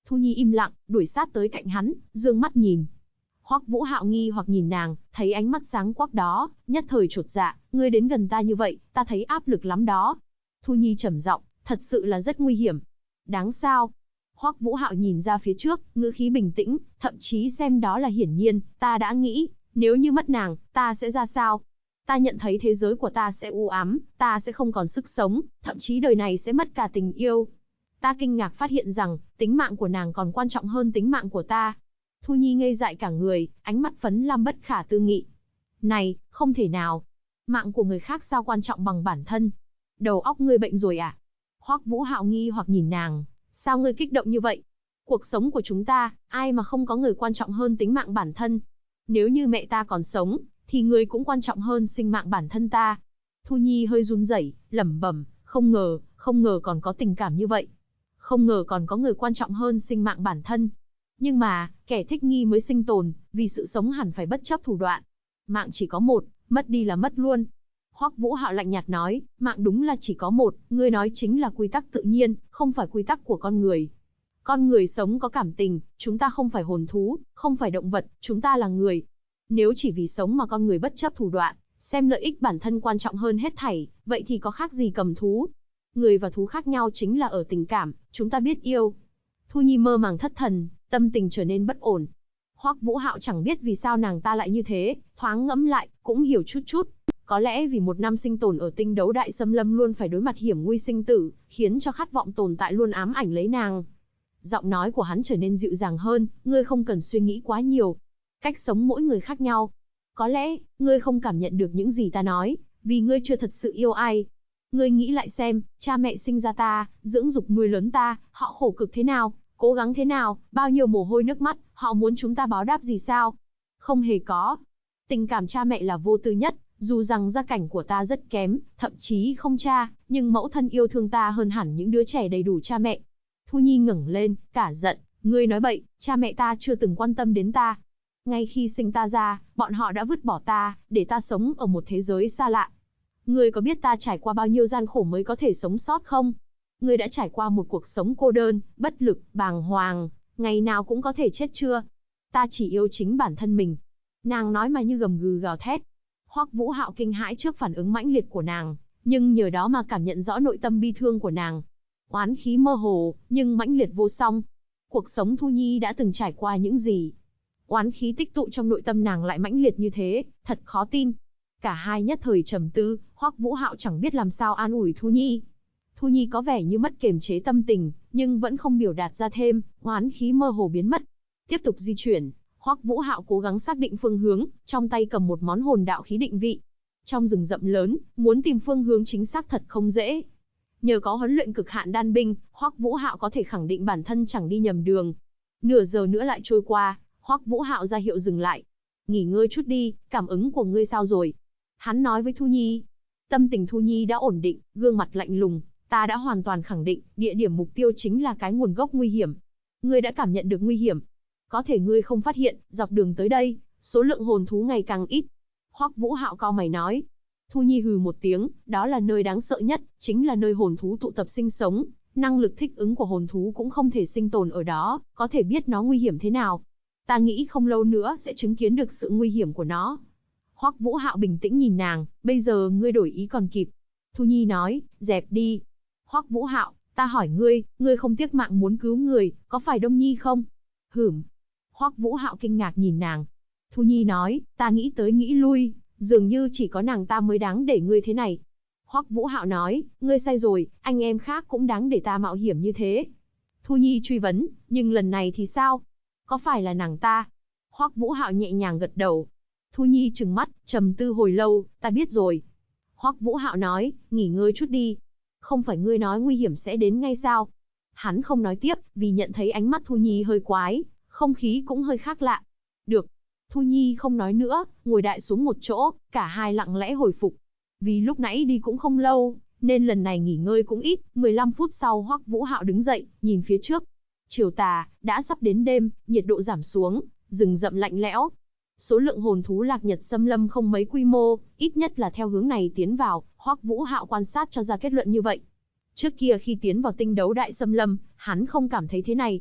Thu Nhi im lặng, đuổi sát tới cạnh hắn, dương mắt nhìn. Hoắc Vũ Hạo nghi hoặc nhìn nàng, thấy ánh mắt sáng quắc đó, nhất thời chột dạ, ngươi đến gần ta như vậy, ta thấy áp lực lắm đó. Thu Nhi trầm giọng, thật sự là rất nguy hiểm. Đáng sao? Hoắc Vũ Hạo nhìn ra phía trước, ngữ khí bình tĩnh, thậm chí xem đó là hiển nhiên, ta đã nghĩ, nếu như mất nàng, ta sẽ ra sao? Ta nhận thấy thế giới của ta sẽ u ám, ta sẽ không còn sức sống, thậm chí đời này sẽ mất cả tình yêu. Ta kinh ngạc phát hiện rằng, tính mạng của nàng còn quan trọng hơn tính mạng của ta. Thu Nhi ngây dại cả người, ánh mắt phấn lam bất khả tư nghị. Này, không thể nào. Mạng của người khác sao quan trọng bằng bản thân? Đầu óc ngươi bệnh rồi à? Hoắc Vũ Hạo nghi hoặc nhìn nàng, sao ngươi kích động như vậy? Cuộc sống của chúng ta, ai mà không có người quan trọng hơn tính mạng bản thân? Nếu như mẹ ta còn sống, thì người cũng quan trọng hơn sinh mạng bản thân ta. Thu Nhi hơi run rẩy, lẩm bẩm, không ngờ còn có tình cảm như vậy. Không ngờ còn có người quan trọng hơn sinh mạng bản thân. Nhưng mà, kẻ thích nghi mới sinh tồn, vì sự sống hẳn phải bất chấp thủ đoạn. Mạng chỉ có một, mất đi là mất luôn. Hoắc Vũ Hạo lạnh nhạt nói, mạng đúng là chỉ có một, ngươi nói chính là quy tắc tự nhiên, không phải quy tắc của con người. Con người sống có cảm tình, chúng ta không phải hồn thú, không phải động vật, chúng ta là người. Nếu chỉ vì sống mà con người bất chấp thủ đoạn, xem lợi ích bản thân quan trọng hơn hết thảy, vậy thì có khác gì cầm thú. Người và thú khác nhau chính là ở tình cảm, chúng ta biết yêu. Thu Nhi mơ màng thất thần, tâm tình trở nên bất ổn. Hoắc Vũ Hạo chẳng biết vì sao nàng ta lại như thế, thoáng ngẫm lại, cũng hiểu chút chút. Có lẽ vì một năm sinh tồn ở tinh đấu đại xâm lâm luôn phải đối mặt hiểm nguy sinh tử, khiến cho khát vọng tồn tại luôn ám ảnh lấy nàng. Giọng nói của hắn trở nên dịu dàng hơn, ngươi không cần suy nghĩ quá nhiều. Cách sống mỗi người khác nhau. Có lẽ, ngươi không cảm nhận được những gì ta nói, vì ngươi chưa thật sự yêu ai. Ngươi nghĩ lại xem, cha mẹ sinh ra ta, dưỡng dục nuôi lớn ta, họ khổ cực thế nào, cố gắng thế nào, bao nhiêu mồ hôi nước mắt, họ muốn chúng ta báo đáp gì sao? Không hề có. Tình cảm cha mẹ là vô tư nhất, dù rằng gia cảnh của ta rất kém, thậm chí không cha, nhưng mẫu thân yêu thương ta hơn hẳn những đứa trẻ đầy đủ cha mẹ. Thu Nhi ngẩng lên, cả giận, ngươi nói bậy, cha mẹ ta chưa từng quan tâm đến ta. Ngay khi sinh ta ra, bọn họ đã vứt bỏ ta, để ta sống ở một thế giới xa lạ. Ngươi có biết ta trải qua bao nhiêu gian khổ mới có thể sống sót không? Ngươi đã trải qua một cuộc sống cô đơn, bất lực, bàng hoàng, ngày nào cũng có thể chết chưa? Ta chỉ yêu chính bản thân mình. Nàng nói mà như gầm gừ gào thét. Hoắc Vũ Hạo kinh hãi trước phản ứng mãnh liệt của nàng, nhưng nhờ đó mà cảm nhận rõ nội tâm bi thương của nàng. Oán khí mơ hồ, nhưng mãnh liệt vô song. Cuộc sống Thu Nhi đã từng trải qua những gì? Oán khí tích tụ trong nội tâm nàng lại mãnh liệt như thế, thật khó tin. Cả hai nhất thời trầm tư, Hoắc Vũ Hạo chẳng biết làm sao an ủi Thu Nhi. Thu Nhi có vẻ như mất kiềm chế tâm tình, nhưng vẫn không biểu đạt ra thêm, oán khí mơ hồ biến mất. Tiếp tục di chuyển, Hoắc Vũ Hạo cố gắng xác định phương hướng, trong tay cầm một món hồn đạo khí định vị. Trong rừng rậm lớn, muốn tìm phương hướng chính xác thật không dễ. Nhờ có huấn luyện cực hạn đan binh, Hoắc Vũ Hạo có thể khẳng định bản thân chẳng đi nhầm đường. Nửa giờ nữa lại trôi qua, Hoắc Vũ Hạo ra hiệu dừng lại. Nghỉ ngơi chút đi, cảm ứng của ngươi sao rồi? Hắn nói với Thu Nhi. Tâm tình Thu Nhi đã ổn định, gương mặt lạnh lùng. Ta đã hoàn toàn khẳng định, địa điểm mục tiêu chính là cái nguồn gốc nguy hiểm. Ngươi đã cảm nhận được nguy hiểm. Có thể ngươi không phát hiện, dọc đường tới đây, số lượng hồn thú ngày càng ít. Hoắc Vũ Hạo cau mày nói. Thu Nhi hừ một tiếng, đó là nơi đáng sợ nhất, chính là nơi hồn thú tụ tập sinh sống. Năng lực thích ứng của hồn thú cũng không thể sinh tồn ở đó, có thể biết nó nguy hiểm thế nào. Ta nghĩ không lâu nữa sẽ chứng kiến được sự nguy hiểm của nó. Hoắc Vũ Hạo bình tĩnh nhìn nàng, bây giờ ngươi đổi ý còn kịp. Thu Nhi nói, dẹp đi. Hoắc Vũ Hạo, ta hỏi ngươi, ngươi không tiếc mạng muốn cứu người, có phải Đông Nhi không? Hửm. Hoắc Vũ Hạo kinh ngạc nhìn nàng. Thu Nhi nói, ta nghĩ tới nghĩ lui, dường như chỉ có nàng ta mới đáng để ngươi thế này. Hoắc Vũ Hạo nói, ngươi sai rồi, anh em khác cũng đáng để ta mạo hiểm như thế. Thu Nhi truy vấn, nhưng lần này thì sao? Có phải là nàng ta? Hoắc Vũ Hạo nhẹ nhàng gật đầu. Thu Nhi trừng mắt, trầm tư hồi lâu, ta biết rồi. Hoắc Vũ Hạo nói, nghỉ ngơi chút đi. Không phải ngươi nói nguy hiểm sẽ đến ngay sao? Hắn không nói tiếp, vì nhận thấy ánh mắt Thu Nhi hơi quái, không khí cũng hơi khác lạ. Được. Thu Nhi không nói nữa, ngồi đại xuống một chỗ, cả hai lặng lẽ hồi phục. Vì lúc nãy đi cũng không lâu, nên lần này nghỉ ngơi cũng ít. 15 phút sau Hoắc Vũ Hạo đứng dậy, nhìn phía trước. Chiều tà, đã sắp đến đêm, nhiệt độ giảm xuống, rừng rậm lạnh lẽo. Số lượng hồn thú lạc nhật xâm lâm không mấy quy mô, ít nhất là theo hướng này tiến vào, Hoắc Vũ Hạo quan sát cho ra kết luận như vậy. Trước kia khi tiến vào tinh đấu đại xâm lâm, hắn không cảm thấy thế này.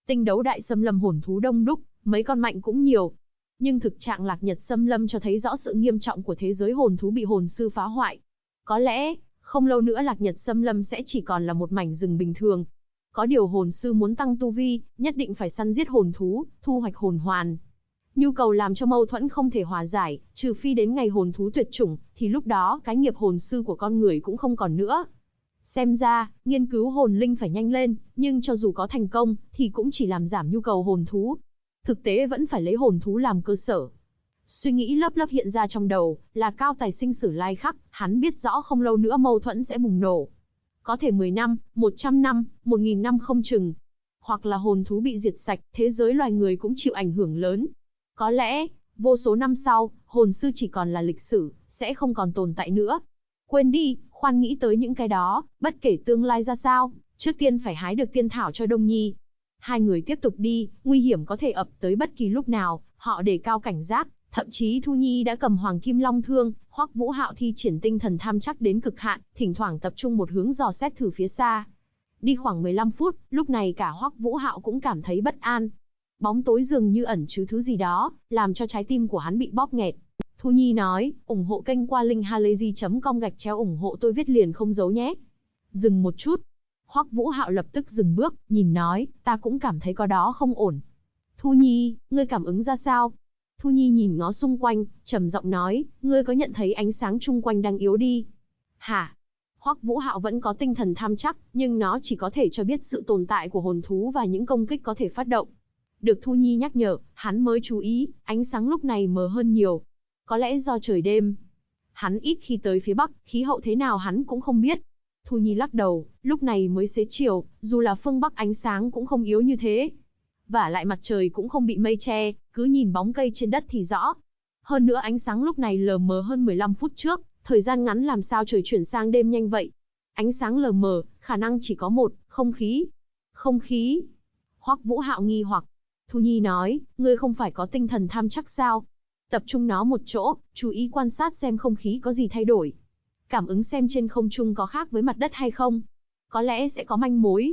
Tinh đấu đại xâm lâm hồn thú đông đúc, mấy con mạnh cũng nhiều. Nhưng thực trạng Lạc Nhật xâm lâm cho thấy rõ sự nghiêm trọng của thế giới hồn thú bị hồn sư phá hoại. Có lẽ, không lâu nữa Lạc Nhật xâm lâm sẽ chỉ còn là một mảnh rừng bình thường. Có điều hồn sư muốn tăng tu vi, nhất định phải săn giết hồn thú, thu hoạch hồn hoàn. Nhu cầu làm cho mâu thuẫn không thể hòa giải, trừ phi đến ngày hồn thú tuyệt chủng, thì lúc đó cái nghiệp hồn sư của con người cũng không còn nữa. Xem ra, nghiên cứu hồn linh phải nhanh lên, nhưng cho dù có thành công, thì cũng chỉ làm giảm nhu cầu hồn thú. Thực tế vẫn phải lấy hồn thú làm cơ sở. Suy nghĩ lớp lớp hiện ra trong đầu, là Cao Tài sinh sử lai khắc, hắn biết rõ không lâu nữa mâu thuẫn sẽ bùng nổ. Có thể 10 năm, 100 năm, 1000 năm không chừng. Hoặc là hồn thú bị diệt sạch, thế giới loài người cũng chịu ảnh hưởng lớn. Có lẽ, vô số năm sau, hồn sư chỉ còn là lịch sử, sẽ không còn tồn tại nữa. Quên đi, khoan nghĩ tới những cái đó, bất kể tương lai ra sao, trước tiên phải hái được tiên thảo cho Đông Nhi. Hai người tiếp tục đi, nguy hiểm có thể ập tới bất kỳ lúc nào, họ đề cao cảnh giác, thậm chí Thu Nhi đã cầm Hoàng Kim Long Thương, Hoắc Vũ Hạo thi triển tinh thần tham chắc đến cực hạn, thỉnh thoảng tập trung một hướng dò xét thử phía xa. Đi khoảng 15 phút, lúc này cả Hoắc Vũ Hạo cũng cảm thấy bất an. Bóng tối dường như ẩn chứa thứ gì đó, làm cho trái tim của hắn bị bóp nghẹt. Thu Nhi nói, ủng hộ kênh qua link halayzi.com ủng hộ tôi viết liền không giấu nhé. Dừng một chút. Hoắc Vũ Hạo lập tức dừng bước, nhìn nói, ta cũng cảm thấy có đó không ổn. Thu Nhi, ngươi cảm ứng ra sao? Thu Nhi nhìn ngó xung quanh, trầm giọng nói, ngươi có nhận thấy ánh sáng chung quanh đang yếu đi? Hả? Hoắc Vũ Hạo vẫn có tinh thần tham chắc, nhưng nó chỉ có thể cho biết sự tồn tại của hồn thú và những công kích có thể phát động. Được Thu Nhi nhắc nhở, hắn mới chú ý, ánh sáng lúc này mờ hơn nhiều. Có lẽ do trời đêm. Hắn ít khi tới phía Bắc, khí hậu thế nào hắn cũng không biết. Thu Nhi lắc đầu, lúc này mới xế chiều, dù là phương Bắc ánh sáng cũng không yếu như thế. Vả lại mặt trời cũng không bị mây che, cứ nhìn bóng cây trên đất thì rõ. Hơn nữa ánh sáng lúc này lờ mờ hơn 15 phút trước, thời gian ngắn làm sao trời chuyển sang đêm nhanh vậy. Ánh sáng lờ mờ, khả năng chỉ có một, không khí. Không khí. Hoắc Vũ Hạo nghi hoặc. Thu Nhi nói, ngươi không phải có tinh thần tham chắc sao? Tập trung nó một chỗ, chú ý quan sát xem không khí có gì thay đổi. Cảm ứng xem trên không trung có khác với mặt đất hay không. Có lẽ sẽ có manh mối.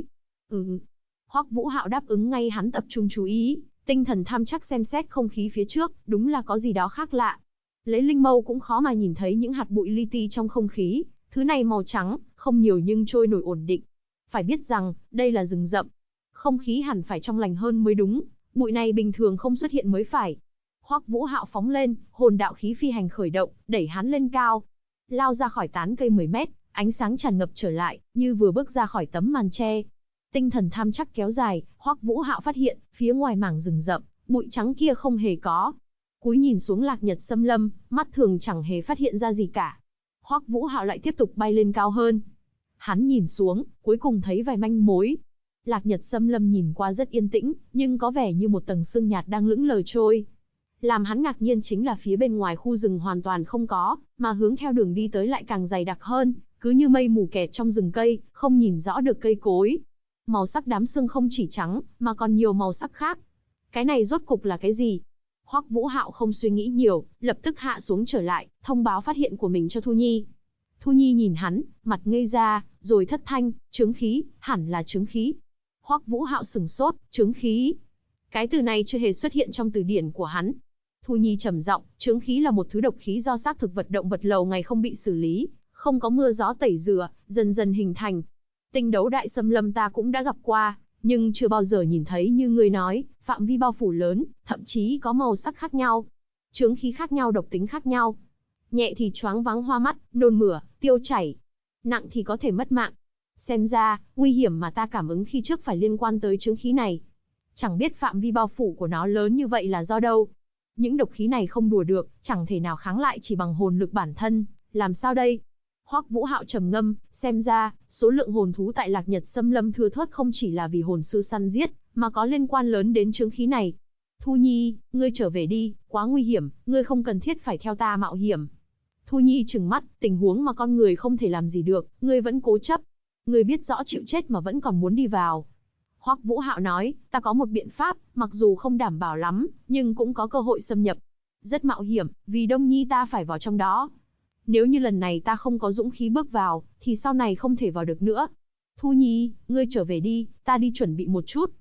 Hoắc Vũ Hạo đáp ứng ngay, hắn tập trung chú ý, tinh thần tham chắc xem xét không khí phía trước, đúng là có gì đó khác lạ. Lấy linh mâu cũng khó mà nhìn thấy những hạt bụi li ti trong không khí, thứ này màu trắng, không nhiều nhưng trôi nổi ổn định. Phải biết rằng, đây là rừng rậm. Không khí hẳn phải trong lành hơn mới đúng, bụi này bình thường không xuất hiện mới phải. Hoắc Vũ Hạo phóng lên, hồn đạo khí phi hành khởi động, đẩy hắn lên cao. Lao ra khỏi tán cây 10 mét, ánh sáng tràn ngập trở lại, như vừa bước ra khỏi tấm màn che. Tinh thần tham chắc kéo dài, Hoắc Vũ Hạo phát hiện, phía ngoài mảng rừng rậm, bụi trắng kia không hề có. Cúi nhìn xuống Lạc Nhật xâm lâm, mắt thường chẳng hề phát hiện ra gì cả. Hoắc Vũ Hạo lại tiếp tục bay lên cao hơn. Hắn nhìn xuống, cuối cùng thấy vài manh mối. Lạc Nhật xâm lâm nhìn qua rất yên tĩnh, nhưng có vẻ như một tầng sương nhạt đang lững lờ trôi. Làm hắn ngạc nhiên chính là phía bên ngoài khu rừng hoàn toàn không có, mà hướng theo đường đi tới lại càng dày đặc hơn, cứ như mây mù kẹt trong rừng cây, không nhìn rõ được cây cối. Màu sắc đám sương không chỉ trắng, mà còn nhiều màu sắc khác. Cái này rốt cục là cái gì? Hoắc Vũ Hạo không suy nghĩ nhiều, lập tức hạ xuống trở lại, thông báo phát hiện của mình cho Thu Nhi. Thu Nhi nhìn hắn, mặt ngây ra, rồi thất thanh, chướng khí, hẳn là chướng khí. Hoắc Vũ Hạo sửng sốt, chướng khí. Cái từ này chưa hề xuất hiện trong từ điển của hắn. Thu Nhi trầm giọng, chướng khí là một thứ độc khí do xác thực vật động vật lâu ngày không bị xử lý, không có mưa gió tẩy rửa, dần dần hình thành. Tinh đấu đại xâm lâm ta cũng đã gặp qua, nhưng chưa bao giờ nhìn thấy như ngươi nói, phạm vi bao phủ lớn, thậm chí có màu sắc khác nhau. Chướng khí khác nhau, độc tính khác nhau. Nhẹ thì choáng váng hoa mắt, nôn mửa, tiêu chảy. Nặng thì có thể mất mạng. Xem ra, nguy hiểm mà ta cảm ứng khi trước phải liên quan tới chướng khí này. Chẳng biết phạm vi bao phủ của nó lớn như vậy là do đâu. Những độc khí này không đùa được, chẳng thể nào kháng lại chỉ bằng hồn lực bản thân, làm sao đây? Hoắc Vũ Hạo trầm ngâm, xem ra, số lượng hồn thú tại Lạc Nhật xâm lâm thưa thớt không chỉ là vì hồn sư săn giết, mà có liên quan lớn đến chướng khí này. Thu Nhi, ngươi trở về đi, quá nguy hiểm, ngươi không cần thiết phải theo ta mạo hiểm. Thu Nhi trừng mắt, tình huống mà con người không thể làm gì được, ngươi vẫn cố chấp. Ngươi biết rõ chịu chết mà vẫn còn muốn đi vào. Hoắc Vũ Hạo nói, ta có một biện pháp, mặc dù không đảm bảo lắm, nhưng cũng có cơ hội xâm nhập. Rất mạo hiểm, vì Đông Nhi ta phải vào trong đó. Nếu như lần này ta không có dũng khí bước vào, thì sau này không thể vào được nữa. Thu Nhi, ngươi trở về đi, ta đi chuẩn bị một chút.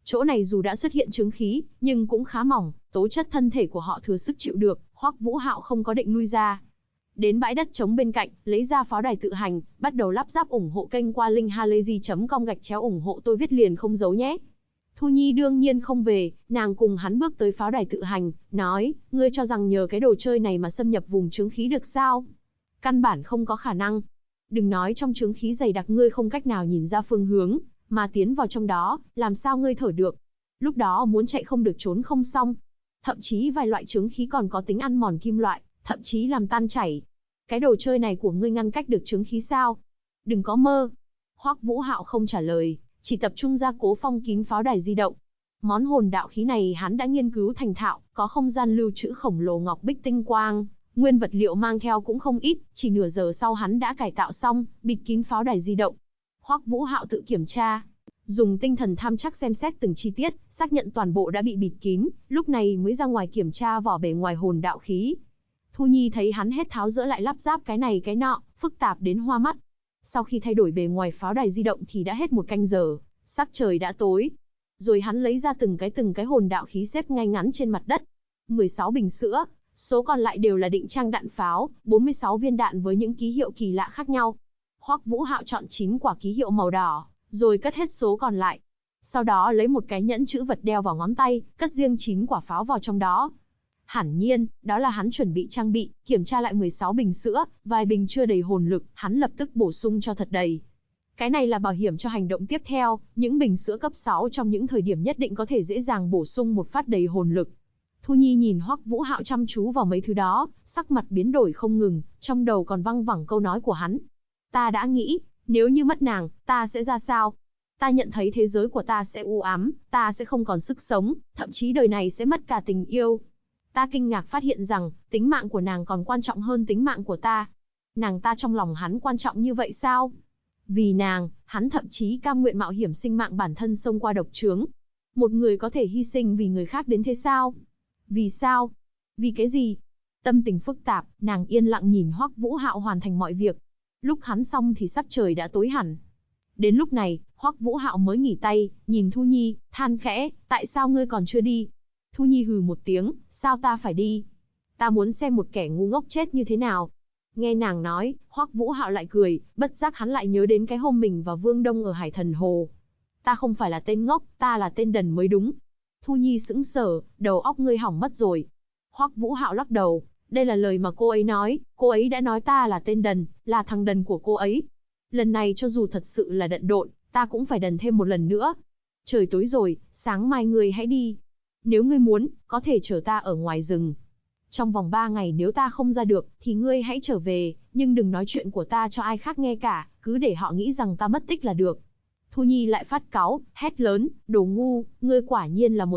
Chỗ này dù đã xuất hiện chứng khí, nhưng cũng khá mỏng, tố chất thân thể của họ thừa sức chịu được, Hoắc Vũ Hạo không có định lui ra. Đến bãi đất trống bên cạnh, lấy ra pháo đài tự hành, bắt đầu lắp ráp. Ủng hộ kênh qua link halayzi.com/ủng hộ tôi viết liền không giấu nhé. Thu Nhi đương nhiên không về, nàng cùng hắn bước tới pháo đài tự hành, nói, ngươi cho rằng nhờ cái đồ chơi này mà xâm nhập vùng chứng khí được sao? Căn bản không có khả năng. Đừng nói trong chứng khí dày đặc ngươi không cách nào nhìn ra phương hướng, mà tiến vào trong đó, làm sao ngươi thở được? Lúc đó muốn chạy không được trốn không xong. Thậm chí vài loại chứng khí còn có tính ăn mòn kim loại, thậm chí làm tan chảy. Cái đồ chơi này của ngươi ngăn cách được chứng khí sao? Đừng có mơ. Hoắc Vũ Hạo không trả lời, chỉ tập trung gia cố phong kín pháo đài di động. Món hồn đạo khí này hắn đã nghiên cứu thành thạo, có không gian lưu trữ khổng lồ ngọc bích tinh quang, nguyên vật liệu mang theo cũng không ít, chỉ nửa giờ sau hắn đã cải tạo xong, bịt kín pháo đài di động. Hoắc Vũ Hạo tự kiểm tra, dùng tinh thần tham chắc xem xét từng chi tiết, xác nhận toàn bộ đã bị bịt kín, lúc này mới ra ngoài kiểm tra vỏ bề ngoài hồn đạo khí. Thu Nhi thấy hắn hết tháo dỡ lại lắp ráp cái này cái nọ, phức tạp đến hoa mắt. Sau khi thay đổi bề ngoài pháo đài di động thì đã hết 1 canh giờ, sắc trời đã tối. Rồi hắn lấy ra từng cái hồn đạo khí xếp ngay ngắn trên mặt đất. 16 bình sữa, số còn lại đều là định trang đạn pháo, 46 viên đạn với những ký hiệu kỳ lạ khác nhau. Hoắc Vũ Hạo chọn 9 quả ký hiệu màu đỏ, rồi cất hết số còn lại. Sau đó lấy một cái nhẫn chữ vật đeo vào ngón tay, cất riêng 9 quả pháo vào trong đó. Hẳn nhiên, đó là hắn chuẩn bị trang bị, kiểm tra lại 16 bình sữa, vài bình chưa đầy hồn lực, hắn lập tức bổ sung cho thật đầy. Cái này là bảo hiểm cho hành động tiếp theo, những bình sữa cấp 6 trong những thời điểm nhất định có thể dễ dàng bổ sung một phát đầy hồn lực. Thu Nhi nhìn Hoắc Vũ Hạo chăm chú vào mấy thứ đó, sắc mặt biến đổi không ngừng, trong đầu còn văng vẳng câu nói của hắn. Ta đã nghĩ, nếu như mất nàng, ta sẽ ra sao? Ta nhận thấy thế giới của ta sẽ u ám, ta sẽ không còn sức sống, thậm chí đời này sẽ mất cả tình yêu. Ta kinh ngạc phát hiện rằng, tính mạng của nàng còn quan trọng hơn tính mạng của ta. Nàng ta trong lòng hắn quan trọng như vậy sao? Vì nàng, hắn thậm chí cam nguyện mạo hiểm sinh mạng bản thân xông qua độc chướng. Một người có thể hy sinh vì người khác đến thế sao? Vì sao? Vì cái gì? Tâm tình phức tạp, nàng yên lặng nhìn Hoắc Vũ Hạo hoàn thành mọi việc. Lúc hắn xong thì sắc trời đã tối hẳn. Đến lúc này, Hoắc Vũ Hạo mới nghỉ tay, nhìn Thu Nhi, than khẽ, tại sao ngươi còn chưa đi? Thu Nhi hừ một tiếng, sao ta phải đi? Ta muốn xem một kẻ ngu ngốc chết như thế nào. Nghe nàng nói, Hoắc Vũ Hạo lại cười, bất giác hắn lại nhớ đến cái hôm mình và Vương Đông ở Hải Thần Hồ. Ta không phải là tên ngốc, ta là tên đần mới đúng. Thu Nhi sững sờ, đầu óc ngươi hỏng mất rồi. Hoắc Vũ Hạo lắc đầu, đây là lời mà cô ấy nói, cô ấy đã nói ta là tên đần, là thằng đần của cô ấy. Lần này cho dù thật sự là đần độn, ta cũng phải đần thêm một lần nữa. Trời tối rồi, sáng mai ngươi hãy đi. Nếu ngươi muốn, có thể chờ ta ở ngoài rừng. Trong vòng 3 ngày nếu ta không ra được, thì ngươi hãy trở về, nhưng đừng nói chuyện của ta cho ai khác nghe cả, cứ để họ nghĩ rằng ta mất tích là được. Thu Nhi lại phát cáu, hét lớn, đồ ngu, ngươi quả nhiên là một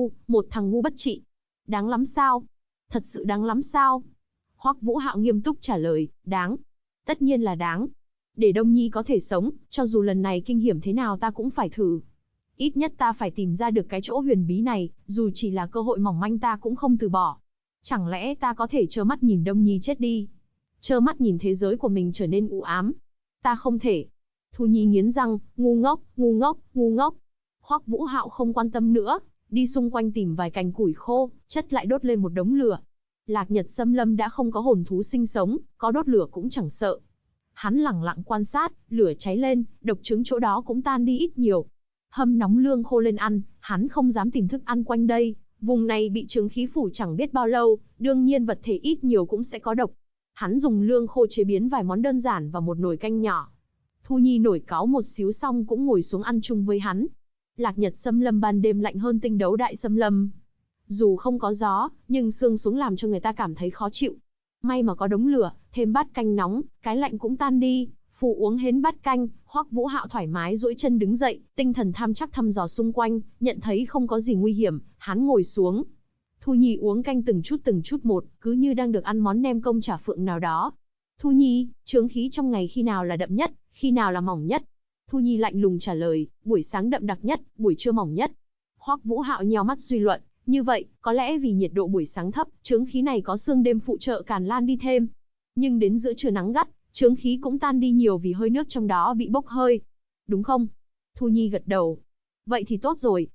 thằng ngu bất trị. Đáng lắm sao? Thật sự đáng lắm sao? Hoắc Vũ Hạo nghiêm túc trả lời, đáng. Tất nhiên là đáng. Để Đông Nhi có thể sống, cho dù lần này kinh hiểm thế nào ta cũng phải thử. Ít nhất ta phải tìm ra được cái chỗ huyền bí này, dù chỉ là cơ hội mỏng manh ta cũng không từ bỏ. Chẳng lẽ ta có thể trơ mắt nhìn Đông Nhi chết đi? Trơ mắt nhìn thế giới của mình trở nên u ám? Ta không thể. Thu Nhi nghiến răng, ngu ngốc, ngu ngốc, ngu ngốc. Hoắc Vũ Hạo không quan tâm nữa, đi xung quanh tìm vài cành củi khô, chất lại đốt lên một đống lửa. Lạc Nhật Xâm Lâm đã không có hồn thú sinh sống, có đốt lửa cũng chẳng sợ. Hắn lẳng lặng quan sát, lửa cháy lên, độc trứng chỗ đó cũng tan đi ít nhiều. Hâm nóng lương khô lên ăn, hắn không dám tìm thức ăn quanh đây. Vùng này bị chứng khí phủ chẳng biết bao lâu, đương nhiên vật thể ít nhiều cũng sẽ có độc. Hắn dùng lương khô chế biến vài món đơn giản và một nồi canh nhỏ. Thu Nhi nổi cáu một xíu xong cũng ngồi xuống ăn chung với hắn. Lạc Nhật Xâm Lâm ban đêm lạnh hơn Tinh Đấu Đại Xâm Lâm. Dù không có gió, nhưng sương xuống làm cho người ta cảm thấy khó chịu. May mà có đống lửa, thêm bát canh nóng, cái lạnh cũng tan đi. Phụ uống hến bát canh, Hoắc Vũ Hạo thoải mái duỗi chân đứng dậy, tinh thần tham chắc thăm dò xung quanh, nhận thấy không có gì nguy hiểm, hắn ngồi xuống. Thu Nhi uống canh từng chút một, cứ như đang được ăn món nem công chả phượng nào đó. Thu Nhi, chướng khí trong ngày khi nào là đậm nhất, khi nào là mỏng nhất? Thu Nhi lạnh lùng trả lời, buổi sáng đậm đặc nhất, buổi trưa mỏng nhất. Hoắc Vũ Hạo nheo mắt suy luận, như vậy, có lẽ vì nhiệt độ buổi sáng thấp, chướng khí này có sương đêm phụ trợ càn lan đi thêm. Nhưng đến giữa trưa nắng gắt, chướng khí cũng tan đi nhiều vì hơi nước trong đó bị bốc hơi. Đúng không? Thu Nhi gật đầu. Vậy thì tốt rồi.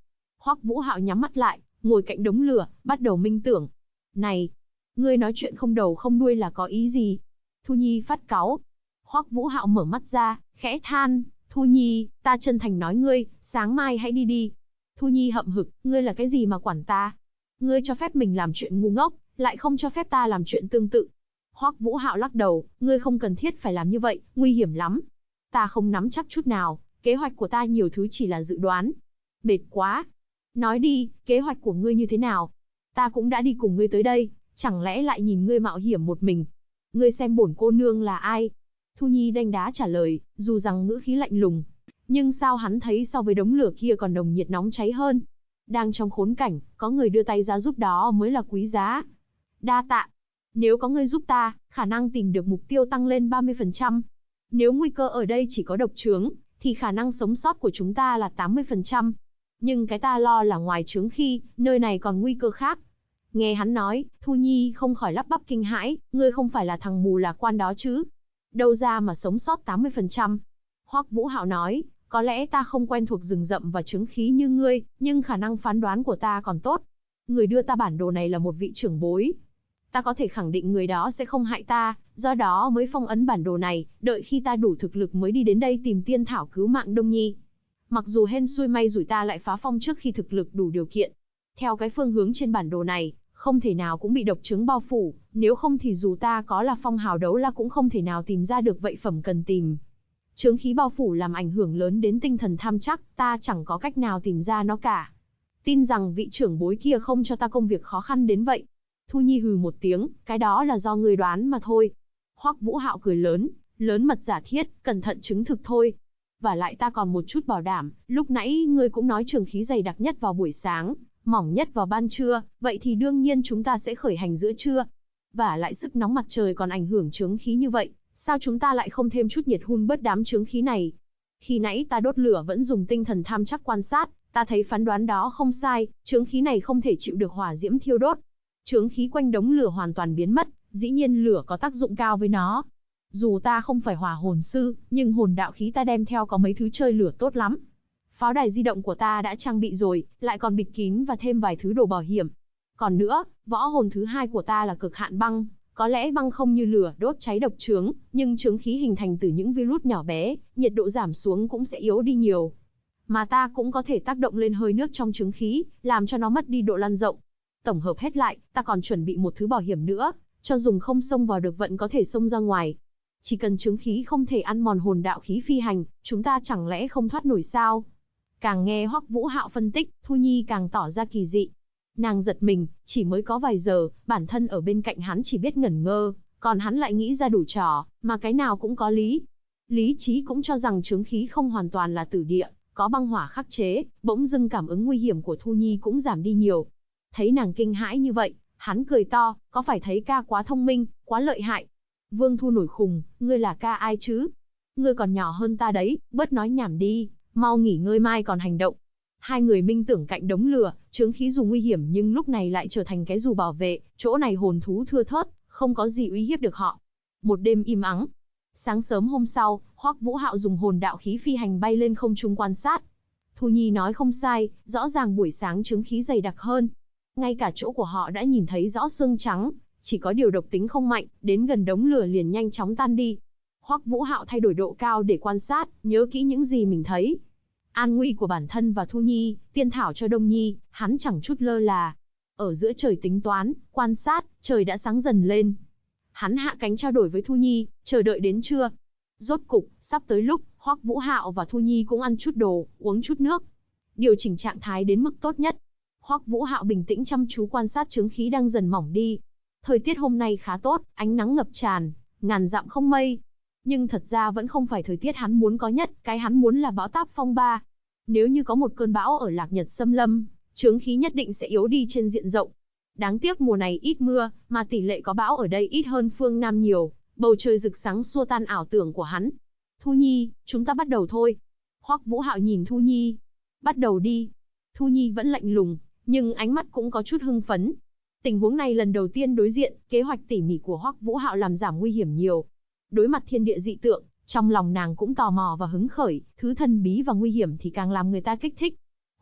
Hoắc Vũ Hạo nhắm mắt lại, ngồi cạnh đống lửa, bắt đầu minh tưởng. Này, ngươi nói chuyện không đầu không đuôi là có ý gì? Thu Nhi phát cáu. Hoắc Vũ Hạo mở mắt ra, khẽ than, Thu Nhi, ta chân thành nói ngươi, sáng mai hãy đi đi. Thu Nhi hậm hực, ngươi là cái gì mà quản ta? Ngươi cho phép mình làm chuyện ngu ngốc, lại không cho phép ta làm chuyện tương tự. Hoắc Vũ Hạo lắc đầu, ngươi không cần thiết phải làm như vậy, nguy hiểm lắm. Ta không nắm chắc chút nào, kế hoạch của ta nhiều thứ chỉ là dự đoán. Mệt quá. Nói đi, kế hoạch của ngươi như thế nào? Ta cũng đã đi cùng ngươi tới đây, chẳng lẽ lại nhìn ngươi mạo hiểm một mình? Ngươi xem bổn cô nương là ai? Thu Nhi đanh đá trả lời, dù rằng ngữ khí lạnh lùng, nhưng sao hắn thấy so với đống lửa kia còn nồng nhiệt nóng cháy hơn. Đang trong khốn cảnh, có người đưa tay ra giúp đó mới là quý giá. Đa tạ. Nếu có ngươi giúp ta, khả năng tìm được mục tiêu tăng lên 30%. Nếu nguy cơ ở đây chỉ có độc chướng, thì khả năng sống sót của chúng ta là 80%. Nhưng cái ta lo là ngoài chướng khi, nơi này còn nguy cơ khác. Nghe hắn nói, Thu Nhi không khỏi lắp bắp kinh hãi, ngươi không phải là thằng mù lạc quan đó chứ? Đâu ra mà sống sót 80%? Hoắc Vũ Hạo nói, có lẽ ta không quen thuộc rừng rậm và chướng khí như ngươi, nhưng khả năng phán đoán của ta còn tốt. Người đưa ta bản đồ này là một vị trưởng bối. Ta có thể khẳng định người đó sẽ không hại ta, do đó mới phong ấn bản đồ này, đợi khi ta đủ thực lực mới đi đến đây tìm tiên thảo cứu mạng Đông Nhi. Mặc dù hên xui may rủi ta lại phá phong trước khi thực lực đủ điều kiện. Theo cái phương hướng trên bản đồ này, không thể nào cũng bị độc chứng bao phủ, nếu không thì dù ta có là phong hào đấu la cũng không thể nào tìm ra được vậy phẩm cần tìm. Chướng khí bao phủ làm ảnh hưởng lớn đến tinh thần tham chắc, ta chẳng có cách nào tìm ra nó cả. Tin rằng vị trưởng bối kia không cho ta công việc khó khăn đến vậy. Thu Nhi hừ một tiếng, cái đó là do người đoán mà thôi. Hoắc Vũ Hạo cười lớn, lớn mật giả thiết, cẩn thận chứng thực thôi. Và lại ta còn một chút bảo đảm, lúc nãy ngươi cũng nói trường khí dày đặc nhất vào buổi sáng, mỏng nhất vào ban trưa, vậy thì đương nhiên chúng ta sẽ khởi hành giữa trưa. Và lại sức nóng mặt trời còn ảnh hưởng chướng khí như vậy, sao chúng ta lại không thêm chút nhiệt hun bớt đám chướng khí này? Khi nãy ta đốt lửa vẫn dùng tinh thần tham chắc quan sát, ta thấy phán đoán đó không sai, chướng khí này không thể chịu được hỏa diễm thiêu đốt. Chướng khí quanh đống lửa hoàn toàn biến mất, dĩ nhiên lửa có tác dụng cao với nó. Dù ta không phải hỏa hồn sư, nhưng hồn đạo khí ta đem theo có mấy thứ chơi lửa tốt lắm. Pháo đài di động của ta đã trang bị rồi, lại còn bịt kín và thêm vài thứ đồ bảo hiểm. Còn nữa, võ hồn thứ hai của ta là cực hạn băng, có lẽ băng không như lửa đốt cháy độc chướng, nhưng chướng khí hình thành từ những virus nhỏ bé, nhiệt độ giảm xuống cũng sẽ yếu đi nhiều. Mà ta cũng có thể tác động lên hơi nước trong chướng khí, làm cho nó mất đi độ lan rộng. Tổng hợp hết lại, ta còn chuẩn bị một thứ bảo hiểm nữa, cho dùng không xông vào được vẫn có thể xông ra ngoài. Chỉ cần chướng khí không thể ăn mòn hồn đạo khí phi hành, chúng ta chẳng lẽ không thoát nổi sao? Càng nghe Hoắc Vũ Hạo phân tích, Thu Nhi càng tỏ ra kỳ dị. Nàng giật mình, chỉ mới có vài giờ, bản thân ở bên cạnh hắn chỉ biết ngẩn ngơ, còn hắn lại nghĩ ra đủ trò, mà cái nào cũng có lý. Lý trí cũng cho rằng chướng khí không hoàn toàn là tử địa, có băng hỏa khắc chế, bỗng dưng cảm ứng nguy hiểm của Thu Nhi cũng giảm đi nhiều. Thấy nàng kinh hãi như vậy, hắn cười to, có phải thấy ca quá thông minh, quá lợi hại? Vương Thu nổi khùng, ngươi là ca ai chứ? Ngươi còn nhỏ hơn ta đấy, bớt nói nhảm đi, mau nghỉ ngơi mai còn hành động. Hai người minh tưởng cạnh đống lửa, chướng khí dù nguy hiểm nhưng lúc này lại trở thành cái dù bảo vệ, chỗ này hồn thú thưa thớt, không có gì uy hiếp được họ. Một đêm im ắng. Sáng sớm hôm sau, Hoắc Vũ Hạo dùng hồn đạo khí phi hành bay lên không trung quan sát. Thu Nhi nói không sai, rõ ràng buổi sáng chướng khí dày đặc hơn. Ngay cả chỗ của họ đã nhìn thấy rõ xương trắng, chỉ có điều độc tính không mạnh, đến gần đống lửa liền nhanh chóng tan đi. Hoắc Vũ Hạo thay đổi độ cao để quan sát, nhớ kỹ những gì mình thấy. An nguy của bản thân và Thu Nhi, tiên thảo cho Đông Nhi, hắn chẳng chút lơ là. Ở giữa trời tính toán, quan sát, trời đã sáng dần lên. Hắn hạ cánh trao đổi với Thu Nhi, chờ đợi đến trưa. Rốt cục, sắp tới lúc, Hoắc Vũ Hạo và Thu Nhi cũng ăn chút đồ, uống chút nước. Điều chỉnh trạng thái đến mức tốt nhất. Hoắc Vũ Hạo bình tĩnh chăm chú quan sát chướng khí đang dần mỏng đi. Thời tiết hôm nay khá tốt, ánh nắng ngập tràn, ngàn dặm không mây. Nhưng thật ra vẫn không phải thời tiết hắn muốn có nhất, cái hắn muốn là bão táp phong ba. Nếu như có một cơn bão ở Lạc Nhật xâm lâm, chướng khí nhất định sẽ yếu đi trên diện rộng. Đáng tiếc mùa này ít mưa, mà tỷ lệ có bão ở đây ít hơn phương Nam nhiều, bầu trời rực sáng xua tan ảo tưởng của hắn. Thu Nhi, chúng ta bắt đầu thôi. Hoắc Vũ Hạo nhìn Thu Nhi. Bắt đầu đi. Thu Nhi vẫn lạnh lùng, nhưng ánh mắt cũng có chút hưng phấn. Tình huống này lần đầu tiên đối diện, kế hoạch tỉ mỉ của Hoắc Vũ Hạo làm giảm nguy hiểm nhiều. Đối mặt thiên địa dị tượng, trong lòng nàng cũng tò mò và hứng khởi, thứ thần bí và nguy hiểm thì càng làm người ta kích thích.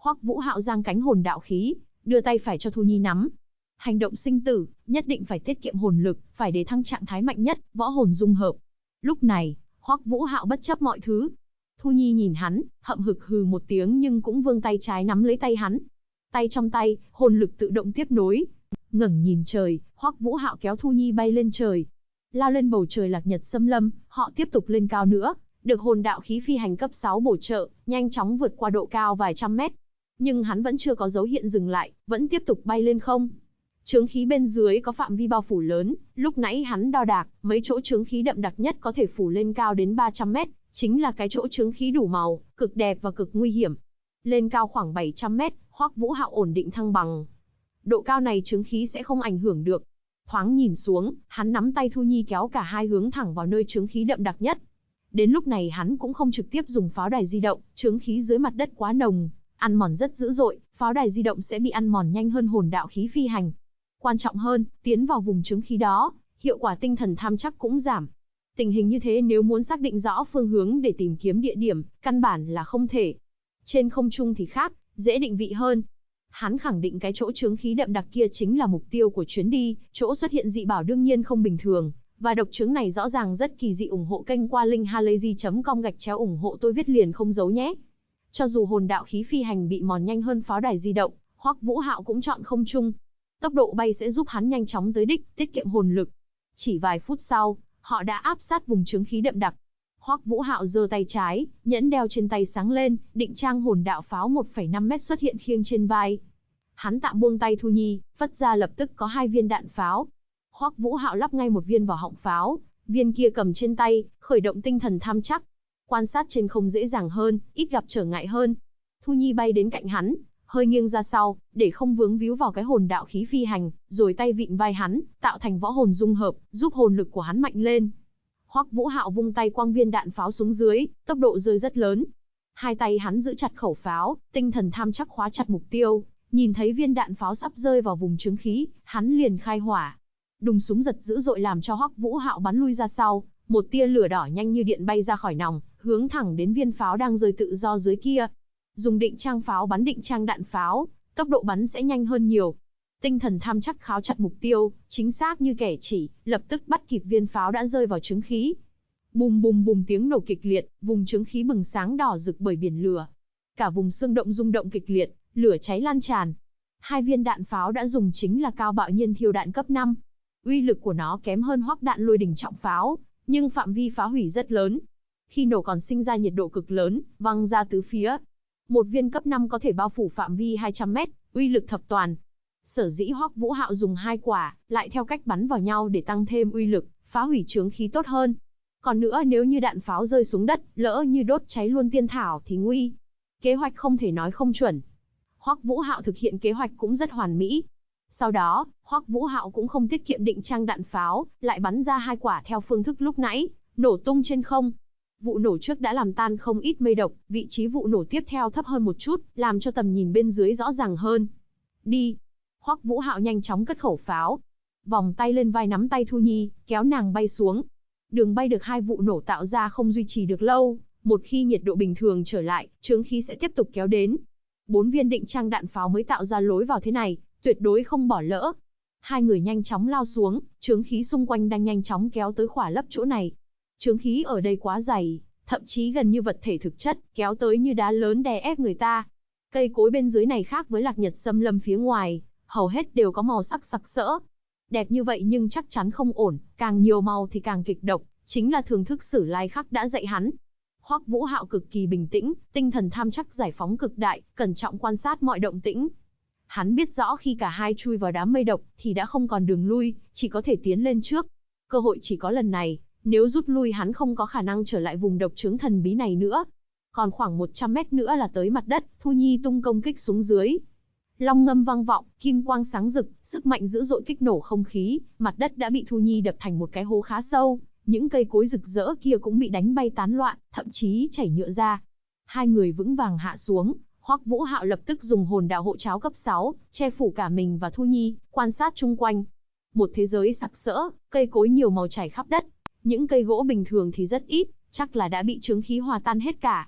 Hoắc Vũ Hạo giang cánh hồn đạo khí, đưa tay phải cho Thu Nhi nắm. Hành động sinh tử, nhất định phải tiết kiệm hồn lực, phải để thăng trạng thái mạnh nhất, võ hồn dung hợp. Lúc này, Hoắc Vũ Hạo bất chấp mọi thứ. Thu Nhi nhìn hắn, hậm hực hừ một tiếng nhưng cũng vươn tay trái nắm lấy tay hắn. Tay trong tay, hồn lực tự động tiếp nối. Ngẩng nhìn trời, Hoắc Vũ Hạo kéo Thu Nhi bay lên trời. Lao lên bầu trời Lạc Nhật xâm lâm, họ tiếp tục lên cao nữa, được hồn đạo khí phi hành cấp 6 bổ trợ, nhanh chóng vượt qua độ cao vài trăm mét. Nhưng hắn vẫn chưa có dấu hiện dừng lại, vẫn tiếp tục bay lên không. Chướng khí bên dưới có phạm vi bao phủ lớn, lúc nãy hắn đo đạc, mấy chỗ chướng khí đậm đặc nhất có thể phủ lên cao đến 300 mét, chính là cái chỗ chướng khí đủ màu, cực đẹp và cực nguy hiểm. Lên cao khoảng 700 mét, Hoắc Vũ Hạo ổn định thăng bằng. Độ cao này chướng khí sẽ không ảnh hưởng được. Thoáng nhìn xuống, hắn nắm tay Thu Nhi kéo cả hai hướng thẳng vào nơi chướng khí đậm đặc nhất. Đến lúc này hắn cũng không trực tiếp dùng pháo đài di động, chướng khí dưới mặt đất quá nồng, ăn mòn rất dữ dội, pháo đài di động sẽ bị ăn mòn nhanh hơn hồn đạo khí phi hành. Quan trọng hơn, tiến vào vùng chướng khí đó, hiệu quả tinh thần tham chắc cũng giảm. Tình hình như thế nếu muốn xác định rõ phương hướng để tìm kiếm địa điểm, căn bản là không thể. Trên không trung thì khác, dễ định vị hơn. Hắn khẳng định cái chỗ chướng khí đậm đặc kia chính là mục tiêu của chuyến đi, chỗ xuất hiện dị bảo đương nhiên không bình thường, và độc chướng này rõ ràng rất kỳ dị. Ủng hộ kênh qua link halayzi.com ủng hộ tôi viết liền không giấu nhé. Cho dù hồn đạo khí phi hành bị mòn nhanh hơn pháo đài di động, Hoắc Vũ Hạo cũng chọn không trung. Tốc độ bay sẽ giúp hắn nhanh chóng tới đích, tiết kiệm hồn lực. Chỉ vài phút sau, họ đã áp sát vùng chướng khí đậm đặc. Hoắc Vũ Hạo giơ tay trái, nhẫn đeo trên tay sáng lên, định trang hồn đạo pháo 1,5 mét xuất hiện khiêng trên vai. Hắn tạm buông tay Thu Nhi, phất ra lập tức có 2 viên đạn pháo. Hoắc Vũ Hạo lắp ngay một viên vào họng pháo, viên kia cầm trên tay, khởi động tinh thần tham chắc. Quan sát trên không dễ dàng hơn, ít gặp trở ngại hơn. Thu Nhi bay đến cạnh hắn, hơi nghiêng ra sau, để không vướng víu vào cái hồn đạo khí phi hành, rồi tay vịn vai hắn, tạo thành võ hồn dung hợp, giúp hồn lực của hắn mạnh lên. Hoắc Vũ Hạo vung tay quăng viên đạn pháo xuống dưới, tốc độ rơi rất lớn. Hai tay hắn giữ chặt khẩu pháo, tinh thần tham chắc khóa chặt mục tiêu, nhìn thấy viên đạn pháo sắp rơi vào vùng chướng khí, hắn liền khai hỏa. Đùng súng giật dữ dội làm cho Hoắc Vũ Hạo bắn lui ra sau, một tia lửa đỏ nhanh như điện bay ra khỏi nòng, hướng thẳng đến viên pháo đang rơi tự do dưới kia. Dùng định trang pháo bắn định trang đạn pháo, tốc độ bắn sẽ nhanh hơn nhiều. Tinh thần tham chắc kháo chặt mục tiêu, chính xác như kẻ chỉ, lập tức bắt kịp viên pháo đã rơi vào chướng khí. Bùm bùm bùm tiếng nổ kịch liệt, vùng chướng khí bừng sáng đỏ rực bởi biển lửa. Cả vùng xương động rung động kịch liệt, lửa cháy lan tràn. 2 viên đạn pháo đã dùng chính là cao bạo nhiên thiêu đạn cấp 5. Uy lực của nó kém hơn Hoắc đạn lôi đỉnh trọng pháo, nhưng phạm vi phá hủy rất lớn. Khi nổ còn sinh ra nhiệt độ cực lớn, văng ra tứ phía. Một viên cấp 5 có thể bao phủ phạm vi 200 mét, uy lực thập toàn. Sở dĩ Hoắc Vũ Hạo dùng 2 quả, lại theo cách bắn vào nhau để tăng thêm uy lực, phá hủy chướng khí tốt hơn. Còn nữa nếu như đạn pháo rơi xuống đất, lỡ như đốt cháy luôn tiên thảo thì nguy. Kế hoạch không thể nói không chuẩn. Hoắc Vũ Hạo thực hiện kế hoạch cũng rất hoàn mỹ. Sau đó, Hoắc Vũ Hạo cũng không tiết kiệm định trang đạn pháo, lại bắn ra 2 quả theo phương thức lúc nãy, nổ tung trên không. Vụ nổ trước đã làm tan không ít mây độc, vị trí vụ nổ tiếp theo thấp hơn một chút, làm cho tầm nhìn bên dưới rõ ràng hơn. Đi. Hoắc Vũ Hạo nhanh chóng cất khẩu pháo, vòng tay lên vai nắm tay Thu Nhi, kéo nàng bay xuống. Đường bay được 2 vụ nổ tạo ra không duy trì được lâu, một khi nhiệt độ bình thường trở lại, chướng khí sẽ tiếp tục kéo đến. 4 viên định trang đạn pháo mới tạo ra lối vào thế này, tuyệt đối không bỏ lỡ. Hai người nhanh chóng lao xuống, chướng khí xung quanh đang nhanh chóng kéo tới khỏa lấp chỗ này. Chướng khí ở đây quá dày, thậm chí gần như vật thể thực chất, kéo tới như đá lớn đè ép người ta. Cây cối bên dưới này khác với Lạc Nhật xâm lâm phía ngoài, hầu hết đều có màu sắc sặc sỡ. Đẹp như vậy nhưng chắc chắn không ổn, càng nhiều màu thì càng kịch độc, chính là thưởng thức Sử Lai Khắc đã dạy hắn. Hoắc Vũ Hạo cực kỳ bình tĩnh, tinh thần tham chắc giải phóng cực đại, cẩn trọng quan sát mọi động tĩnh. Hắn biết rõ khi cả hai chui vào đám mây độc thì đã không còn đường lui, chỉ có thể tiến lên trước. Cơ hội chỉ có lần này, nếu rút lui hắn không có khả năng trở lại vùng độc chướng thần bí này nữa. Còn khoảng 100 mét nữa là tới mặt đất, Thu Nhi tung công kích xuống dưới. Long ngâm vang vọng, kim quang sáng rực, sức mạnh dữ dội kích nổ không khí, mặt đất đã bị Thu Nhi đập thành một cái hố khá sâu, những cây cối rực rỡ kia cũng bị đánh bay tán loạn, thậm chí chảy nhựa ra. Hai người vững vàng hạ xuống, Hoắc Vũ Hạo lập tức dùng hồn đạo hộ cháo cấp 6, che phủ cả mình và Thu Nhi, quan sát chung quanh. Một thế giới sặc sỡ, cây cối nhiều màu chảy khắp đất, những cây gỗ bình thường thì rất ít, chắc là đã bị chướng khí hòa tan hết cả.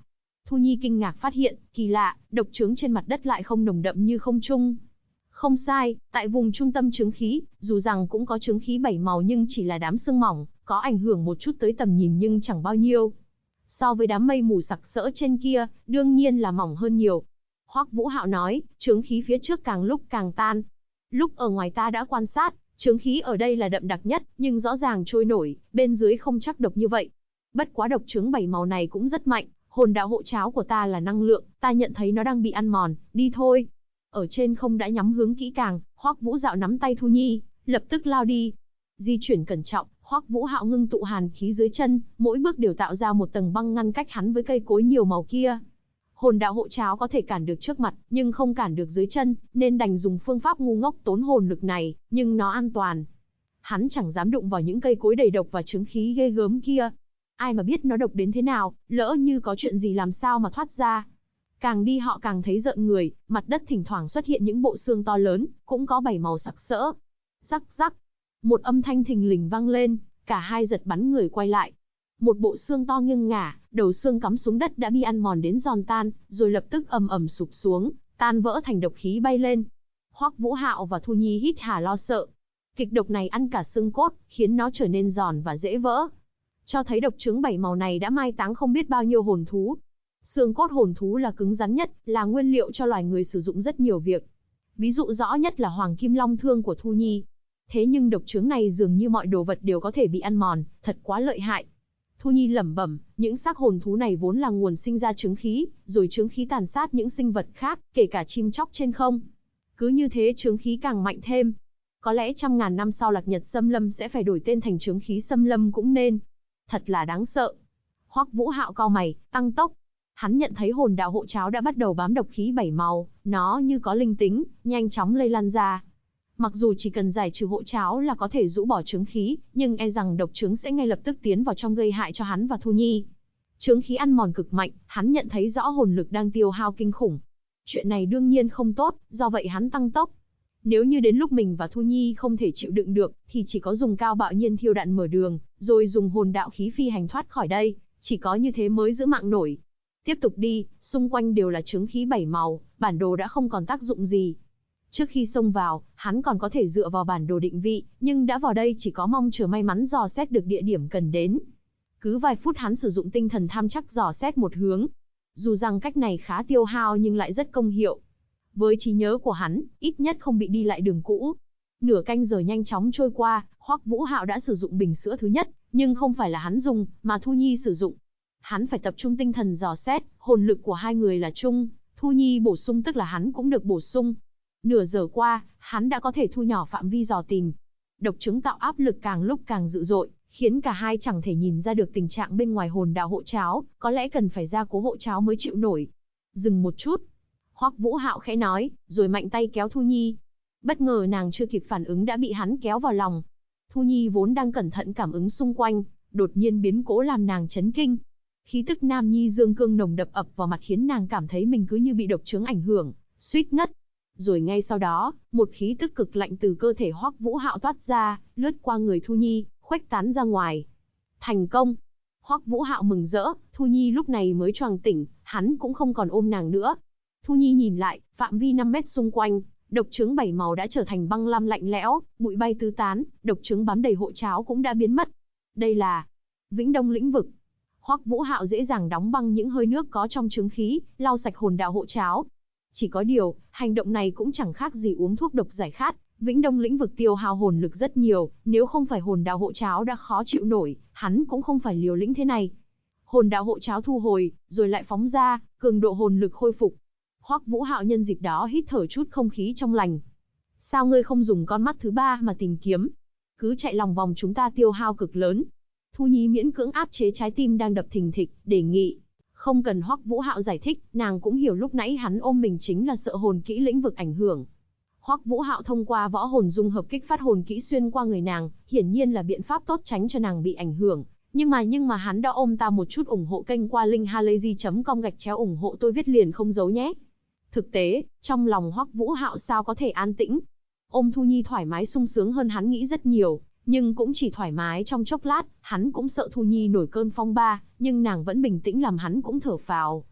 Thu Nhi kinh ngạc phát hiện, kỳ lạ, độc chướng trên mặt đất lại không nồng đậm như không trung. Không sai, tại vùng trung tâm chướng khí, dù rằng cũng có chướng khí 7 màu nhưng chỉ là đám sương mỏng, có ảnh hưởng một chút tới tầm nhìn nhưng chẳng bao nhiêu. So với đám mây mù sặc sỡ trên kia, đương nhiên là mỏng hơn nhiều. Hoắc Vũ Hạo nói, chướng khí phía trước càng lúc càng tan. Lúc ở ngoài ta đã quan sát, chướng khí ở đây là đậm đặc nhất, nhưng rõ ràng trôi nổi, bên dưới không chắc độc như vậy. Bất quá độc chướng 7 màu này cũng rất mạnh, hồn đạo hộ cháo của ta là năng lượng, ta nhận thấy nó đang bị ăn mòn, đi thôi. Ở trên không đã nhắm hướng kỹ càng, Hoắc Vũ Dạo nắm tay Thu Nhi, lập tức lao đi. Di chuyển cẩn trọng, Hoắc Vũ Hạo ngưng tụ hàn khí dưới chân, mỗi bước đều tạo ra một tầng băng ngăn cách hắn với cây cối nhiều màu kia. Hồn đạo hộ cháo có thể cản được trước mặt, nhưng không cản được dưới chân, nên đành dùng phương pháp ngu ngốc tốn hồn lực này, nhưng nó an toàn. Hắn chẳng dám đụng vào những cây cối đầy độc và chướng khí ghê gớm kia. Ai mà biết nó độc đến thế nào, lỡ như có chuyện gì làm sao mà thoát ra. Càng đi họ càng thấy rợn người, mặt đất thỉnh thoảng xuất hiện những bộ xương to lớn, cũng có 7 màu sặc sỡ. Rắc rắc, một âm thanh thình lình vang lên, cả hai giật bắn người quay lại. Một bộ xương to nghiêng ngả, đầu xương cắm xuống đất đã bị ăn mòn đến giòn tan, rồi lập tức ầm ầm sụp xuống, tan vỡ thành độc khí bay lên. Hoắc Vũ Hạo và Thu Nhi hít hà lo sợ. Kịch độc này ăn cả xương cốt, khiến nó trở nên giòn và dễ vỡ. Cho thấy độc chướng 7 màu này đã mai táng không biết bao nhiêu hồn thú. Xương cốt hồn thú là cứng rắn nhất, là nguyên liệu cho loài người sử dụng rất nhiều việc. Ví dụ rõ nhất là Hoàng Kim Long Thương của Thu Nhi. Thế nhưng độc chướng này dường như mọi đồ vật đều có thể bị ăn mòn, thật quá lợi hại. Thu Nhi lẩm bẩm, những xác hồn thú này vốn là nguồn sinh ra chướng khí, rồi chướng khí tàn sát những sinh vật khác, kể cả chim chóc trên không. Cứ như thế chướng khí càng mạnh thêm. Có lẽ trăm ngàn năm sau Lạc Nhật Xâm Lâm sẽ phải đổi tên thành chướng khí xâm lâm cũng nên. Thật là đáng sợ. Hoắc Vũ Hạo cau mày, tăng tốc. Hắn nhận thấy hồn đạo hộ cháo đã bắt đầu bám độc khí 7 màu, nó như có linh tính, nhanh chóng lây lan ra. Mặc dù chỉ cần giải trừ hộ cháo là có thể rũ bỏ chướng khí, nhưng e rằng độc chướng sẽ ngay lập tức tiến vào trong gây hại cho hắn và Thu Nhi. Chướng khí ăn mòn cực mạnh, hắn nhận thấy rõ hồn lực đang tiêu hao kinh khủng. Chuyện này đương nhiên không tốt, do vậy hắn tăng tốc. Nếu như đến lúc mình và Thu Nhi không thể chịu đựng được, thì chỉ có dùng cao bạo nhiên thiêu đạn mở đường, rồi dùng hồn đạo khí phi hành thoát khỏi đây, chỉ có như thế mới giữ mạng nổi. Tiếp tục đi, xung quanh đều là chướng khí 7 màu, bản đồ đã không còn tác dụng gì. Trước khi xông vào, hắn còn có thể dựa vào bản đồ định vị, nhưng đã vào đây chỉ có mong chờ may mắn dò xét được địa điểm cần đến. Cứ vài phút hắn sử dụng tinh thần tham chắc dò xét một hướng. Dù rằng cách này khá tiêu hao nhưng lại rất công hiệu. Với trí nhớ của hắn, ít nhất không bị đi lại đường cũ. Nửa canh giờ nhanh chóng trôi qua, Hoắc Vũ Hạo đã sử dụng bình sữa thứ nhất, nhưng không phải là hắn dùng, mà Thu Nhi sử dụng. Hắn phải tập trung tinh thần dò xét, hồn lực của hai người là chung, Thu Nhi bổ sung tức là hắn cũng được bổ sung. Nửa giờ qua, hắn đã có thể thu nhỏ phạm vi dò tìm. Độc chứng tạo áp lực càng lúc càng dữ dội, khiến cả hai chẳng thể nhìn ra được tình trạng bên ngoài hồn đạo hộ cháo, có lẽ cần phải ra cố hộ cháo mới chịu nổi. Dừng một chút. Hoắc Vũ Hạo khẽ nói, rồi mạnh tay kéo Thu Nhi. Bất ngờ nàng chưa kịp phản ứng đã bị hắn kéo vào lòng. Thu Nhi vốn đang cẩn thận cảm ứng xung quanh, đột nhiên biến cố làm nàng chấn kinh. Khí tức nam nhi dương cương nồng đập ập vào mặt khiến nàng cảm thấy mình cứ như bị độc chướng ảnh hưởng, suýt ngất. Rồi ngay sau đó, một khí tức cực lạnh từ cơ thể Hoắc Vũ Hạo toát ra, lướt qua người Thu Nhi, khuếch tán ra ngoài. Thành công! Hoắc Vũ Hạo mừng rỡ, Thu Nhi lúc này mới choàng tỉnh, hắn cũng không còn ôm nàng nữa. Thu Nhi nhìn lại, phạm vi 5 mét xung quanh, độc chướng 7 màu đã trở thành băng lam lạnh lẽo, bụi bay tứ tán, độc chướng bám đầy hộ cháo cũng đã biến mất. Đây là Vĩnh Đông lĩnh vực. Hoắc Vũ Hạo dễ dàng đóng băng những hơi nước có trong chướng khí, lau sạch hồn đạo hộ cháo. Chỉ có điều, hành động này cũng chẳng khác gì uống thuốc độc giải khát. Vĩnh Đông lĩnh vực tiêu hao hồn lực rất nhiều, nếu không phải hồn đạo hộ cháo đã khó chịu nổi, hắn cũng không phải liều lĩnh thế này. Hồn đạo hộ cháo thu hồi, rồi lại phóng ra, cường độ hồn lực khôi phục. Hoắc Vũ Hạo nhân dịp đó hít thở chút không khí trong lành. Sao ngươi không dùng con mắt thứ ba mà tìm kiếm? Cứ chạy lòng vòng chúng ta tiêu hao cực lớn. Thu Nhi miễn cưỡng áp chế trái tim đang đập thình thịch, đề nghị. Không cần Hoắc Vũ Hạo giải thích, nàng cũng hiểu lúc nãy hắn ôm mình chính là sợ hồn kỹ lĩnh vực ảnh hưởng. Hoắc Vũ Hạo thông qua võ hồn dung hợp kích phát hồn kỹ xuyên qua người nàng, hiển nhiên là biện pháp tốt tránh cho nàng bị ảnh hưởng. Nhưng mà hắn đã ôm ta một chút ủng hộ kênh qua link halayzi.com ủng hộ tôi viết liền không giấu nhé. Thực tế, trong lòng Hoắc Vũ Hạo sao có thể an tĩnh. Ôm Thu Nhi thoải mái sung sướng hơn hắn nghĩ rất nhiều, nhưng cũng chỉ thoải mái trong chốc lát, hắn cũng sợ Thu Nhi nổi cơn phong ba, nhưng nàng vẫn bình tĩnh làm hắn cũng thở phào.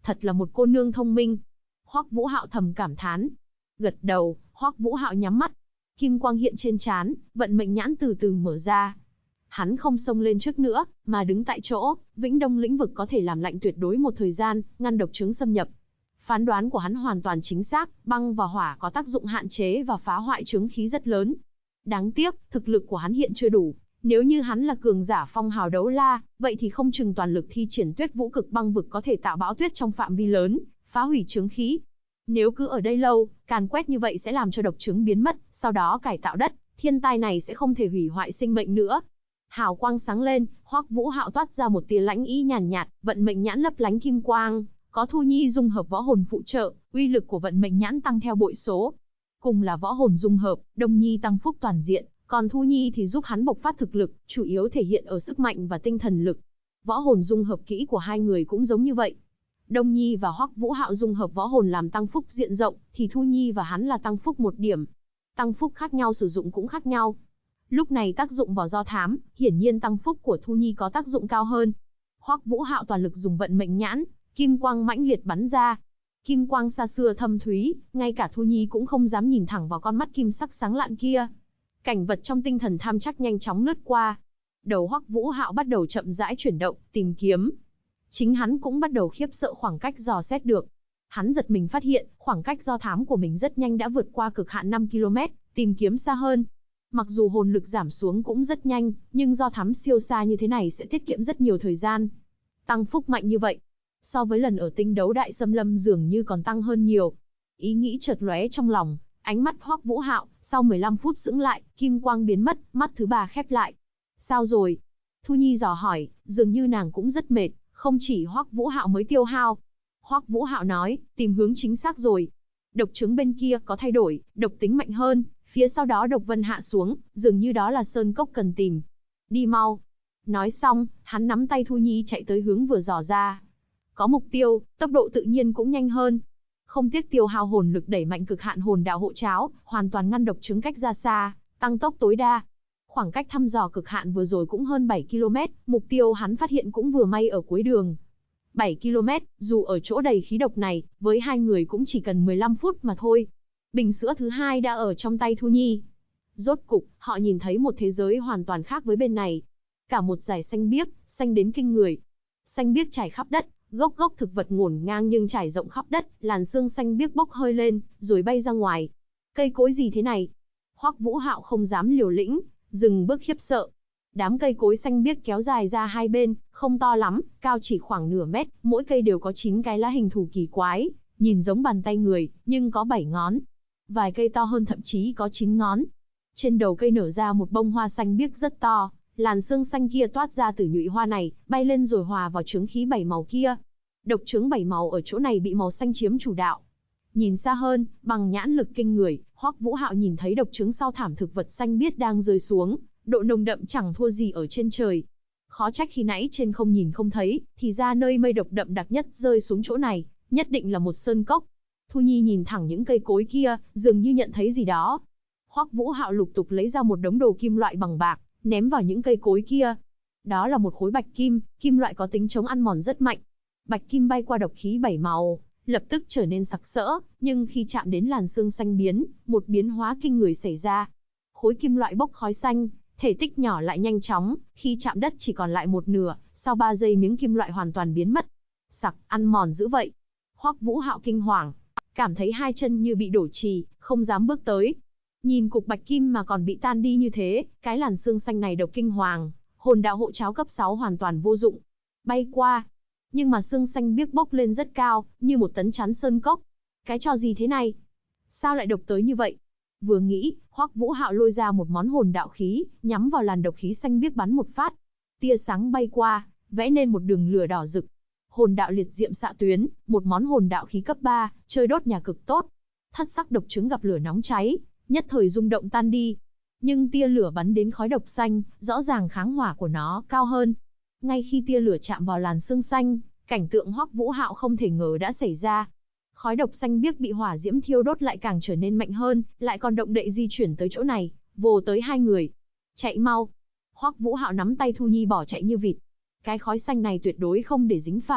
Thật là một cô nương thông minh. Hoắc Vũ Hạo thầm cảm thán. Gật đầu, Hoắc Vũ Hạo nhắm mắt. Kim quang hiện trên trán, vận mệnh nhãn từ từ mở ra. Hắn không xông lên trước nữa, mà đứng tại chỗ, Vĩnh Đông lĩnh vực có thể làm lạnh tuyệt đối một thời gian, ngăn độc chứng xâm nhập. Phán đoán của hắn hoàn toàn chính xác, băng và hỏa có tác dụng hạn chế và phá hoại chứng khí rất lớn. Đáng tiếc, thực lực của hắn hiện chưa đủ. Nếu như hắn là cường giả phong hào đấu la, vậy thì không chừng toàn lực thi triển Tuyết Vũ Cực Băng Vực có thể tạo bão tuyết trong phạm vi lớn, phá hủy chứng khí. Nếu cứ ở đây lâu, càn quét như vậy sẽ làm cho độc chứng biến mất, sau đó cải tạo đất, thiên tai này sẽ không thể hủy hoại sinh mệnh nữa. Hào quang sáng lên, Hoắc Vũ Hạo toát ra một tia lãnh ý nhàn nhạt, vận mệnh nhãn lấp lánh kim quang, có Thu Nhi dung hợp võ hồn phụ trợ, uy lực của vận mệnh nhãn tăng theo bội số. Cùng là võ hồn dung hợp, Đông Nhi tăng phúc toàn diện, còn Thu Nhi thì giúp hắn bộc phát thực lực, chủ yếu thể hiện ở sức mạnh và tinh thần lực. Võ hồn dung hợp kỹ của hai người cũng giống như vậy. Đông Nhi và Hoắc Vũ Hạo dung hợp võ hồn làm tăng phúc diện rộng, thì Thu Nhi và hắn là tăng phúc 1 điểm. Tăng phúc khác nhau sử dụng cũng khác nhau. Lúc này tác dụng vào do thám, hiển nhiên tăng phúc của Thu Nhi có tác dụng cao hơn. Hoắc Vũ Hạo toàn lực dùng vận mệnh nhãn, kim quang mãnh liệt bắn ra. Kim quang xa xưa thâm thúy, ngay cả Thu Nhi cũng không dám nhìn thẳng vào con mắt kim sắc sáng lạn kia. Cảnh vật trong tinh thần tham chắc nhanh chóng lướt qua. Đầu Hoắc Vũ Hạo bắt đầu chậm rãi chuyển động, tìm kiếm. Chính hắn cũng bắt đầu khiếp sợ khoảng cách dò xét được. Hắn giật mình phát hiện, khoảng cách do thám của mình rất nhanh đã vượt qua cực hạn 5 km, tìm kiếm xa hơn. Mặc dù hồn lực giảm xuống cũng rất nhanh, nhưng do thám siêu xa như thế này sẽ tiết kiệm rất nhiều thời gian. Tăng phúc mạnh như vậy, so với lần ở tinh đấu đại xâm lâm dường như còn tăng hơn nhiều. Ý nghĩ chợt lóe trong lòng, ánh mắt Hoắc Vũ Hạo, sau 15 phút sững lại, kim quang biến mất, mắt thứ 3 khép lại. Sao rồi? Thu Nhi dò hỏi, dường như nàng cũng rất mệt, không chỉ Hoắc Vũ Hạo mới tiêu hao. Hoắc Vũ Hạo nói, tìm hướng chính xác rồi. Độc chứng bên kia có thay đổi, độc tính mạnh hơn, phía sau đó độc vân hạ xuống, dường như đó là sơn cốc cần tìm. Đi mau. Nói xong, hắn nắm tay Thu Nhi chạy tới hướng vừa dò ra. Có mục tiêu, tốc độ tự nhiên cũng nhanh hơn. Không tiếc tiêu hao hồn lực đẩy mạnh cực hạn hồn đạo hộ cháo, hoàn toàn ngăn độc chứng cách ra xa, tăng tốc tối đa. Khoảng cách thăm dò cực hạn vừa rồi cũng hơn 7 km, mục tiêu hắn phát hiện cũng vừa may ở cuối đường. 7 km, dù ở chỗ đầy khí độc này, với hai người cũng chỉ cần 15 phút mà thôi. Bình sữa thứ 2 đã ở trong tay Thu Nhi. Rốt cục, họ nhìn thấy một thế giới hoàn toàn khác với bên này. Cả một dải xanh biếc, xanh đến kinh người. Xanh biếc trải khắp đất, gốc thực vật ngổn ngang nhưng trải rộng khắp đất, làn sương xanh biếc bốc hơi lên, rồi bay ra ngoài. Cây cối gì thế này? Hoắc Vũ Hạo không dám liều lĩnh, dừng bước khiếp sợ. Đám cây cối xanh biếc kéo dài ra hai bên, không to lắm, cao chỉ khoảng nửa mét, mỗi cây đều có 9 cái lá hình thù kỳ quái, nhìn giống bàn tay người, nhưng có 7 ngón. Vài cây to hơn thậm chí có 9 ngón. Trên đầu cây nở ra một bông hoa xanh biếc rất to, làn sương xanh kia toát ra từ nhụy hoa này, bay lên rồi hòa vào chướng khí 7 màu kia. Độc chướng 7 màu ở chỗ này bị màu xanh chiếm chủ đạo. Nhìn xa hơn, bằng nhãn lực kinh người, Hoắc Vũ Hạo nhìn thấy độc chướng sau thảm thực vật xanh biếc đang rơi xuống, độ nồng đậm chẳng thua gì ở trên trời. Khó trách khi nãy trên không nhìn không thấy, thì ra nơi mây độc đậm đặc nhất rơi xuống chỗ này, nhất định là một sơn cốc. Thu Nhi nhìn thẳng những cây cối kia, dường như nhận thấy gì đó. Hoắc Vũ Hạo lục tục lấy ra một đống đồ kim loại bằng bạc, ném vào những cây cối kia. Đó là một khối bạch kim, kim loại có tính chống ăn mòn rất mạnh. Bạch kim bay qua độc khí 7 màu, lập tức trở nên sặc sỡ, nhưng khi chạm đến làn sương xanh biến, một biến hóa kinh người xảy ra. Khối kim loại bốc khói xanh, thể tích nhỏ lại nhanh chóng, khi chạm đất chỉ còn lại một nửa, sau 3 giây miếng kim loại hoàn toàn biến mất. Sặc, ăn mòn dữ vậy. Hoắc Vũ Hạo kinh hoàng, cảm thấy hai chân như bị đổ trì, không dám bước tới. Nhìn cục bạch kim mà còn bị tan đi như thế, cái làn sương xanh này độc kinh hoàng, hồn đạo hộ cháo cấp 6 hoàn toàn vô dụng. Bay qua, nhưng mà sương xanh biếc bốc lên rất cao, như một tấn chắn sơn cốc. Cái trò gì thế này? Sao lại độc tới như vậy? Vừa nghĩ, Hoắc Vũ Hạo lôi ra một món hồn đạo khí, nhắm vào làn độc khí xanh biếc bắn một phát. Tia sáng bay qua, vẽ nên một đường lửa đỏ rực. Hồn đạo liệt diệm xạ tuyến, một món hồn đạo khí cấp 3, chơi đốt nhà cực tốt. Thất sắc độc trứng gặp lửa nóng cháy, nhất thời rung động tan đi. Nhưng tia lửa bắn đến khói độc xanh, rõ ràng kháng hỏa của nó cao hơn. Ngay khi tia lửa chạm vào làn sương xanh, cảnh tượng Hoắc Vũ Hạo không thể ngờ đã xảy ra. Khói độc xanh biếc bị hỏa diễm thiêu đốt lại càng trở nên mạnh hơn, lại còn động đậy di chuyển tới chỗ này, vồ tới hai người. Chạy mau! Hoắc Vũ Hạo nắm tay Thu Nhi bỏ chạy như vịt. Cái khói xanh này tuyệt đối không để dính phải,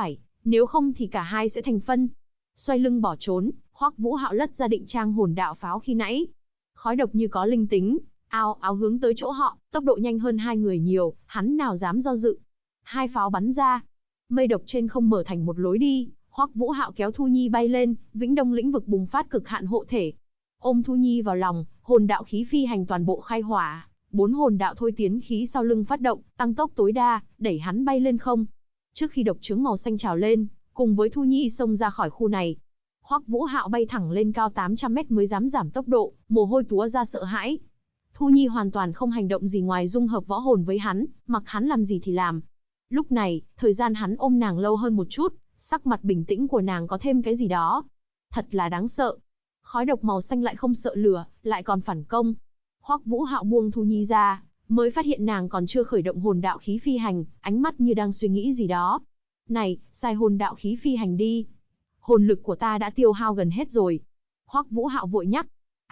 Nếu không thì cả hai sẽ thành phân. Xoay lưng bỏ trốn, Hoắc Vũ Hạo lất ra định trang hồn đạo pháo khi nãy. Khói độc như có linh tính, ào ào hướng tới chỗ họ, tốc độ nhanh hơn hai người nhiều, hắn nào dám do dự. Hai pháo bắn ra, mây độc trên không mở thành một lối đi, Hoắc Vũ Hạo kéo Thu Nhi bay lên, Vĩnh Đông lĩnh vực bùng phát cực hạn hộ thể. Ôm Thu Nhi vào lòng, hồn đạo khí phi hành toàn bộ khai hỏa, 4 hồn đạo thôi tiến khí sau lưng phát động, tăng tốc tối đa, đẩy hắn bay lên không. Trước khi độc trướng màu xanh trào lên, cùng với Thu Nhi xông ra khỏi khu này, Hoắc Vũ Hạo bay thẳng lên cao 800 mét mới dám giảm tốc độ, mồ hôi túa ra sợ hãi. Thu Nhi hoàn toàn không hành động gì ngoài dung hợp võ hồn với hắn, mặc hắn làm gì thì làm. Lúc này, thời gian hắn ôm nàng lâu hơn một chút, sắc mặt bình tĩnh của nàng có thêm cái gì đó. Thật là đáng sợ. Khói độc màu xanh lại không sợ lửa, lại còn phản công. Hoắc Vũ Hạo buông Thu Nhi ra, mới phát hiện nàng còn chưa khởi động hồn đạo khí phi hành, ánh mắt như đang suy nghĩ gì đó. Này, xài hồn đạo khí phi hành đi. Hồn lực của ta đã tiêu hao gần hết rồi. Hoắc Vũ Hạo vội nhắc.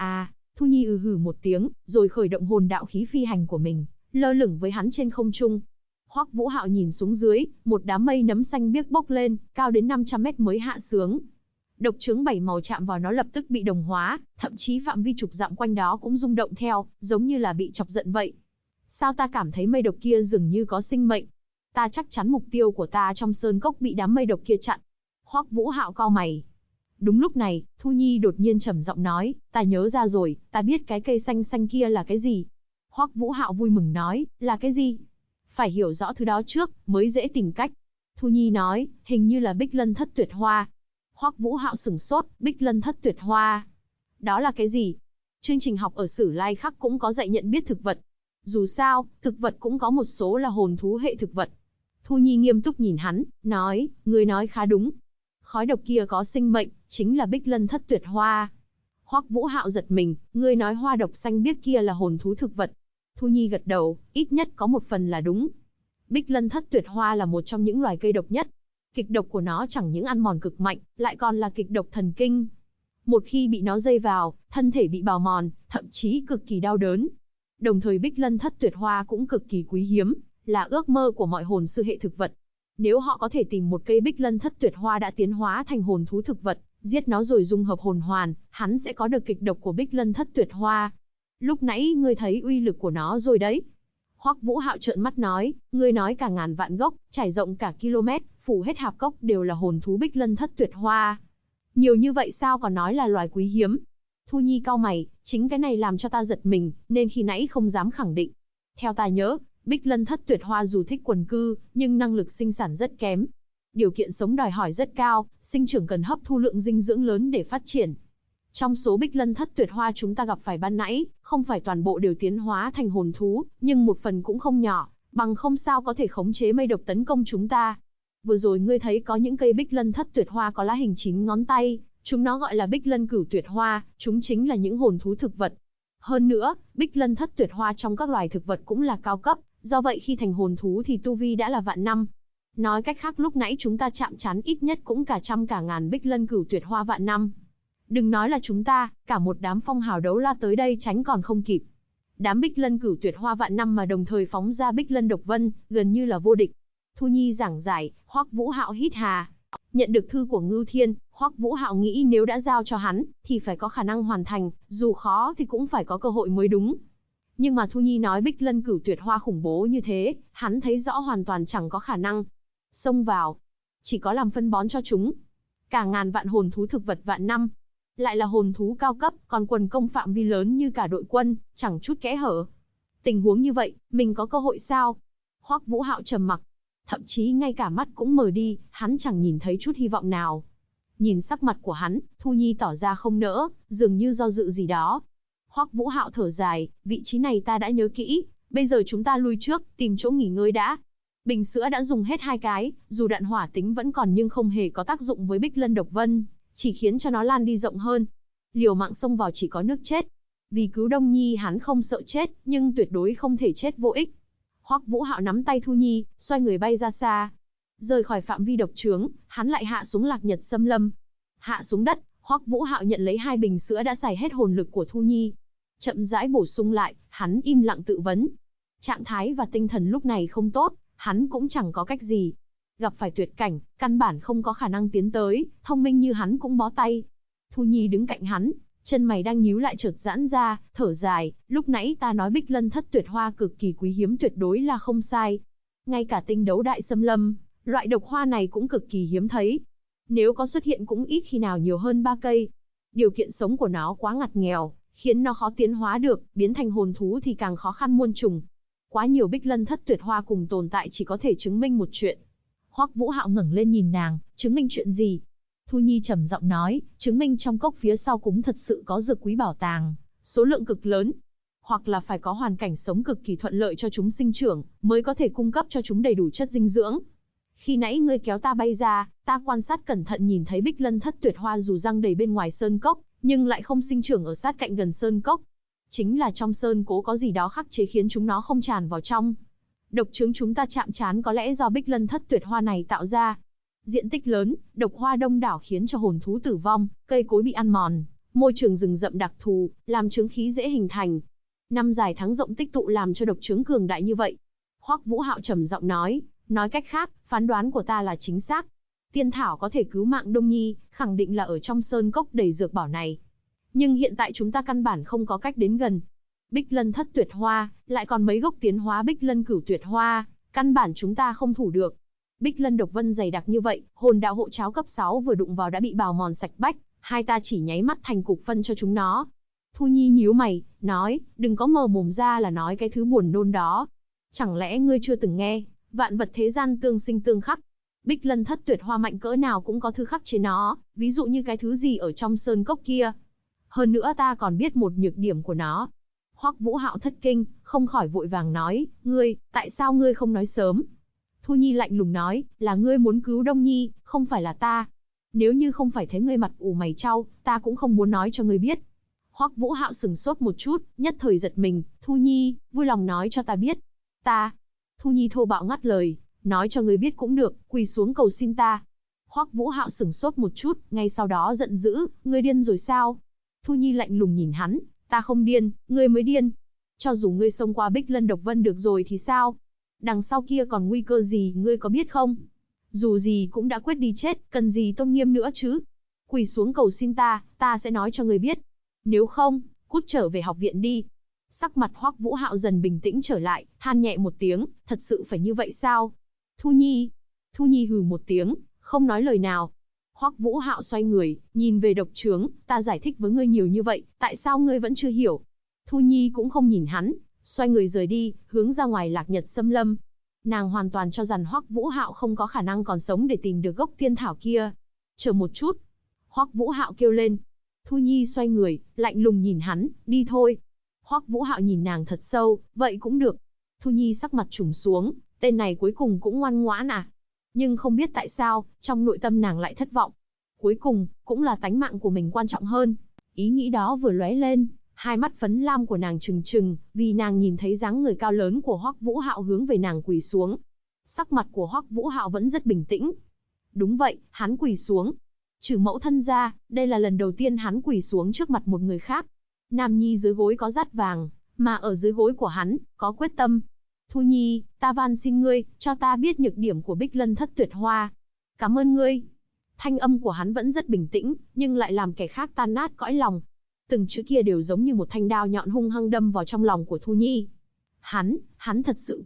Thu Nhi hừ một tiếng, rồi khởi động hồn đạo khí phi hành của mình, lơ lửng với hắn trên không trung. Hoắc Vũ Hạo nhìn xuống dưới, một đám mây nấm xanh biếc bốc lên, cao đến 500 mét mới hạ xuống. Độc trướng 7 màu chạm vào nó lập tức bị đồng hóa, thậm chí phạm vi chục dặm quanh đó cũng rung động theo, giống như là bị chọc giận vậy. Sao ta cảm thấy mây độc kia dường như có sinh mệnh? Ta chắc chắn mục tiêu của ta trong sơn cốc bị đám mây độc kia chặn. Hoắc Vũ Hạo cau mày. Đúng lúc này, Thu Nhi đột nhiên trầm giọng nói, ta nhớ ra rồi, ta biết cái cây xanh xanh kia là cái gì. Hoắc Vũ Hạo vui mừng nói, là cái gì? Phải hiểu rõ thứ đó trước, mới dễ tìm cách. Thu Nhi nói, hình như là Bích Lân Thất Tuyệt Hoa. Hoắc Vũ Hạo sửng sốt, Bích Lân Thất Tuyệt Hoa. Đó là cái gì? Chương trình học ở Sử Lai Khắc cũng có dạy nhận biết thực vật. Dù sao, thực vật cũng có một số là hồn thú hệ thực vật. Thu Nhi nghiêm túc nhìn hắn, nói, ngươi nói khá đúng. Khói độc kia có sinh mệnh, chính là Bích Lân Thất Tuyệt Hoa. Hoắc Vũ Hạo giật mình, ngươi nói hoa độc xanh biếc kia là hồn thú thực vật. Thu Nhi gật đầu, ít nhất có một phần là đúng. Bích Lân Thất Tuyệt Hoa là một trong những loài cây độc nhất. Kịch độc của nó chẳng những ăn mòn cực mạnh, lại còn là kịch độc thần kinh. Một khi bị nó dây vào, thân thể bị bào mòn, thậm chí cực kỳ đau đớn. Đồng thời Bích Lân Thất Tuyệt Hoa cũng cực kỳ quý hiếm, là ước mơ của mọi hồn sư hệ thực vật. Nếu họ có thể tìm một cây Bích Lân Thất Tuyệt Hoa đã tiến hóa thành hồn thú thực vật, giết nó rồi dung hợp hồn hoàn, hắn sẽ có được kịch độc của Bích Lân Thất Tuyệt Hoa. Lúc nãy ngươi thấy uy lực của nó rồi đấy. Hoắc Vũ Hạo trợn mắt nói, ngươi nói cả ngàn vạn gốc, trải rộng cả km, phủ hết hạp cốc đều là hồn thú Bích Lân Thất Tuyệt Hoa. Nhiều như vậy sao còn nói là loài quý hiếm? Thu Nhi cau mày, chính cái này làm cho ta giật mình, nên khi nãy không dám khẳng định. Theo ta nhớ, Bích Lân Thất Tuyệt Hoa dù thích quần cư, nhưng năng lực sinh sản rất kém. Điều kiện sống đòi hỏi rất cao, sinh trưởng cần hấp thu lượng dinh dưỡng lớn để phát triển. Trong số Bích Lân Thất Tuyệt Hoa chúng ta gặp phải ban nãy, không phải toàn bộ đều tiến hóa thành hồn thú, nhưng một phần cũng không nhỏ, bằng không sao có thể khống chế mây độc tấn công chúng ta. Vừa rồi ngươi thấy có những cây Bích Lân Thất Tuyệt Hoa có lá hình 9 ngón tay, chúng nó gọi là Bích Lân Cửu Tuyệt Hoa, chúng chính là những hồn thú thực vật. Hơn nữa, Bích Lân Thất Tuyệt Hoa trong các loài thực vật cũng là cao cấp, do vậy khi thành hồn thú thì tu vi đã là vạn năm. Nói cách khác lúc nãy chúng ta chạm trán ít nhất cũng cả trăm cả ngàn Bích Lân Cửu Tuyệt Hoa vạn năm. Đừng nói là chúng ta, cả một đám phong hào đấu la tới đây tránh còn không kịp. Đám Bích Lân Cửu Tuyệt Hoa vạn năm mà đồng thời phóng ra Bích Lân Độc Vân, gần như là vô địch. Thu Nhi giảng giải, Hoắc Vũ Hạo hít hà. Nhận được thư của Ngưu Thiên, Hoắc Vũ Hạo nghĩ nếu đã giao cho hắn, thì phải có khả năng hoàn thành, dù khó thì cũng phải có cơ hội mới đúng. Nhưng mà Thu Nhi nói Bích Lân Cửu Tuyệt Hoa khủng bố như thế, hắn thấy rõ hoàn toàn chẳng có khả năng. Xông vào, chỉ có làm phân bón cho chúng. Cả ngàn vạn hồn thú thực vật vạn năm, lại là hồn thú cao cấp, còn quần công phạm vi lớn như cả đội quân, chẳng chút kẽ hở. Tình huống như vậy, mình có cơ hội sao? Hoắc Vũ Hạo trầm mặc, thậm chí ngay cả mắt cũng mờ đi, hắn chẳng nhìn thấy chút hy vọng nào. Nhìn sắc mặt của hắn, Thu Nhi tỏ ra không nỡ, dường như do dự gì đó. Hoắc Vũ Hạo thở dài, vị trí này ta đã nhớ kỹ, bây giờ chúng ta lui trước, tìm chỗ nghỉ ngơi đã. Bình sữa đã dùng hết 2 cái, dù đạn hỏa tính vẫn còn nhưng không hề có tác dụng với Bích Lân Độc Vân, chỉ khiến cho nó lan đi rộng hơn. Liều mạng xông vào chỉ có nước chết. Vì cứu Đông Nhi hắn không sợ chết, nhưng tuyệt đối không thể chết vô ích. Hoắc Vũ Hạo nắm tay Thu Nhi, xoay người bay ra xa. Rời khỏi phạm vi độc trướng, hắn lại hạ xuống Lạc Nhật Xâm Lâm. Hạ xuống đất, Hoắc Vũ Hạo nhận lấy 2 bình sữa đã xài hết hồn lực của Thu Nhi. Chậm rãi bổ sung lại, hắn im lặng tự vấn. Trạng thái và tinh thần lúc này không tốt, hắn cũng chẳng có cách gì. Gặp phải tuyệt cảnh, căn bản không có khả năng tiến tới, thông minh như hắn cũng bó tay. Thu Nhi đứng cạnh hắn, chân mày đang nhíu lại chợt giãn ra, thở dài, lúc nãy ta nói Bích Lân Thất Tuyệt Hoa cực kỳ quý hiếm tuyệt đối là không sai. Ngay cả tinh đấu đại xâm lâm, loại độc hoa này cũng cực kỳ hiếm thấy. Nếu có xuất hiện cũng ít khi nào nhiều hơn 3 cây. Điều kiện sống của nó quá ngặt nghèo, khiến nó khó tiến hóa được, biến thành hồn thú thì càng khó khăn muôn trùng. Quá nhiều Bích Lân Thất Tuyệt Hoa cùng tồn tại chỉ có thể chứng minh một chuyện. Hoắc Vũ Hạo ngẩng lên nhìn nàng, chứng minh chuyện gì? Thu Nhi trầm giọng nói, chứng minh trong cốc phía sau cúng thật sự có dược quý bảo tàng, số lượng cực lớn. Hoặc là phải có hoàn cảnh sống cực kỳ thuận lợi cho chúng sinh trưởng, mới có thể cung cấp cho chúng đầy đủ chất dinh dưỡng. Khi nãy ngươi kéo ta bay ra, ta quan sát cẩn thận nhìn thấy Bích Lân Thất Tuyệt Hoa dù răng đầy bên ngoài sơn cốc, nhưng lại không sinh trưởng ở sát cạnh gần sơn cốc. Chính là trong sơn cố có gì đó khắc chế khiến chúng nó không tràn vào trong. Độc chứng chúng ta chạm trán có lẽ do Bích Lân Thất Tuyệt Hoa này tạo ra. Diện tích lớn, độc hoa đông đảo khiến cho hồn thú tử vong, cây cối bị ăn mòn, môi trường rừng rậm đặc thù, làm chứng khí dễ hình thành. Năm dài tháng rộng tích tụ làm cho độc chứng cường đại như vậy. Hoắc Vũ Hạo trầm giọng nói cách khác, phán đoán của ta là chính xác. Tiên thảo có thể cứu mạng Đông Nhi, khẳng định là ở trong sơn cốc đầy dược bảo này. Nhưng hiện tại chúng ta căn bản không có cách đến gần. Bích Lân Thất Tuyệt Hoa, lại còn mấy gốc tiến hóa Bích Lân Cửu Tuyệt Hoa, căn bản chúng ta không thủ được. Bích Lân độc vân dày đặc như vậy, hồn đạo hộ cháo cấp 6 vừa đụng vào đã bị bào mòn sạch bách, hai ta chỉ nháy mắt thành cục phân cho chúng nó. Thu Nhi nhíu mày, nói, đừng có mờ mồm ra là nói cái thứ buồn nôn đó. Chẳng lẽ ngươi chưa từng nghe, vạn vật thế gian tương sinh tương khắc. Bích Lân Thất Tuyệt Hoa mạnh cỡ nào cũng có thứ khắc chế nó, ví dụ như cái thứ gì ở trong sơn cốc kia. Hơn nữa ta còn biết một nhược điểm của nó. Hoắc Vũ Hạo thất kinh, không khỏi vội vàng nói, tại sao ngươi không nói sớm? Thu Nhi lạnh lùng nói, là ngươi muốn cứu Đông Nhi, không phải là ta. Nếu như không phải thấy ngươi mặt ủ mày chau, ta cũng không muốn nói cho ngươi biết. Hoắc Vũ Hạo sừng sốt một chút, nhất thời giật mình, Thu Nhi, vui lòng nói cho ta biết. Ta. Thu Nhi thô bạo ngắt lời, nói cho ngươi biết cũng được, quỳ xuống cầu xin ta. Hoắc Vũ Hạo sừng sốt một chút, ngay sau đó giận dữ, ngươi điên rồi sao? Thu Nhi lạnh lùng nhìn hắn, ta không điên, ngươi mới điên. Cho dù ngươi xông qua Bích Lân Độc Vân được rồi thì sao? Đằng sau kia còn nguy cơ gì ngươi có biết không? Dù gì cũng đã quyết đi chết, cần gì tôn nghiêm nữa chứ? Quỳ xuống cầu xin ta sẽ nói cho ngươi biết. Nếu không, cút trở về học viện đi. Sắc mặt Hoắc Vũ Hạo dần bình tĩnh trở lại, than nhẹ một tiếng, thật sự phải như vậy sao? Thu Nhi hừ một tiếng, không nói lời nào. Hoắc Vũ Hạo xoay người, nhìn về độc trướng, ta giải thích với ngươi nhiều như vậy, tại sao ngươi vẫn chưa hiểu? Thu Nhi cũng không nhìn hắn, xoay người rời đi, hướng ra ngoài Lạc Nhật Xâm Lâm. Nàng hoàn toàn cho rằng Hoắc Vũ Hạo không có khả năng còn sống để tìm được gốc tiên thảo kia. Chờ một chút. Hoắc Vũ Hạo kêu lên. Thu Nhi xoay người, lạnh lùng nhìn hắn, đi thôi. Hoắc Vũ Hạo nhìn nàng thật sâu, vậy cũng được. Thu Nhi sắc mặt trùng xuống, tên này cuối cùng cũng ngoan ngoãn à. Nhưng không biết tại sao, trong nội tâm nàng lại thất vọng. Cuối cùng, cũng là tánh mạng của mình quan trọng hơn. Ý nghĩ đó vừa lóe lên, hai mắt phấn lam của nàng trừng trừng, vì nàng nhìn thấy dáng người cao lớn của Hoắc Vũ Hạo hướng về nàng quỳ xuống. Sắc mặt của Hoắc Vũ Hạo vẫn rất bình tĩnh. Đúng vậy, hắn quỳ xuống. Trừ mẫu thân ra, đây là lần đầu tiên hắn quỳ xuống trước mặt một người khác. Nam Nhi dưới gối có dát vàng, mà ở dưới gối của hắn, có quyết tâm. Thu Nhi, ta van xin ngươi, cho ta biết nhược điểm của Bích Lân Thất Tuyệt Hoa. Cảm ơn ngươi. Thanh âm của hắn vẫn rất bình tĩnh, nhưng lại làm kẻ khác tan nát cõi lòng. Từng chữ kia đều giống như một thanh đao nhọn hung hăng đâm vào trong lòng của Thu Nhi. Hắn thật sự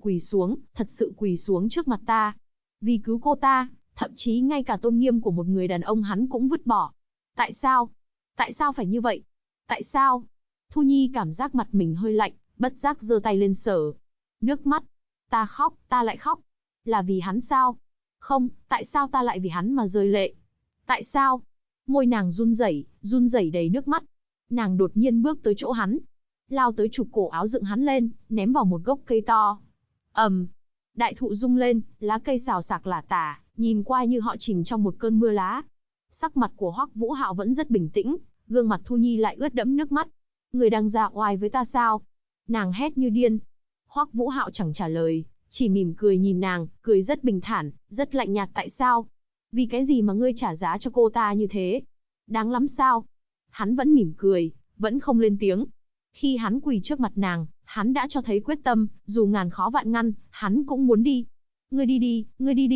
quỳ xuống trước mặt ta. Vì cứu cô ta, thậm chí ngay cả tôn nghiêm của một người đàn ông hắn cũng vứt bỏ. Tại sao? Tại sao phải như vậy? Tại sao? Thu Nhi cảm giác mặt mình hơi lạnh, bất giác giơ tay lên sờ. Nước mắt. Ta khóc, ta lại khóc. Là vì hắn sao? Không, tại sao ta lại vì hắn mà rơi lệ? Tại sao? Môi nàng run rẩy đầy nước mắt. Nàng đột nhiên bước tới chỗ hắn, lao tới chụp cổ áo dựng hắn lên, ném vào một gốc cây to. Đại thụ rung lên, lá cây xào xạc lả tả, nhìn qua như họ chìm trong một cơn mưa lá. Sắc mặt của Hoắc Vũ Hạo vẫn rất bình tĩnh, gương mặt Thu Nhi lại ướt đẫm nước mắt. Người đang ra oai với ta sao? Nàng hét như điên. Hoắc Vũ Hạo chẳng trả lời, chỉ mỉm cười nhìn nàng, cười rất bình thản, rất lạnh nhạt. Tại sao? Vì cái gì mà ngươi trả giá cho cô ta như thế? Đáng lắm sao? Hắn vẫn mỉm cười, vẫn không lên tiếng. Khi hắn quỳ trước mặt nàng, hắn đã cho thấy quyết tâm, dù ngàn khó vạn ngăn, hắn cũng muốn đi. Ngươi đi đi,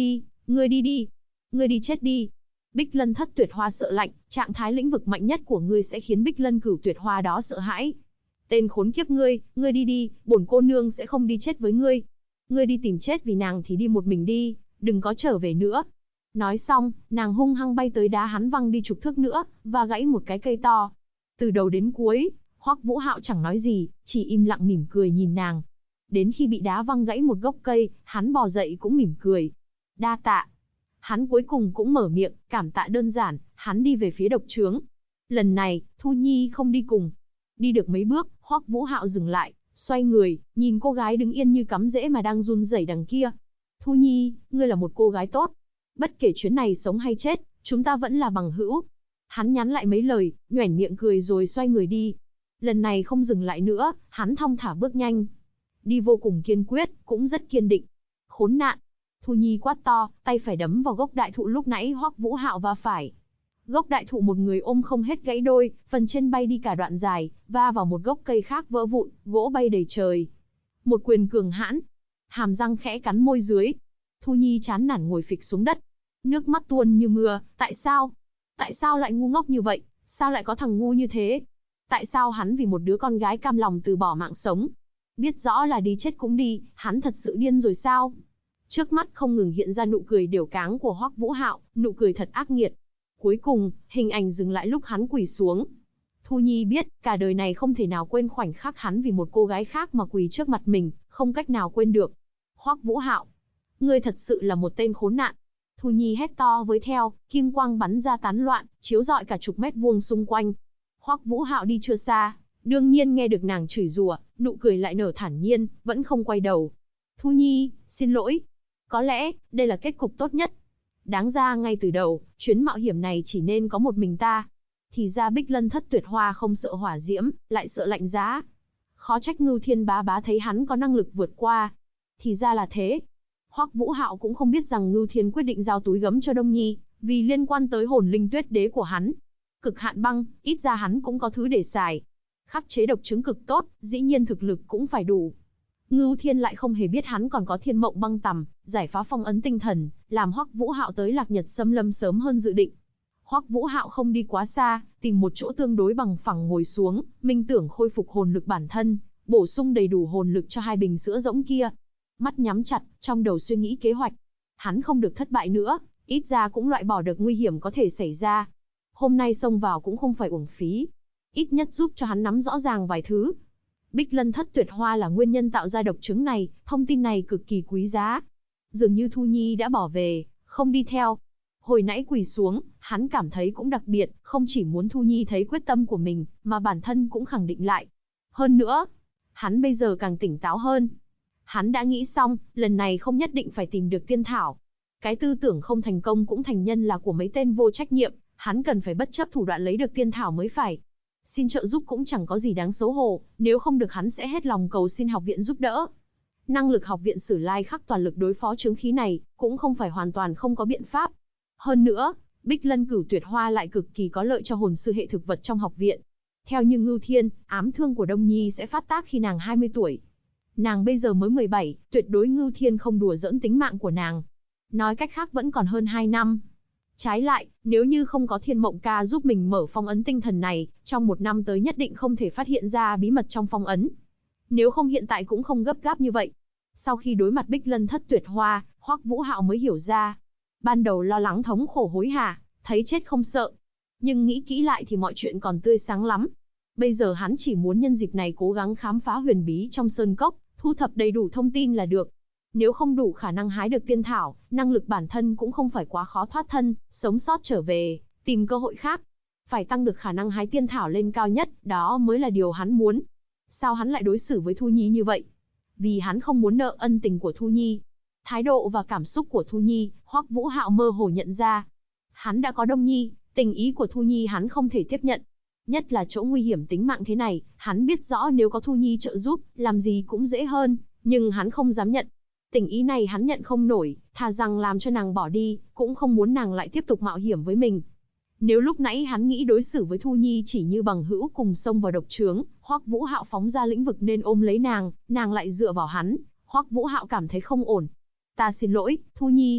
Ngươi đi đi. Ngươi đi chết đi. Bích Lân Thất Tuyệt Hoa sợ lạnh, trạng thái lĩnh vực mạnh nhất của ngươi sẽ khiến Bích Lân Cửu Tuyệt Hoa đó sợ hãi. Tên khốn kiếp ngươi đi đi, bổn cô nương sẽ không đi chết với ngươi. Ngươi đi tìm chết vì nàng thì đi một mình đi, đừng có trở về nữa. Nói xong, nàng hung hăng bay tới đá hắn văng đi chục thước nữa, và gãy một cái cây to. Từ đầu đến cuối, Hoắc Vũ Hạo chẳng nói gì, chỉ im lặng mỉm cười nhìn nàng. Đến khi bị đá văng gãy một gốc cây, hắn bò dậy cũng mỉm cười. Đa tạ. Hắn cuối cùng cũng mở miệng, cảm tạ đơn giản, hắn đi về phía độc trướng. Lần này, Thu Nhi không đi cùng. Đi được mấy bước, Hoắc Vũ Hạo dừng lại, xoay người, nhìn cô gái đứng yên như cắm rễ mà đang run rẩy đằng kia. Thu Nhi, ngươi là một cô gái tốt. Bất kể chuyến này sống hay chết, chúng ta vẫn là bằng hữu. Hắn nhắn lại mấy lời, nhoẻn miệng cười rồi xoay người đi. Lần này không dừng lại nữa, hắn thong thả bước nhanh. Đi vô cùng kiên quyết, cũng rất kiên định. Khốn nạn! Thu Nhi quát to, tay phải đấm vào gốc đại thụ lúc nãy Hoắc Vũ Hạo va phải. Gốc đại thụ một người ôm không hết gãy đôi, phần trên bay đi cả đoạn dài, va vào một gốc cây khác vỡ vụn, gỗ bay đầy trời. Một quyền cường hãn, hàm răng khẽ cắn môi dưới. Thu Nhi chán nản ngồi phịch xuống đất. Nước mắt tuôn như mưa, tại sao? Tại sao lại ngu ngốc như vậy? Sao lại có thằng ngu như thế? Tại sao hắn vì một đứa con gái cam lòng từ bỏ mạng sống? Biết rõ là đi chết cũng đi, hắn thật sự điên rồi sao? Trước mắt không ngừng hiện ra nụ cười điểu cáng của Hoắc Vũ Hạo, nụ cười thật ác nghiệt. Cuối cùng, hình ảnh dừng lại lúc hắn quỳ xuống. Thu Nhi biết, cả đời này không thể nào quên khoảnh khắc hắn vì một cô gái khác mà quỳ trước mặt mình, không cách nào quên được. Hoắc Vũ Hạo, ngươi thật sự là một tên khốn nạn. Thu Nhi hét to với theo, kim quang bắn ra tán loạn, chiếu rọi cả chục mét vuông xung quanh. Hoắc Vũ Hạo đi chưa xa, đương nhiên nghe được nàng chửi rủa, nụ cười lại nở thản nhiên, vẫn không quay đầu. Thu Nhi, xin lỗi. Có lẽ, đây là kết cục tốt nhất. Đáng ra ngay từ đầu, chuyến mạo hiểm này chỉ nên có một mình ta. Thì ra Bích Lân Thất Tuyệt Hoa không sợ hỏa diễm, lại sợ lạnh giá. Khó trách Ngưu Thiên Bá Bá thấy hắn có năng lực vượt qua. Thì ra là thế. Hoắc Vũ Hạo cũng không biết rằng Ngưu Thiên quyết định giao túi gấm cho Đông Nhi, vì liên quan tới hồn linh tuyết đế của hắn. Cực hạn băng, ít ra hắn cũng có thứ để xài. Khắc chế độc chứng cực tốt, dĩ nhiên thực lực cũng phải đủ. Ngưu Thiên lại không hề biết hắn còn có Thiên Mộng Băng Tằm, giải phá phong ấn tinh thần, làm Hoắc Vũ Hạo tới Lạc Nhật Xâm Lâm sớm hơn dự định. Hoắc Vũ Hạo không đi quá xa, tìm một chỗ tương đối bằng phẳng ngồi xuống, minh tưởng khôi phục hồn lực bản thân, bổ sung đầy đủ hồn lực cho hai bình sữa rỗng kia. Mắt nhắm chặt, trong đầu suy nghĩ kế hoạch. Hắn không được thất bại nữa, ít ra cũng loại bỏ được nguy hiểm có thể xảy ra. Hôm nay xông vào cũng không phải uổng phí. Ít nhất giúp cho hắn nắm rõ ràng vài thứ. Bích Lân Thất Tuyệt Hoa là nguyên nhân tạo ra độc chứng này, thông tin này cực kỳ quý giá. Dường như Thu Nhi đã bỏ về, không đi theo. Hồi nãy quỳ xuống, hắn cảm thấy cũng đặc biệt, không chỉ muốn Thu Nhi thấy quyết tâm của mình, mà bản thân cũng khẳng định lại. Hơn nữa, hắn bây giờ càng tỉnh táo hơn. Hắn đã nghĩ xong, lần này không nhất định phải tìm được tiên thảo. Cái tư tưởng không thành công cũng thành nhân là của mấy tên vô trách nhiệm, hắn cần phải bất chấp thủ đoạn lấy được tiên thảo mới phải. Xin trợ giúp cũng chẳng có gì đáng xấu hổ, nếu không được hắn sẽ hết lòng cầu xin học viện giúp đỡ. Năng lực học viện Sử Lai Khắc toàn lực đối phó chướng khí này, cũng không phải hoàn toàn không có biện pháp. Hơn nữa, Bích Lân Cửu Tuyệt Hoa lại cực kỳ có lợi cho hồn sư hệ thực vật trong học viện. Theo như Ngưu Thiên, ám thương của Đông Nhi sẽ phát tác khi nàng 20 tuổi. Nàng bây giờ mới 17, tuyệt đối Ngưu Thiên không đùa giỡn tính mạng của nàng. Nói cách khác vẫn còn hơn 2 năm. Trái lại, nếu như không có Thiên Mộng Ca giúp mình mở phong ấn tinh thần này, trong 1 năm tới nhất định không thể phát hiện ra bí mật trong phong ấn. Nếu không hiện tại cũng không gấp gáp như vậy. Sau khi đối mặt Bích Lân Thất Tuyệt Hoa, Hoắc Vũ Hạo mới hiểu ra. Ban đầu lo lắng thống khổ hối hả, thấy chết không sợ. Nhưng nghĩ kỹ lại thì mọi chuyện còn tươi sáng lắm. Bây giờ hắn chỉ muốn nhân dịp này cố gắng khám phá huyền bí trong sơn cốc, thu thập đầy đủ thông tin là được. Nếu không đủ khả năng hái được tiên thảo, năng lực bản thân cũng không phải quá khó thoát thân, sống sót trở về, tìm cơ hội khác. Phải tăng được khả năng hái tiên thảo lên cao nhất, đó mới là điều hắn muốn. Sao hắn lại đối xử với Thu Nhi như vậy? Vì hắn không muốn nợ ân tình của Thu Nhi. Thái độ và cảm xúc của Thu Nhi, Hoắc Vũ Hạo mơ hồ nhận ra. Hắn đã có Đông Nhi, tình ý của Thu Nhi hắn không thể tiếp nhận. Nhất là chỗ nguy hiểm tính mạng thế này, hắn biết rõ nếu có Thu Nhi trợ giúp, làm gì cũng dễ hơn, nhưng hắn không dám nhận. Tình ý này hắn nhận không nổi, thà rằng làm cho nàng bỏ đi, cũng không muốn nàng lại tiếp tục mạo hiểm với mình. Nếu lúc nãy hắn nghĩ đối xử với Thu Nhi chỉ như bằng hữu cùng xông vào độc trướng, Hoắc Vũ Hạo phóng ra lĩnh vực nên ôm lấy nàng lại dựa vào hắn, Hoắc Vũ Hạo cảm thấy không ổn. Ta xin lỗi, Thu Nhi.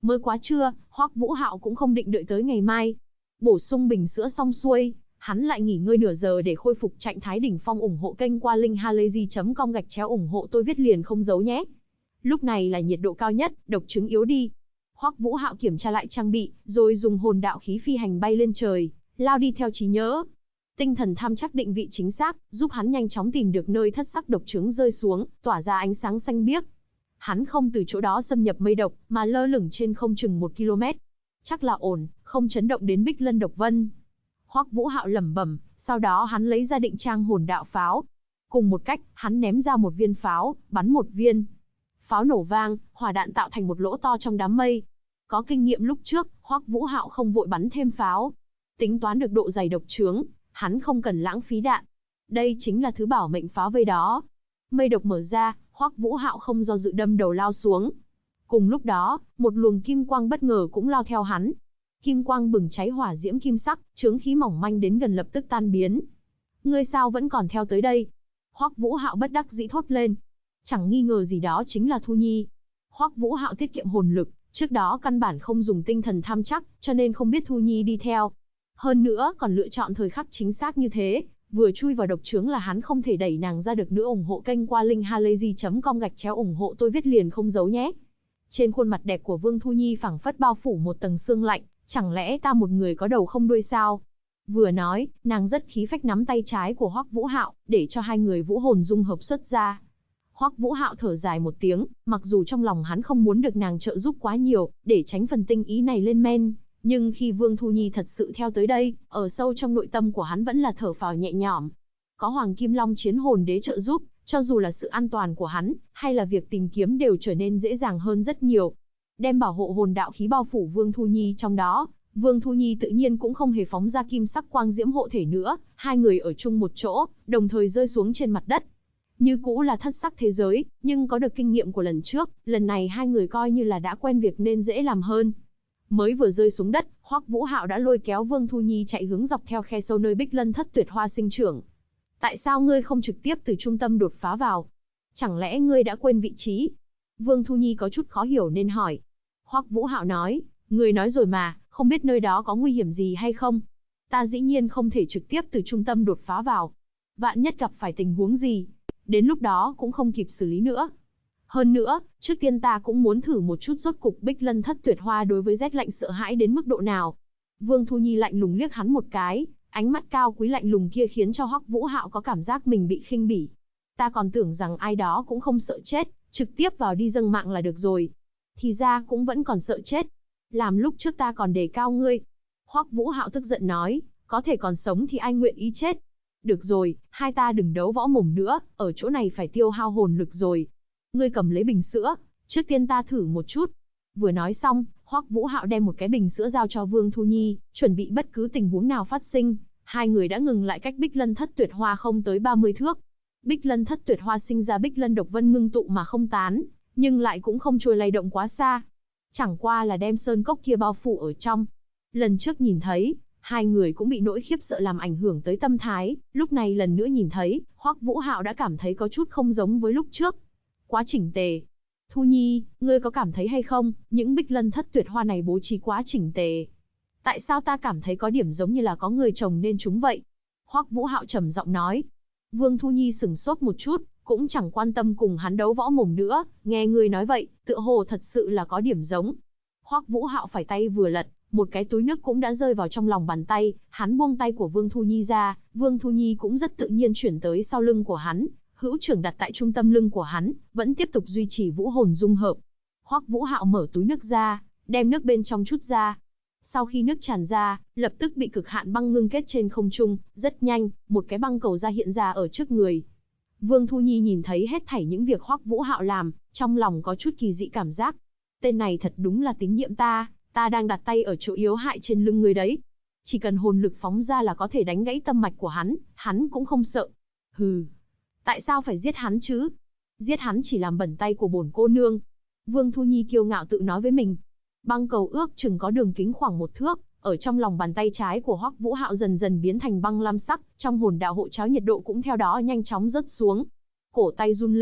Mới quá trưa, Hoắc Vũ Hạo cũng không định đợi tới ngày mai. Bổ sung bình sữa xong xuôi, hắn lại nghỉ ngơi nửa giờ để khôi phục trạng thái đỉnh phong. Ủng hộ kênh qua linkhalazy.com /ủng hộ tôi viết liền không giấu nhé. Lúc này là nhiệt độ cao nhất, độc chứng yếu đi. Hoắc Vũ Hạo kiểm tra lại trang bị, rồi dùng hồn đạo khí phi hành bay lên trời, lao đi theo trí nhớ. Tinh thần tham chắc định vị chính xác, giúp hắn nhanh chóng tìm được nơi thất sắc độc chứng rơi xuống, tỏa ra ánh sáng xanh biếc. Hắn không từ chỗ đó xâm nhập mây độc, mà lơ lửng trên không chừng 1 km. Chắc là ổn, không chấn động đến Bích Lân độc vân. Hoắc Vũ Hạo lẩm bẩm, sau đó hắn lấy ra định trang hồn đạo pháo. Cùng một cách, hắn ném ra một viên pháo, bắn một viên. Pháo nổ vang, hỏa đạn tạo thành một lỗ to trong đám mây. Có kinh nghiệm lúc trước, Hoắc Vũ Hạo không vội bắn thêm pháo. Tính toán được độ dày độc chướng, hắn không cần lãng phí đạn. Đây chính là thứ bảo mệnh pháo vây đó. Mây độc mở ra, Hoắc Vũ Hạo không do dự đâm đầu lao xuống. Cùng lúc đó, một luồng kim quang bất ngờ cũng lao theo hắn. Kim quang bừng cháy hỏa diễm kim sắc, chướng khí mỏng manh đến gần lập tức tan biến. Ngươi sao vẫn còn theo tới đây? Hoắc Vũ Hạo bất đắc dĩ thốt lên. Chẳng nghi ngờ gì đó chính là Thu Nhi. Hoắc Vũ Hạo tiết kiệm hồn lực, trước đó căn bản không dùng tinh thần tham chắc, cho nên không biết Thu Nhi đi theo. Hơn nữa còn lựa chọn thời khắc chính xác như thế, vừa chui vào độc chướng là hắn không thể đẩy nàng ra được nữa. Ủng hộ kênh qua linkhalazy.com /ủng hộ tôi viết liền không giấu nhé. Trên khuôn mặt đẹp của Vương Thu Nhi phảng phất bao phủ một tầng sương lạnh, chẳng lẽ ta một người có đầu không đuôi sao? Vừa nói, nàng rất khí phách nắm tay trái của Hoắc Vũ Hạo, để cho hai người vũ hồn dung hợp xuất ra. Hoắc Vũ Hạo thở dài một tiếng, mặc dù trong lòng hắn không muốn được nàng trợ giúp quá nhiều, để tránh phần tinh ý này lên men, nhưng khi Vương Thu Nhi thật sự theo tới đây, ở sâu trong nội tâm của hắn vẫn là thở phào nhẹ nhõm. Có Hoàng Kim Long Chiến Hồn Đế trợ giúp, cho dù là sự an toàn của hắn, hay là việc tìm kiếm đều trở nên dễ dàng hơn rất nhiều. Đem bảo hộ hồn đạo khí bao phủ Vương Thu Nhi trong đó, Vương Thu Nhi tự nhiên cũng không hề phóng ra kim sắc quang diễm hộ thể nữa, hai người ở chung một chỗ, đồng thời rơi xuống trên mặt đất. Như cũ là thất sắc thế giới, nhưng có được kinh nghiệm của lần trước, lần này hai người coi như là đã quen việc nên dễ làm hơn. Mới vừa rơi xuống đất, Hoắc Vũ Hạo đã lôi kéo Vương Thu Nhi chạy hướng dọc theo khe sâu nơi Bích Lân Thất Tuyệt Hoa sinh trưởng. Tại sao ngươi không trực tiếp từ trung tâm đột phá vào? Chẳng lẽ ngươi đã quên vị trí? Vương Thu Nhi có chút khó hiểu nên hỏi. Hoắc Vũ Hạo nói, ngươi nói rồi mà, không biết nơi đó có nguy hiểm gì hay không? Ta dĩ nhiên không thể trực tiếp từ trung tâm đột phá vào. Vạn nhất gặp phải tình huống gì, đến lúc đó cũng không kịp xử lý nữa. Hơn nữa, trước tiên ta cũng muốn thử một chút rốt cục Bích Lân Thất Tuyệt Hoa đối với rét lạnh sợ hãi đến mức độ nào. Vương Thu Nhi lạnh lùng liếc hắn một cái, ánh mắt cao quý lạnh lùng kia khiến cho Hoắc Vũ Hạo có cảm giác mình bị khinh bỉ. Ta còn tưởng rằng ai đó cũng không sợ chết, trực tiếp vào đi dâng mạng là được rồi. Thì ra cũng vẫn còn sợ chết. Làm lúc trước ta còn đề cao ngươi. Hoắc Vũ Hạo tức giận nói, có thể còn sống thì ai nguyện ý chết. Được rồi, hai ta đừng đấu võ mồm nữa, ở chỗ này phải tiêu hao hồn lực rồi. Ngươi cầm lấy bình sữa, trước tiên ta thử một chút. Vừa nói xong, Hoắc Vũ Hạo đem một cái bình sữa giao cho Vương Thu Nhi, chuẩn bị bất cứ tình huống nào phát sinh. Hai người đã ngừng lại cách Bích Lân Thất Tuyệt Hoa không tới 30 thước. Bích Lân Thất Tuyệt Hoa sinh ra Bích Lân độc vân ngưng tụ mà không tán, nhưng lại cũng không trôi lay động quá xa. Chẳng qua là đem sơn cốc kia bao phủ ở trong. Lần trước nhìn thấy, hai người cũng bị nỗi khiếp sợ làm ảnh hưởng tới tâm thái, lúc này lần nữa nhìn thấy, Hoắc Vũ Hạo đã cảm thấy có chút không giống với lúc trước. Quá chỉnh tề. Thu Nhi, ngươi có cảm thấy hay không, những Bích Lân Thất Tuyệt Hoa này bố trí quá chỉnh tề. Tại sao ta cảm thấy có điểm giống như là có người trồng nên chúng vậy? Hoắc Vũ Hạo trầm giọng nói. Vương Thu Nhi sửng sốt một chút, cũng chẳng quan tâm cùng hắn đấu võ mồm nữa, nghe ngươi nói vậy, tựa hồ thật sự là có điểm giống. Hoắc Vũ Hạo phải tay vừa lật, một cái túi nước cũng đã rơi vào trong lòng bàn tay, hắn buông tay của Vương Thu Nhi ra, Vương Thu Nhi cũng rất tự nhiên chuyển tới sau lưng của hắn, hữu trưởng đặt tại trung tâm lưng của hắn, vẫn tiếp tục duy trì vũ hồn dung hợp. Hoắc Vũ Hạo mở túi nước ra, đem nước bên trong chút ra. Sau khi nước tràn ra, lập tức bị cực hạn băng ngưng kết trên không trung, rất nhanh, một cái băng cầu ra hiện ra ở trước người. Vương Thu Nhi nhìn thấy hết thảy những việc Hoắc Vũ Hạo làm, trong lòng có chút kỳ dị cảm giác. Tên này thật đúng là tín nhiệm ta đang đặt tay ở chỗ yếu hại trên lưng người đấy. Chỉ cần hồn lực phóng ra là có thể đánh gãy tâm mạch của hắn cũng không sợ. Hừ, tại sao phải giết hắn chứ? Giết hắn chỉ làm bẩn tay của bổn cô nương. Vương Thu Nhi kiêu ngạo tự nói với mình. Băng cầu ước chừng có đường kính khoảng 1 thước, ở trong lòng bàn tay trái của Hoắc Vũ Hạo dần dần biến thành băng lam sắc, trong hồn đạo hộ cháo nhiệt độ cũng theo đó nhanh chóng rớt xuống. Cổ tay run lên,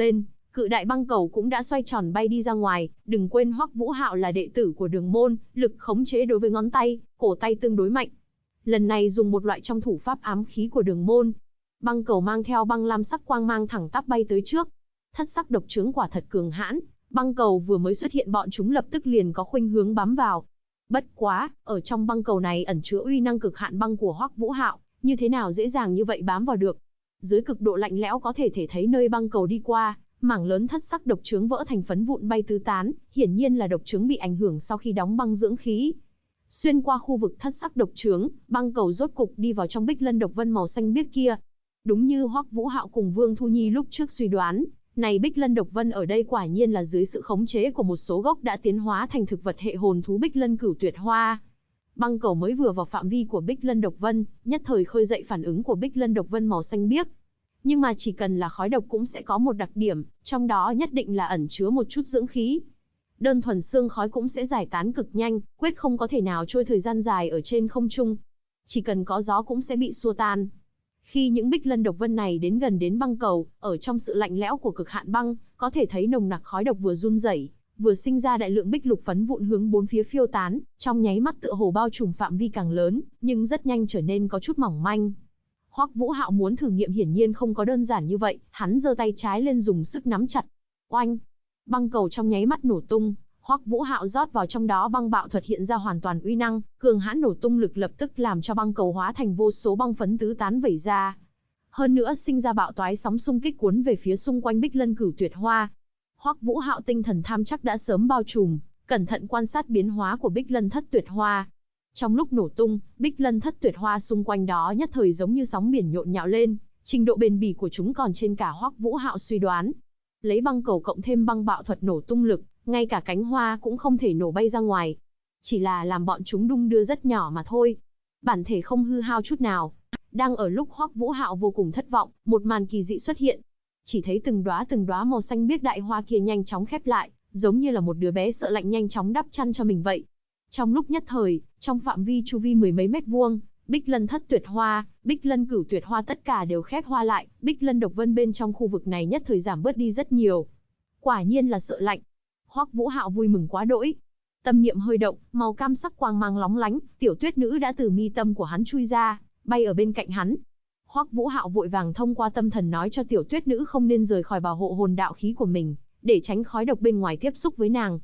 Cự đại băng cầu cũng đã xoay tròn bay đi ra ngoài, đừng quên Hoắc Vũ Hạo là đệ tử của Đường môn, lực khống chế đối với ngón tay, cổ tay tương đối mạnh. Lần này dùng một loại trong thủ pháp ám khí của Đường môn. Băng cầu mang theo băng lam sắc quang mang thẳng tắp bay tới trước. Thất sắc độc chướng quả thật cường hãn, băng cầu vừa mới xuất hiện bọn chúng lập tức liền có khuynh hướng bám vào. Bất quá, ở trong băng cầu này ẩn chứa uy năng cực hạn băng của Hoắc Vũ Hạo, như thế nào dễ dàng như vậy bám vào được. Dưới cực độ lạnh lẽo có thể thấy nơi băng cầu đi qua, mảng lớn thất sắc độc chướng vỡ thành phấn vụn bay tứ tán, hiển nhiên là độc chướng bị ảnh hưởng sau khi đóng băng dưỡng khí. Xuyên qua khu vực thất sắc độc chướng, băng cầu rốt cục đi vào trong bích lân độc vân màu xanh biếc kia. Đúng như Hoắc Vũ Hạo cùng Vương Thu Nhi lúc trước suy đoán, này bích lân độc vân ở đây quả nhiên là dưới sự khống chế của một số gốc đã tiến hóa thành thực vật hệ hồn thú bích lân cửu tuyệt hoa. Băng cầu mới vừa vào phạm vi của bích lân độc vân, nhất thời khơi dậy phản ứng của bích lân độc vân màu xanh biếc. Nhưng mà chỉ cần là khói độc cũng sẽ có một đặc điểm, trong đó nhất định là ẩn chứa một chút dưỡng khí. Đơn thuần xương khói cũng sẽ giải tán cực nhanh, quyết không có thể nào trôi thời gian dài ở trên không trung. Chỉ cần có gió cũng sẽ bị xua tan. Khi những bích lân độc vân này đến gần đến băng cầu, ở trong sự lạnh lẽo của cực hạn băng, có thể thấy nồng nặc khói độc vừa run rẩy, vừa sinh ra đại lượng bích lục phấn vụn hướng bốn phía phiêu tán, trong nháy mắt tựa hồ bao trùm phạm vi càng lớn, nhưng rất nhanh trở nên có chút mỏng manh. Hoắc Vũ Hạo muốn thử nghiệm hiển nhiên không có đơn giản như vậy, hắn giơ tay trái lên dùng sức nắm chặt. Oanh! Băng cầu trong nháy mắt nổ tung, Hoắc Vũ Hạo rót vào trong đó băng bạo thuật hiện ra hoàn toàn uy năng, cường hãn nổ tung lực lập tức làm cho băng cầu hóa thành vô số băng phấn tứ tán vẩy ra. Hơn nữa sinh ra bạo toái sóng xung kích cuốn về phía xung quanh bích lân cửu tuyệt hoa. Hoắc Vũ Hạo tinh thần tham chắc đã sớm bao trùm, cẩn thận quan sát biến hóa của bích lân thất tuyệt hoa. Trong lúc nổ tung, bích lân thất tuyệt hoa xung quanh đó nhất thời giống như sóng biển nhộn nhạo lên, trình độ bền bỉ của chúng còn trên cả Hoắc Vũ Hạo suy đoán. Lấy băng cầu cộng thêm băng bạo thuật nổ tung lực, ngay cả cánh hoa cũng không thể nổ bay ra ngoài. Chỉ là làm bọn chúng đung đưa rất nhỏ mà thôi. Bản thể không hư hao chút nào. Đang ở lúc Hoắc Vũ Hạo vô cùng thất vọng, một màn kỳ dị xuất hiện. Chỉ thấy từng đóa màu xanh biếc đại hoa kia nhanh chóng khép lại, giống như là một đứa bé sợ lạnh nhanh chóng đắp chăn cho mình vậy. Trong lúc nhất thời, trong phạm vi chu vi mười mấy mét vuông, bích lân thất tuyệt hoa, bích lân cửu tuyệt hoa tất cả đều khép hoa lại, bích lân độc vân bên trong khu vực này nhất thời giảm bớt đi rất nhiều. Quả nhiên là sợ lạnh. Hoắc Vũ Hạo vui mừng quá đỗi. Tâm niệm hơi động, màu cam sắc quang mang lóng lánh, tiểu tuyết nữ đã từ mi tâm của hắn chui ra, bay ở bên cạnh hắn. Hoắc Vũ Hạo vội vàng thông qua tâm thần nói cho tiểu tuyết nữ không nên rời khỏi bảo hộ hồn đạo khí của mình, để tránh khói độc bên ngoài tiếp xúc với nàng.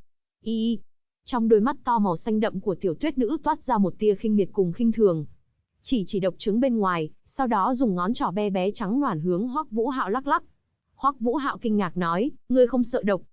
Trong đôi mắt to màu xanh đậm của tiểu tuyết nữ toát ra một tia khinh miệt cùng khinh thường. Chỉ độc trướng bên ngoài, sau đó dùng ngón trỏ bé bé trắng nõn hướng Hoắc Vũ Hạo lắc lắc. Hoắc Vũ Hạo kinh ngạc nói, ngươi không sợ độc?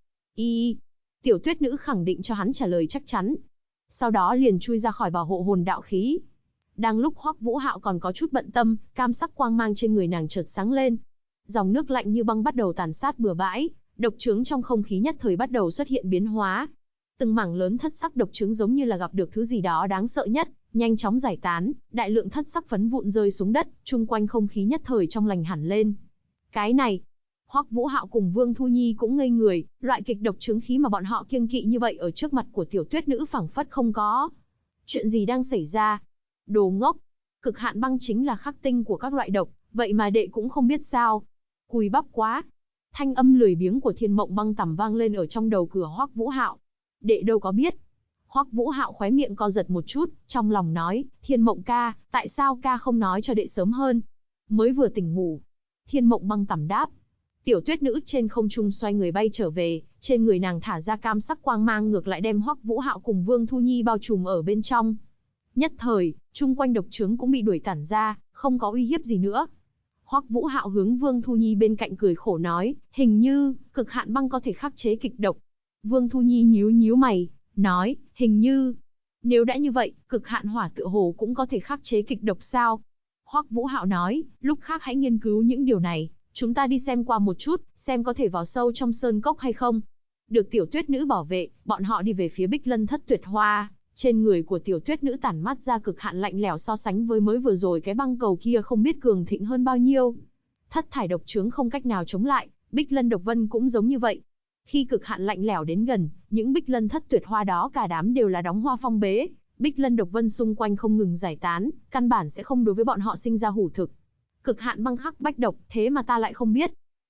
Tiểu tuyết nữ khẳng định cho hắn trả lời chắc chắn. Sau đó liền chui ra khỏi bảo hộ hồn đạo khí. Đang lúc Hoắc Vũ Hạo còn có chút bận tâm, cam sắc quang mang trên người nàng chợt sáng lên. Dòng nước lạnh như băng bắt đầu tàn sát bừa bãi, độc trướng trong không khí nhất thời bắt đầu xuất hiện biến hóa. Từng mảng lớn thất sắc độc trướng giống như là gặp được thứ gì đó đáng sợ nhất, nhanh chóng giải tán, đại lượng thất sắc phấn vụn rơi xuống đất, chung quanh không khí nhất thời trong lành hẳn lên. Cái này, Hoắc Vũ Hạo cùng Vương Thu Nhi cũng ngây người, loại kịch độc trướng khí mà bọn họ kiêng kỵ như vậy ở trước mặt của tiểu tuyết nữ phảng phất không có. Chuyện gì đang xảy ra? Đồ ngốc, cực hạn băng chính là khắc tinh của các loại độc, vậy mà đệ cũng không biết sao? Cùi bắp quá. Thanh âm lười biếng của Thiên Mộng Băng Tằm vang lên ở trong đầu cửa Hoắc Vũ Hạo. Đệ đâu có biết. Hoắc Vũ Hạo khóe miệng co giật một chút, trong lòng nói, Thiên Mộng ca, tại sao ca không nói cho đệ sớm hơn? Mới vừa tỉnh ngủ. Thiên Mộng Băng Tằm đáp. Tiểu tuyết nữ trên không trung xoay người bay trở về, trên người nàng thả ra cam sắc quang mang ngược lại đem Hoắc Vũ Hạo cùng Vương Thu Nhi bao trùm ở bên trong. Nhất thời, chung quanh độc trướng cũng bị đuổi tản ra, không có uy hiếp gì nữa. Hoắc Vũ Hạo hướng Vương Thu Nhi bên cạnh cười khổ nói, hình như, cực hạn băng có thể khắc chế kịch độc. Vương Thu Nhi nhíu mày, nói, hình như, nếu đã như vậy, cực hạn hỏa tựa hồ cũng có thể khắc chế kịch độc sao? Hoắc Vũ Hạo nói, lúc khác hãy nghiên cứu những điều này, chúng ta đi xem qua một chút, xem có thể vào sâu trong sơn cốc hay không. Được tiểu tuyết nữ bảo vệ, bọn họ đi về phía bích lân thất tuyệt hoa. Trên người của tiểu tuyết nữ tản mát ra cực hạn lạnh lẽo so sánh với mới vừa rồi cái băng cầu kia không biết cường thịnh hơn bao nhiêu. Thất thải độc trướng không cách nào chống lại, bích lân độc vân cũng giống như vậy. Khi cực hạn lạnh lẽo đến gần, những bích lân thất tuyệt hoa đó cả đám đều là đóng hoa phong bế, bích lân độc vân xung quanh không ngừng giải tán, căn bản sẽ không đối với bọn họ sinh ra hủ thực. Cực hạn băng khắc bách độc, thế mà ta lại không biết.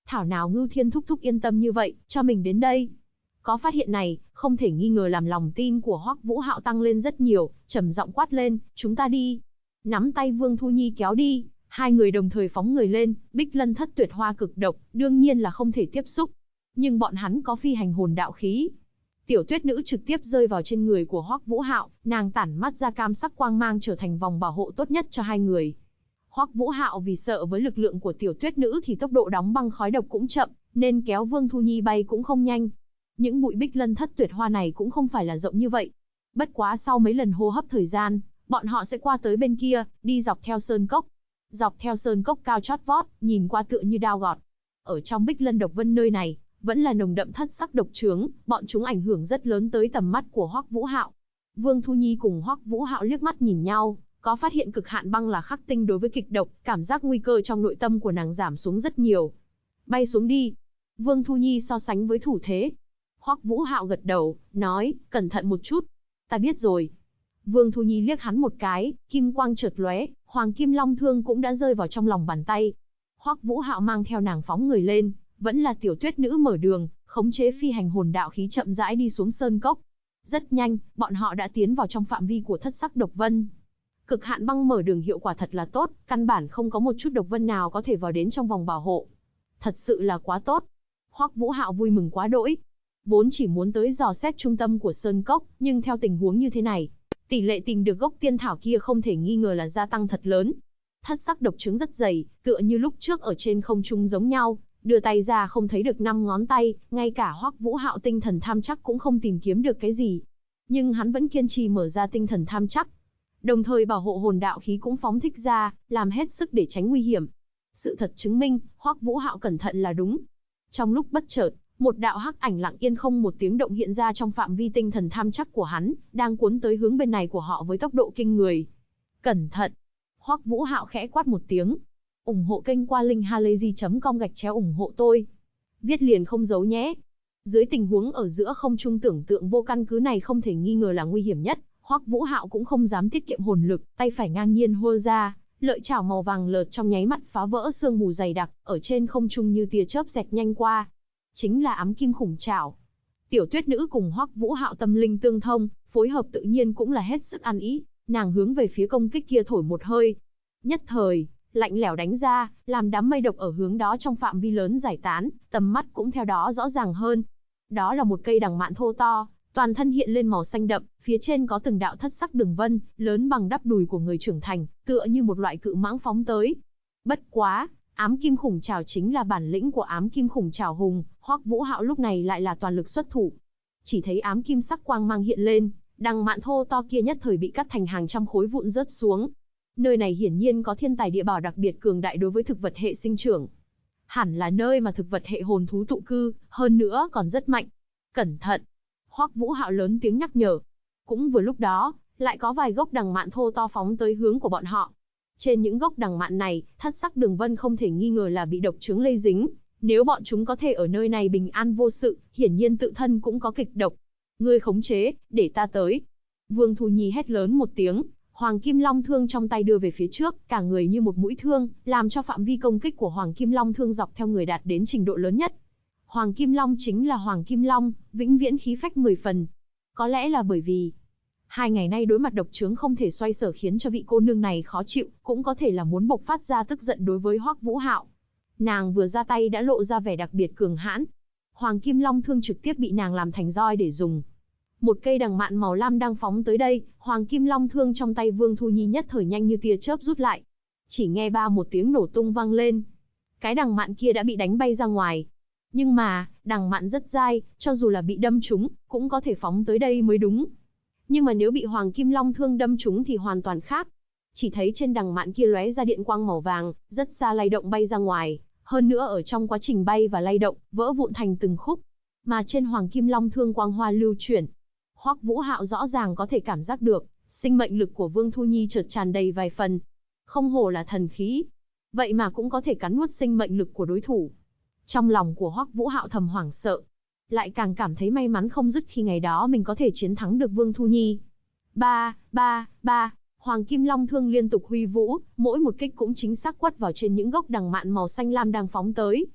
Thảo nào Ngưu Thiên thúc thúc yên tâm như vậy, cho mình đến đây. Có phát hiện này, không thể nghi ngờ làm lòng tin của Hoắc Vũ Hạo tăng lên rất nhiều, trầm giọng quát lên, chúng ta đi. Nắm tay Vương Thu Nhi kéo đi, hai người đồng thời phóng người lên, Bích Lân Thất Tuyệt Hoa cực độc, đương nhiên là không thể tiếp xúc. Nhưng bọn hắn có phi hành hồn đạo khí. Tiểu Tuyết Nữ trực tiếp rơi vào trên người của Hoắc Vũ Hạo, nàng tản mắt ra cam sắc quang mang trở thành vòng bảo hộ tốt nhất cho hai người. Hoắc Vũ Hạo vì sợ với lực lượng của Tiểu Tuyết Nữ thì tốc độ đóng băng khói độc cũng chậm, nên kéo Vương Thu Nhi bay cũng không nhanh. Những bụi Bích Lân Thất Tuyệt Hoa này cũng không phải là rộng như vậy. Bất quá sau mấy lần hô hấp thời gian, bọn họ sẽ qua tới bên kia, đi dọc theo sơn cốc. Dọc theo sơn cốc cao chót vót, nhìn qua tựa như đao gọt. Ở trong Bích Lân Độc Vân nơi này, vẫn là nồng đậm thất sắc độc chướng, bọn chúng ảnh hưởng rất lớn tới tầm mắt của Hoắc Vũ Hạo. Vương Thu Nhi cùng Hoắc Vũ Hạo liếc mắt nhìn nhau, có phát hiện cực hạn băng là khắc tinh đối với kịch độc, cảm giác nguy cơ trong nội tâm của nàng giảm xuống rất nhiều. Bay xuống đi. Vương Thu Nhi so sánh với thủ thế. Hoắc Vũ Hạo gật đầu, nói, cẩn thận một chút. Ta biết rồi. Vương Thu Nhi liếc hắn một cái, kim quang chợt lóe, Hoàng Kim Long Thương cũng đã rơi vào trong lòng bàn tay. Hoắc Vũ Hạo mang theo nàng phóng người lên, vẫn là Tiểu Tuyết Nữ mở đường, khống chế phi hành hồn đạo khí chậm rãi đi xuống sơn cốc. Rất nhanh, bọn họ đã tiến vào trong phạm vi của thất sắc độc vân. Cực hạn băng mở đường hiệu quả thật là tốt, căn bản không có một chút độc vân nào có thể vào đến trong vòng bảo hộ. Thật sự là quá tốt. Hoắc Vũ Hạo vui mừng quá đỗi. Vốn chỉ muốn tới dò xét trung tâm của sơn cốc, nhưng theo tình huống như thế này, tỷ lệ tìm được gốc tiên thảo kia không thể nghi ngờ là gia tăng thật lớn. Thất sắc độc trứng rất dày, tựa như lúc trước ở trên không trung giống nhau, đưa tay ra không thấy được 5 ngón tay, ngay cả Hoắc Vũ Hạo tinh thần tham chắc cũng không tìm kiếm được cái gì. Nhưng hắn vẫn kiên trì mở ra tinh thần tham chắc. Đồng thời bảo hộ hồn đạo khí cũng phóng thích ra, làm hết sức để tránh nguy hiểm. Sự thật chứng minh, Hoắc Vũ Hạo cẩn thận là đúng. Trong lúc bất chợt, một đạo hắc ảnh lặng yên không một tiếng động hiện ra trong phạm vi tinh thần tham chắc của hắn, đang cuốn tới hướng bên này của họ với tốc độ kinh người. Cẩn thận! Hoắc Vũ Hạo khẽ quát một tiếng. Ủng hộ kênh qua linkhalazy.com/ủng hộ tôi. Viết liền không giấu nhé. Dưới tình huống ở giữa không trung tưởng tượng vô căn cứ này không thể nghi ngờ là nguy hiểm nhất, Hoắc Vũ Hạo cũng không dám tiết kiệm hồn lực, tay phải ngang nhiên hô ra, lợi chảo màu vàng lợt trong nháy mắt phá vỡ sương mù dày đặc, ở trên không trung như tia chớp xẹt nhanh qua. Chính là ám kim khủng trảo. Tiểu Tuyết Nữ cùng Hoắc Vũ Hạo tâm linh tương thông, phối hợp tự nhiên cũng là hết sức ăn ý, nàng hướng về phía công kích kia thổi một hơi. Nhất thời, lạnh lẽo đánh ra, làm đám mây độc ở hướng đó trong phạm vi lớn giải tán, tầm mắt cũng theo đó rõ ràng hơn. Đó là một cây đằng mạn thô to, toàn thân hiện lên màu xanh đậm, phía trên có từng đạo thất sắc đường vân, lớn bằng đắp đùi của người trưởng thành, tựa như một loại cự mãng phóng tới. Bất quá, ám kim khủng trảo chính là bản lĩnh của ám kim khủng trảo hùng, Hoắc Vũ Hạo lúc này lại là toàn lực xuất thủ. Chỉ thấy ám kim sắc quang mang hiện lên, đằng mạn thô to kia nhất thời bị cắt thành hàng trăm khối vụn rớt xuống. Nơi này hiển nhiên có thiên tài địa bảo đặc biệt cường đại đối với thực vật hệ sinh trưởng. Hẳn là nơi mà thực vật hệ hồn thú tụ cư, hơn nữa còn rất mạnh. Cẩn thận! Hoắc Vũ Hạo lớn tiếng nhắc nhở. Cũng vừa lúc đó, lại có vài gốc đằng mạn thô to phóng tới hướng của bọn họ. Trên những gốc đằng mạn này, thất sắc đường vân không thể nghi ngờ là bị độc chướng lây dính. Nếu bọn chúng có thể ở nơi này bình an vô sự, hiển nhiên tự thân cũng có kịch độc. Ngươi khống chế, để ta tới. Vương Thu Nhi hét lớn một tiếng, Hoàng Kim Long Thương trong tay đưa về phía trước, cả người như một mũi thương, làm cho phạm vi công kích của Hoàng Kim Long Thương dọc theo người đạt đến trình độ lớn nhất. Hoàng Kim Long chính là Hoàng Kim Long, vĩnh viễn khí phách 10 phần. Có lẽ là bởi vì 2 ngày nay đối mặt độc chướng không thể xoay sở khiến cho vị cô nương này khó chịu, cũng có thể là muốn bộc phát ra tức giận đối với Hoắc Vũ Hạo. Nàng vừa ra tay đã lộ ra vẻ đặc biệt cường hãn. Hoàng Kim Long Thương trực tiếp bị nàng làm thành roi để dùng. Một cây đằng mạn màu lam đang phóng tới đây, Hoàng Kim Long Thương trong tay Vương Thu Nhi nhất thời nhanh như tia chớp rút lại. Chỉ nghe ba một tiếng nổ tung vang lên. Cái đằng mạn kia đã bị đánh bay ra ngoài. Nhưng mà, đằng mạn rất dai, cho dù là bị đâm trúng, cũng có thể phóng tới đây mới đúng. Nhưng mà nếu bị Hoàng Kim Long Thương đâm trúng thì hoàn toàn khác. Chỉ thấy trên đằng mạn kia lóe ra điện quang màu vàng, rất xa lay động bay ra ngoài. Hơn nữa ở trong quá trình bay và lay động, vỡ vụn thành từng khúc. Mà trên Hoàng Kim Long Thương quang hoa lưu chuyển. Hoắc Vũ Hạo rõ ràng có thể cảm giác được, sinh mệnh lực của Vương Thu Nhi chợt tràn đầy vài phần. Không hổ là thần khí. Vậy mà cũng có thể cắn nuốt sinh mệnh lực của đối thủ. Trong lòng của Hoắc Vũ Hạo thầm hoảng sợ. Lại càng cảm thấy may mắn không dứt khi ngày đó mình có thể chiến thắng được Vương Thu Nhi. Ba, Hoàng Kim Long Thương liên tục huy vũ, mỗi một kích cũng chính xác quất vào trên những gốc đằng mạn màu xanh lam đang phóng tới.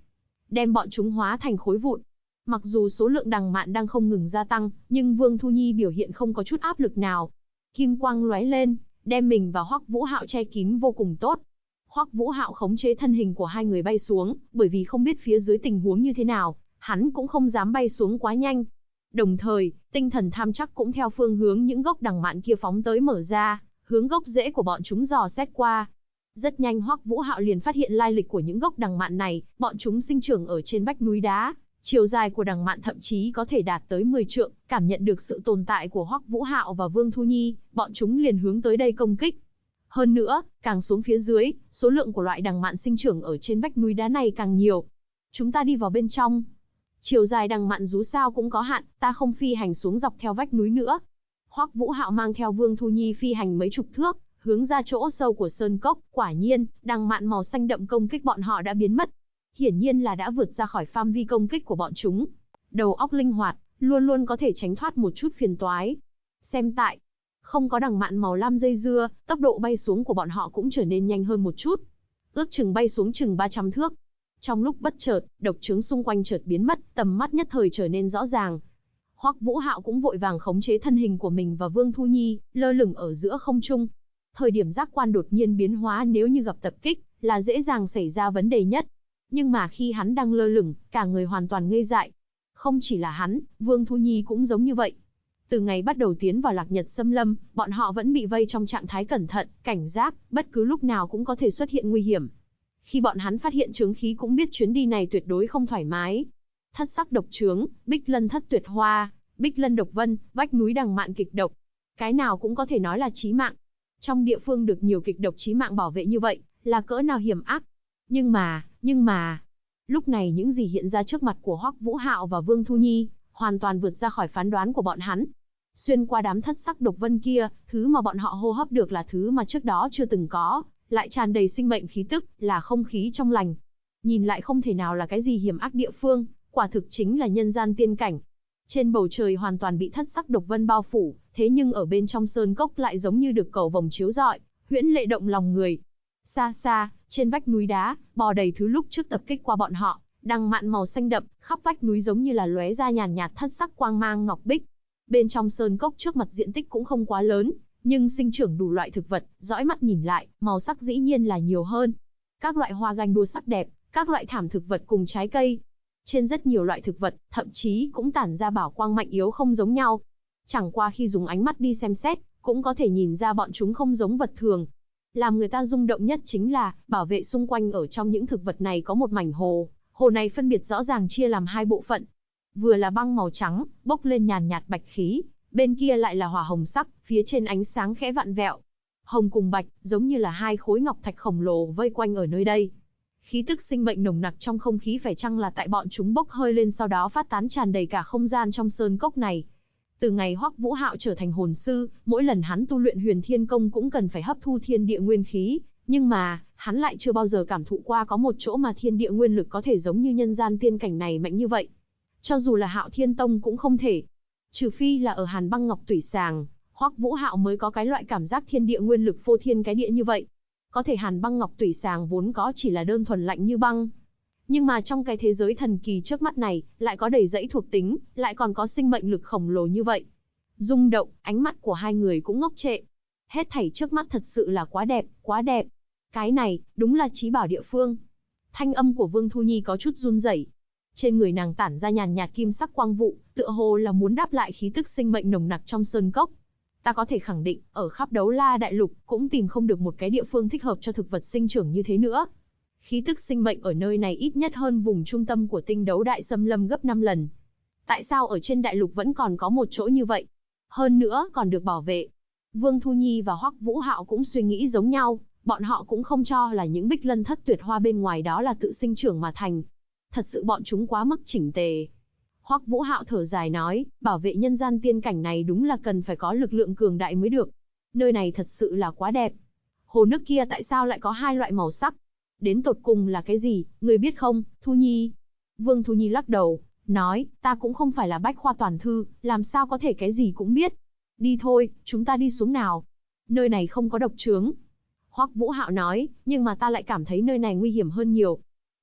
đem bọn chúng hóa thành khối vụn. Mặc dù số lượng đằng mạn đang không ngừng gia tăng, nhưng Vương Thu Nhi biểu hiện không có chút áp lực nào. Kim quang lóe lên, đem mình và Hoắc Vũ Hạo che kín vô cùng tốt. Hoắc Vũ Hạo khống chế thân hình của hai người bay xuống, bởi vì không biết phía dưới tình huống như thế nào, hắn cũng không dám bay xuống quá nhanh. Đồng thời, tinh thần tham chắc cũng theo phương hướng những gốc đằng mạn kia phóng tới mở ra, hướng gốc rễ của bọn chúng dò xét qua. Rất nhanh Hoắc Vũ Hạo liền phát hiện lai lịch của những gốc đằng mạn này, bọn chúng sinh trưởng ở trên vách núi đá, chiều dài của đằng mạn thậm chí có thể đạt tới 10 trượng, cảm nhận được sự tồn tại của Hoắc Vũ Hạo và Vương Thu Nhi, bọn chúng liền hướng tới đây công kích. Hơn nữa, càng xuống phía dưới, số lượng của loại đằng mạn sinh trưởng ở trên vách núi đá này càng nhiều. Chúng ta đi vào bên trong. Chiều dài đằng mạn dù sao cũng có hạn, ta không phi hành xuống dọc theo vách núi nữa. Hoắc Vũ Hạo mang theo Vương Thu Nhi phi hành mấy chục thước, hướng ra chỗ sâu của sơn cốc. Quả nhiên, đằng mạn màu xanh đậm công kích bọn họ đã biến mất. Hiển nhiên là đã vượt ra khỏi phạm vi công kích của bọn chúng. Đầu óc linh hoạt, luôn luôn có thể tránh thoát một chút phiền toái. Xem tại, không có đằng mạn màu lam dây dưa, tốc độ bay xuống của bọn họ cũng trở nên nhanh hơn một chút. Ước chừng bay xuống chừng 300 thước. Trong lúc bất chợt, độc chướng xung quanh chợt biến mất, tầm mắt nhất thời trở nên rõ ràng. Hoắc Vũ Hạo cũng vội vàng khống chế thân hình của mình và Vương Thu Nhi, lơ lửng ở giữa không trung. Thời điểm giác quan đột nhiên biến hóa nếu như gặp tập kích, là dễ dàng xảy ra vấn đề nhất. Nhưng mà khi hắn đang lơ lửng, cả người hoàn toàn ngây dại. Không chỉ là hắn, Vương Thu Nhi cũng giống như vậy. Từ ngày bắt đầu tiến vào Lạc Nhật Xâm Lâm, bọn họ vẫn bị vây trong trạng thái cẩn thận, cảnh giác, bất cứ lúc nào cũng có thể xuất hiện nguy hiểm. Khi bọn hắn phát hiện chướng khí cũng biết chuyến đi này tuyệt đối không thoải mái. Thất sắc độc chướng, Bích Lân thất tuyệt hoa, Bích Lân độc vân, vách núi đằng mạn kịch độc. Cái nào cũng có thể nói là chí mạng. Trong địa phương được nhiều kịch độc chí mạng bảo vệ như vậy, là cỡ nào hiểm ác. Nhưng mà... Lúc này những gì hiện ra trước mặt của Hoắc Vũ Hạo và Vương Thu Nhi, hoàn toàn vượt ra khỏi phán đoán của bọn hắn. Xuyên qua đám thất sắc độc vân kia, thứ mà bọn họ hô hấp được là thứ mà trước đó chưa từng có, lại tràn đầy sinh mệnh khí tức, là không khí trong lành. Nhìn lại không thể nào là cái gì hiểm ác địa phương, quả thực chính là nhân gian tiên cảnh. Trên bầu trời hoàn toàn bị thất sắc độc vân bao phủ, thế nhưng ở bên trong sơn cốc lại giống như được cầu vồng chiếu rọi, huyễn lệ động lòng người. Xa xa, trên vách núi đá, bò đầy thứ lúc trước tập kích qua bọn họ, đằng mạn màu xanh đậm, khắp vách núi giống như là lóe ra nhàn nhạt thất sắc quang mang ngọc bích. Bên trong sơn cốc trước mặt diện tích cũng không quá lớn, nhưng sinh trưởng đủ loại thực vật, dõi mắt nhìn lại, màu sắc dĩ nhiên là nhiều hơn. Các loại hoa ganh đua sắc đẹp, các loại thảm thực vật cùng trái cây. Trên rất nhiều loại thực vật, thậm chí cũng tản ra bảo quang mạnh yếu không giống nhau. Chẳng qua khi dùng ánh mắt đi xem xét, cũng có thể nhìn ra bọn chúng không giống vật thường. Làm người ta rung động nhất chính là, bảo vệ xung quanh ở trong những thực vật này có một mảnh hồ. Hồ này phân biệt rõ ràng chia làm hai bộ phận. Vừa là băng màu trắng, bốc lên nhàn nhạt bạch khí, bên kia lại là hỏa hồng sắc, phía trên ánh sáng khẽ vặn vẹo. Hồng cùng bạch, giống như là hai khối ngọc thạch khổng lồ vây quanh ở nơi đây. Khí tức sinh mệnh nồng nặc trong không khí phải chăng là tại bọn chúng bốc hơi lên sau đó phát tán tràn đầy cả không gian trong sơn cốc này. Từ ngày Hoắc Vũ Hạo trở thành hồn sư, mỗi lần hắn tu luyện Huyền Thiên Công cũng cần phải hấp thu thiên địa nguyên khí, nhưng mà, hắn lại chưa bao giờ cảm thụ qua có một chỗ mà thiên địa nguyên lực có thể giống như nhân gian tiên cảnh này mạnh như vậy. Cho dù là Hạo Thiên Tông cũng không thể. Trừ phi là ở Hàn Băng Ngọc Tủy Sàng, Hoắc Vũ Hạo mới có cái loại cảm giác thiên địa nguyên lực phô thiên cái địa như vậy. Có thể Hàn Băng Ngọc Tủy Sàng vốn có chỉ là đơn thuần lạnh như băng. Nhưng mà trong cái thế giới thần kỳ trước mắt này, lại có đầy dẫy thuộc tính, lại còn có sinh mệnh lực khổng lồ như vậy. Rung động, ánh mắt của hai người cũng ngốc trệ. Hết thảy trước mắt thật sự là quá đẹp, quá đẹp. Cái này, đúng là chí bảo địa phương. Thanh âm của Vương Thu Nhi có chút run rẩy. Trên người nàng tản ra nhàn nhạt kim sắc quang vụ, tựa hồ là muốn đáp lại khí tức sinh mệnh nồng nặc trong sơn cốc. Ta có thể khẳng định, ở khắp Đấu La Đại Lục cũng tìm không được một cái địa phương thích hợp cho thực vật sinh trưởng như thế nữa. Khí tức sinh mệnh ở nơi này ít nhất hơn vùng trung tâm của Tinh Đấu Đại Xâm Lâm gấp 5 lần. Tại sao ở trên đại lục vẫn còn có một chỗ như vậy? Hơn nữa còn được bảo vệ. Vương Thu Nhi và Hoắc Vũ Hạo cũng suy nghĩ giống nhau, bọn họ cũng không cho là những Bích Lân thất tuyệt hoa bên ngoài đó là tự sinh trưởng mà thành. Thật sự bọn chúng quá mức chỉnh tề. Hoắc Vũ Hạo thở dài nói, bảo vệ nhân gian tiên cảnh này đúng là cần phải có lực lượng cường đại mới được. Nơi này thật sự là quá đẹp. Hồ nước kia tại sao lại có hai loại màu sắc? Đến tột cùng là cái gì, người biết không, Thu Nhi? Vương Thu Nhi lắc đầu, nói, ta cũng không phải là bách khoa toàn thư, làm sao có thể cái gì cũng biết. Đi thôi, chúng ta đi xuống nào. Nơi này không có độc chướng. Hoắc Vũ Hạo nói, nhưng mà ta lại cảm thấy nơi này nguy hiểm hơn nhiều.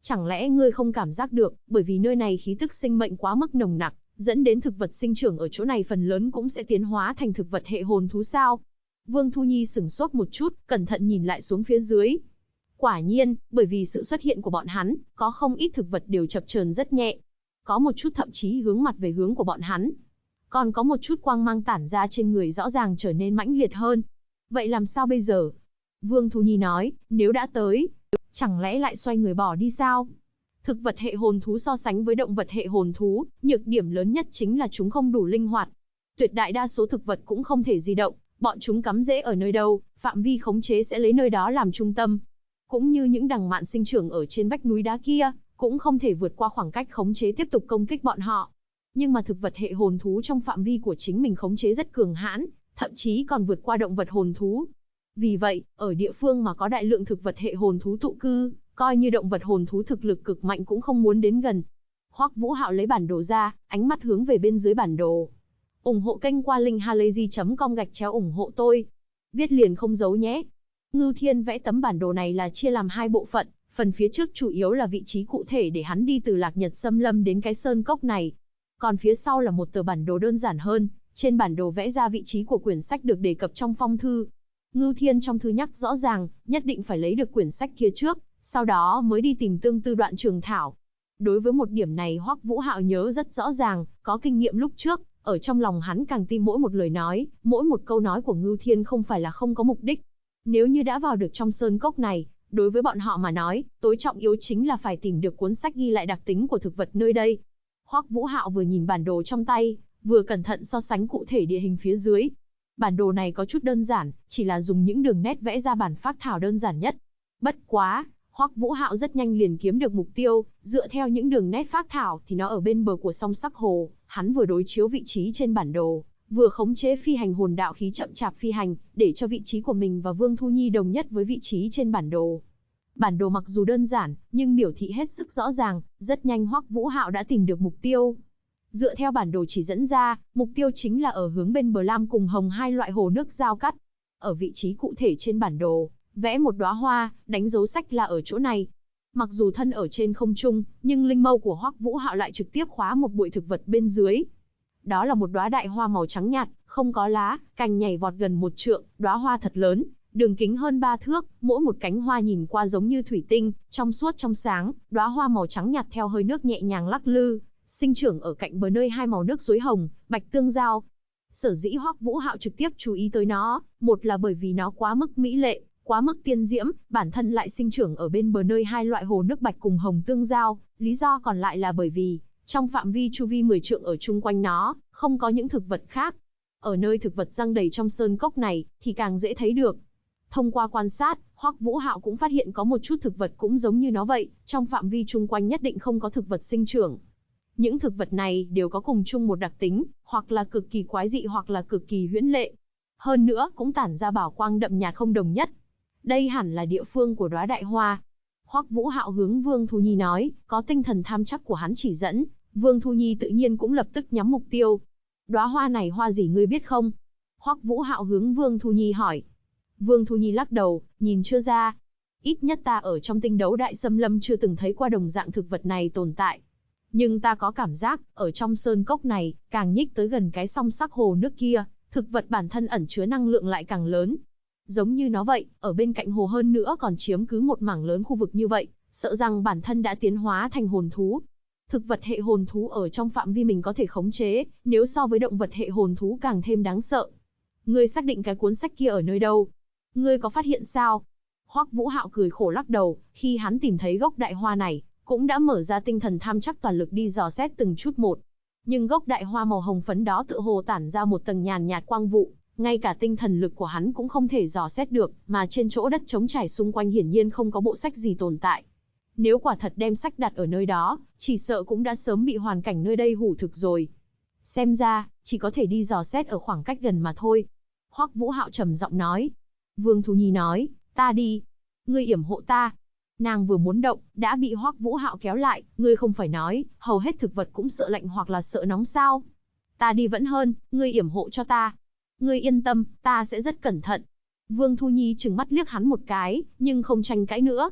Chẳng lẽ ngươi không cảm giác được, bởi vì nơi này khí tức sinh mệnh quá mức nồng nặc, dẫn đến thực vật sinh trưởng ở chỗ này phần lớn cũng sẽ tiến hóa thành thực vật hệ hồn thú sao? Vương Thu Nhi sửng sốt một chút, cẩn thận nhìn lại xuống phía dưới. Quả nhiên, bởi vì sự xuất hiện của bọn hắn, có không ít thực vật đều chập chờn rất nhẹ. Có một chút thậm chí hướng mặt về hướng của bọn hắn. Còn có một chút quang mang tản ra trên người rõ ràng trở nên mãnh liệt hơn. Vậy làm sao bây giờ? Vương Thu Nhi nói, nếu đã tới, chẳng lẽ lại xoay người bỏ đi sao? Thực vật hệ hồn thú so sánh với động vật hệ hồn thú, nhược điểm lớn nhất chính là chúng không đủ linh hoạt. Tuyệt đại đa số thực vật cũng không thể di động, bọn chúng cắm rễ ở nơi đâu, phạm vi khống chế sẽ lấy nơi đó làm trung tâm. Cũng như những đằng mạn sinh trưởng ở trên vách núi đá kia, cũng không thể vượt qua khoảng cách khống chế tiếp tục công kích bọn họ. Nhưng mà thực vật hệ hồn thú trong phạm vi của chính mình khống chế rất cường hãn, thậm chí còn vượt qua động vật hồn thú. Vì vậy, ở địa phương mà có đại lượng thực vật hệ hồn thú tụ cư, coi như động vật hồn thú thực lực cực mạnh cũng không muốn đến gần. Hoắc Vũ Hạo lấy bản đồ ra, ánh mắt hướng về bên dưới bản đồ. Ủng hộ kênh qua linkhalazy.com/ủng hộ tôi. Viết liền không giấu nhé. Ngưu Thiên vẽ tấm bản đồ này là chia làm hai bộ phận, phần phía trước chủ yếu là vị trí cụ thể để hắn đi từ Lạc Nhật Xâm Lâm đến cái sơn cốc này. Còn phía sau là một tờ bản đồ đơn giản hơn, trên bản đồ vẽ ra vị trí của quyển sách được đề cập trong phong thư. Ngưu Thiên trong thư nhắc rõ ràng, nhất định phải lấy được quyển sách kia trước, sau đó mới đi tìm tương tư đoạn trường thảo. Đối với một điểm này Hoắc Vũ Hạo nhớ rất rõ ràng, có kinh nghiệm lúc trước, ở trong lòng hắn càng tin mỗi một lời nói, mỗi một câu nói của Ngưu Thiên không phải là không có mục đích. Nếu như đã vào được trong sơn cốc này, đối với bọn họ mà nói, tối trọng yếu chính là phải tìm được cuốn sách ghi lại đặc tính của thực vật nơi đây. Hoắc Vũ Hạo vừa nhìn bản đồ trong tay, vừa cẩn thận so sánh cụ thể địa hình phía dưới. Bản đồ này có chút đơn giản, chỉ là dùng những đường nét vẽ ra bản phác thảo đơn giản nhất. Bất quá, Hoắc Vũ Hạo rất nhanh liền kiếm được mục tiêu, dựa theo những đường nét phác thảo thì nó ở bên bờ của song Sắc Hồ, hắn vừa đối chiếu vị trí trên bản đồ, vừa khống chế phi hành hồn đạo khí chậm chạp phi hành, để cho vị trí của mình và Vương Thu Nhi đồng nhất với vị trí trên bản đồ. Bản đồ mặc dù đơn giản, nhưng biểu thị hết sức rõ ràng, rất nhanh Hoắc Vũ Hạo đã tìm được mục tiêu. Dựa theo bản đồ chỉ dẫn ra, mục tiêu chính là ở hướng bên bờ lam cùng hồng hai loại hồ nước giao cắt. Ở vị trí cụ thể trên bản đồ, vẽ một đóa hoa, đánh dấu sách là ở chỗ này. Mặc dù thân ở trên không trung, nhưng linh mâu của Hoắc Vũ Hạo lại trực tiếp khóa một bụi thực vật bên dưới. Đó là một đóa đại hoa màu trắng nhạt, không có lá, cành nhảy vọt gần 1 trượng, đóa hoa thật lớn, đường kính hơn 3 thước, mỗi một cánh hoa nhìn qua giống như thủy tinh, trong suốt trong sáng, đóa hoa màu trắng nhạt theo hơi nước nhẹ nhàng lắc lư, sinh trưởng ở cạnh bờ nơi hai màu nước suối hồng, bạch tương giao. Sở dĩ Hoắc Vũ Hạo trực tiếp chú ý tới nó, một là bởi vì nó quá mức mỹ lệ, quá mức tiên diễm, bản thân lại sinh trưởng ở bên bờ nơi hai loại hồ nước bạch cùng hồng tương giao, lý do còn lại là bởi vì trong phạm vi chu vi 10 trượng ở chung quanh nó, không có những thực vật khác. Ở nơi thực vật răng đầy trong sơn cốc này, thì càng dễ thấy được. Thông qua quan sát, Hoắc Vũ Hạo cũng phát hiện có một chút thực vật cũng giống như nó vậy, trong phạm vi chung quanh nhất định không có thực vật sinh trưởng. Những thực vật này đều có cùng chung một đặc tính, hoặc là cực kỳ quái dị hoặc là cực kỳ huyễn lệ. Hơn nữa, cũng tản ra bảo quang đậm nhạt không đồng nhất. Đây hẳn là địa phương của đóa đại hoa. Hoắc Vũ Hạo hướng Vương Thu Nhi nói, có tinh thần tham chắc của hắn chỉ dẫn, Vương Thu Nhi tự nhiên cũng lập tức nhắm mục tiêu. Đóa hoa này hoa gì ngươi biết không? Hoắc Vũ Hạo hướng Vương Thu Nhi hỏi. Vương Thu Nhi lắc đầu, nhìn chưa ra. Ít nhất ta ở trong tinh đấu đại xâm lâm chưa từng thấy qua đồng dạng thực vật này tồn tại. Nhưng ta có cảm giác, ở trong sơn cốc này, càng nhích tới gần cái song Sắc hồ nước kia, thực vật bản thân ẩn chứa năng lượng lại càng lớn. Giống như nó vậy, ở bên cạnh hồ hơn nữa còn chiếm cứ một mảng lớn khu vực như vậy, sợ rằng bản thân đã tiến hóa thành hồn thú. Thực vật hệ hồn thú ở trong phạm vi mình có thể khống chế, nếu so với động vật hệ hồn thú càng thêm đáng sợ. Ngươi xác định cái cuốn sách kia ở nơi đâu? Ngươi có phát hiện sao? Hoắc Vũ Hạo cười khổ lắc đầu, khi hắn tìm thấy gốc đại hoa này, cũng đã mở ra tinh thần tham chắc toàn lực đi dò xét từng chút một. Nhưng gốc đại hoa màu hồng phấn đó tựa hồ tản ra một tầng nhàn nhạt quang vụ, ngay cả tinh thần lực của hắn cũng không thể dò xét được, mà trên chỗ đất trống trải xung quanh hiển nhiên không có bộ sách gì tồn tại. Nếu quả thật đem sách đặt ở nơi đó, chỉ sợ cũng đã sớm bị hoàn cảnh nơi đây hủ thực rồi. Xem ra, chỉ có thể đi dò xét ở khoảng cách gần mà thôi. Hoắc Vũ Hạo trầm giọng nói. Vương Thu Nhi nói, ta đi. Ngươi yểm hộ ta. Nàng vừa muốn động, đã bị Hoắc Vũ Hạo kéo lại. Ngươi không phải nói, hầu hết thực vật cũng sợ lạnh hoặc là sợ nóng sao? Ta đi vẫn hơn, ngươi yểm hộ cho ta. Ngươi yên tâm, ta sẽ rất cẩn thận. Vương Thu Nhi trừng mắt liếc hắn một cái, nhưng không tranh cãi nữa.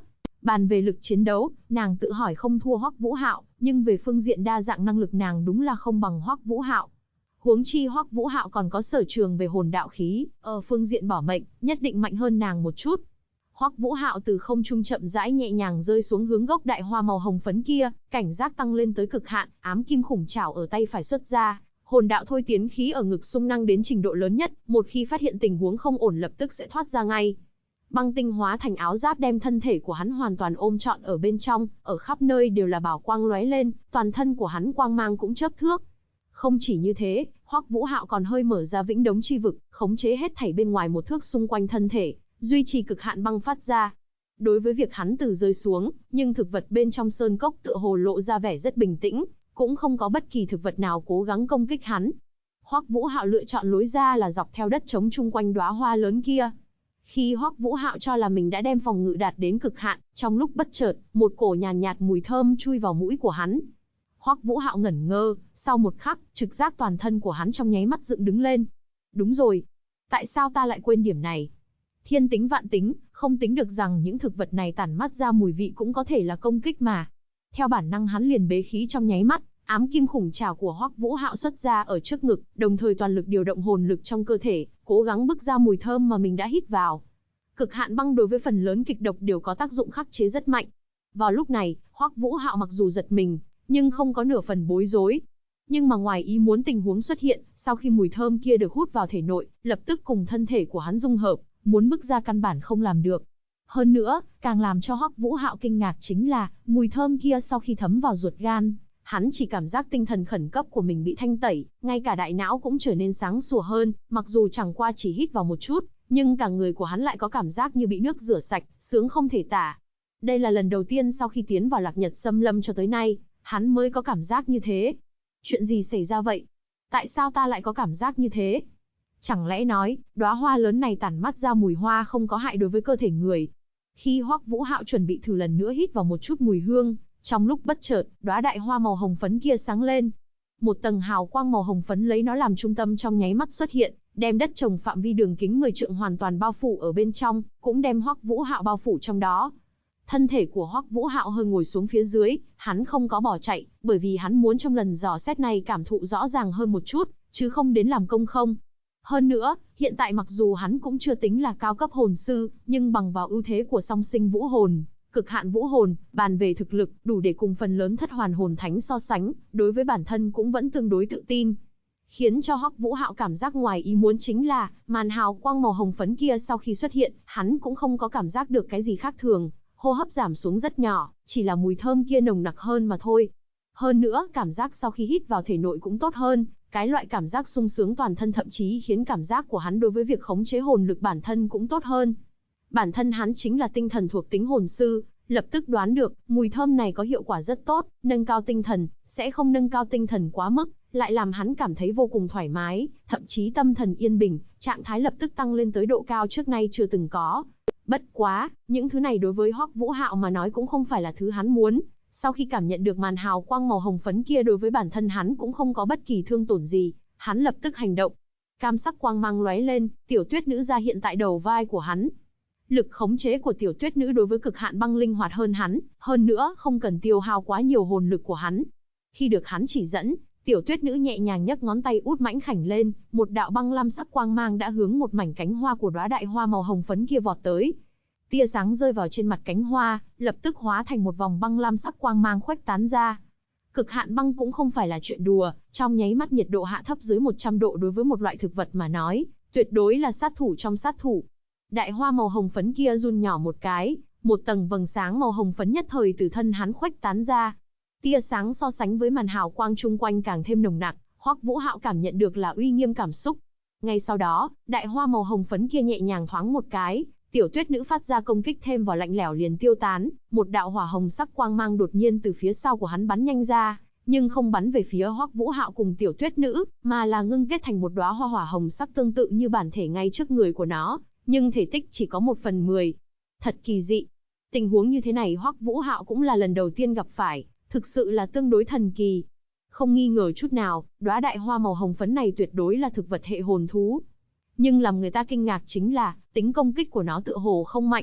Bàn về lực chiến đấu, nàng tự hỏi không thua Hoắc Vũ Hạo, nhưng về phương diện đa dạng năng lực nàng đúng là không bằng Hoắc Vũ Hạo. Huống chi Hoắc Vũ Hạo còn có sở trường về hồn đạo khí, ở phương diện bảo mệnh, nhất định mạnh hơn nàng một chút. Hoắc Vũ Hạo từ không trung chậm rãi nhẹ nhàng rơi xuống hướng gốc đại hoa màu hồng phấn kia, cảnh giác tăng lên tới cực hạn, ám kim khủng trảo ở tay phải xuất ra, hồn đạo thôi tiến khí ở ngực xung năng đến trình độ lớn nhất, một khi phát hiện tình huống không ổn lập tức sẽ thoát ra ngay. Băng tinh hóa thành áo giáp đem thân thể của hắn hoàn toàn ôm trọn ở bên trong, ở khắp nơi đều là bảo quang lóe lên, toàn thân của hắn quang mang cũng chớp thước. Không chỉ như thế, Hoắc Vũ Hạo còn hơi mở ra vĩnh đống chi vực, khống chế hết thảy bên ngoài một thước xung quanh thân thể, duy trì cực hạn băng phát ra. Đối với việc hắn từ rơi xuống, nhưng thực vật bên trong sơn cốc tựa hồ lộ ra vẻ rất bình tĩnh, cũng không có bất kỳ thực vật nào cố gắng công kích hắn. Hoắc Vũ Hạo lựa chọn lối ra là dọc theo đất trống chung quanh đóa hoa lớn kia. Khi Hoắc Vũ Hạo cho là mình đã đem phòng ngự đạt đến cực hạn, trong lúc bất chợt, một cổ nhàn nhạt mùi thơm chui vào mũi của hắn. Hoắc Vũ Hạo ngẩn ngơ, sau một khắc, trực giác toàn thân của hắn trong nháy mắt dựng đứng lên. Đúng rồi, tại sao ta lại quên điểm này? Thiên tính vạn tính, không tính được rằng những thực vật này tản mát ra mùi vị cũng có thể là công kích mà. Theo bản năng hắn liền bế khí trong nháy mắt, ám kim khủng trảo của Hoắc Vũ Hạo xuất ra ở trước ngực, đồng thời toàn lực điều động hồn lực trong cơ thể, cố gắng bức ra mùi thơm mà mình đã hít vào. Cực hạn băng đối với phần lớn kịch độc đều có tác dụng khắc chế rất mạnh. Vào lúc này, Hoắc Vũ Hạo mặc dù giật mình, nhưng không có nửa phần bối rối. Nhưng mà ngoài ý muốn tình huống xuất hiện, sau khi mùi thơm kia được hút vào thể nội, lập tức cùng thân thể của hắn dung hợp, muốn bức ra căn bản không làm được. Hơn nữa, càng làm cho Hoắc Vũ Hạo kinh ngạc chính là, mùi thơm kia sau khi thấm vào ruột gan, hắn chỉ cảm giác tinh thần khẩn cấp của mình bị thanh tẩy, ngay cả đại não cũng trở nên sáng sủa hơn, mặc dù chẳng qua chỉ hít vào một chút, nhưng cả người của hắn lại có cảm giác như bị nước rửa sạch, sướng không thể tả. Đây là lần đầu tiên sau khi tiến vào Lạc Nhật Xâm Lâm cho tới nay, hắn mới có cảm giác như thế. Chuyện gì xảy ra vậy? Tại sao ta lại có cảm giác như thế? Chẳng lẽ nói, đóa hoa lớn này tản mát ra mùi hoa không có hại đối với cơ thể người? Khi Hoắc Vũ Hạo chuẩn bị thử lần nữa hít vào một chút mùi hương, trong lúc bất chợt, đóa đại hoa màu hồng phấn kia sáng lên. Một tầng hào quang màu hồng phấn lấy nó làm trung tâm trong nháy mắt xuất hiện, đem đất trồng phạm vi đường kính 10 trượng hoàn toàn bao phủ ở bên trong, cũng đem Hoắc Vũ Hạo bao phủ trong đó. Thân thể của Hoắc Vũ Hạo hơi ngồi xuống phía dưới, hắn không có bỏ chạy, bởi vì hắn muốn trong lần dò xét này cảm thụ rõ ràng hơn một chút, chứ không đến làm công không. Hơn nữa, hiện tại mặc dù hắn cũng chưa tính là cao cấp hồn sư, nhưng bằng vào ưu thế của song sinh vũ hồn, cực hạn vũ hồn, bàn về thực lực, đủ để cùng phần lớn thất hoàn hồn thánh so sánh, đối với bản thân cũng vẫn tương đối tự tin. Khiến cho Hoắc Vũ Hạo cảm giác ngoài ý muốn chính là, màn hào quang màu hồng phấn kia sau khi xuất hiện, hắn cũng không có cảm giác được cái gì khác thường, hô hấp giảm xuống rất nhỏ, chỉ là mùi thơm kia nồng nặc hơn mà thôi. Hơn nữa, cảm giác sau khi hít vào thể nội cũng tốt hơn, cái loại cảm giác sung sướng toàn thân thậm chí khiến cảm giác của hắn đối với việc khống chế hồn lực bản thân cũng tốt hơn. Bản thân hắn chính là tinh thần thuộc tính hồn sư, lập tức đoán được, mùi thơm này có hiệu quả rất tốt, nâng cao tinh thần, sẽ không nâng cao tinh thần quá mức, lại làm hắn cảm thấy vô cùng thoải mái, thậm chí tâm thần yên bình, trạng thái lập tức tăng lên tới độ cao trước nay chưa từng có. Bất quá, những thứ này đối với Hoắc Vũ Hạo mà nói cũng không phải là thứ hắn muốn. Sau khi cảm nhận được màn hào quang màu hồng phấn kia đối với bản thân hắn cũng không có bất kỳ thương tổn gì, hắn lập tức hành động. Cam sắc quang mang lóe lên, tiểu tuyết nữ ra hiện tại đầu vai của hắn. Lực khống chế của tiểu tuyết nữ đối với cực hạn băng linh hoạt hơn hắn, hơn nữa không cần tiêu hao quá nhiều hồn lực của hắn. Khi được hắn chỉ dẫn, tiểu tuyết nữ nhẹ nhàng nhấc ngón tay út mãnh khảnh lên, một đạo băng lam sắc quang mang đã hướng một mảnh cánh hoa của đóa đại hoa màu hồng phấn kia vọt tới. Tia sáng rơi vào trên mặt cánh hoa, lập tức hóa thành một vòng băng lam sắc quang mang khuếch tán ra. Cực hạn băng cũng không phải là chuyện đùa, trong nháy mắt nhiệt độ hạ thấp dưới 100 độ đối với một loại thực vật mà nói, tuyệt đối là sát thủ trong sát thủ. Đại hoa màu hồng phấn kia run nhỏ một cái, một tầng vầng sáng màu hồng phấn nhất thời từ thân hắn khuếch tán ra. Tia sáng so sánh với màn hào quang chung quanh càng thêm nồng nặc, Hoắc Vũ Hạo cảm nhận được là uy nghiêm cảm xúc. Ngay sau đó, đại hoa màu hồng phấn kia nhẹ nhàng thoáng một cái, tiểu tuyết nữ phát ra công kích thêm vào lạnh lẽo liền tiêu tán, một đạo hỏa hồng sắc quang mang đột nhiên từ phía sau của hắn bắn nhanh ra, nhưng không bắn về phía Hoắc Vũ Hạo cùng tiểu tuyết nữ, mà là ngưng kết thành một đóa hoa hỏa hồng sắc tương tự như bản thể ngay trước người của nó, nhưng thể tích chỉ có 1/10. Thật kỳ dị. Tình huống như thế này Hoắc Vũ Hạo cũng là lần đầu tiên gặp phải, thực sự là tương đối thần kỳ. Không nghi ngờ chút nào, đóa đại hoa màu hồng phấn này tuyệt đối là thực vật hệ hồn thú. Nhưng làm người ta kinh ngạc chính là, tính công kích của nó tựa hồ không mạnh.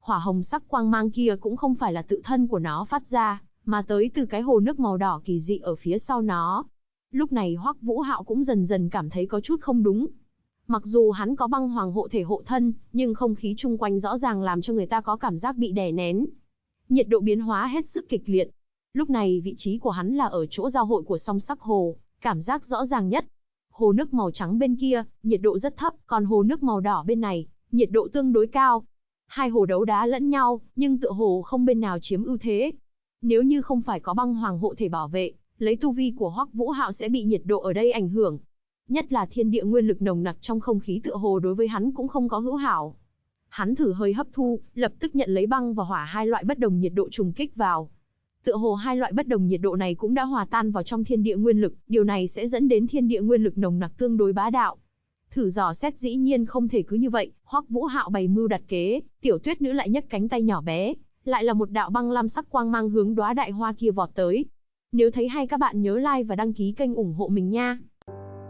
Hỏa hồng sắc quang mang kia cũng không phải là tự thân của nó phát ra, mà tới từ cái hồ nước màu đỏ kỳ dị ở phía sau nó. Lúc này Hoắc Vũ Hạo cũng dần dần cảm thấy có chút không đúng. Mặc dù hắn có băng hoàng hộ thể hộ thân, nhưng không khí chung quanh rõ ràng làm cho người ta có cảm giác bị đè nén. Nhiệt độ biến hóa hết sức kịch liệt. Lúc này vị trí của hắn là ở chỗ giao hội của song sắc hồ, cảm giác rõ ràng nhất. Hồ nước màu trắng bên kia, nhiệt độ rất thấp, còn hồ nước màu đỏ bên này, nhiệt độ tương đối cao. Hai hồ đấu đá lẫn nhau, nhưng tựa hồ không bên nào chiếm ưu thế. Nếu như không phải có băng hoàng hộ thể bảo vệ, lấy tu vi của Hoắc Vũ Hạo sẽ bị nhiệt độ ở đây ảnh hưởng. Nhất là thiên địa nguyên lực nồng nặc trong không khí tựa hồ đối với hắn cũng không có hữu hảo. Hắn thử hơi hấp thu, lập tức nhận lấy băng và hỏa hai loại bất đồng nhiệt độ trùng kích vào. Tựa hồ hai loại bất đồng nhiệt độ này cũng đã hòa tan vào trong thiên địa nguyên lực, điều này sẽ dẫn đến thiên địa nguyên lực nồng nặc tương đối bá đạo. Thử dò xét dĩ nhiên không thể cứ như vậy, Hoắc Vũ Hạo bày mưu đặt kế, Tiểu Tuyết nữ lại nhấc cánh tay nhỏ bé, lại là một đạo băng lam sắc quang mang hướng đóa đại hoa kia vọt tới. Nếu thấy hay các bạn nhớ like và đăng ký kênh ủng hộ mình nha.